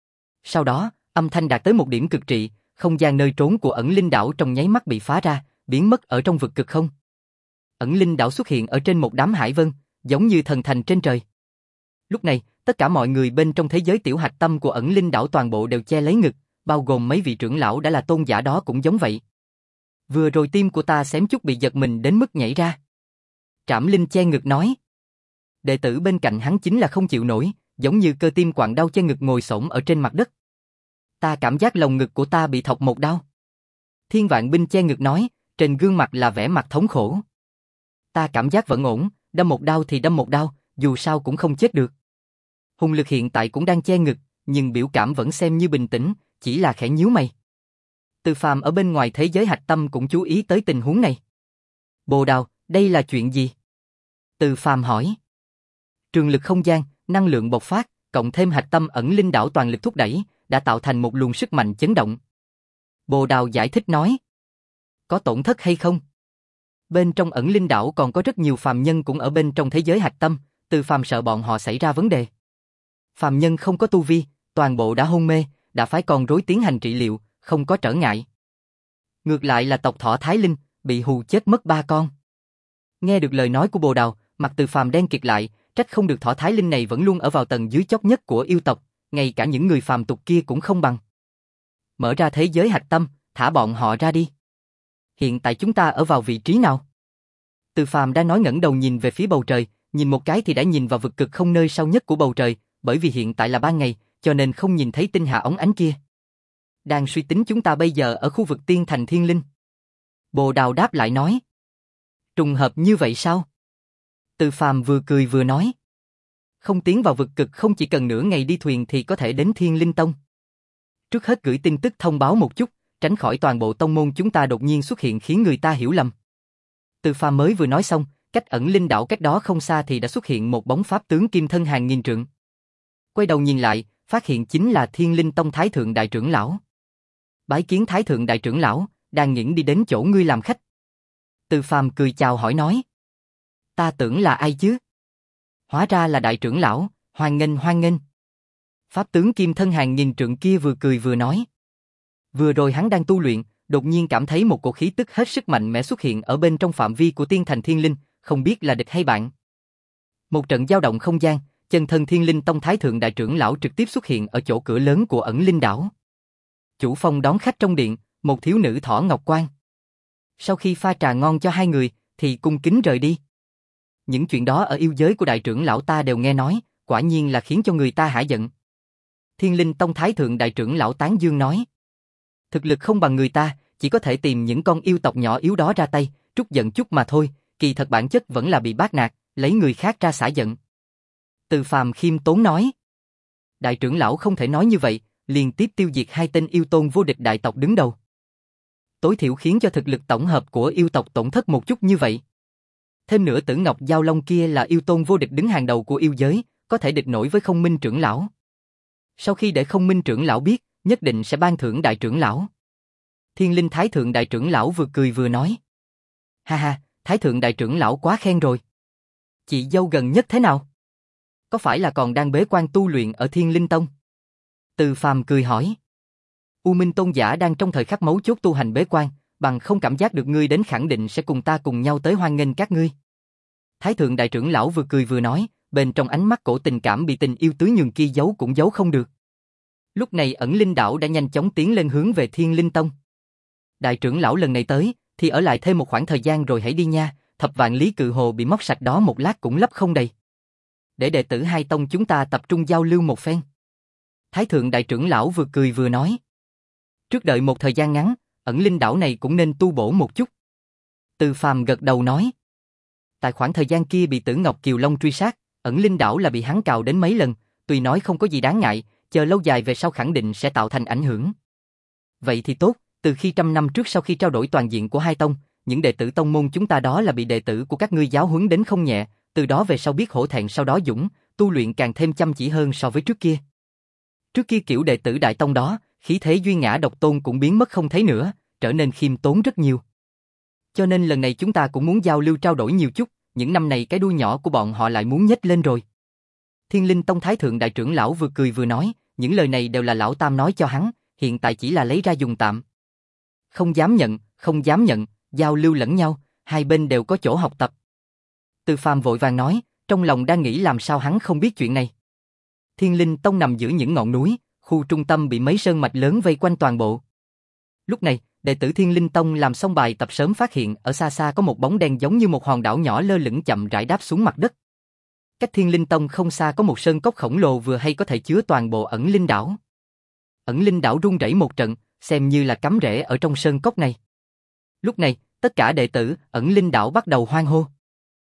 Sau đó, âm thanh đạt tới một điểm cực trị, không gian nơi trốn của Ẩn Linh đảo trong nháy mắt bị phá ra, biến mất ở trong vực cực không. Ẩn Linh đảo xuất hiện ở trên một đám hải vân, giống như thần thành trên trời. Lúc này, tất cả mọi người bên trong thế giới tiểu hạch tâm của Ẩn Linh đảo toàn bộ đều che lấy ngực, bao gồm mấy vị trưởng lão đã là tôn giả đó cũng giống vậy. Vừa rồi tim của ta xém chút bị giật mình đến mức nhảy ra. Trảm Linh che ngực nói. Đệ tử bên cạnh hắn chính là không chịu nổi, giống như cơ tim quặn đau che ngực ngồi xổm ở trên mặt đất. Ta cảm giác lồng ngực của ta bị thọc một đao. Thiên Vạn Binh che ngực nói, trên gương mặt là vẻ mặt thống khổ. Ta cảm giác vẫn ổn, đâm một đao thì đâm một đao, dù sao cũng không chết được. Hùng Lực hiện tại cũng đang che ngực, nhưng biểu cảm vẫn xem như bình tĩnh, chỉ là khẽ nhíu mày. Từ Phàm ở bên ngoài thế giới hạch tâm cũng chú ý tới tình huống này. Bồ Đào, đây là chuyện gì? Từ Phàm hỏi. Trường lực không gian, năng lượng bộc phát, cộng thêm hạch tâm Ẩn Linh đảo toàn lực thúc đẩy, đã tạo thành một luồng sức mạnh chấn động. Bồ Đào giải thích nói. Có tổn thất hay không? Bên trong Ẩn Linh đảo còn có rất nhiều phàm nhân cũng ở bên trong thế giới hạch tâm, Từ Phàm sợ bọn họ xảy ra vấn đề. Phàm nhân không có tu vi, toàn bộ đã hôn mê, đã phái con rối tiến hành trị liệu, không có trở ngại. Ngược lại là tộc Thỏ Thái Linh, bị hù chết mất ba con. Nghe được lời nói của Bồ Đào, mặt Từ Phàm đen kịt lại, trách không được Thỏ Thái Linh này vẫn luôn ở vào tầng dưới chót nhất của yêu tộc, ngay cả những người phàm tục kia cũng không bằng. Mở ra thế giới hạch tâm, thả bọn họ ra đi. Hiện tại chúng ta ở vào vị trí nào? Từ Phàm đang nói ngẩng đầu nhìn về phía bầu trời, nhìn một cái thì đã nhìn vào vực cực không nơi sâu nhất của bầu trời, bởi vì hiện tại là ban ngày, cho nên không nhìn thấy tinh hà óng ánh kia. Đang suy tính chúng ta bây giờ ở khu vực tiên thành thiên linh. Bồ Đào đáp lại nói. Trùng hợp như vậy sao? Từ Phàm vừa cười vừa nói. Không tiến vào vực cực không chỉ cần nửa ngày đi thuyền thì có thể đến Thiên Linh Tông. Trước hết gửi tin tức thông báo một chút, tránh khỏi toàn bộ tông môn chúng ta đột nhiên xuất hiện khiến người ta hiểu lầm. Từ Phàm mới vừa nói xong, cách ẩn linh đảo cách đó không xa thì đã xuất hiện một bóng pháp tướng kim thân hàng nghìn trượng. Quay đầu nhìn lại, phát hiện chính là Thiên Linh Tông Thái Thượng Đại Trưởng Lão. Bái kiến Thái Thượng Đại Trưởng Lão, đang nghiễm đi đến chỗ ngươi làm khách. Từ Phàm cười chào hỏi nói. Ta tưởng là ai chứ? Hóa ra là Đại Trưởng Lão, hoan nghênh hoan nghênh. Pháp tướng kim thân hàng nghìn trượng kia vừa cười vừa nói. Vừa rồi hắn đang tu luyện, đột nhiên cảm thấy một cổ khí tức hết sức mạnh mẽ xuất hiện ở bên trong phạm vi của tiên thành thiên linh, không biết là địch hay bạn. Một trận dao động không gian, chân thân Thiên Linh Tông Thái Thượng Đại Trưởng Lão trực tiếp xuất hiện ở chỗ cửa lớn của ẩn linh đảo. Chủ phong đón khách trong điện, một thiếu nữ thỏ ngọc quan. Sau khi pha trà ngon cho hai người, thì cung kính rời đi. Những chuyện đó ở yêu giới của Đại Trưởng Lão ta đều nghe nói, quả nhiên là khiến cho người ta hả giận. Thiên Linh Tông Thái Thượng Đại Trưởng Lão tán dương nói. Thực lực không bằng người ta, chỉ có thể tìm những con yêu tộc nhỏ yếu đó ra tay, trút giận chút mà thôi, kỳ thật bản chất vẫn là bị bác nạt, lấy người khác ra xả giận. Từ Phàm khiêm tốn nói. Đại trưởng lão không thể nói như vậy, liên tiếp tiêu diệt hai tên yêu tôn vô địch đại tộc đứng đầu. Tối thiểu khiến cho thực lực tổng hợp của yêu tộc tổn thất một chút như vậy. Thêm nữa Tử Ngọc Giao Long kia là yêu tôn vô địch đứng hàng đầu của yêu giới, có thể địch nổi với Không Minh trưởng lão. Sau khi để Không Minh trưởng lão biết, nhất định sẽ ban thưởng đại trưởng lão. Thiên Linh Thái Thượng Đại Trưởng Lão vừa cười vừa nói. Ha ha, Thái Thượng Đại Trưởng Lão quá khen rồi. Chị dâu gần nhất thế nào? Có phải là còn đang bế quan tu luyện ở Thiên Linh Tông? Từ Phàm cười hỏi. U Minh Tôn giả đang trong thời khắc mấu chốt tu hành bế quan, bằng không cảm giác được ngươi đến khẳng định sẽ cùng ta cùng nhau tới hoan nghênh các ngươi. Thái Thượng Đại Trưởng Lão vừa cười vừa nói, bên trong ánh mắt cổ tình cảm bị tình yêu tưới nhường kia giấu cũng giấu không được. Lúc này ẩn linh đảo đã nhanh chóng tiến lên hướng về Thiên Linh Tông. Đại trưởng lão lần này tới, thì ở lại thêm một khoảng thời gian rồi hãy đi nha, thập vạn lý cự hồ bị móc sạch đó một lát cũng lấp không đầy. Để đệ tử hai tông chúng ta tập trung giao lưu một phen. Thái Thượng Đại Trưởng Lão vừa cười vừa nói. Trước đợi một thời gian ngắn, ẩn linh đảo này cũng nên tu bổ một chút. Từ Phàm gật đầu nói. Tại khoảng thời gian kia bị Tử Ngọc Kiều Long truy sát, ẩn linh đảo là bị hắn cào đến mấy lần, tuy nói không có gì đáng ngại, chờ lâu dài về sau khẳng định sẽ tạo thành ảnh hưởng. Vậy thì tốt, từ khi trăm năm trước sau khi trao đổi toàn diện của hai tông, những đệ tử tông môn chúng ta đó là bị đệ tử của các ngươi giáo huấn đến không nhẹ, từ đó về sau biết hổ thẹn sau đó dũng, tu luyện càng thêm chăm chỉ hơn so với trước kia. Trước kia kiểu đệ tử đại tông đó, khí thế duy ngã độc tôn cũng biến mất không thấy nữa, trở nên khiêm tốn rất nhiều. Cho nên lần này chúng ta cũng muốn giao lưu trao đổi nhiều chút, những năm này cái đuôi nhỏ của bọn họ lại muốn nhếch lên rồi. Thiên Linh Tông Thái Thượng Đại Trưởng Lão vừa cười vừa nói, những lời này đều là lão tam nói cho hắn, hiện tại chỉ là lấy ra dùng tạm. Không dám nhận, không dám nhận, giao lưu lẫn nhau, hai bên đều có chỗ học tập. Từ Phàm vội vàng nói, trong lòng đang nghĩ làm sao hắn không biết chuyện này. Thiên Linh Tông nằm giữa những ngọn núi, khu trung tâm bị mấy sơn mạch lớn vây quanh toàn bộ. Lúc này, đệ tử Thiên Linh Tông làm xong bài tập sớm phát hiện ở xa xa có một bóng đen giống như một hòn đảo nhỏ lơ lửng chậm rãi đáp xuống mặt đất. Cách Thiên Linh Tông không xa có một sơn cốc khổng lồ vừa hay có thể chứa toàn bộ ẩn linh đảo. Ẩn linh đảo rung rẩy một trận, xem như là cắm rễ ở trong sơn cốc này. Lúc này, tất cả đệ tử ẩn linh đảo bắt đầu hoan hô.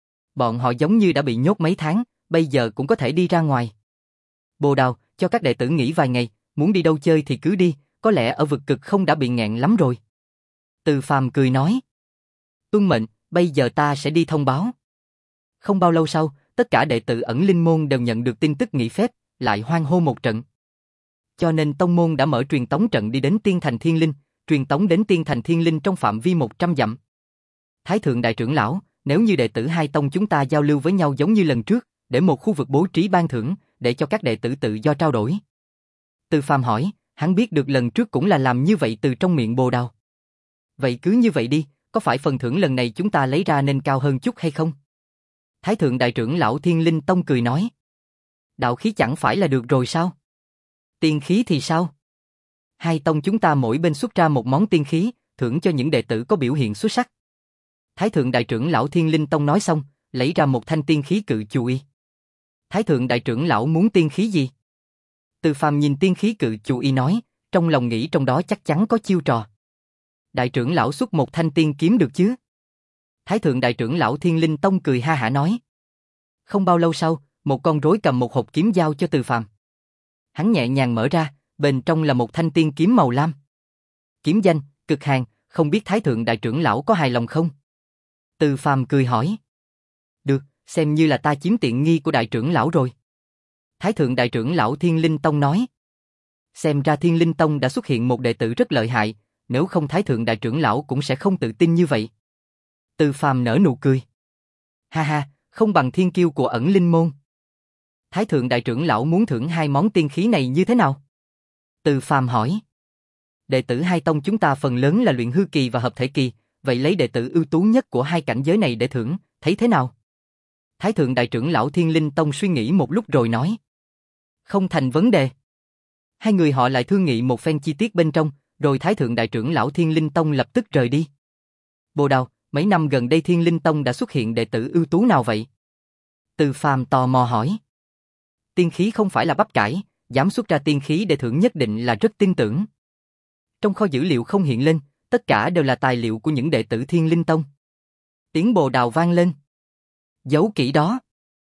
Bọn họ giống như đã bị nhốt mấy tháng, bây giờ cũng có thể đi ra ngoài. Bồ Đào, cho các đệ tử nghỉ vài ngày, muốn đi đâu chơi thì cứ đi, có lẽ ở vực cực không đã bị nghẹn lắm rồi. Từ Phàm cười nói. Tuân mệnh, bây giờ ta sẽ đi thông báo. Không bao lâu sau, tất cả đệ tử ẩn linh môn đều nhận được tin tức nghỉ phép, lại hoan hô một trận. Cho nên tông môn đã mở truyền tống trận đi đến Tiên Thành Thiên Linh, truyền tống đến Tiên Thành Thiên Linh trong phạm vi một trăm dặm. Thái Thượng Đại Trưởng Lão, nếu như đệ tử hai tông chúng ta giao lưu với nhau giống như lần trước, để một khu vực bố trí ban thưởng, để cho các đệ tử tự do trao đổi. Từ Phàm hỏi, hắn biết được lần trước cũng là làm như vậy từ trong miệng Bồ Đào. Vậy cứ như vậy đi, có phải phần thưởng lần này chúng ta lấy ra nên cao hơn chút hay không? Thái Thượng Đại Trưởng Lão Thiên Linh Tông cười nói. Đạo khí chẳng phải là được rồi sao? Tiên khí thì sao? Hai tông chúng ta mỗi bên xuất ra một món tiên khí, thưởng cho những đệ tử có biểu hiện xuất sắc. Thái thượng đại trưởng lão Thiên Linh Tông nói xong, lấy ra một thanh tiên khí cự chù y. Thái thượng đại trưởng lão muốn tiên khí gì? Từ Phàm nhìn tiên khí cự chù y nói, trong lòng nghĩ trong đó chắc chắn có chiêu trò. Đại trưởng lão xuất một thanh tiên kiếm được chứ? Thái thượng đại trưởng lão Thiên Linh Tông cười ha hả nói. Không bao lâu sau, một con rối cầm một hộp kiếm giao cho Từ Phàm. Hắn nhẹ nhàng mở ra, bên trong là một thanh tiên kiếm màu lam. Kiếm danh, Cực Hàn, không biết Thái thượng đại trưởng lão có hài lòng không? Từ Phàm cười hỏi. Được, xem như là ta chiếm tiện nghi của đại trưởng lão rồi. Thái thượng đại trưởng lão Thiên Linh Tông nói. Xem ra Thiên Linh Tông đã xuất hiện một đệ tử rất lợi hại, nếu không Thái thượng đại trưởng lão cũng sẽ không tự tin như vậy. Từ Phàm nở nụ cười. Ha ha, không bằng thiên kiêu của ẩn linh môn. Thái thượng đại trưởng lão muốn thưởng hai món tiên khí này như thế nào? Từ Phàm hỏi. Đệ tử hai tông chúng ta phần lớn là luyện hư kỳ và hợp thể kỳ, vậy lấy đệ tử ưu tú nhất của hai cảnh giới này để thưởng, thấy thế nào? Thái thượng đại trưởng lão Thiên Linh Tông suy nghĩ một lúc rồi nói. Không thành vấn đề. Hai người họ lại thương nghị một phen chi tiết bên trong, rồi Thái thượng đại trưởng lão Thiên Linh Tông lập tức rời đi. Bồ Đào, mấy năm gần đây Thiên Linh Tông đã xuất hiện đệ tử ưu tú nào vậy? Từ Phàm tò mò hỏi. Tiên khí không phải là bắp cải, dám xuất ra tiên khí để thưởng nhất định là rất tin tưởng. Trong kho dữ liệu không hiện lên, tất cả đều là tài liệu của những đệ tử Thiên Linh Tông. Tiếng Bồ Đào vang lên. Giấu kỹ đó.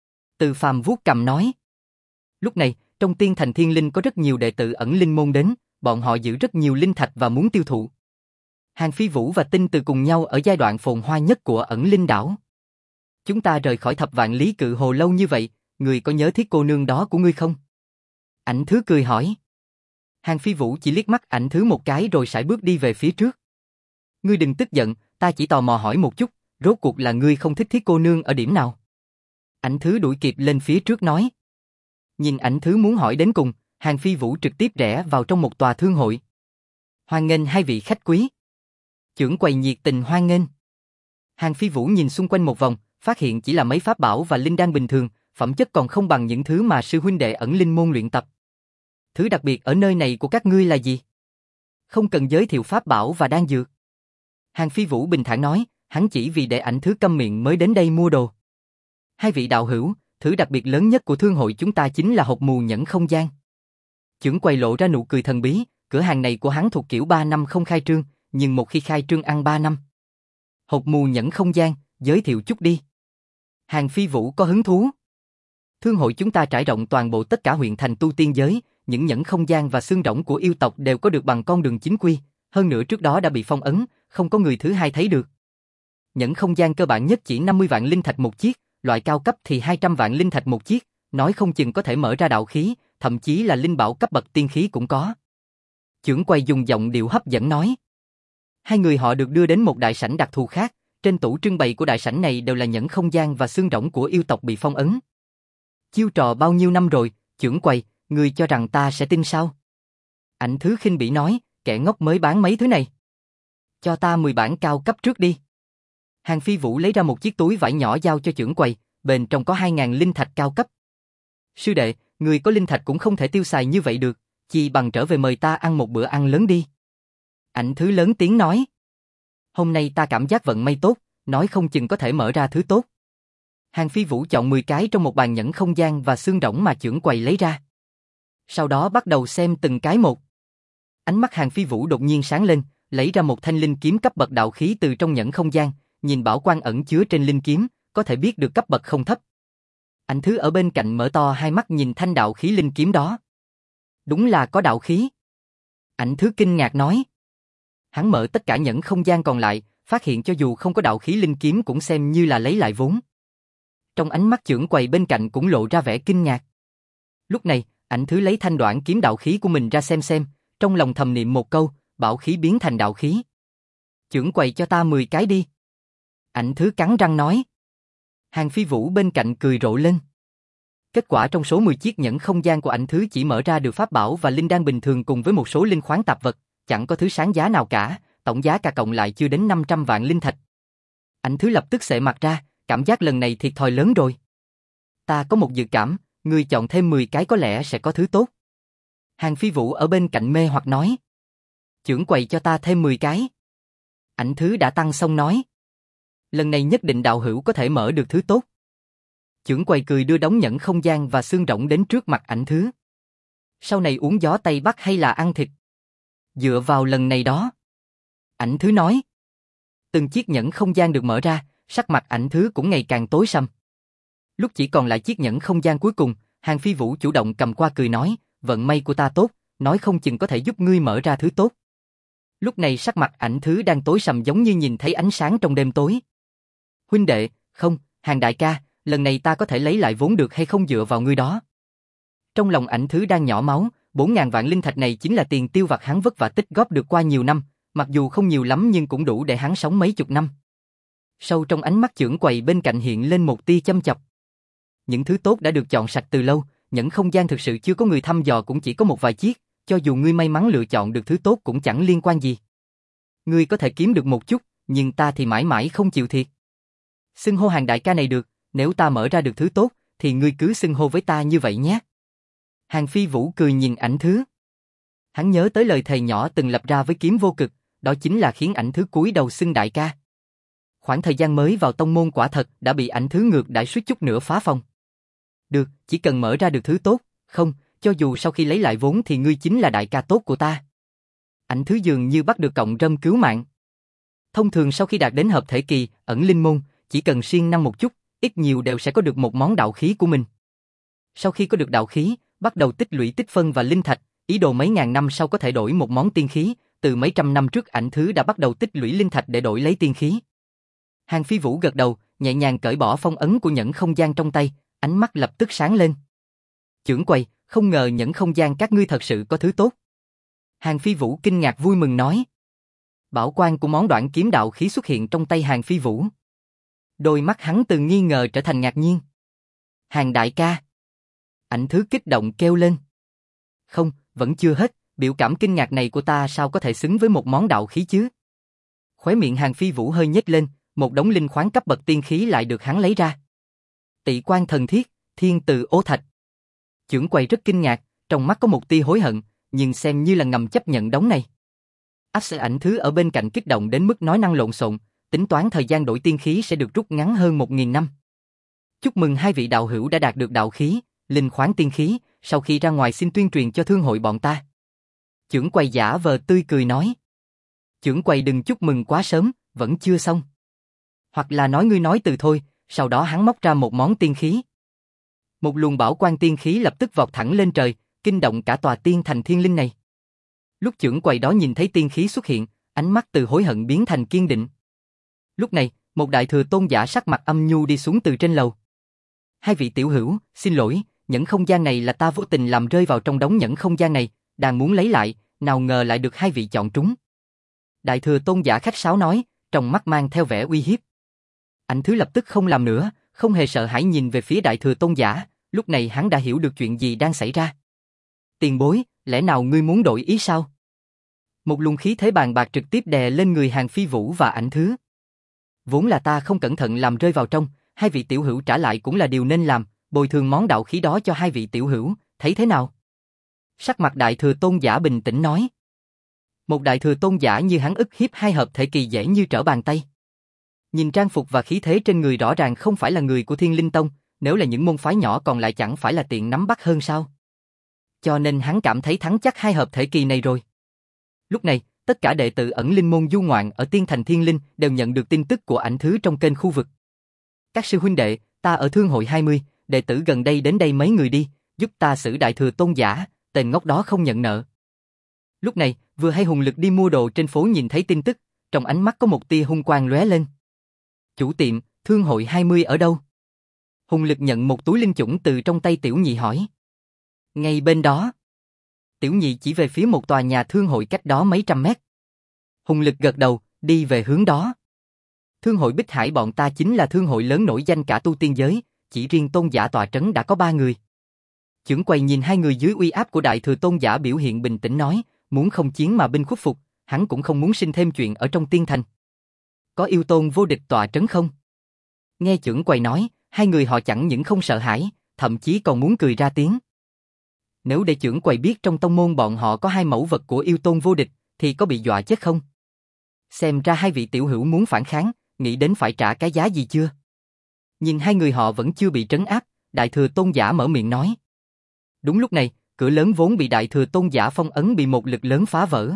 Từ Phàm vuốt cằm nói. Lúc này, trong tiên thành Thiên Linh có rất nhiều đệ tử ẩn linh môn đến, bọn họ giữ rất nhiều linh thạch và muốn tiêu thụ. Hàn Phi Vũ và Tinh Từ cùng nhau ở giai đoạn phồn hoa nhất của ẩn linh đảo. Chúng ta rời khỏi thập vạn lý cự hồ lâu như vậy, người có nhớ thiết cô nương đó của ngươi không? Ảnh Thứ cười hỏi. Hàn Phi Vũ chỉ liếc mắt Ảnh Thứ một cái rồi sải bước đi về phía trước. Ngươi đừng tức giận, ta chỉ tò mò hỏi một chút, rốt cuộc là ngươi không thích thiết cô nương ở điểm nào? Ảnh Thứ đuổi kịp lên phía trước nói. Nhìn Ảnh Thứ muốn hỏi đến cùng, Hàn Phi Vũ trực tiếp rẽ vào trong một tòa thương hội. Hoan nghênh hai vị khách quý. Trưởng quầy nhiệt tình hoan nghênh. Hàn Phi Vũ nhìn xung quanh một vòng, phát hiện chỉ là mấy pháp bảo và linh đan bình thường, phẩm chất còn không bằng những thứ mà sư huynh đệ ẩn linh môn luyện tập. Thứ đặc biệt ở nơi này của các ngươi là gì? Không cần giới thiệu pháp bảo và đan dược. Hàn Phi Vũ bình thản nói, hắn chỉ vì để Ảnh Thứ câm miệng mới đến đây mua đồ. Hai vị đạo hữu, thứ đặc biệt lớn nhất của thương hội chúng ta chính là hộp mù nhẫn không gian. Trưởng quầy lộ ra nụ cười thần bí, cửa hàng này của hắn thuộc kiểu ba năm không khai trương, nhưng một khi khai trương ăn ba năm. Hộp mù nhẫn không gian, giới thiệu chút đi. Hàn Phi Vũ có hứng thú. Thương hội chúng ta trải rộng toàn bộ tất cả huyện thành tu tiên giới, những nhẫn không gian và xương rỗng của yêu tộc đều có được bằng con đường chính quy, hơn nữa trước đó đã bị phong ấn, không có người thứ hai thấy được. Nhẫn không gian cơ bản nhất chỉ năm mươi vạn linh thạch một chiếc, loại cao cấp thì hai trăm vạn linh thạch một chiếc, nói không chừng có thể mở ra đạo khí, thậm chí là linh bảo cấp bậc tiên khí cũng có. Trưởng quầy dùng giọng điệu hấp dẫn nói. Hai người họ được đưa đến một đại sảnh đặc thù khác, trên tủ trưng bày của đại sảnh này đều là nhẫn không gian và xương rỗng của yêu tộc bị phong ấn. Chiêu trò bao nhiêu năm rồi, trưởng quầy, ngươi cho rằng ta sẽ tin sao? Ảnh Thứ khinh bỉ nói, kẻ ngốc mới bán mấy thứ này. Cho ta mười bản cao cấp trước đi. Hàn Phi Vũ lấy ra một chiếc túi vải nhỏ giao cho trưởng quầy, bên trong có hai ngàn linh thạch cao cấp. Sư đệ, người có linh thạch cũng không thể tiêu xài như vậy được, chỉ bằng trở về mời ta ăn một bữa ăn lớn đi. Ảnh Thứ lớn tiếng nói. Hôm nay ta cảm giác vận may tốt, nói không chừng có thể mở ra thứ tốt. Hàn Phi Vũ chọn mười cái trong một bàn nhẫn không gian và xương rỗng mà trưởng quầy lấy ra. Sau đó bắt đầu xem từng cái một. Ánh mắt Hàn Phi Vũ đột nhiên sáng lên, lấy ra một thanh linh kiếm cấp bậc đạo khí từ trong nhẫn không gian, nhìn bảo quang ẩn chứa trên linh kiếm, có thể biết được cấp bậc không thấp. Ảnh Thứ ở bên cạnh mở to hai mắt nhìn thanh đạo khí linh kiếm đó. Đúng là có đạo khí. Ảnh Thứ kinh ngạc nói. Hắn mở tất cả nhẫn không gian còn lại, phát hiện cho dù không có đạo khí linh kiếm cũng xem như là lấy lại vốn. Trong ánh mắt trưởng quầy bên cạnh cũng lộ ra vẻ kinh ngạc. Lúc này, Ảnh Thứ lấy thanh đoạn kiếm đạo khí của mình ra xem xem, trong lòng thầm niệm một câu, bảo khí biến thành đạo khí. Trưởng quầy cho ta mười cái đi. Ảnh Thứ cắn răng nói. Hàn Phi Vũ bên cạnh cười rộ lên. Kết quả trong số mười chiếc nhẫn không gian của Ảnh Thứ chỉ mở ra được pháp bảo và linh đan bình thường cùng với một số linh khoáng tạp vật, chẳng có thứ sáng giá nào cả, tổng giá cả cộng lại chưa đến năm trăm vạn linh thạch. Ảnh Thứ lập tức xệ mặt ra, cảm giác lần này thiệt thòi lớn rồi. Ta có một dự cảm, ngươi chọn thêm mười cái có lẽ sẽ có thứ tốt. Hàn Phi Vũ ở bên cạnh mê hoặc nói. Trưởng quầy cho ta thêm mười cái. Ảnh Thứ đã tăng xong nói. Lần này nhất định đạo hữu có thể mở được thứ tốt. Chưởng quầy cười đưa đống nhẫn không gian và xương rỗng đến trước mặt ảnh thứ. Sau này uống gió Tây Bắc hay là ăn thịt? Dựa vào lần này đó. Ảnh thứ nói. Từng chiếc nhẫn không gian được mở ra, sắc mặt ảnh thứ cũng ngày càng tối sầm. Lúc chỉ còn lại chiếc nhẫn không gian cuối cùng, Hàng Phi Vũ chủ động cầm qua cười nói, vận may của ta tốt, nói không chừng có thể giúp ngươi mở ra thứ tốt. Lúc này sắc mặt ảnh thứ đang tối sầm giống như nhìn thấy ánh sáng trong đêm tối. Huynh đệ, không, Hàng đại ca, lần này ta có thể lấy lại vốn được hay không dựa vào ngươi đó. Trong lòng ảnh thứ đang nhỏ máu, bốn ngàn vạn linh thạch này chính là tiền tiêu vặt hắn vất vả tích góp được qua nhiều năm, mặc dù không nhiều lắm nhưng cũng đủ để hắn sống mấy chục năm. Sâu trong ánh mắt chưởng quầy bên cạnh hiện lên một tia châm chọc. Những thứ tốt đã được chọn sạch từ lâu, nhẫn không gian thực sự chưa có người thăm dò cũng chỉ có một vài chiếc, cho dù ngươi may mắn lựa chọn được thứ tốt cũng chẳng liên quan gì. Ngươi có thể kiếm được một chút, nhưng ta thì mãi mãi không chịu thiệt. Xưng hô Hàng đại ca này được, nếu ta mở ra được thứ tốt, thì ngươi cứ xưng hô với ta như vậy nhé. Hàng Phi Vũ cười nhìn ảnh thứ. Hắn nhớ tới lời thầy nhỏ từng lập ra với Kiếm Vô Cực, đó chính là khiến ảnh thứ cúi đầu xưng đại ca. Khoảng thời gian mới vào tông môn quả thật đã bị ảnh thứ ngược đãi suýt chút nữa phá phòng. Được, chỉ cần mở ra được thứ tốt, không, cho dù sau khi lấy lại vốn thì ngươi chính là đại ca tốt của ta. Ảnh thứ dường như bắt được cọng rơm cứu mạng. Thông thường sau khi đạt đến hợp thể kỳ, ẩn linh môn, chỉ cần siêng năng một chút, ít nhiều đều sẽ có được một món đạo khí của mình. Sau khi có được đạo khí, bắt đầu tích lũy tích phân và linh thạch, ý đồ mấy ngàn năm sau có thể đổi một món tiên khí, từ mấy trăm năm trước ảnh thứ đã bắt đầu tích lũy linh thạch để đổi lấy tiên khí. Hàng Phi Vũ gật đầu, nhẹ nhàng cởi bỏ phong ấn của nhẫn không gian trong tay, ánh mắt lập tức sáng lên. Chưởng quầy, không ngờ nhẫn không gian các ngươi thật sự có thứ tốt. Hàng Phi Vũ kinh ngạc vui mừng nói. Bảo quang của món đoạn kiếm đạo khí xuất hiện trong tay Hàng Phi Vũ. Đôi mắt hắn từ nghi ngờ trở thành ngạc nhiên. Hàng đại ca. Ảnh thứ kích động kêu lên. Không, vẫn chưa hết, biểu cảm kinh ngạc này của ta sao có thể xứng với một món đạo khí chứ? Khóe miệng Hàng Phi Vũ hơi nhếch lên, một đống linh khoáng cấp bậc tiên khí lại được hắn lấy ra. Tị quan thần thiết, thiên từ ô thạch. Chưởng quầy rất kinh ngạc, trong mắt có một tia hối hận, nhưng xem như là ngầm chấp nhận đống này. Áp sẽ ảnh thứ ở bên cạnh kích động đến mức nói năng lộn xộn, tính toán thời gian đổi tiên khí sẽ được rút ngắn hơn một nghìn năm. Chúc mừng hai vị đạo hữu đã đạt được đạo khí, linh khoáng tiên khí, sau khi ra ngoài xin tuyên truyền cho thương hội bọn ta. Chưởng quầy giả vờ tươi cười nói. Chưởng quầy đừng chúc mừng quá sớm, vẫn chưa xong. Hoặc là nói ngươi nói từ thôi, sau đó hắn móc ra một món tiên khí. Một luồng bảo quang tiên khí lập tức vọt thẳng lên trời, kinh động cả tòa tiên thành thiên linh này. Lúc chưởng quầy đó nhìn thấy tiên khí xuất hiện, ánh mắt từ hối hận biến thành kiên định. Lúc này, một đại thừa tôn giả sắc mặt âm nhu đi xuống từ trên lầu. Hai vị tiểu hữu, xin lỗi, nhẫn không gian này là ta vô tình làm rơi vào trong đống nhẫn không gian này, đang muốn lấy lại, nào ngờ lại được hai vị chọn trúng. Đại thừa tôn giả khách sáo nói, trong mắt mang theo vẻ uy hiếp. Ảnh thứ lập tức không làm nữa, không hề sợ hãi nhìn về phía đại thừa tôn giả, lúc này hắn đã hiểu được chuyện gì đang xảy ra. Tiền bối, lẽ nào ngươi muốn đổi ý sao? Một luồng khí thế bàn bạc trực tiếp đè lên người Hàng Phi Vũ và ảnh thứ. Vốn là ta không cẩn thận làm rơi vào trong, hai vị tiểu hữu trả lại cũng là điều nên làm, bồi thường món đạo khí đó cho hai vị tiểu hữu, thấy thế nào? Sắc mặt đại thừa tôn giả bình tĩnh nói. Một đại thừa tôn giả như hắn ức hiếp hai hợp thể kỳ dễ như trở bàn tay. Nhìn trang phục và khí thế trên người rõ ràng không phải là người của Thiên Linh Tông, nếu là những môn phái nhỏ còn lại chẳng phải là tiện nắm bắt hơn sao? Cho nên hắn cảm thấy thắng chắc hai hợp thể kỳ này rồi. Lúc này, tất cả đệ tử ẩn linh môn du ngoạn ở Tiên Thành Thiên Linh đều nhận được tin tức của ảnh thứ trong kênh khu vực. Các sư huynh đệ, ta ở Thương hội hai mươi, đệ tử gần đây đến đây mấy người đi, giúp ta xử đại thừa tôn giả, tên ngốc đó không nhận nợ. Lúc này, vừa hay Hùng Lực đi mua đồ trên phố nhìn thấy tin tức, trong ánh mắt có một tia hung quang lóe lên. Chủ tiệm, Thương hội hai mươi ở đâu? Hùng Lực nhận một túi linh chủng từ trong tay Tiểu Nhị hỏi. Ngay bên đó. Tiểu Nhị chỉ về phía một tòa nhà thương hội cách đó mấy trăm mét. Hùng Lực gật đầu, đi về hướng đó. Thương hội Bích Hải bọn ta chính là thương hội lớn nổi danh cả tu tiên giới, chỉ riêng tôn giả tọa trấn đã có ba người. Chưởng quầy nhìn hai người dưới uy áp của đại thừa tôn giả biểu hiện bình tĩnh nói, muốn không chiến mà binh khuất phục, hắn cũng không muốn sinh thêm chuyện ở trong tiên thành. Có yêu tôn vô địch tọa trấn không? Nghe chưởng quầy nói, hai người họ chẳng những không sợ hãi, thậm chí còn muốn cười ra tiếng. Nếu để chưởng quầy biết trong tông môn bọn họ có hai mẫu vật của yêu tôn vô địch, thì có bị dọa chết không? Xem ra hai vị tiểu hữu muốn phản kháng, nghĩ đến phải trả cái giá gì chưa? Nhìn hai người họ vẫn chưa bị trấn áp, Đại Thừa Tôn giả mở miệng nói. Đúng lúc này, cửa lớn vốn bị Đại Thừa Tôn giả phong ấn bị một lực lớn phá vỡ.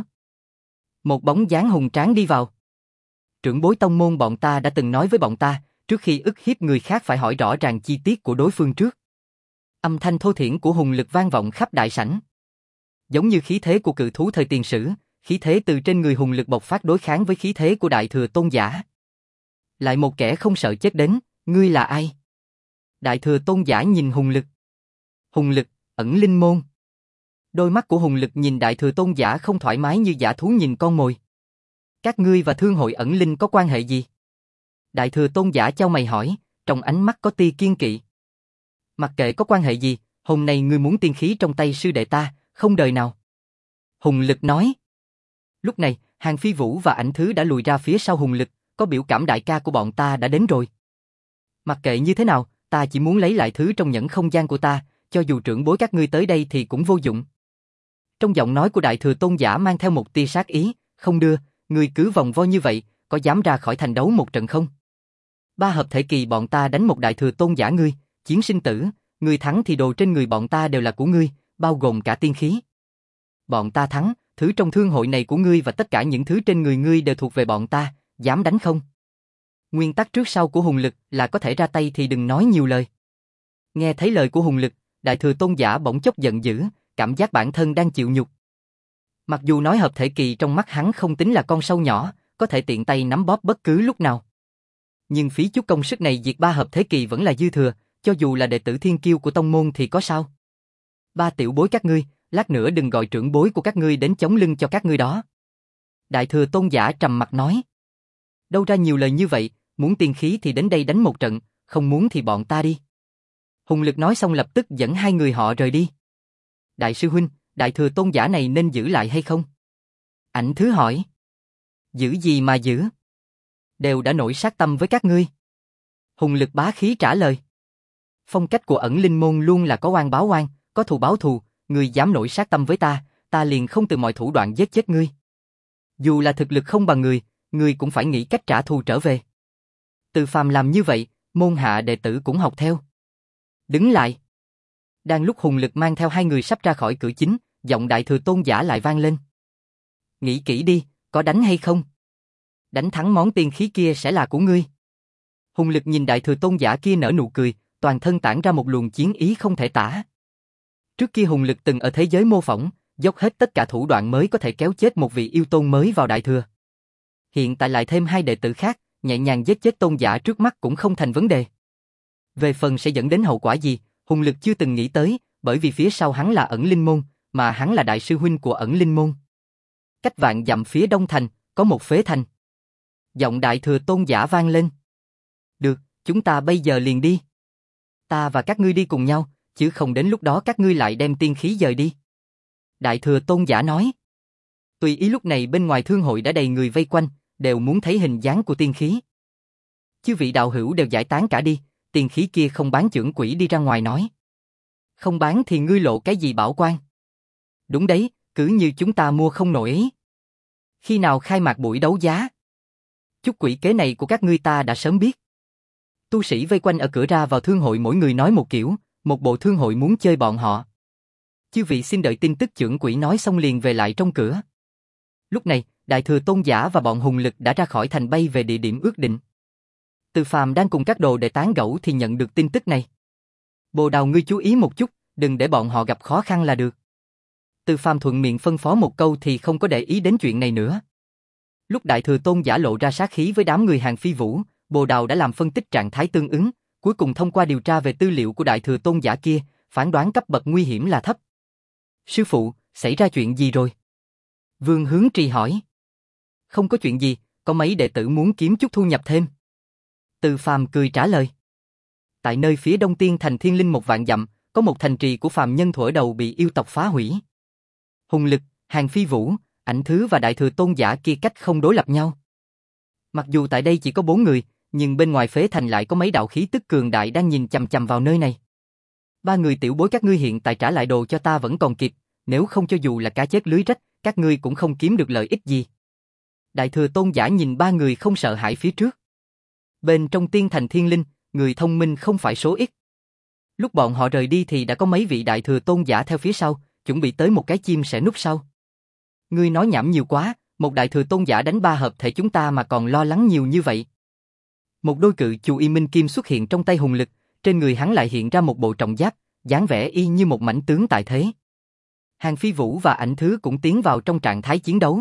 Một bóng dáng hùng tráng đi vào. Trưởng bối tông môn bọn ta đã từng nói với bọn ta, trước khi ức hiếp người khác phải hỏi rõ ràng chi tiết của đối phương trước. Âm thanh thô thiển của hùng lực vang vọng khắp đại sảnh. Giống như khí thế của cự thú thời tiền sử, khí thế từ trên người hùng lực bộc phát đối kháng với khí thế của Đại Thừa Tôn giả. Lại một kẻ không sợ chết đến, ngươi là ai? Đại Thừa Tôn giả nhìn hùng lực. Hùng lực, ẩn linh môn. Đôi mắt của hùng lực nhìn Đại Thừa Tôn giả không thoải mái như dã thú nhìn con mồi. Các ngươi và thương hội ẩn linh có quan hệ gì? Đại Thừa Tôn giả chau mày hỏi, trong ánh mắt có tia kiên kỵ. Mặc kệ có quan hệ gì, hôm nay ngươi muốn tiên khí trong tay sư đệ ta, không đời nào. Hùng lực nói. Lúc này, Hàng Phi Vũ và Ảnh Thứ đã lùi ra phía sau hùng lực, có biểu cảm đại ca của bọn ta đã đến rồi. Mặc kệ như thế nào, ta chỉ muốn lấy lại thứ trong nhẫn không gian của ta, cho dù trưởng bối các ngươi tới đây thì cũng vô dụng. Trong giọng nói của Đại Thừa Tôn giả mang theo một tia sát ý, không đưa, ngươi cứ vòng vo như vậy, có dám ra khỏi thành đấu một trận không? Ba hợp thể kỳ bọn ta đánh một Đại Thừa Tôn giả ngươi, chiến sinh tử, ngươi thắng thì đồ trên người bọn ta đều là của ngươi, bao gồm cả tiên khí. Bọn ta thắng, thứ trong thương hội này của ngươi và tất cả những thứ trên người ngươi đều thuộc về bọn ta, dám đánh không? Nguyên tắc trước sau của hùng lực là có thể ra tay thì đừng nói nhiều lời. Nghe thấy lời của hùng lực, Đại Thừa Tôn giả bỗng chốc giận dữ, cảm giác bản thân đang chịu nhục. Mặc dù nói hợp thể kỳ trong mắt hắn không tính là con sâu nhỏ, có thể tiện tay nắm bóp bất cứ lúc nào. Nhưng phí chút công sức này diệt ba hợp thế kỳ vẫn là dư thừa, cho dù là đệ tử thiên kiêu của tông môn thì có sao? Ba tiểu bối các ngươi, lát nữa đừng gọi trưởng bối của các ngươi đến chống lưng cho các ngươi đó. Đại Thừa Tôn giả trầm mặt nói. Đâu ra nhiều lời như vậy, muốn tiên khí thì đến đây đánh một trận, không muốn thì bọn ta đi. Hùng lực nói xong lập tức dẫn hai người họ rời đi. Đại sư huynh, Đại Thừa Tôn giả này nên giữ lại hay không? Ảnh Thứ hỏi. Giữ gì mà giữ? Đều đã nổi sát tâm với các ngươi. Hùng lực bá khí trả lời. Phong cách của ẩn linh môn luôn là có oan báo oan, có thù báo thù, ngươi dám nổi sát tâm với ta, ta liền không từ mọi thủ đoạn giết chết ngươi. Dù là thực lực không bằng người, ngươi cũng phải nghĩ cách trả thù trở về. Từ Phàm làm như vậy, môn hạ đệ tử cũng học theo. Đứng lại. Đang lúc hùng lực mang theo hai người sắp ra khỏi cửa chính, giọng Đại Thừa Tôn giả lại vang lên. Nghĩ kỹ đi, có đánh hay không? Đánh thắng món tiên khí kia sẽ là của ngươi. Hùng lực nhìn Đại Thừa Tôn giả kia nở nụ cười, toàn thân tản ra một luồng chiến ý không thể tả. Trước kia hùng lực từng ở thế giới mô phỏng, dốc hết tất cả thủ đoạn mới có thể kéo chết một vị yêu tôn mới vào Đại Thừa. Hiện tại lại thêm hai đệ tử khác, nhẹ nhàng giết chết tôn giả trước mắt cũng không thành vấn đề. Về phần sẽ dẫn đến hậu quả gì, hùng lực chưa từng nghĩ tới, bởi vì phía sau hắn là ẩn linh môn, mà hắn là đại sư huynh của ẩn linh môn. Cách vạn dặm phía đông thành, có một phế thành. Giọng Đại Thừa Tôn giả vang lên. Được, chúng ta bây giờ liền đi. Ta và các ngươi đi cùng nhau, chứ không đến lúc đó các ngươi lại đem tiên khí dời đi. Đại Thừa Tôn giả nói. Tùy ý lúc này bên ngoài thương hội đã đầy người vây quanh, đều muốn thấy hình dáng của tiên khí. Chư vị đạo hữu đều giải tán cả đi, tiên khí kia không bán chưởng quỷ đi ra ngoài nói. Không bán thì ngươi lộ cái gì bảo quan? Đúng đấy, cứ như chúng ta mua không nổi ấy. Khi nào khai mạc buổi đấu giá? Chút quỷ kế này của các ngươi ta đã sớm biết. Tu sĩ vây quanh ở cửa ra vào thương hội mỗi người nói một kiểu, một bộ thương hội muốn chơi bọn họ. Chư vị xin đợi tin tức chưởng quỷ nói xong liền về lại trong cửa. Lúc này, Đại Thừa Tôn giả và bọn hùng lực đã ra khỏi thành bay về địa điểm ước định. Từ Phàm đang cùng các đồ để tán gẫu thì nhận được tin tức này. Bồ Đào ngươi chú ý một chút, đừng để bọn họ gặp khó khăn là được. Từ Phàm thuận miệng phân phó một câu thì không có để ý đến chuyện này nữa. Lúc Đại Thừa Tôn giả lộ ra sát khí với đám người Hàng Phi Vũ, Bồ Đào đã làm phân tích trạng thái tương ứng, cuối cùng thông qua điều tra về tư liệu của Đại Thừa Tôn giả kia, phán đoán cấp bậc nguy hiểm là thấp. Sư phụ, xảy ra chuyện gì rồi? Vương Hướng Trì hỏi. Không có chuyện gì, có mấy đệ tử muốn kiếm chút thu nhập thêm. Từ Phàm cười trả lời. Tại nơi phía đông tiên thành Thiên Linh một vạn dặm, có một thành trì của phàm nhân thuở đầu bị yêu tộc phá hủy. Hùng lực, Hàng Phi Vũ, Ảnh Thứ và Đại Thừa Tôn giả kia cách không đối lập nhau. Mặc dù tại đây chỉ có bốn người, nhưng bên ngoài phế thành lại có mấy đạo khí tức cường đại đang nhìn chằm chằm vào nơi này. Ba người tiểu bối các ngươi hiện tại trả lại đồ cho ta vẫn còn kịp, nếu không cho dù là cá chết lưới rách, các ngươi cũng không kiếm được lợi ích gì. Đại Thừa Tôn giả nhìn ba người không sợ hãi phía trước. Bên trong tiên thành thiên linh, người thông minh không phải số ít. Lúc bọn họ rời đi thì đã có mấy vị đại thừa tôn giả theo phía sau, chuẩn bị tới một cái chim sẻ núp sau. Ngươi nói nhảm nhiều quá, một đại thừa tôn giả đánh ba hợp thể chúng ta mà còn lo lắng nhiều như vậy. Một đôi cự chù y minh kim xuất hiện trong tay Hùng Lực, trên người hắn lại hiện ra một bộ trọng giáp, dáng vẻ y như một mãnh tướng tại thế. Hàng Phi Vũ và Ảnh Thứ cũng tiến vào trong trạng thái chiến đấu.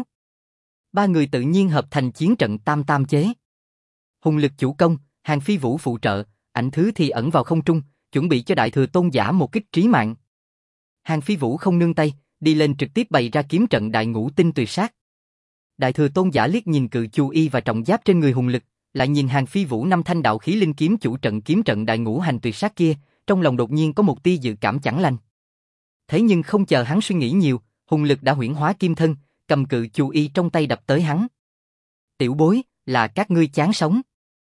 Ba người tự nhiên hợp thành chiến trận tam tam chế. Hùng Lực chủ công, Hàng Phi Vũ phụ trợ, Ảnh Thứ thì ẩn vào không trung, chuẩn bị cho đại thừa tôn giả một kích trí mạng. Hàng Phi Vũ không nương tay, đi lên trực tiếp bày ra kiếm trận đại ngũ tinh tuyệt sát. Đại thừa tôn giả liếc nhìn cự chu y và trọng giáp trên người Hùng Lực, lại nhìn Hàng Phi Vũ năm thanh đạo khí linh kiếm chủ trận kiếm trận đại ngũ hành tuyệt sát kia, trong lòng đột nhiên có một tia dự cảm chẳng lành. Thế nhưng không chờ hắn suy nghĩ nhiều, Hùng Lực đã huyễn hóa kim thân, cầm cự chu y trong tay đập tới hắn. Tiểu bối, là các ngươi chán sống.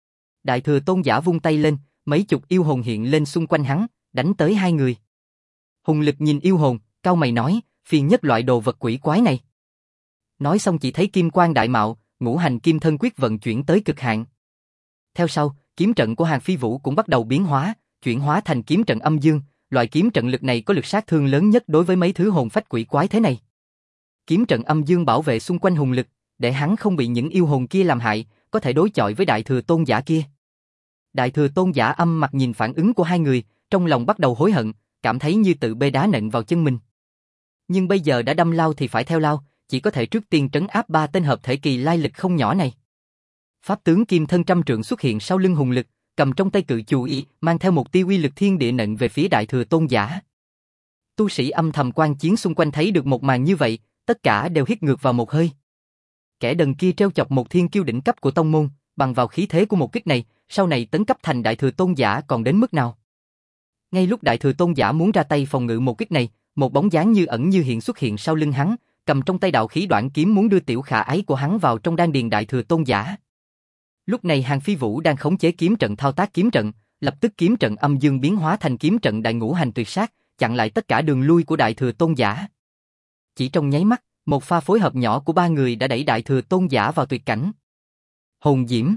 Đại thừa tôn giả vung tay lên, mấy chục yêu hồn hiện lên xung quanh hắn, đánh tới hai người. Hùng Lực nhìn yêu hồn, cau mày nói, phiền nhất loại đồ vật quỷ quái này. Nói xong chỉ thấy kim quang đại mạo, ngũ hành kim thân quyết vận chuyển tới cực hạn. Theo sau, kiếm trận của Hàng Phi Vũ cũng bắt đầu biến hóa, chuyển hóa thành kiếm trận âm dương, loại kiếm trận lực này có lực sát thương lớn nhất đối với mấy thứ hồn phách quỷ quái thế này. Kiếm trận âm dương bảo vệ xung quanh Hùng Lực, để hắn không bị những yêu hồn kia làm hại, có thể đối chọi với đại thừa tôn giả kia. Đại thừa tôn giả âm mặt nhìn phản ứng của hai người, trong lòng bắt đầu hối hận, cảm thấy như tự bê đá nện vào chân mình. Nhưng bây giờ đã đâm lao thì phải theo lao, chỉ có thể trước tiên trấn áp ba tên hợp thể kỳ lai lịch không nhỏ này. Pháp tướng kim thân trăm trượng xuất hiện sau lưng Hùng Lực, cầm trong tay cự chù y, mang theo một tia uy lực thiên địa nện về phía đại thừa tôn giả. Tu sĩ âm thầm quan chiến xung quanh thấy được một màn như vậy, tất cả đều hít ngược vào một hơi. Kẻ đần kia trêu chọc một thiên kiêu đỉnh cấp của tông môn, bằng vào khí thế của một kích này, sau này tấn cấp thành đại thừa tôn giả còn đến mức nào? Ngay lúc đại thừa tôn giả muốn ra tay phòng ngự một kích này, một bóng dáng như ẩn như hiện xuất hiện sau lưng hắn, cầm trong tay đạo khí đoạn kiếm muốn đưa tiểu khả ái của hắn vào trong đan điền đại thừa tôn giả. Lúc này Hàng Phi Vũ đang khống chế kiếm trận thao tác kiếm trận, lập tức kiếm trận âm dương biến hóa thành kiếm trận đại ngũ hành tuyệt sát, chặn lại tất cả đường lui của đại thừa tôn giả. Chỉ trong nháy mắt, một pha phối hợp nhỏ của ba người đã đẩy đại thừa tôn giả vào tuyệt cảnh. Hồn diễm.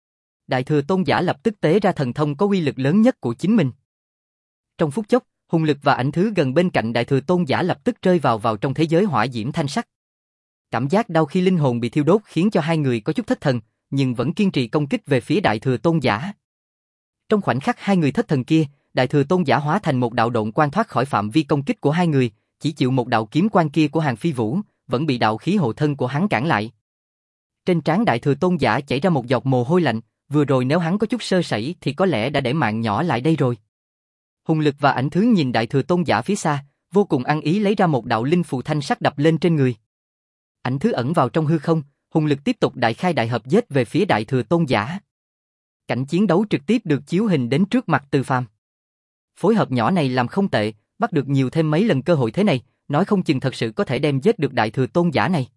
Đại thừa tôn giả lập tức tế ra thần thông có uy lực lớn nhất của chính mình. Trong phút chốc, Hùng Lực và Ảnh Thứ gần bên cạnh đại thừa tôn giả lập tức rơi vào vào trong thế giới hỏa diễm thanh sắc. Cảm giác đau khi linh hồn bị thiêu đốt khiến cho hai người có chút thất thần, nhưng vẫn kiên trì công kích về phía đại thừa tôn giả. Trong khoảnh khắc hai người thất thần kia, đại thừa tôn giả hóa thành một đạo độn quang thoát khỏi phạm vi công kích của hai người, chỉ chịu một đạo kiếm quang kia của Hàng Phi Vũ, vẫn bị đạo khí hộ thân của hắn cản lại. Trên trán đại thừa tôn giả chảy ra một giọt mồ hôi lạnh, vừa rồi nếu hắn có chút sơ sẩy thì có lẽ đã để mạng nhỏ lại đây rồi. Hùng Lực và Ảnh Thứ nhìn đại thừa tôn giả phía xa, vô cùng ăn ý lấy ra một đạo linh phù thanh sắc đập lên trên người. Ảnh Thứ ẩn vào trong hư không, Hùng Lực tiếp tục đại khai đại hợp giết về phía đại thừa tôn giả. Cảnh chiến đấu trực tiếp được chiếu hình đến trước mặt Từ Phàm. Phối hợp nhỏ này làm không tệ, bắt được nhiều thêm mấy lần cơ hội thế này, nói không chừng thật sự có thể đem giết được đại thừa tôn giả này.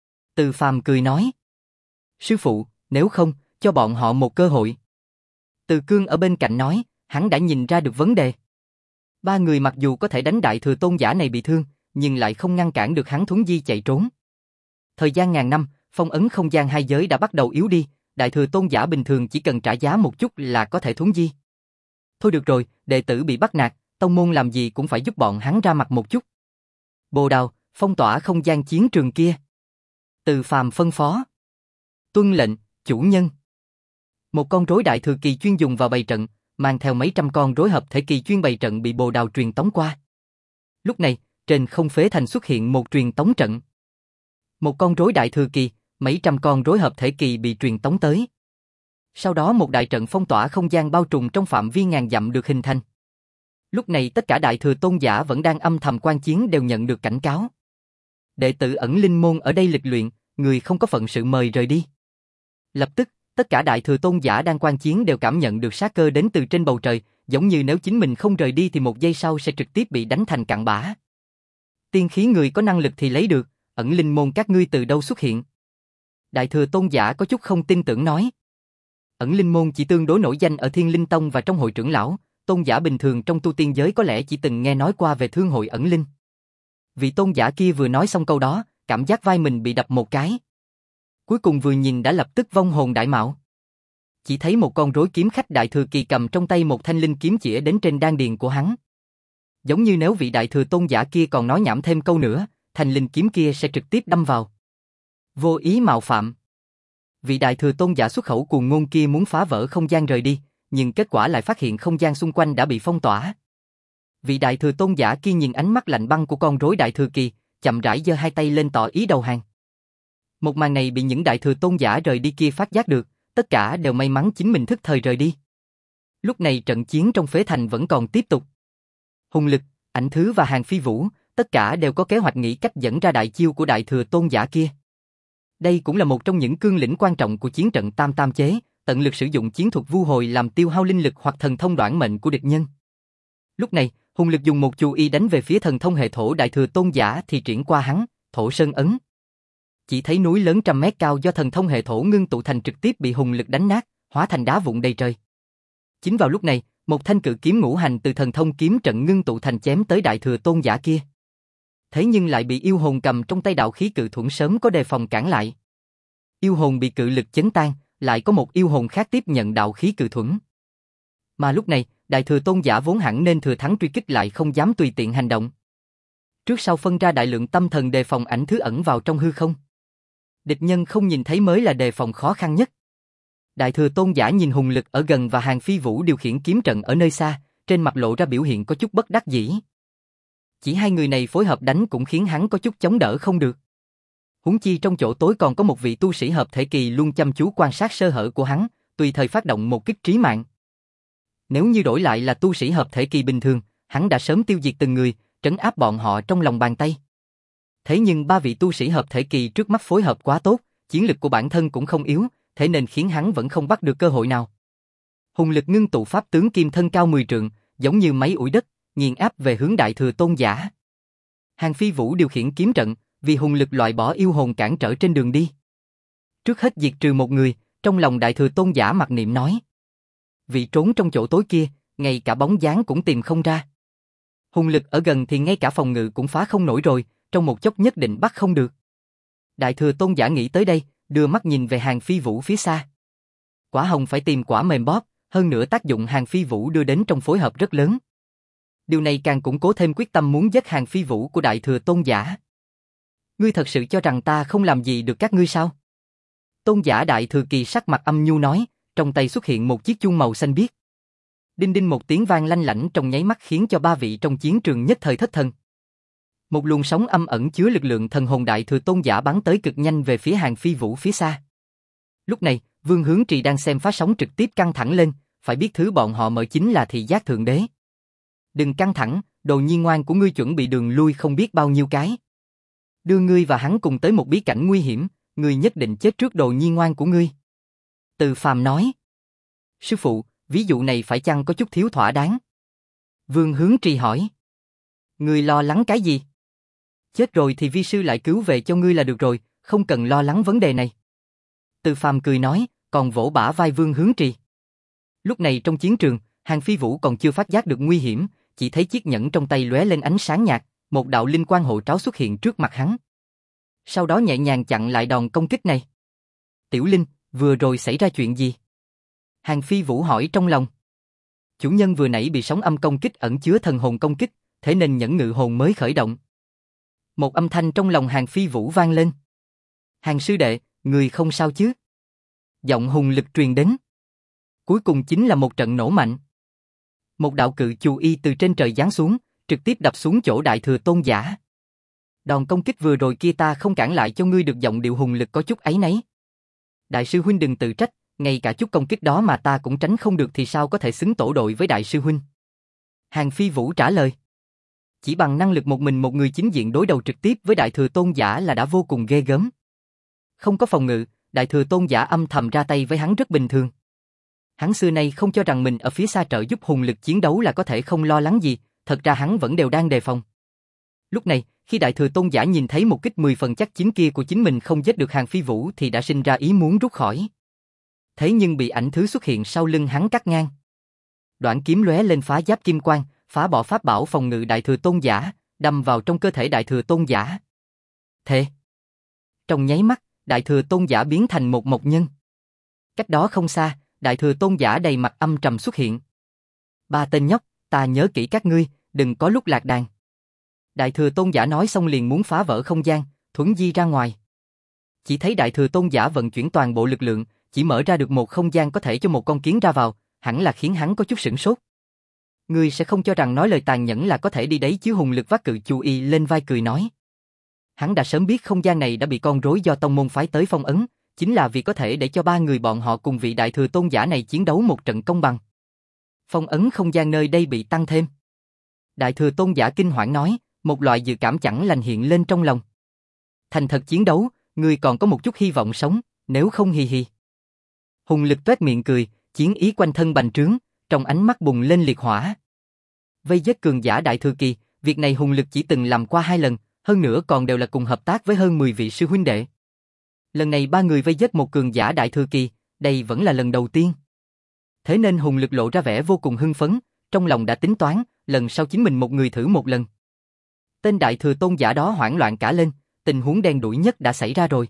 Từ Phàm cười nói: Sư phụ, nếu không, cho bọn họ một cơ hội. Từ Cương ở bên cạnh nói, hắn đã nhìn ra được vấn đề. Ba người mặc dù có thể đánh đại thừa tôn giả này bị thương, nhưng lại không ngăn cản được hắn thuấn di chạy trốn. Thời gian ngàn năm, phong ấn không gian hai giới đã bắt đầu yếu đi, đại thừa tôn giả bình thường chỉ cần trả giá một chút là có thể thuấn di. Thôi được rồi, đệ tử bị bắt nạt, tông môn làm gì cũng phải giúp bọn hắn ra mặt một chút. Bồ Đào, phong tỏa không gian chiến trường kia. Từ Phàm phân phó. Tuân lệnh, chủ nhân. Một con rối đại thừa kỳ chuyên dùng vào bày trận, mang theo mấy trăm con rối hợp thể kỳ chuyên bày trận bị Bồ Đào truyền tống qua. Lúc này, trên không phế thành xuất hiện một truyền tống trận. Một con rối đại thừa kỳ, mấy trăm con rối hợp thể kỳ bị truyền tống tới. Sau đó một đại trận phong tỏa không gian bao trùm trong phạm vi ngàn dặm được hình thành. Lúc này tất cả đại thừa tôn giả vẫn đang âm thầm quan chiến đều nhận được cảnh cáo. Đệ tử ẩn linh môn ở đây lịch luyện, người không có phận sự mời rời đi. Lập tức, tất cả đại thừa tôn giả đang quan chiến đều cảm nhận được sát cơ đến từ trên bầu trời, giống như nếu chính mình không rời đi thì một giây sau sẽ trực tiếp bị đánh thành cặn bã. Tiên khí người có năng lực thì lấy được, ẩn linh môn các ngươi từ đâu xuất hiện? Đại thừa tôn giả có chút không tin tưởng nói. Ẩn linh môn chỉ tương đối nổi danh ở Thiên Linh Tông và trong hội trưởng lão, tôn giả bình thường trong tu tiên giới có lẽ chỉ từng nghe nói qua về thương hội ẩn linh. Vị tôn giả kia vừa nói xong câu đó, cảm giác vai mình bị đập một cái. Cuối cùng vừa nhìn đã lập tức vong hồn đại mạo. Chỉ thấy một con rối kiếm khách đại thừa kỳ cầm trong tay một thanh linh kiếm chĩa đến trên đan điền của hắn. Giống như nếu vị đại thừa tôn giả kia còn nói nhảm thêm câu nữa, thanh linh kiếm kia sẽ trực tiếp đâm vào. Vô ý mạo phạm. Vị đại thừa tôn giả xuất khẩu cuồng ngôn kia muốn phá vỡ không gian rời đi, nhưng kết quả lại phát hiện không gian xung quanh đã bị phong tỏa. Vị đại thừa tôn giả kia nhìn ánh mắt lạnh băng của con rối đại thừa kỳ, chậm rãi giơ hai tay lên tỏ ý đầu hàng. Một màn này bị những đại thừa tôn giả rời đi kia phát giác được, tất cả đều may mắn chính mình thức thời rời đi. Lúc này trận chiến trong phế thành vẫn còn tiếp tục. Hùng Lực, Ảnh Thứ và Hàng Phi Vũ, tất cả đều có kế hoạch nghĩ cách dẫn ra đại chiêu của đại thừa tôn giả kia. Đây cũng là một trong những cương lĩnh quan trọng của chiến trận tam tam chế, tận lực sử dụng chiến thuật vu hồi làm tiêu hao linh lực hoặc thần thông đoản mệnh của địch nhân. Lúc này, Hùng Lực dùng một chú y đánh về phía thần thông hệ thổ đại thừa tôn giả thì triển qua hắn, thổ sơn ấn. Chỉ thấy núi lớn trăm mét cao do thần thông hệ thổ ngưng tụ thành trực tiếp bị Hùng Lực đánh nát, hóa thành đá vụn đầy trời. Chính vào lúc này, một thanh cự kiếm ngũ hành từ thần thông kiếm trận ngưng tụ thành chém tới đại thừa tôn giả kia. Thế nhưng lại bị yêu hồn cầm trong tay đạo khí cự thuẫn sớm có đề phòng cản lại. Yêu hồn bị cự lực chấn tan, lại có một yêu hồn khác tiếp nhận đạo khí cự thuẫn. Mà lúc này, đại thừa tôn giả vốn hẳn nên thừa thắng truy kích lại không dám tùy tiện hành động. Trước sau phân ra đại lượng tâm thần đề phòng Ảnh Thứ ẩn vào trong hư không. Địch nhân không nhìn thấy mới là đề phòng khó khăn nhất. Đại thừa tôn giả nhìn Hùng Lực ở gần và Hàng Phi Vũ điều khiển kiếm trận ở nơi xa, trên mặt lộ ra biểu hiện có chút bất đắc dĩ. Chỉ hai người này phối hợp đánh cũng khiến hắn có chút chống đỡ không được. Huống chi trong chỗ tối còn có một vị tu sĩ hợp thể kỳ luôn chăm chú quan sát sơ hở của hắn, tùy thời phát động một kích trí mạng. Nếu như đổi lại là tu sĩ hợp thể kỳ bình thường, hắn đã sớm tiêu diệt từng người, trấn áp bọn họ trong lòng bàn tay. Thế nhưng ba vị tu sĩ hợp thể kỳ trước mắt phối hợp quá tốt, chiến lực của bản thân cũng không yếu, thế nên khiến hắn vẫn không bắt được cơ hội nào. Hùng Lực ngưng tụ pháp tướng kim thân cao mười trượng, giống như máy ủi đất, nghiền áp về hướng đại thừa tôn giả. Hàng Phi Vũ điều khiển kiếm trận, vì Hùng Lực loại bỏ yêu hồn cản trở trên đường đi. Trước hết diệt trừ một người, trong lòng đại thừa tôn giả mặc niệm nói. Vị trốn trong chỗ tối kia, ngay cả bóng dáng cũng tìm không ra. Hùng Lực ở gần thì ngay cả phòng ngự cũng phá không nổi rồi, trong một chốc nhất định bắt không được. Đại thừa tôn giả nghĩ tới đây, đưa mắt nhìn về Hàng Phi Vũ phía xa. Quả hồng phải tìm quả mềm bóp, hơn nữa tác dụng Hàng Phi Vũ đưa đến trong phối hợp rất lớn. Điều này càng củng cố thêm quyết tâm muốn giết Hàng Phi Vũ của đại thừa tôn giả. Ngươi thật sự cho rằng ta không làm gì được các ngươi sao? Tôn giả đại thừa kỳ sắc mặt âm nhu nói, trong tay xuất hiện một chiếc chuông màu xanh biếc. Đinh đinh một tiếng vang lanh lảnh trong nháy mắt khiến cho ba vị trong chiến trường nhất thời thất thần. Một luồng sóng âm ẩn chứa lực lượng thần hồn đại thừa tôn giả bắn tới cực nhanh về phía Hàng Phi Vũ phía xa. Lúc này, Vương Hướng Trì đang xem phá sóng trực tiếp căng thẳng lên, phải biết thứ bọn họ mở chính là thị giác thượng đế. Đừng căng thẳng, đồ nhi ngoan của ngươi chuẩn bị đường lui không biết bao nhiêu cái. Đưa ngươi và hắn cùng tới một bí cảnh nguy hiểm, ngươi nhất định chết trước đồ nhi ngoan của ngươi. Từ Phàm nói. Sư phụ, ví dụ này phải chăng có chút thiếu thỏa đáng? Vương Hướng Trì hỏi. Ngươi lo lắng cái gì? Chết rồi thì vi sư lại cứu về cho ngươi là được rồi, không cần lo lắng vấn đề này. Từ Phàm cười nói, còn vỗ bả vai Vương Hướng Trì. Lúc này trong chiến trường, Hàng Phi Vũ còn chưa phát giác được nguy hiểm, chỉ thấy chiếc nhẫn trong tay lóe lên ánh sáng nhạt, một đạo linh quang hộ tráo xuất hiện trước mặt hắn. Sau đó nhẹ nhàng chặn lại đòn công kích này. Tiểu Linh, vừa rồi xảy ra chuyện gì? Hàng Phi Vũ hỏi trong lòng. Chủ nhân vừa nãy bị sóng âm công kích ẩn chứa thần hồn công kích, thế nên nhẫn ngự hồn mới khởi động. Một âm thanh trong lòng Hàng Phi Vũ vang lên. Hàng sư đệ, người không sao chứ? Giọng Hùng Lực truyền đến. Cuối cùng chính là một trận nổ mạnh. Một đạo cự chù y từ trên trời giáng xuống, trực tiếp đập xuống chỗ đại thừa tôn giả. Đòn công kích vừa rồi kia ta không cản lại cho ngươi được, giọng điệu Hùng Lực có chút áy náy. Đại sư huynh đừng tự trách, ngay cả chút công kích đó mà ta cũng tránh không được thì sao có thể xứng tổ đội với đại sư huynh? Hàng Phi Vũ trả lời. Chỉ bằng năng lực một mình một người chính diện đối đầu trực tiếp với đại thừa tôn giả là đã vô cùng ghê gớm. Không có phòng ngự, đại thừa tôn giả âm thầm ra tay với hắn rất bình thường. Hắn xưa nay không cho rằng mình ở phía xa trợ giúp Hùng Lực chiến đấu là có thể không lo lắng gì, thật ra hắn vẫn đều đang đề phòng. Lúc này, khi đại thừa tôn giả nhìn thấy một kích mười phần chắc chín kia của chính mình không giết được Hàng Phi Vũ thì đã sinh ra ý muốn rút khỏi. Thế nhưng bị Ảnh Thứ xuất hiện sau lưng hắn cắt ngang. Đoạn kiếm lóe lên phá giáp kim quang, phá bỏ pháp bảo phòng ngự đại thừa tôn giả, đâm vào trong cơ thể đại thừa tôn giả. Thế, trong nháy mắt, đại thừa tôn giả biến thành một mộc nhân. Cách đó không xa, Đại Thừa Tôn giả đầy mặt âm trầm xuất hiện. Ba tên nhóc, ta nhớ kỹ các ngươi, đừng có lúc lạc đàn. Đại Thừa Tôn giả nói xong liền muốn phá vỡ không gian, thuấn di ra ngoài. Chỉ thấy Đại Thừa Tôn giả vận chuyển toàn bộ lực lượng, chỉ mở ra được một không gian có thể cho một con kiến ra vào, hẳn là khiến hắn có chút sửng sốt. Ngươi sẽ không cho rằng nói lời tàn nhẫn là có thể đi đấy chứ? Hùng Lực vác cự chu y lên vai cười nói. Hắn đã sớm biết không gian này đã bị con rối do tông môn phái tới phong ấn, chính là vì có thể để cho ba người bọn họ cùng vị Đại Thừa Tôn giả này chiến đấu một trận công bằng. Phong ấn không gian nơi đây bị tăng thêm. Đại Thừa Tôn giả kinh hoảng nói, một loại dự cảm chẳng lành hiện lên trong lòng. Thành thật chiến đấu, ngươi còn có một chút hy vọng sống, nếu không hì hì. Hùng Lực toét miệng cười, chiến ý quanh thân bành trướng, trong ánh mắt bùng lên liệt hỏa. Vây giết cường giả Đại Thừa Kỳ, việc này Hùng Lực chỉ từng làm qua hai lần, hơn nữa còn đều là cùng hợp tác với hơn mười vị sư huynh đệ. Lần này ba người vây giết một cường giả Đại Thừa Kỳ, đây vẫn là lần đầu tiên. Thế nên Hùng Lực lộ ra vẻ vô cùng hưng phấn, trong lòng đã tính toán, lần sau chính mình một người thử một lần. Tên Đại Thừa Tôn giả đó hoảng loạn cả lên, tình huống đen đủi nhất đã xảy ra rồi.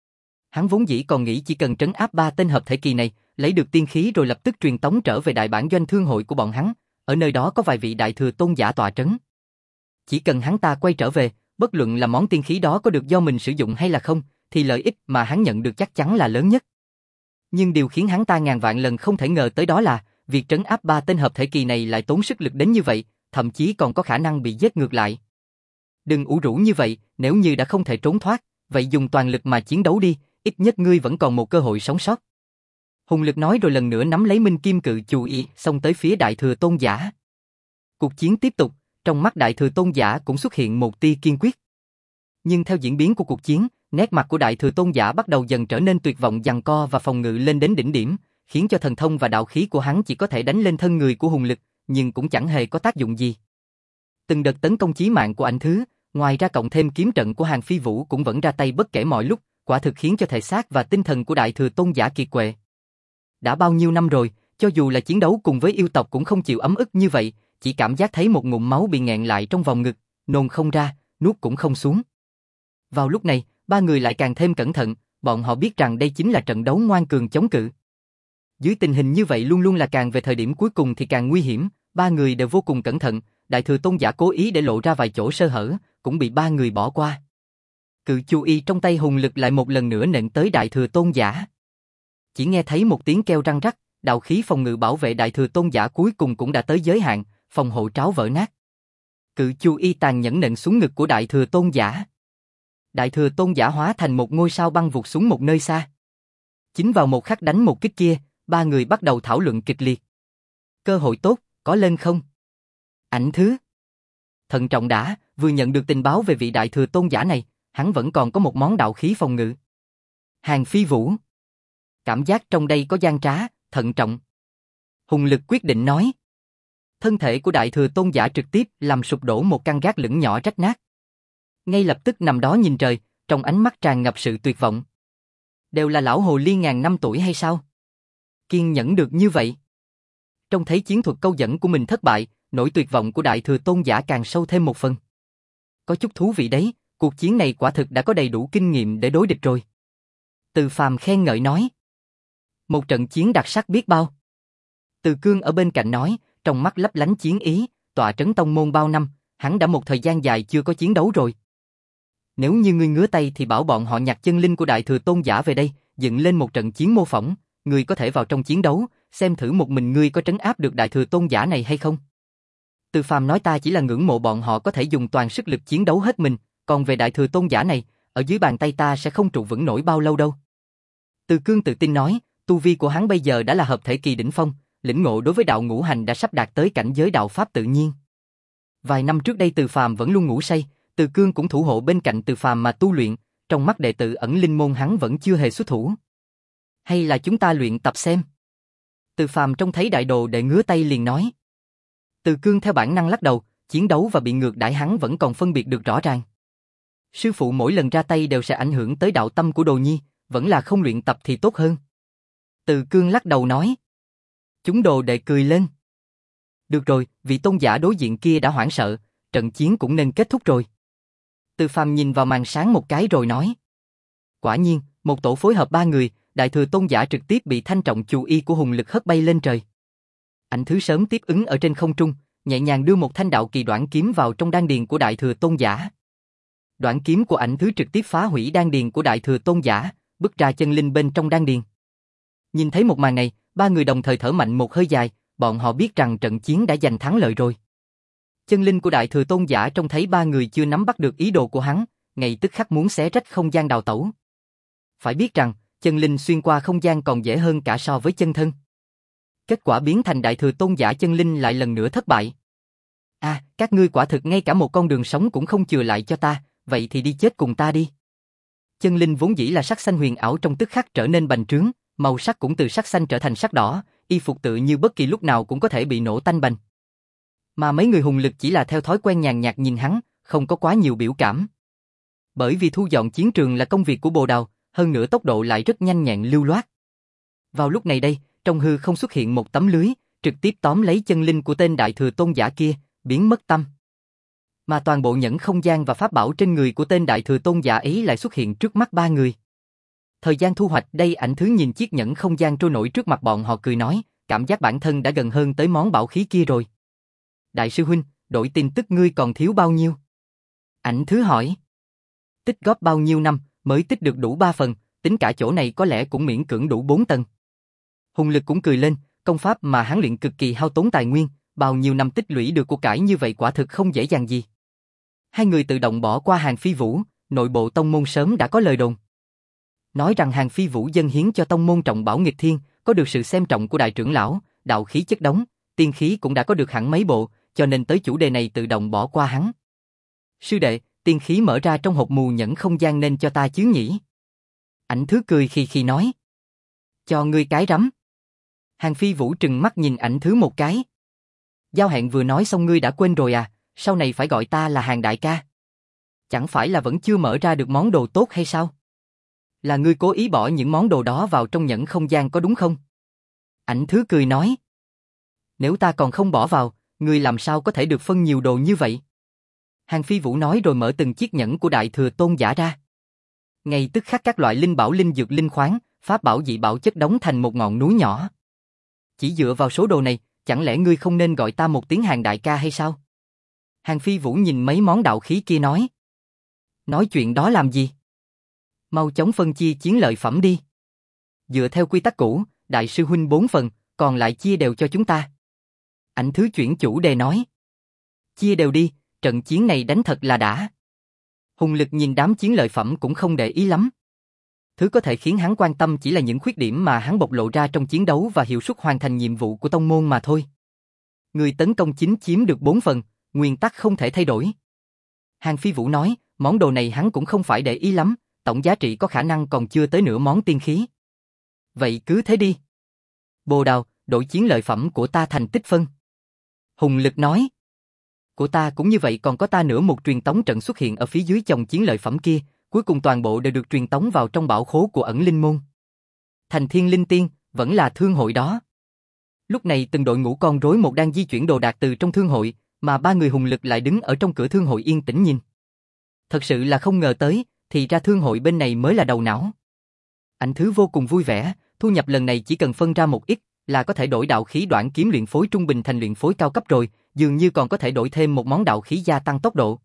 Hắn vốn dĩ còn nghĩ chỉ cần trấn áp ba tên hợp thể kỳ này, lấy được tiên khí rồi lập tức truyền tống trở về đại bản doanh thương hội của bọn hắn, ở nơi đó có vài vị Đại Thừa Tôn giả tọa trấn. Chỉ cần hắn ta quay trở về, bất luận là món tiên khí đó có được do mình sử dụng hay là không, thì lợi ích mà hắn nhận được chắc chắn là lớn nhất. Nhưng điều khiến hắn ta ngàn vạn lần không thể ngờ tới đó là, việc trấn áp ba tên hợp thể kỳ này lại tốn sức lực đến như vậy, thậm chí còn có khả năng bị giết ngược lại. Đừng ủ rũ như vậy, nếu như đã không thể trốn thoát, vậy dùng toàn lực mà chiến đấu đi, ít nhất ngươi vẫn còn một cơ hội sống sót. Hùng Lực nói rồi lần nữa nắm lấy Minh Kim Cự Chù Y, xông tới phía Đại Thừa Tôn giả. Cuộc chiến tiếp tục, trong mắt Đại Thừa Tôn giả cũng xuất hiện một tia kiên quyết. Nhưng theo diễn biến của cuộc chiến, nét mặt của Đại Thừa Tôn giả bắt đầu dần trở nên tuyệt vọng, giằng co và phòng ngự lên đến đỉnh điểm, khiến cho thần thông và đạo khí của hắn chỉ có thể đánh lên thân người của Hùng Lực, nhưng cũng chẳng hề có tác dụng gì. Từng đợt tấn công chí mạng của Ảnh Thứ, ngoài ra cộng thêm kiếm trận của Hàng Phi Vũ cũng vẫn ra tay bất kể mọi lúc, quả thực khiến cho thể xác và tinh thần của Đại Thừa Tôn giả kiệt quệ. Đã bao nhiêu năm rồi, cho dù là chiến đấu cùng với yêu tộc cũng không chịu ấm ức như vậy, chỉ cảm giác thấy một ngụm máu bị nghẹn lại trong vòng ngực, nôn không ra, nuốt cũng không xuống. Vào lúc này, ba người lại càng thêm cẩn thận, bọn họ biết rằng đây chính là trận đấu ngoan cường chống cự. Dưới tình hình như vậy luôn luôn là càng về thời điểm cuối cùng thì càng nguy hiểm, ba người đều vô cùng cẩn thận, Đại Thừa Tôn giả cố ý để lộ ra vài chỗ sơ hở, cũng bị ba người bỏ qua. Cự chu y trong tay Hùng Lực lại một lần nữa nện tới Đại Thừa Tôn giả. Chỉ nghe thấy một tiếng kêu răng rắc, đạo khí phòng ngự bảo vệ Đại Thừa Tôn giả cuối cùng cũng đã tới giới hạn, phòng hộ tráo vỡ nát. Cự chu y tàn nhẫn nện xuống ngực của Đại Thừa Tôn giả. Đại Thừa Tôn giả hóa thành một ngôi sao băng vụt xuống một nơi xa. Chính vào một khắc đánh một kích kia, ba người bắt đầu thảo luận kịch liệt. Cơ hội tốt, có lên không? Ảnh Thứ. Thận trọng đã, vừa nhận được tình báo về vị Đại Thừa Tôn giả này, hắn vẫn còn có một món đạo khí phòng ngự. Hàng Phi Vũ. Cảm giác trong đây có gian trá, thận trọng. Hùng Lực quyết định nói. Thân thể của Đại Thừa Tôn giả trực tiếp làm sụp đổ một căn gác lửng nhỏ rách nát. Ngay lập tức nằm đó nhìn trời, trong ánh mắt tràn ngập sự tuyệt vọng. Đều là lão hồ ly ngàn năm tuổi hay sao? Kiên nhẫn được như vậy. Trông thấy chiến thuật câu dẫn của mình thất bại, nỗi tuyệt vọng của Đại Thừa Tôn giả càng sâu thêm một phần. Có chút thú vị đấy, cuộc chiến này quả thực đã có đầy đủ kinh nghiệm để đối địch rồi. Từ Phàm khen ngợi nói. Một trận chiến đặc sắc biết bao. Từ Cương ở bên cạnh nói, trong mắt lấp lánh chiến ý, tọa trấn tông môn bao năm, hắn đã một thời gian dài chưa có chiến đấu rồi. Nếu như ngươi ngứa tay thì bảo bọn họ nhặt chân linh của Đại Thừa Tôn giả về đây, dựng lên một trận chiến mô phỏng, ngươi có thể vào trong chiến đấu, xem thử một mình ngươi có trấn áp được Đại Thừa Tôn giả này hay không. Từ Phàm nói ta chỉ là ngưỡng mộ bọn họ có thể dùng toàn sức lực chiến đấu hết mình, còn về Đại Thừa Tôn giả này, ở dưới bàn tay ta sẽ không trụ vững nổi bao lâu đâu. Từ Cương tự tin nói, tu vi của hắn bây giờ đã là hợp thể kỳ đỉnh phong, lĩnh ngộ đối với đạo ngũ hành đã sắp đạt tới cảnh giới đạo pháp tự nhiên. Vài năm trước đây Từ Phàm vẫn luôn ngủ say, Từ Cương cũng thủ hộ bên cạnh Từ Phàm mà tu luyện, trong mắt đệ tử ẩn linh môn hắn vẫn chưa hề xuất thủ. Hay là chúng ta luyện tập xem? Từ Phàm trông thấy đại đồ đệ ngứa tay liền nói. Từ Cương theo bản năng lắc đầu, chiến đấu và bị ngược đãi hắn vẫn còn phân biệt được rõ ràng. Sư phụ mỗi lần ra tay đều sẽ ảnh hưởng tới đạo tâm của đồ nhi, vẫn là không luyện tập thì tốt hơn. Từ Cương lắc đầu nói. Chúng đồ đệ cười lên. Được rồi, vị tôn giả đối diện kia đã hoảng sợ, trận chiến cũng nên kết thúc rồi. Từ Phàm nhìn vào màn sáng một cái rồi nói. Quả nhiên, một tổ phối hợp ba người, Đại Thừa Tôn giả trực tiếp bị thanh trọng chù y của hùng lực hất bay lên trời. Ảnh Thứ sớm tiếp ứng ở trên không trung, nhẹ nhàng đưa một thanh đạo kỳ đoạn kiếm vào trong đan điền của Đại Thừa Tôn giả. Đoạn kiếm của Ảnh Thứ trực tiếp phá hủy đan điền của Đại Thừa Tôn giả, bứt ra chân linh bên trong đan điền. Nhìn thấy một màn này, ba người đồng thời thở mạnh một hơi dài, bọn họ biết rằng trận chiến đã giành thắng lợi rồi. Chân linh của Đại Thừa Tôn giả trông thấy ba người chưa nắm bắt được ý đồ của hắn, ngay tức khắc muốn xé rách không gian đào tẩu. Phải biết rằng, chân linh xuyên qua không gian còn dễ hơn cả so với chân thân. Kết quả biến thành Đại Thừa Tôn giả chân linh lại lần nữa thất bại. À, các ngươi quả thực ngay cả một con đường sống cũng không chừa lại cho ta, vậy thì đi chết cùng ta đi. Chân linh vốn dĩ là sắc xanh huyền ảo trong tức khắc trở nên bành trướng, màu sắc cũng từ sắc xanh trở thành sắc đỏ, y phục tự như bất kỳ lúc nào cũng có thể bị nổ tanh bành. Mà mấy người hùng lực chỉ là theo thói quen nhàn nhạt nhìn hắn, không có quá nhiều biểu cảm. Bởi vì thu dọn chiến trường là công việc của Bồ Đào, hơn nữa tốc độ lại rất nhanh nhẹn lưu loát. Vào lúc này đây, trong hư không xuất hiện một tấm lưới, trực tiếp tóm lấy chân linh của tên Đại Thừa Tôn giả kia, biến mất tâm. Mà toàn bộ nhẫn không gian và pháp bảo trên người của tên Đại Thừa Tôn giả ấy lại xuất hiện trước mắt ba người. Thời gian thu hoạch đây. Ảnh Thứ nhìn chiếc nhẫn không gian trôi nổi trước mặt bọn họ cười nói, cảm giác bản thân đã gần hơn tới món bảo khí kia rồi. Đại sư huynh, đổi tin tức ngươi còn thiếu bao nhiêu? Ảnh Thứ hỏi. Tích góp bao nhiêu năm mới tích được đủ ba phần, tính cả chỗ này có lẽ cũng miễn cưỡng đủ bốn tầng. Hùng lực cũng cười lên, công pháp mà hắn luyện cực kỳ hao tốn tài nguyên, bao nhiêu năm tích lũy được của cải như vậy quả thực không dễ dàng gì. Hai người tự động bỏ qua Hàng Phi Vũ, nội bộ tông môn sớm đã có lời đồn. Nói rằng Hàng Phi Vũ dâng hiến cho tông môn trọng bảo nghịch thiên, có được sự xem trọng của đại trưởng lão, đạo khí chất đống, tiên khí cũng đã có được hẳn mấy bộ, cho nên tới chủ đề này tự động bỏ qua hắn. Sư đệ, tiên khí mở ra trong hộp mù nhẫn không gian nên cho ta chứ nhỉ? Ảnh Thứ cười khi khi nói. Cho ngươi cái rắm. Hàng Phi Vũ trừng mắt nhìn Ảnh Thứ một cái. Giao hẹn vừa nói xong ngươi đã quên rồi à, sau này phải gọi ta là Hàng đại ca. Chẳng phải là vẫn chưa mở ra được món đồ tốt hay sao? Là ngươi cố ý bỏ những món đồ đó vào trong nhẫn không gian có đúng không? Ảnh Thứ cười nói. Nếu ta còn không bỏ vào, ngươi làm sao có thể được phân nhiều đồ như vậy? Hàng Phi Vũ nói rồi mở từng chiếc nhẫn của Đại Thừa Tôn giả ra. Ngay tức khắc các loại linh bảo linh dược linh khoáng, pháp bảo dị bảo chất đống thành một ngọn núi nhỏ. Chỉ dựa vào số đồ này, chẳng lẽ ngươi không nên gọi ta một tiếng Hàng đại ca hay sao? Hàng Phi Vũ nhìn mấy món đạo khí kia nói. Nói chuyện đó làm gì? Mau chóng phân chia chiến lợi phẩm đi. Dựa theo quy tắc cũ, đại sư huynh bốn phần, còn lại chia đều cho chúng ta. Ảnh Thứ chuyển chủ đề nói. Chia đều đi, trận chiến này đánh thật là đã. Hùng lực nhìn đám chiến lợi phẩm cũng không để ý lắm. Thứ có thể khiến hắn quan tâm chỉ là những khuyết điểm mà hắn bộc lộ ra trong chiến đấu và hiệu suất hoàn thành nhiệm vụ của tông môn mà thôi. Người tấn công chính chiếm được bốn phần, nguyên tắc không thể thay đổi. Hàng Phi Vũ nói, món đồ này hắn cũng không phải để ý lắm, tổng giá trị có khả năng còn chưa tới nửa món tiên khí. Vậy cứ thế đi. Bồ Đào, đổi chiến lợi phẩm của ta thành tích phân. Hùng lực nói. Của ta cũng như vậy, còn có ta nữa. Một truyền tống trận xuất hiện ở phía dưới chồng chiến lợi phẩm kia, cuối cùng toàn bộ đều được truyền tống vào trong bảo khố của ẩn linh môn. Thành Thiên Linh Tiên, vẫn là thương hội đó. Lúc này từng đội ngũ con rối một đang di chuyển đồ đạc từ trong thương hội, mà ba người hùng lực lại đứng ở trong cửa thương hội yên tĩnh nhìn. Thật sự là không ngờ tới, thì ra thương hội bên này mới là đầu não. Ảnh Thứ vô cùng vui vẻ, thu nhập lần này chỉ cần phân ra một ít, là có thể đổi đạo khí đoạn kiếm luyện phối trung bình thành luyện phối cao cấp rồi, dường như còn có thể đổi thêm một món đạo khí gia tăng tốc độ.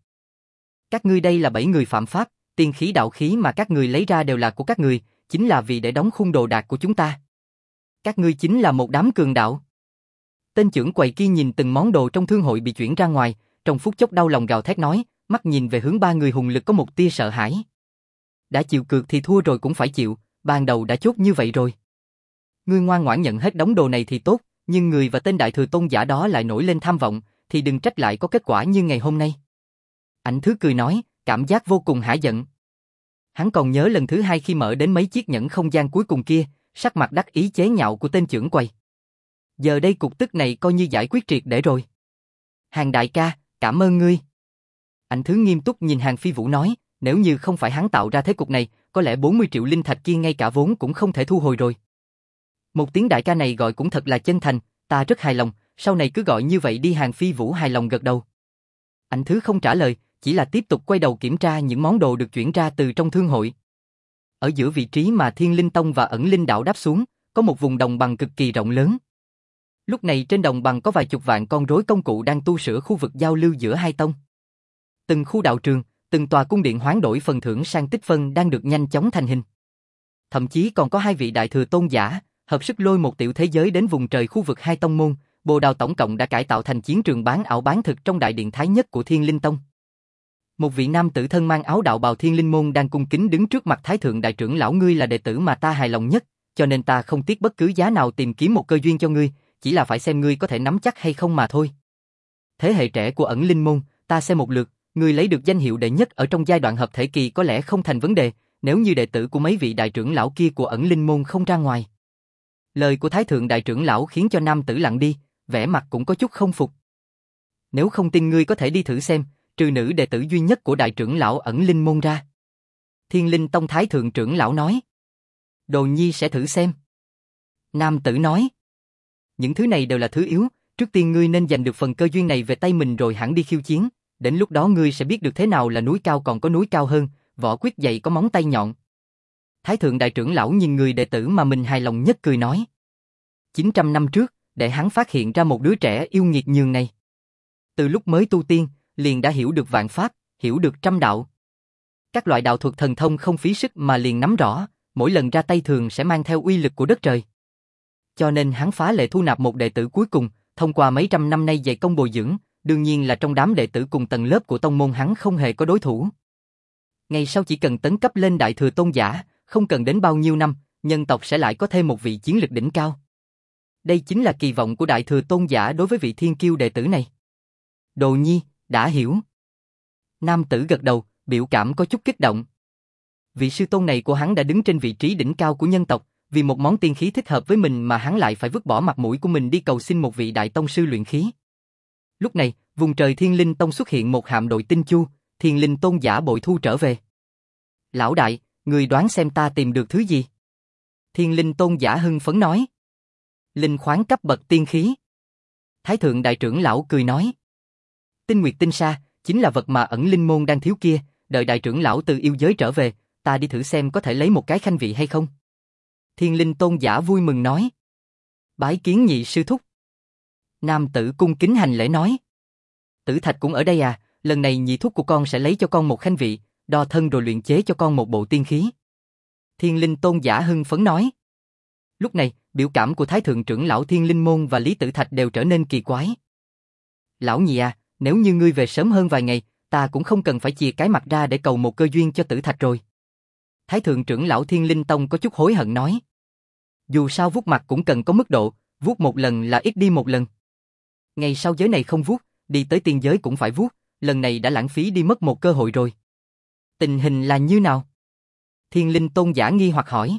Các ngươi đây là bảy người phạm pháp, tiên khí đạo khí mà các người lấy ra đều là của các người, chính là vì để đóng khung đồ đạc của chúng ta. Các ngươi chính là một đám cường đạo. Tên trưởng quầy kia nhìn từng món đồ trong thương hội bị chuyển ra ngoài, trong phút chốc đau lòng gào thét nói, mắt nhìn về hướng ba người hùng lực có một tia sợ hãi. Đã chịu cược thì thua rồi cũng phải chịu, ban đầu đã chốt như vậy rồi. Ngươi ngoan ngoãn nhận hết đống đồ này thì tốt, nhưng người và tên Đại Thừa Tôn giả đó lại nổi lên tham vọng, thì đừng trách lại có kết quả như ngày hôm nay. Ảnh Thứ cười nói, cảm giác vô cùng hả giận. Hắn còn nhớ lần thứ hai khi mở đến mấy chiếc nhẫn không gian cuối cùng kia, sắc mặt đắc ý chế nhạo của tên trưởng quầy. Giờ đây cục tức này coi như giải quyết triệt để rồi. Hàng đại ca, cảm ơn ngươi. Ảnh Thứ nghiêm túc nhìn Hàng Phi Vũ nói, nếu như không phải hắn tạo ra thế cục này, có lẽ bốn mươi triệu linh thạch kia ngay cả vốn cũng không thể thu hồi rồi. Một tiếng đại ca này gọi cũng thật là chân thành, ta rất hài lòng, sau này cứ gọi như vậy đi. Hàng Phi Vũ hài lòng gật đầu. Ảnh Thứ không trả lời, chỉ là tiếp tục quay đầu kiểm tra những món đồ được chuyển ra từ trong thương hội. Ở giữa vị trí mà Thiên Linh Tông và Ẩn Linh Đạo đáp xuống, có một vùng đồng bằng cực kỳ rộng lớn. Lúc này trên đồng bằng có vài chục vạn con rối công cụ đang tu sửa khu vực giao lưu giữa hai tông. Từng khu đạo trường, từng tòa cung điện hoán đổi phần thưởng sang tích phân đang được nhanh chóng thành hình. Thậm chí còn có hai vị đại thừa tôn giả, hợp sức lôi một tiểu thế giới đến vùng trời khu vực hai tông môn, Bồ Đào tổng cộng đã cải tạo thành chiến trường bán ảo bán thực trong đại điện thái nhất của Thiên Linh Tông. Một vị nam tử thân mang áo đạo bào Thiên Linh môn đang cung kính đứng trước mặt Thái thượng đại trưởng lão, ngươi là đệ tử mà ta hài lòng nhất, cho nên ta không tiếc bất cứ giá nào tìm kiếm một cơ duyên cho ngươi, chỉ là phải xem ngươi có thể nắm chắc hay không mà thôi. Thế hệ trẻ của Ẩn Linh môn, ta xem một lượt, ngươi lấy được danh hiệu đệ nhất ở trong giai đoạn hợp thể kỳ có lẽ không thành vấn đề, nếu như đệ tử của mấy vị đại trưởng lão kia của Ẩn Linh môn không ra ngoài. Lời của Thái thượng đại trưởng lão khiến cho nam tử lặng đi, vẻ mặt cũng có chút không phục. Nếu không tin ngươi có thể đi thử xem, trừ nữ đệ tử duy nhất của đại trưởng lão Ẩn Linh môn ra. Thiên Linh Tông Thái thượng trưởng lão nói. Đồ nhi sẽ thử xem. Nam tử nói. Những thứ này đều là thứ yếu, trước tiên ngươi nên giành được phần cơ duyên này về tay mình rồi hẳn đi khiêu chiến, đến lúc đó ngươi sẽ biết được thế nào là núi cao còn có núi cao hơn, võ quyết dày có móng tay nhọn. Thái thượng đại trưởng lão nhìn người đệ tử mà mình hài lòng nhất cười nói. chín trăm năm trước, để hắn phát hiện ra một đứa trẻ yêu nghiệt nhường này. Từ lúc mới tu tiên, liền đã hiểu được vạn pháp, hiểu được trăm đạo. Các loại đạo thuật thần thông không phí sức mà liền nắm rõ, mỗi lần ra tay thường sẽ mang theo uy lực của đất trời. Cho nên hắn phá lệ thu nạp một đệ tử cuối cùng, thông qua mấy trăm năm nay dày công bồi dưỡng, đương nhiên là trong đám đệ tử cùng tầng lớp của tông môn hắn không hề có đối thủ. Ngày sau chỉ cần tấn cấp lên đại thừa tôn giả, không cần đến bao nhiêu năm, nhân tộc sẽ lại có thêm một vị chiến lực đỉnh cao. Đây chính là kỳ vọng của đại thừa tôn giả đối với vị thiên kiêu đệ tử này. Đồ nhi, đã hiểu. Nam tử gật đầu, biểu cảm có chút kích động. Vị sư tôn này của hắn đã đứng trên vị trí đỉnh cao của nhân tộc, vì một món tiên khí thích hợp với mình mà hắn lại phải vứt bỏ mặt mũi của mình đi cầu xin một vị đại tông sư luyện khí. Lúc này, vùng trời Thiên Linh Tông xuất hiện một hạm đội tinh chu, Thiên Linh tôn giả bội thu trở về. Lão đại, người đoán xem ta tìm được thứ gì? Thiên Linh tôn giả hưng phấn nói. Linh khoáng cấp bậc tiên khí. Thái thượng đại trưởng lão cười nói. Tinh nguyệt tinh sa, chính là vật mà Ẩn Linh môn đang thiếu kia, đợi đại trưởng lão từ yêu giới trở về, ta đi thử xem có thể lấy một cái khanh vị hay không. Thiên Linh tôn giả vui mừng nói. Bái kiến nhị sư thúc. Nam tử cung kính hành lễ nói. Tử Thạch cũng ở đây à, lần này nhị thúc của con sẽ lấy cho con một khanh vị, đo thân rồi luyện chế cho con một bộ tiên khí. Thiên Linh tôn giả hưng phấn nói. Lúc này, biểu cảm của Thái thượng trưởng lão Thiên Linh môn và Lý Tử Thạch đều trở nên kỳ quái. Lão nhị à, nếu như ngươi về sớm hơn vài ngày, ta cũng không cần phải chìa cái mặt ra để cầu một cơ duyên cho Tử Thạch rồi. Thái thượng trưởng lão Thiên Linh Tông có chút hối hận nói. Dù sao vuốt mặt cũng cần có mức độ, vuốt một lần là ít đi một lần. Ngày sau giới này không vuốt, đi tới tiên giới cũng phải vuốt, lần này đã lãng phí đi mất một cơ hội rồi. Tình hình là như nào? Thiên Linh tôn giả nghi hoặc hỏi.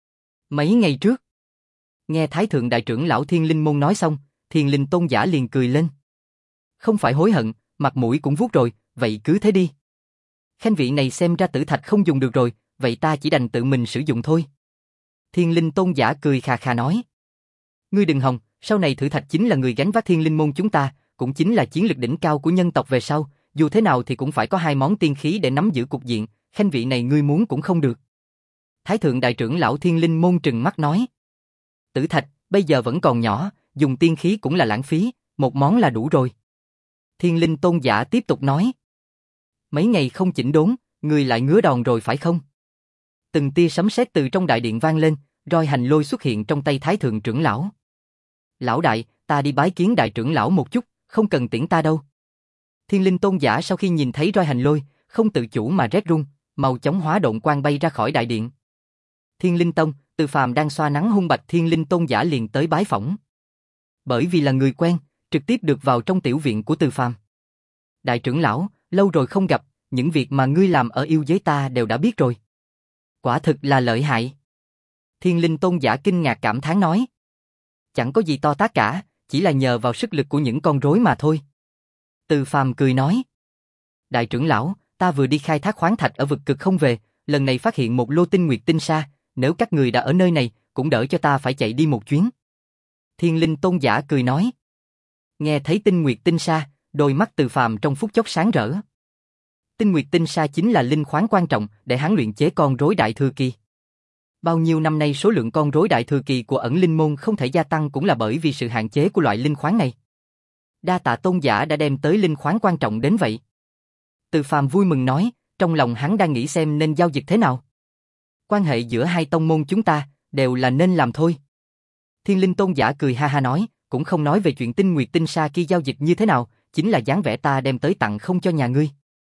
Mấy ngày trước. Nghe Thái thượng đại trưởng lão Thiên Linh môn nói xong, Thiên Linh tôn giả liền cười lên. Không phải hối hận, mặt mũi cũng vuốt rồi, vậy cứ thế đi. Khanh vị này xem ra Tử Thạch không dùng được rồi, vậy ta chỉ đành tự mình sử dụng thôi. Thiên Linh tôn giả cười khà khà nói. Ngươi đừng hòng, sau này Tử Thạch chính là người gánh vác Thiên Linh môn chúng ta, cũng chính là chiến lực đỉnh cao của nhân tộc về sau, dù thế nào thì cũng phải có hai món tiên khí để nắm giữ cục diện, khanh vị này ngươi muốn cũng không được. Thái thượng đại trưởng lão Thiên Linh môn trừng mắt nói. Tử Thạch, bây giờ vẫn còn nhỏ, dùng tiên khí cũng là lãng phí, một món là đủ rồi. Thiên Linh tôn giả tiếp tục nói. Mấy ngày không chỉnh đốn, ngươi lại ngứa đòn rồi phải không? Từng tia sấm sét từ trong đại điện vang lên, roi hành lôi xuất hiện trong tay Thái thượng trưởng lão. Lão đại, ta đi bái kiến đại trưởng lão một chút, không cần tiễn ta đâu. Thiên Linh tôn giả sau khi nhìn thấy roi hành lôi, không tự chủ mà rét run, mau chóng hóa độn quang bay ra khỏi đại điện. Thiên Linh Tông, Từ Phàm đang xoa nắng hung bạch, Thiên Linh tôn giả liền tới bái phỏng. Bởi vì là người quen, trực tiếp được vào trong tiểu viện của Từ Phàm. Đại trưởng lão, lâu rồi không gặp, những việc mà ngươi làm ở yêu giới ta đều đã biết rồi. Quả thực là lợi hại. Thiên Linh tôn giả kinh ngạc cảm thán nói. Chẳng có gì to tát cả, chỉ là nhờ vào sức lực của những con rối mà thôi. Từ Phàm cười nói. Đại trưởng lão, ta vừa đi khai thác khoáng thạch ở vực cực không về, lần này phát hiện một lô tinh nguyệt tinh sa, nếu các người đã ở nơi này, cũng đỡ cho ta phải chạy đi một chuyến. Thiên Linh tôn giả cười nói. Nghe thấy tinh nguyệt tinh sa, đôi mắt Từ Phàm trong phút chốc sáng rỡ. Tinh nguyệt tinh sa chính là linh khoáng quan trọng để hắn luyện chế con rối đại thừa kỳ. Bao nhiêu năm nay số lượng con rối đại thừa kỳ của ẩn linh môn không thể gia tăng cũng là bởi vì sự hạn chế của loại linh khoáng này. Đa tạ tôn giả đã đem tới linh khoáng quan trọng đến vậy. Từ Phàm vui mừng nói, trong lòng hắn đang nghĩ xem nên giao dịch thế nào. Quan hệ giữa hai tông môn chúng ta, đều là nên làm thôi. Thiên Linh tôn giả cười ha ha nói, cũng không nói về chuyện tinh nguyệt tinh sa kia giao dịch như thế nào, chính là dáng vẻ ta đem tới tặng không cho nhà ngươi.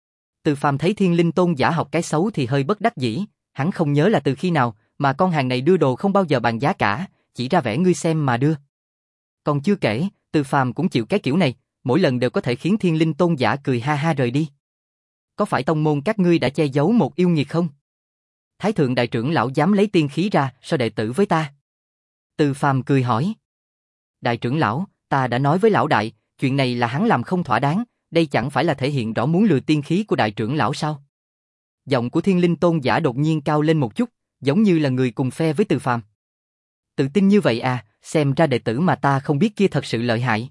Từ Phàm thấy Thiên Linh tôn giả học cái xấu thì hơi bất đắc dĩ, hắn không nhớ là từ khi nào mà con hàng này đưa đồ không bao giờ bàn giá cả, chỉ ra vẻ ngươi xem mà đưa. Còn chưa kể, Từ Phàm cũng chịu cái kiểu này, mỗi lần đều có thể khiến Thiên Linh tôn giả cười ha ha rời đi. Có phải tông môn các ngươi đã che giấu một yêu nghiệt không? Thái thượng đại trưởng lão dám lấy tiên khí ra, so đệ tử với ta? Từ Phàm cười hỏi. Đại trưởng lão, ta đã nói với lão đại, chuyện này là hắn làm không thỏa đáng, đây chẳng phải là thể hiện rõ muốn lừa tiên khí của đại trưởng lão sao? Giọng của Thiên Linh tôn giả đột nhiên cao lên một chút, giống như là người cùng phe với Từ Phàm. Tự tin như vậy à, xem ra đệ tử mà ta không biết kia thật sự lợi hại.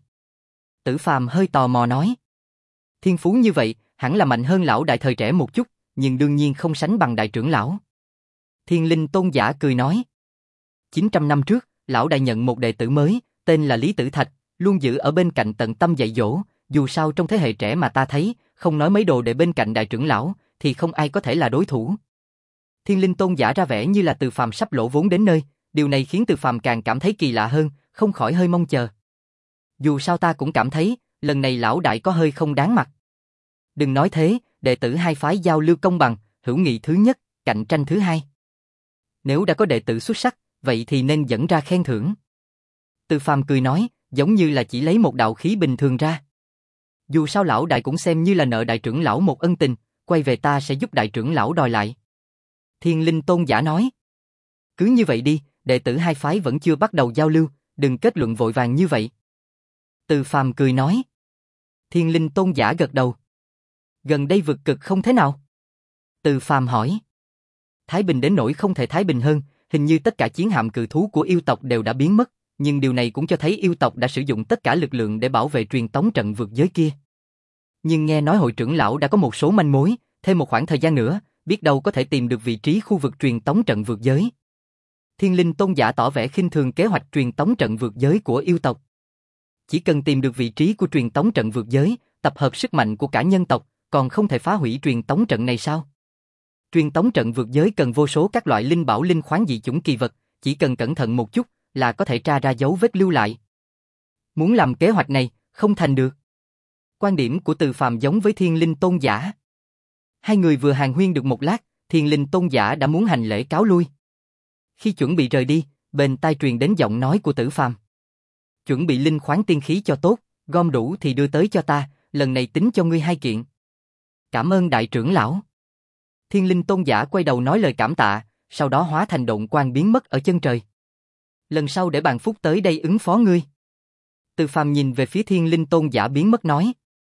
Tử Phàm hơi tò mò nói. Thiên phú như vậy, hẳn là mạnh hơn lão đại thời trẻ một chút, nhưng đương nhiên không sánh bằng đại trưởng lão. Thiên Linh tôn giả cười nói. chín trăm năm trước, lão đại nhận một đệ tử mới, tên là Lý Tử Thạch, luôn giữ ở bên cạnh tận tâm dạy dỗ, dù sao trong thế hệ trẻ mà ta thấy, không nói mấy đồ đệ bên cạnh đại trưởng lão, thì không ai có thể là đối thủ. Thiên Linh tôn giả ra vẻ như là Từ Phàm sắp lỗ vốn đến nơi, điều này khiến Từ Phàm càng cảm thấy kỳ lạ hơn, không khỏi hơi mong chờ. Dù sao ta cũng cảm thấy, lần này lão đại có hơi không đáng mặt. Đừng nói thế, đệ tử hai phái giao lưu công bằng, hữu nghị thứ nhất, cạnh tranh thứ hai. Nếu đã có đệ tử xuất sắc, vậy thì nên dẫn ra khen thưởng. Từ Phàm cười nói, giống như là chỉ lấy một đạo khí bình thường ra. Dù sao lão đại cũng xem như là nợ đại trưởng lão một ân tình, quay về ta sẽ giúp đại trưởng lão đòi lại. Thiên Linh tôn giả nói. Cứ như vậy đi, đệ tử hai phái vẫn chưa bắt đầu giao lưu, đừng kết luận vội vàng như vậy. Từ Phàm cười nói. Thiên Linh tôn giả gật đầu. Gần đây vực cực không thế nào? Từ Phàm hỏi. Thái bình đến nỗi không thể thái bình hơn, hình như tất cả chiến hạm cự thú của yêu tộc đều đã biến mất, nhưng điều này cũng cho thấy yêu tộc đã sử dụng tất cả lực lượng để bảo vệ truyền tống trận vượt giới kia. Nhưng nghe nói hội trưởng lão đã có một số manh mối, thêm một khoảng thời gian nữa, biết đâu có thể tìm được vị trí khu vực truyền tống trận vượt giới. Thiên Linh tôn giả tỏ vẻ khinh thường kế hoạch truyền tống trận vượt giới của yêu tộc. Chỉ cần tìm được vị trí của truyền tống trận vượt giới, tập hợp sức mạnh của cả nhân tộc, còn không thể phá hủy truyền tống trận này sao? Truyền tống trận vượt giới cần vô số các loại linh bảo linh khoáng dị chủng kỳ vật, chỉ cần cẩn thận một chút là có thể tra ra dấu vết lưu lại. Muốn làm kế hoạch này, không thành được. Quan điểm của Từ Phàm giống với Thiên Linh tôn giả. Hai người vừa hàn huyên được một lát, Thiên Linh tôn giả đã muốn hành lễ cáo lui. Khi chuẩn bị rời đi, bên tai truyền đến giọng nói của Tử Phàm. Chuẩn bị linh khoáng tiên khí cho tốt, gom đủ thì đưa tới cho ta, lần này tính cho ngươi hai kiện. Cảm ơn đại trưởng lão. Thiên Linh tôn giả quay đầu nói lời cảm tạ, sau đó hóa thành độn quang biến mất ở chân trời. Lần sau để bàn phúc tới đây ứng phó ngươi. Từ Phàm nhìn về phía Thiên Linh tôn giả biến mất nói.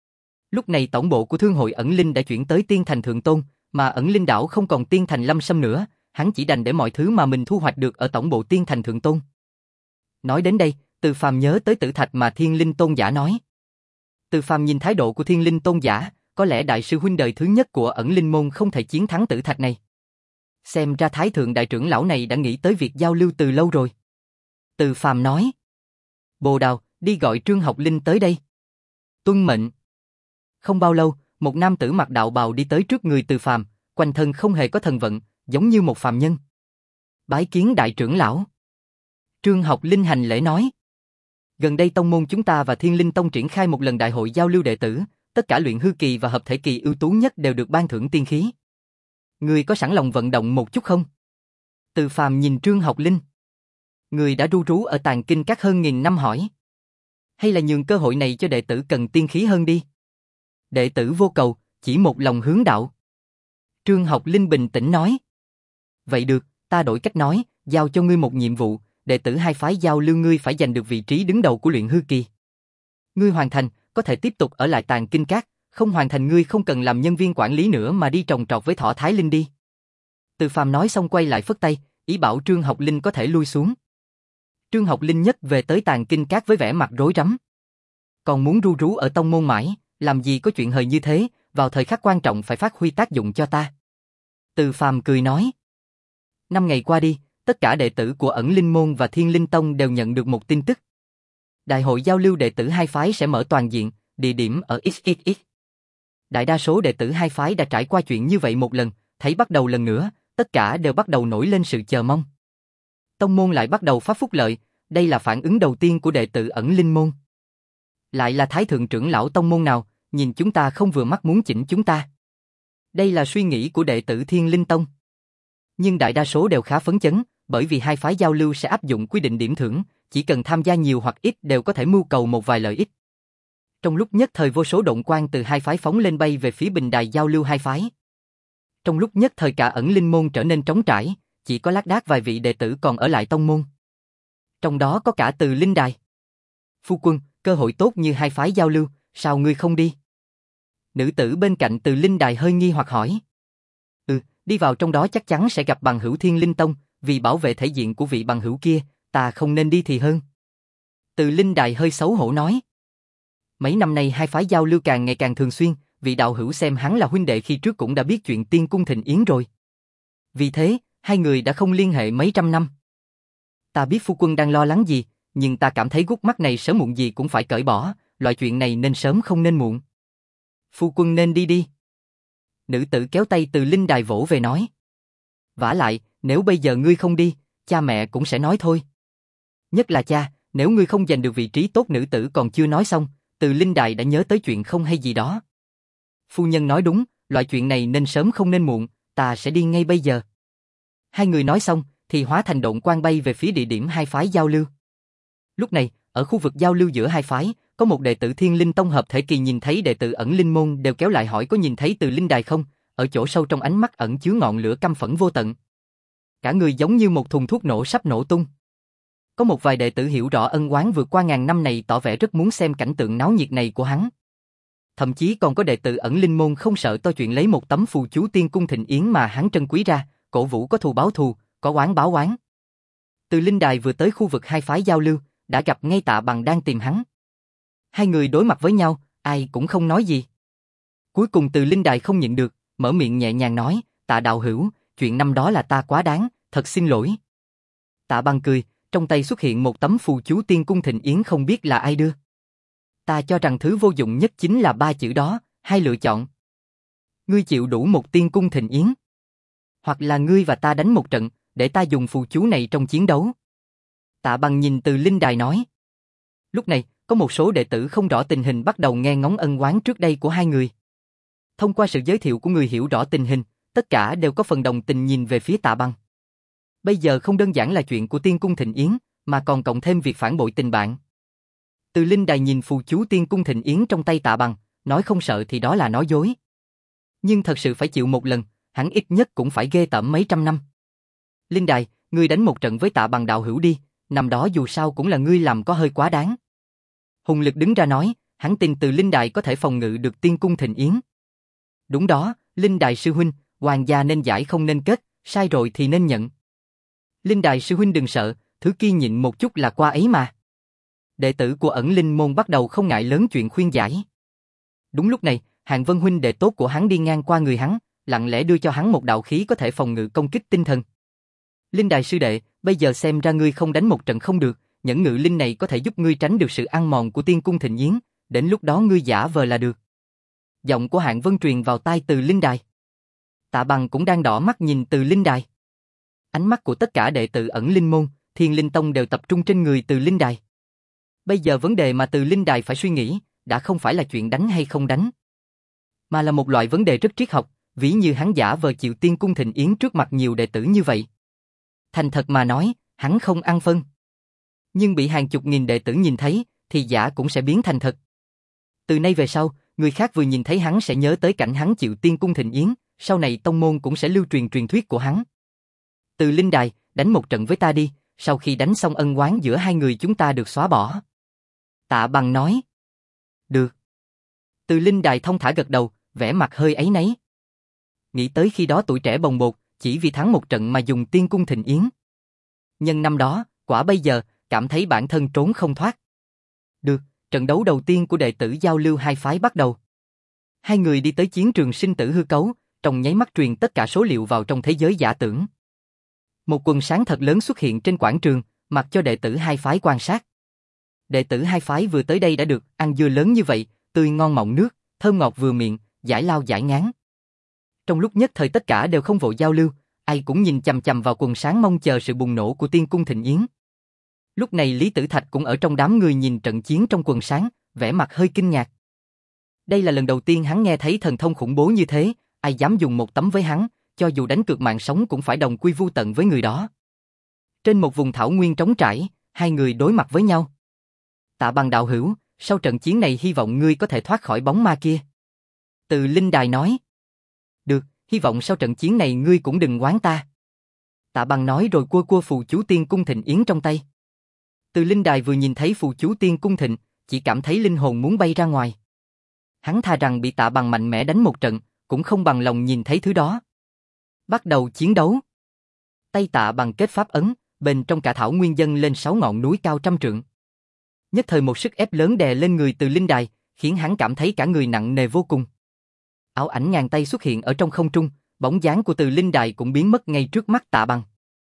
Lúc này tổng bộ của Thương hội ẩn linh đã chuyển tới Tiên Thành Thượng Tôn, mà ẩn linh đảo không còn Tiên Thành Lâm Sâm nữa, hắn chỉ đành để mọi thứ mà mình thu hoạch được ở tổng bộ Tiên Thành Thượng Tôn. Nói đến đây, Từ Phàm nhớ tới Tử Thạch mà Thiên Linh tôn giả nói. Từ Phàm nhìn thái độ của Thiên Linh tôn giả, có lẽ đại sư huynh đời thứ nhất của ẩn linh môn không thể chiến thắng Tử Thạch này. Xem ra Thái thượng đại trưởng lão này đã nghĩ tới việc giao lưu từ lâu rồi. Từ Phàm nói. Bồ Đào, đi gọi Trương Học Linh tới đây. Tuân mệnh. Không bao lâu, một nam tử mặc đạo bào đi tới trước người Từ Phàm, quanh thân không hề có thần vận, giống như một phàm nhân. Bái kiến đại trưởng lão. Trương Học Linh hành lễ nói. Gần đây tông môn chúng ta và Thiên Linh Tông triển khai một lần đại hội giao lưu đệ tử, tất cả luyện hư kỳ và hợp thể kỳ ưu tú nhất đều được ban thưởng tiên khí. Người có sẵn lòng vận động một chút không? Từ Phàm nhìn Trương Học Linh. Người đã ru rú ở Tàng Kinh Các hơn nghìn năm hỏi. Hay là nhường cơ hội này cho đệ tử cần tiên khí hơn đi? Đệ tử vô cầu, chỉ một lòng hướng đạo. Trương Học Linh bình tĩnh nói. Vậy được, ta đổi cách nói, giao cho ngươi một nhiệm vụ, đệ tử hai phái giao lưu ngươi phải giành được vị trí đứng đầu của luyện hư kỳ. Ngươi hoàn thành, có thể tiếp tục ở lại Tàng Kinh Các, không hoàn thành ngươi không cần làm nhân viên quản lý nữa mà đi trồng trọt với Thỏ Thái Linh đi. Từ Phàm nói xong quay lại phất tay, ý bảo Trương Học Linh có thể lui xuống. Trương Học Linh nhất về tới Tàng Kinh Các với vẻ mặt rối rắm. Còn muốn ru rú ở tông môn mãi, làm gì có chuyện hời như thế, vào thời khắc quan trọng phải phát huy tác dụng cho ta. Từ Phàm cười nói. Năm ngày qua đi, tất cả đệ tử của Ẩn Linh Môn và Thiên Linh Tông đều nhận được một tin tức. Đại hội giao lưu đệ tử hai phái sẽ mở toàn diện, địa điểm ở ích ích ích. Đại đa số đệ tử hai phái đã trải qua chuyện như vậy một lần, thấy bắt đầu lần nữa, tất cả đều bắt đầu nổi lên sự chờ mong. Tông môn lại bắt đầu phát phúc lợi, đây là phản ứng đầu tiên của đệ tử Ẩn Linh Môn. Lại là thái thượng trưởng lão tông môn nào, nhìn chúng ta không vừa mắt muốn chỉnh chúng ta. Đây là suy nghĩ của đệ tử Thiên Linh Tông. Nhưng đại đa số đều khá phấn chấn, bởi vì hai phái giao lưu sẽ áp dụng quy định điểm thưởng, chỉ cần tham gia nhiều hoặc ít đều có thể mưu cầu một vài lợi ích. Trong lúc nhất thời vô số động quang từ hai phái phóng lên bay về phía bình đài giao lưu hai phái. Trong lúc nhất thời cả Ẩn Linh Môn trở nên trống trải, chỉ có lác đác vài vị đệ tử còn ở lại tông môn. Trong đó có cả Từ Linh Đài. Phu quân, cơ hội tốt như hai phái giao lưu, sao ngươi không đi? Nữ tử bên cạnh Từ Linh Đài hơi nghi hoặc hỏi. Ừ, đi vào trong đó chắc chắn sẽ gặp bằng hữu Thiên Linh Tông, vì bảo vệ thể diện của vị bằng hữu kia, ta không nên đi thì hơn. Từ Linh Đài hơi xấu hổ nói. Mấy năm nay hai phái giao lưu càng ngày càng thường xuyên, vị đạo hữu xem hắn là huynh đệ khi trước cũng đã biết chuyện Tiên Cung Thịnh Yến rồi. Vì thế, hai người đã không liên hệ mấy trăm năm. Ta biết phu quân đang lo lắng gì, nhưng ta cảm thấy gút mắt này sớm muộn gì cũng phải cởi bỏ, loại chuyện này nên sớm không nên muộn. Phu quân nên đi đi. Nữ tử kéo tay Từ Linh Đài vỗ về nói. Vả lại, nếu bây giờ ngươi không đi, cha mẹ cũng sẽ nói thôi. Nhất là cha, nếu ngươi không giành được vị trí tốt. Nữ tử còn chưa nói xong, Từ Linh Đài đã nhớ tới chuyện không hay gì đó. Phu nhân nói đúng, loại chuyện này nên sớm không nên muộn, ta sẽ đi ngay bây giờ. Hai người nói xong, thì hóa thành độn quang bay về phía địa điểm hai phái giao lưu. Lúc này, ở khu vực giao lưu giữa hai phái, có một đệ tử Thiên Linh Tông hợp thể kỳ nhìn thấy đệ tử Ẩn Linh Môn đều kéo lại hỏi có nhìn thấy Từ Linh Đài không, ở chỗ sâu trong ánh mắt ẩn chứa ngọn lửa căm phẫn vô tận. Cả người giống như một thùng thuốc nổ sắp nổ tung. Có một vài đệ tử hiểu rõ ân oán vượt qua ngàn năm này tỏ vẻ rất muốn xem cảnh tượng náo nhiệt này của hắn. Thậm chí còn có đệ tử Ẩn Linh Môn không sợ to chuyện lấy một tấm phù chú Tiên Cung Thịnh Yến mà hắn trân quý ra, cổ vũ có thù báo thù, có oán báo oán. Từ Linh Đài vừa tới khu vực hai phái giao lưu, đã gặp ngay Tạ Bằng đang tìm hắn. Hai người đối mặt với nhau, ai cũng không nói gì. Cuối cùng Từ Linh Đài không nhịn được, mở miệng nhẹ nhàng nói, Tạ đạo hữu, chuyện năm đó là ta quá đáng, thật xin lỗi. Tạ Bằng cười, trong tay xuất hiện một tấm phù chú Tiên Cung Thịnh Yến không biết là ai đưa. Ta cho rằng thứ vô dụng nhất chính là ba chữ đó, hai lựa chọn. Ngươi chịu đủ một Tiên Cung Thịnh Yến, hoặc là ngươi và ta đánh một trận, để ta dùng phù chú này trong chiến đấu. Tạ Bằng nhìn Từ Linh Đài nói. Lúc này, có một số đệ tử không rõ tình hình bắt đầu nghe ngóng ân oán trước đây của hai người. Thông qua sự giới thiệu của người hiểu rõ tình hình, tất cả đều có phần đồng tình nhìn về phía Tạ Bằng. Bây giờ không đơn giản là chuyện của Tiên Cung Thịnh Yến, mà còn cộng thêm việc phản bội tình bạn. Từ Linh Đài nhìn phù chú Tiên Cung Thịnh Yến trong tay Tạ Bằng, nói không sợ thì đó là nói dối. Nhưng thật sự phải chịu một lần, hắn ít nhất cũng phải ghê tởm mấy trăm năm. Linh Đài, ngươi đánh một trận với Tạ Bằng đạo hữu đi, năm đó dù sao cũng là ngươi làm có hơi quá đáng. Hùng Lực đứng ra nói, hắn tin Từ Linh Đài có thể phòng ngự được Tiên Cung Thịnh Yến. Đúng đó, Linh Đài sư huynh, hoàng gia nên giải không nên kết, sai rồi thì nên nhận. Linh Đài sư huynh đừng sợ, thứ kia nhịn một chút là qua ấy mà. Đệ tử của Ẩn Linh Môn bắt đầu không ngại lớn chuyện khuyên giải. Đúng lúc này, Hàng Vân huynh đệ tốt của hắn đi ngang qua người hắn, lặng lẽ đưa cho hắn một đạo khí có thể phòng ngự công kích tinh thần. Linh Đài sư đệ, bây giờ xem ra ngươi không đánh một trận không được, những ngự linh này có thể giúp ngươi tránh được sự ăn mòn của Tiên Cung Thịnh Yến, đến lúc đó ngươi giả vờ là được. Giọng của Hạng Vân truyền vào tai Từ Linh Đài. Tạ Bằng cũng đang đỏ mắt nhìn Từ Linh Đài. Ánh mắt của tất cả đệ tử Ẩn Linh Môn, Thiên Linh Tông đều tập trung trên người Từ Linh Đài. Bây giờ vấn đề mà Từ Linh Đài phải suy nghĩ, đã không phải là chuyện đánh hay không đánh, mà là một loại vấn đề rất triết học, ví như hắn giả vờ chịu Tiên Cung Thịnh Yến trước mặt nhiều đệ tử như vậy. Thành thật mà nói, hắn không ăn phân. Nhưng bị hàng chục nghìn đệ tử nhìn thấy, thì giả cũng sẽ biến thành thật. Từ nay về sau, người khác vừa nhìn thấy hắn sẽ nhớ tới cảnh hắn chịu Tiên Cung Thịnh Yến, sau này tông môn cũng sẽ lưu truyền truyền thuyết của hắn. Từ Linh Đài, đánh một trận với ta đi, sau khi đánh xong ân oán giữa hai người chúng ta được xóa bỏ. Tạ Bằng nói. Được. Từ Linh Đài thông thả gật đầu, vẻ mặt hơi áy náy. Nghĩ tới khi đó tuổi trẻ bồng bột, chỉ vì thắng một trận mà dùng Tiên Cung Thịnh Yến. Nhân năm đó, quả bây giờ, cảm thấy bản thân trốn không thoát. Được, trận đấu đầu tiên của đệ tử giao lưu hai phái bắt đầu. Hai người đi tới chiến trường sinh tử hư cấu, trong nháy mắt truyền tất cả số liệu vào trong thế giới giả tưởng. Một quần sáng thật lớn xuất hiện trên quảng trường, mặc cho đệ tử hai phái quan sát. Đệ tử hai phái vừa tới đây đã được ăn dưa lớn như vậy, tươi ngon mọng nước, thơm ngọt vừa miệng, giải lao giải ngán. Trong lúc nhất thời tất cả đều không vội giao lưu, ai cũng nhìn chằm chằm vào quần sáng mong chờ sự bùng nổ của Tiên Cung Thịnh Yến. Lúc này Lý Tử Thạch cũng ở trong đám người nhìn trận chiến trong quần sáng, vẻ mặt hơi kinh ngạc. Đây là lần đầu tiên hắn nghe thấy thần thông khủng bố như thế, ai dám dùng một tấm với hắn, cho dù đánh cược mạng sống cũng phải đồng quy vu tận với người đó. Trên một vùng thảo nguyên trống trải, hai người đối mặt với nhau. Tạ Bằng đạo hữu, sau trận chiến này hy vọng ngươi có thể thoát khỏi bóng ma kia. Từ Linh Đài nói. Được, hy vọng sau trận chiến này ngươi cũng đừng oán ta. Tạ Bằng nói rồi cua cua phù chú Tiên Cung Thịnh Yến trong tay. Từ Linh Đài vừa nhìn thấy phù chú Tiên Cung Thịnh, chỉ cảm thấy linh hồn muốn bay ra ngoài. Hắn thà rằng bị Tạ Bằng mạnh mẽ đánh một trận, cũng không bằng lòng nhìn thấy thứ đó. Bắt đầu chiến đấu. Tay Tạ Bằng kết pháp ấn, bên trong cả thảo nguyên dâng lên sáu ngọn núi cao trăm trượng. Nhất thời một sức ép lớn đè lên người Từ Linh Đài, khiến hắn cảm thấy cả người nặng nề vô cùng. Ảo ảnh ngàn tay xuất hiện ở trong không trung, bóng dáng của Từ Linh Đài cũng biến mất ngay trước mắt Tạ Bằng.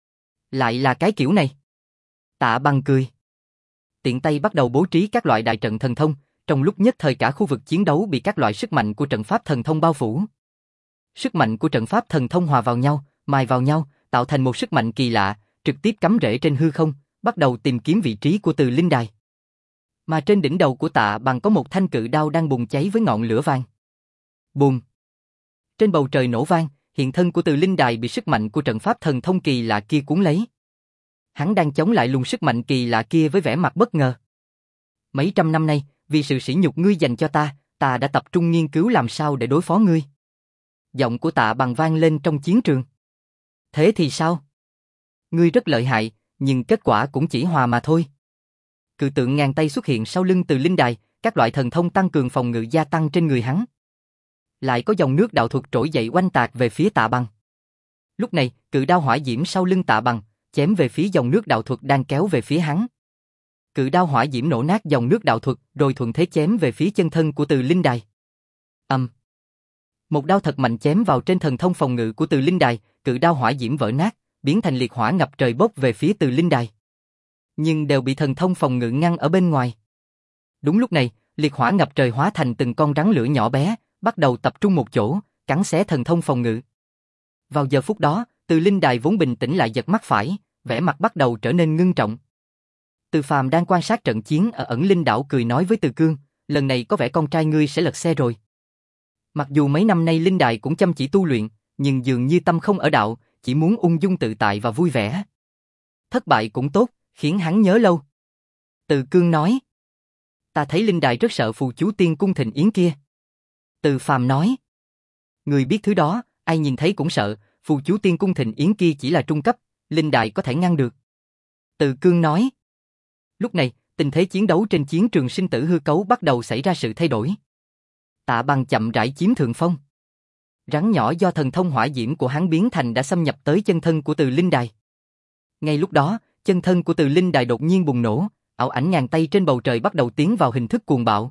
Lại là cái kiểu này. Tạ Bằng cười. Tiện tay bắt đầu bố trí các loại đại trận thần thông, trong lúc nhất thời cả khu vực chiến đấu bị các loại sức mạnh của trận pháp thần thông bao phủ. Sức mạnh của trận pháp thần thông hòa vào nhau, mài vào nhau, tạo thành một sức mạnh kỳ lạ, trực tiếp cắm rễ trên hư không, bắt đầu tìm kiếm vị trí của Từ Linh Đài. Mà trên đỉnh đầu của Tạ Bằng có một thanh cự đao đang bùng cháy với ngọn lửa vàng. Bùm! Trên bầu trời nổ vang, hiện thân của Từ Linh Đài bị sức mạnh của trận pháp thần thông kỳ lạ kia cuốn lấy. Hắn đang chống lại luồng sức mạnh kỳ lạ kia với vẻ mặt bất ngờ. Mấy trăm năm nay, vì sự sỉ nhục ngươi dành cho ta, ta đã tập trung nghiên cứu làm sao để đối phó ngươi. Giọng của Tạ Bằng vang lên trong chiến trường. Thế thì sao? Ngươi rất lợi hại, nhưng kết quả cũng chỉ hòa mà thôi. Cự tượng ngàn tay xuất hiện sau lưng Từ Linh Đài, các loại thần thông tăng cường phòng ngự gia tăng trên người hắn. Lại có dòng nước đạo thuật trỗi dậy oanh tạc về phía Tạ Bằng. Lúc này, cự đao hỏa diễm sau lưng Tạ Bằng, chém về phía dòng nước đạo thuật đang kéo về phía hắn. Cự đao hỏa diễm nổ nát dòng nước đạo thuật, rồi thuận thế chém về phía chân thân của Từ Linh Đài. Ầm. Um. Một đao thật mạnh chém vào trên thần thông phòng ngự của Từ Linh Đài, cự đao hỏa diễm vỡ nát, biến thành liệt hỏa ngập trời bốc về phía Từ Linh Đài. Nhưng đều bị thần thông phòng ngự ngăn ở bên ngoài. Đúng lúc này, liệt hỏa ngập trời hóa thành từng con rắn lửa nhỏ bé, bắt đầu tập trung một chỗ, cắn xé thần thông phòng ngự. Vào giờ phút đó, Từ Linh Đài vốn bình tĩnh lại giật mắt phải, vẻ mặt bắt đầu trở nên ngưng trọng. Từ Phàm đang quan sát trận chiến ở ẩn linh đảo cười nói với Từ Cương, lần này có vẻ con trai ngươi sẽ lật xe rồi. Mặc dù mấy năm nay Linh Đài cũng chăm chỉ tu luyện, nhưng dường như tâm không ở đạo, chỉ muốn ung dung tự tại và vui vẻ. Thất bại cũng tốt, khiến hắn nhớ lâu. Từ Cương nói, ta thấy Linh Đài rất sợ phù chú Tiên Cung Thịnh Yến kia. Từ Phàm nói, người biết thứ đó, ai nhìn thấy cũng sợ, phù chú Tiên Cung Thịnh Yến kia chỉ là trung cấp, Linh Đài có thể ngăn được. Từ Cương nói. Lúc này, tình thế chiến đấu trên chiến trường sinh tử hư cấu bắt đầu xảy ra sự thay đổi. Tạ Bằng chậm rãi chiếm thượng phong. Rắn nhỏ do thần thông hỏa diễm của hắn biến thành đã xâm nhập tới chân thân của Từ Linh Đài. Ngay lúc đó, chân thân của Từ Linh Đài đột nhiên bùng nổ, ảo ảnh ngàn tay trên bầu trời bắt đầu tiến vào hình thức cuồng bạo.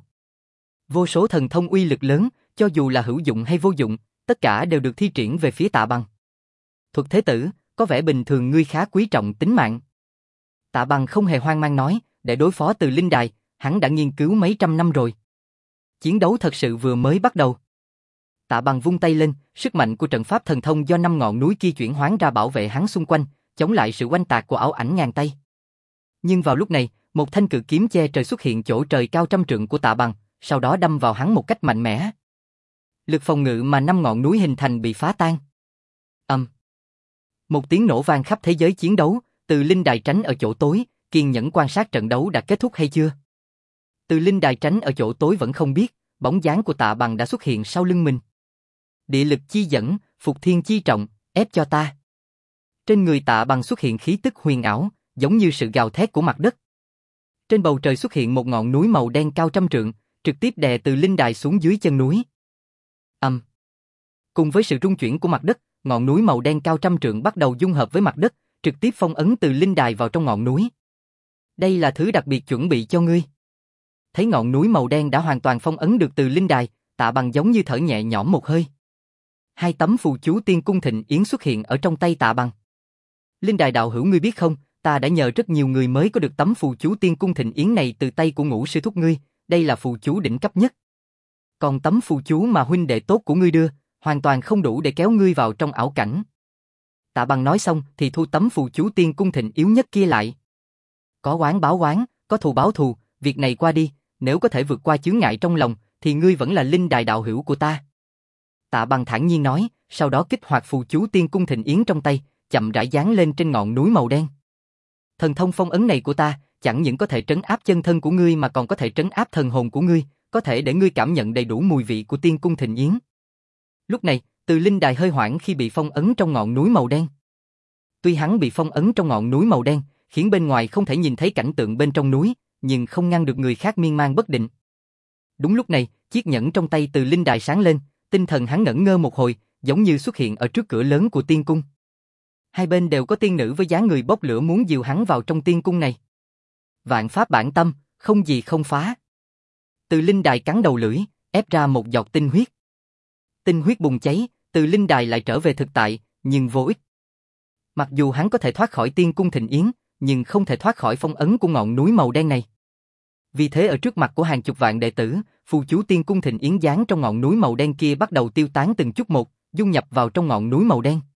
Vô số thần thông uy lực lớn, cho dù là hữu dụng hay vô dụng, tất cả đều được thi triển về phía Tạ Bằng. Thuật thế tử, có vẻ bình thường ngươi khá quý trọng tính mạng. Tạ Bằng không hề hoang mang nói, để đối phó Từ Linh Đài, hắn đã nghiên cứu mấy trăm năm rồi. Chiến đấu thật sự vừa mới bắt đầu. Tạ Bằng vung tay lên, sức mạnh của trận pháp thần thông do năm ngọn núi kia chuyển hóa ra bảo vệ hắn xung quanh, chống lại sự oanh tạc của ảo ảnh ngàn tay. Nhưng vào lúc này, một thanh cự kiếm che trời xuất hiện chỗ trời cao trăm trượng của Tạ Bằng, sau đó đâm vào hắn một cách mạnh mẽ. Lực phòng ngự mà năm ngọn núi hình thành bị phá tan. Ầm. Um. Một tiếng nổ vang khắp thế giới chiến đấu, Từ Linh Đài tránh ở chỗ tối, kiên nhẫn quan sát trận đấu đã kết thúc hay chưa. Từ Linh Đài tránh ở chỗ tối vẫn không biết, bóng dáng của Tạ Bằng đã xuất hiện sau lưng mình. Địa lực chi dẫn, phục thiên chi trọng, ép cho ta. Trên người Tạ Bằng xuất hiện khí tức huyền ảo, giống như sự gào thét của mặt đất. Trên bầu trời xuất hiện một ngọn núi màu đen cao trăm trượng, trực tiếp đè Từ Linh Đài xuống dưới chân núi. Ầm. Um. Cùng với sự rung chuyển của mặt đất, ngọn núi màu đen cao trăm trượng bắt đầu dung hợp với mặt đất, trực tiếp phong ấn Từ Linh Đài vào trong ngọn núi. Đây là thứ đặc biệt chuẩn bị cho ngươi. Thấy ngọn núi màu đen đã hoàn toàn phong ấn được Từ Linh Đài, Tạ Bằng giống như thở nhẹ nhõm một hơi. Hai tấm phù chú Tiên Cung Thịnh Yến xuất hiện ở trong tay Tạ Bằng. Linh Đài đạo hữu ngươi biết không, ta đã nhờ rất nhiều người mới có được tấm phù chú Tiên Cung Thịnh Yến này từ tay của Ngũ sư thúc ngươi, đây là phù chú đỉnh cấp nhất. Còn tấm phù chú mà huynh đệ tốt của ngươi đưa, hoàn toàn không đủ để kéo ngươi vào trong ảo cảnh. Tạ Bằng nói xong thì thu tấm phù chú Tiên Cung Thịnh yếu nhất kia lại. Có oán báo oán, có thù báo thù, việc này qua đi, nếu có thể vượt qua chướng ngại trong lòng, thì ngươi vẫn là Linh Đài đạo hữu của ta. Tạ Bằng thản nhiên nói, sau đó kích hoạt phù chú Tiên Cung Thịnh Yến trong tay, chậm rãi dán lên trên ngọn núi màu đen. Thần thông phong ấn này của ta, chẳng những có thể trấn áp chân thân của ngươi mà còn có thể trấn áp thần hồn của ngươi, có thể để ngươi cảm nhận đầy đủ mùi vị của Tiên Cung Thịnh Yến. Lúc này, Từ Linh Đài hơi hoảng khi bị phong ấn trong ngọn núi màu đen. Tuy hắn bị phong ấn trong ngọn núi màu đen, khiến bên ngoài không thể nhìn thấy cảnh tượng bên trong núi, nhưng không ngăn được người khác miên man bất định. Đúng lúc này, chiếc nhẫn trong tay Từ Linh Đài sáng lên, tinh thần hắn ngẩn ngơ một hồi, giống như xuất hiện ở trước cửa lớn của tiên cung. Hai bên đều có tiên nữ với dáng người bốc lửa muốn dìu hắn vào trong tiên cung này. Vạn pháp bản tâm, không gì không phá. Từ Linh Đài cắn đầu lưỡi, ép ra một giọt tinh huyết. Tinh huyết bùng cháy, Từ Linh Đài lại trở về thực tại, nhưng vô ích. Mặc dù hắn có thể thoát khỏi Tiên Cung Thịnh Yến, nhưng không thể thoát khỏi phong ấn của ngọn núi màu đen này. Vì thế ở trước mặt của hàng chục vạn đệ tử, phù chú Tiên Cung Thịnh Yến dán trong ngọn núi màu đen kia bắt đầu tiêu tán từng chút một, dung nhập vào trong ngọn núi màu đen.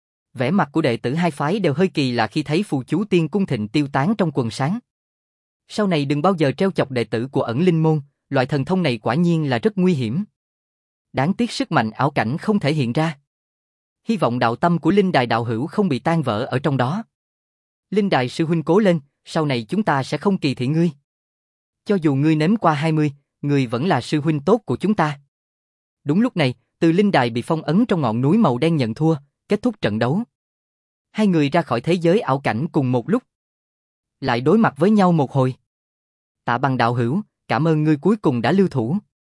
Vẻ mặt của đệ tử hai phái đều hơi kỳ lạ khi thấy phù chú Tiên Cung Thịnh tiêu tán trong quần sáng. Sau này đừng bao giờ trêu chọc đệ tử của Ẩn Linh môn, loại thần thông này quả nhiên là rất nguy hiểm. Đáng tiếc sức mạnh ảo cảnh không thể hiện ra. Hy vọng đạo tâm của Linh Đài đạo hữu không bị tan vỡ ở trong đó. Linh Đài sư huynh cố lên, sau này chúng ta sẽ không kỳ thị ngươi. Cho dù ngươi nếm qua hai mươi, ngươi vẫn là sư huynh tốt của chúng ta. Đúng lúc này, Từ Linh Đài bị phong ấn trong ngọn núi màu đen nhận thua, kết thúc trận đấu. Hai người ra khỏi thế giới ảo cảnh cùng một lúc. Lại đối mặt với nhau một hồi. Tạ Bằng đạo hữu, cảm ơn ngươi cuối cùng đã lưu thủ.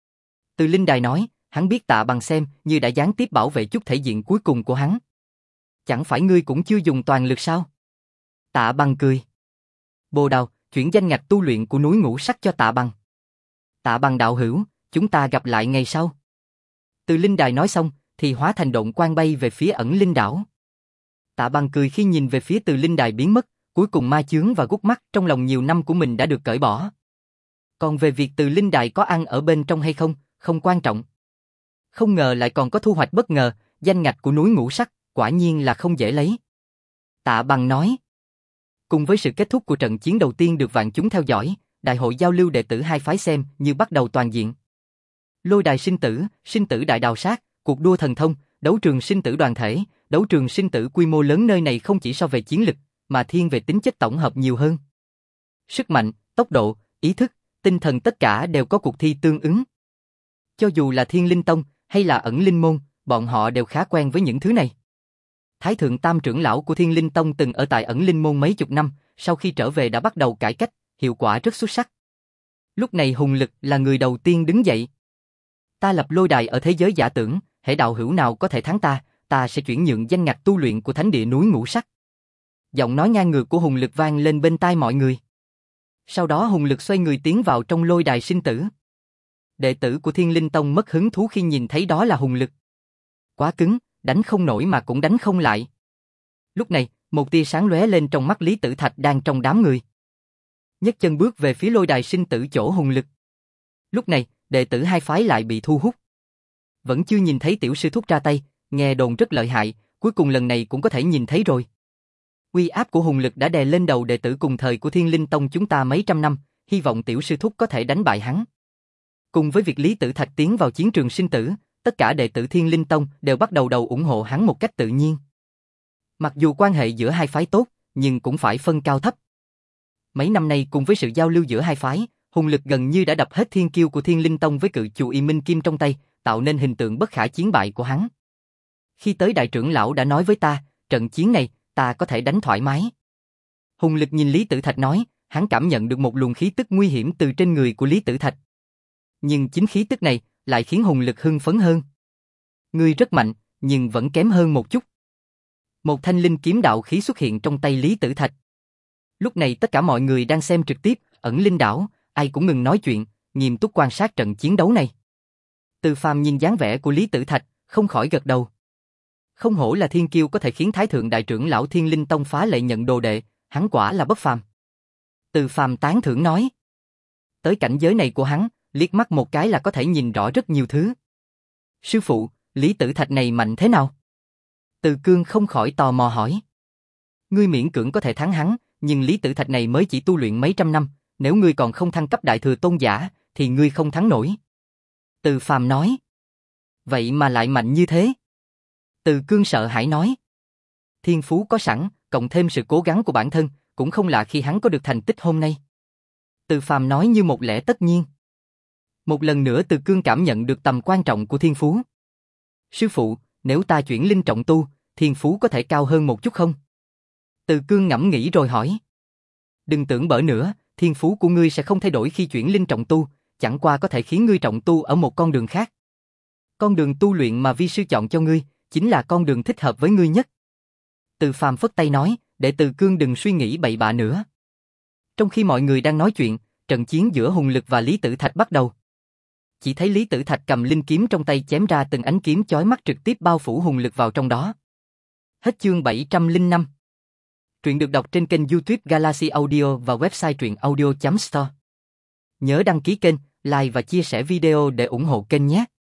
Từ Linh Đài nói, hắn biết Tạ Bằng xem như đã gián tiếp bảo vệ chút thể diện cuối cùng của hắn. Chẳng phải ngươi cũng chưa dùng toàn lực sao? Tạ Bằng cười. Bồ Đào, chuyển danh ngạch tu luyện của núi ngũ sắc cho Tạ Bằng. Tạ Bằng đạo hữu, chúng ta gặp lại ngày sau. Từ Linh Đài nói xong, thì hóa thành độn quang bay về phía Ẩn Linh đảo. Tạ Bằng cười khi nhìn về phía Từ Linh Đài biến mất, cuối cùng ma chướng và gút mắt trong lòng nhiều năm của mình đã được cởi bỏ. Còn về việc Từ Linh Đài có ăn ở bên trong hay không, không quan trọng. Không ngờ lại còn có thu hoạch bất ngờ, danh ngạch của núi ngũ sắc, quả nhiên là không dễ lấy. Tạ Bằng nói. Cùng với sự kết thúc của trận chiến đầu tiên được vạn chúng theo dõi, đại hội giao lưu đệ tử hai phái xem như bắt đầu toàn diện. Lôi đài sinh tử, sinh tử đại đào sát, cuộc đua thần thông, đấu trường sinh tử đoàn thể, đấu trường sinh tử quy mô lớn nơi này không chỉ so về chiến lực, mà thiên về tính chất tổng hợp nhiều hơn. Sức mạnh, tốc độ, ý thức, tinh thần tất cả đều có cuộc thi tương ứng. Cho dù là Thiên Linh Tông hay là Ẩn Linh môn, bọn họ đều khá quen với những thứ này. Thái thượng tam trưởng lão của Thiên Linh Tông từng ở tại Ẩn Linh môn mấy chục năm, sau khi trở về đã bắt đầu cải cách, hiệu quả rất xuất sắc. Lúc này Hùng Lực là người đầu tiên đứng dậy. Ta lập lôi đài ở thế giới giả tưởng, hễ đạo hữu nào có thể thắng ta, ta sẽ chuyển nhượng danh ngạch tu luyện của thánh địa núi ngũ sắc. Giọng nói ngang ngược của Hùng Lực vang lên bên tai mọi người. Sau đó Hùng Lực xoay người tiến vào trong lôi đài sinh tử. Đệ tử của Thiên Linh Tông mất hứng thú khi nhìn thấy đó là Hùng Lực. Quá cứng, đánh không nổi mà cũng đánh không lại. Lúc này, một tia sáng lóe lên trong mắt Lý Tử Thạch đang trong đám người. Nhấc chân bước về phía lôi đài sinh tử chỗ Hùng Lực. Lúc này, đệ tử hai phái lại bị thu hút. Vẫn chưa nhìn thấy tiểu sư thúc ra tay, nghe đồn rất lợi hại, cuối cùng lần này cũng có thể nhìn thấy rồi. Uy áp của Hùng Lực đã đè lên đầu đệ tử cùng thời của Thiên Linh Tông chúng ta mấy trăm năm, hy vọng tiểu sư thúc có thể đánh bại hắn. Cùng với việc Lý Tử Thạch tiến vào chiến trường sinh tử, tất cả đệ tử Thiên Linh Tông đều bắt đầu đầu ủng hộ hắn một cách tự nhiên. Mặc dù quan hệ giữa hai phái tốt, nhưng cũng phải phân cao thấp. Mấy năm nay cùng với sự giao lưu giữa hai phái, Hùng Lực gần như đã đập hết thiên kiêu của Thiên Linh Tông với cự chù Y Minh Kim trong tay, tạo nên hình tượng bất khả chiến bại của hắn. Khi tới đại trưởng lão đã nói với ta, trận chiến này, ta có thể đánh thoải mái. Hùng Lực nhìn Lý Tử Thạch nói, hắn cảm nhận được một luồng khí tức nguy hiểm từ trên người của Lý Tử Thạch. Nhưng chính khí tức này lại khiến Hùng Lực hưng phấn hơn. Ngươi rất mạnh, nhưng vẫn kém hơn một chút. Một thanh linh kiếm đạo khí xuất hiện trong tay Lý Tử Thạch. Lúc này tất cả mọi người đang xem trực tiếp, Ẩn Linh đảo, ai cũng ngừng nói chuyện, nghiêm túc quan sát trận chiến đấu này. Từ Phàm nhìn dáng vẻ của Lý Tử Thạch, không khỏi gật đầu. Không hổ là thiên kiêu có thể khiến Thái thượng đại trưởng lão Thiên Linh Tông phá lệ nhận đồ đệ, hắn quả là bất phàm. Từ Phàm tán thưởng nói. Tới cảnh giới này của hắn, liếc mắt một cái là có thể nhìn rõ rất nhiều thứ. Sư phụ, Lý Tử Thạch này mạnh thế nào? Từ Cương không khỏi tò mò hỏi. Ngươi miễn cưỡng có thể thắng hắn, nhưng Lý Tử Thạch này mới chỉ tu luyện mấy trăm năm, nếu ngươi còn không thăng cấp đại thừa tôn giả, thì ngươi không thắng nổi. Từ Phàm nói. Vậy mà lại mạnh như thế? Từ Cương sợ hãi nói. Thiên phú có sẵn, cộng thêm sự cố gắng của bản thân, cũng không lạ khi hắn có được thành tích hôm nay. Từ Phàm nói như một lẽ tất nhiên. Một lần nữa Từ Cương cảm nhận được tầm quan trọng của thiên phú. Sư phụ, nếu ta chuyển linh trọng tu, thiên phú có thể cao hơn một chút không? Từ Cương ngẫm nghĩ rồi hỏi. Đừng tưởng bở nữa, thiên phú của ngươi sẽ không thay đổi khi chuyển linh trọng tu, chẳng qua có thể khiến ngươi trọng tu ở một con đường khác. Con đường tu luyện mà vi sư chọn cho ngươi, chính là con đường thích hợp với ngươi nhất. Từ Phàm phất tay nói, để Từ Cương đừng suy nghĩ bậy bạ nữa. Trong khi mọi người đang nói chuyện, trận chiến giữa Hùng Lực và Lý Tử Thạch bắt đầu. Chỉ thấy Lý Tử Thạch cầm linh kiếm trong tay chém ra từng ánh kiếm chói mắt trực tiếp bao phủ Hùng Lực vào trong đó. Hết chương bảy trăm lẻ năm. Truyện được đọc trên kênh YouTube Galaxy Audio và website truyện audio chấm store. Nhớ đăng ký kênh, like và chia sẻ video để ủng hộ kênh nhé.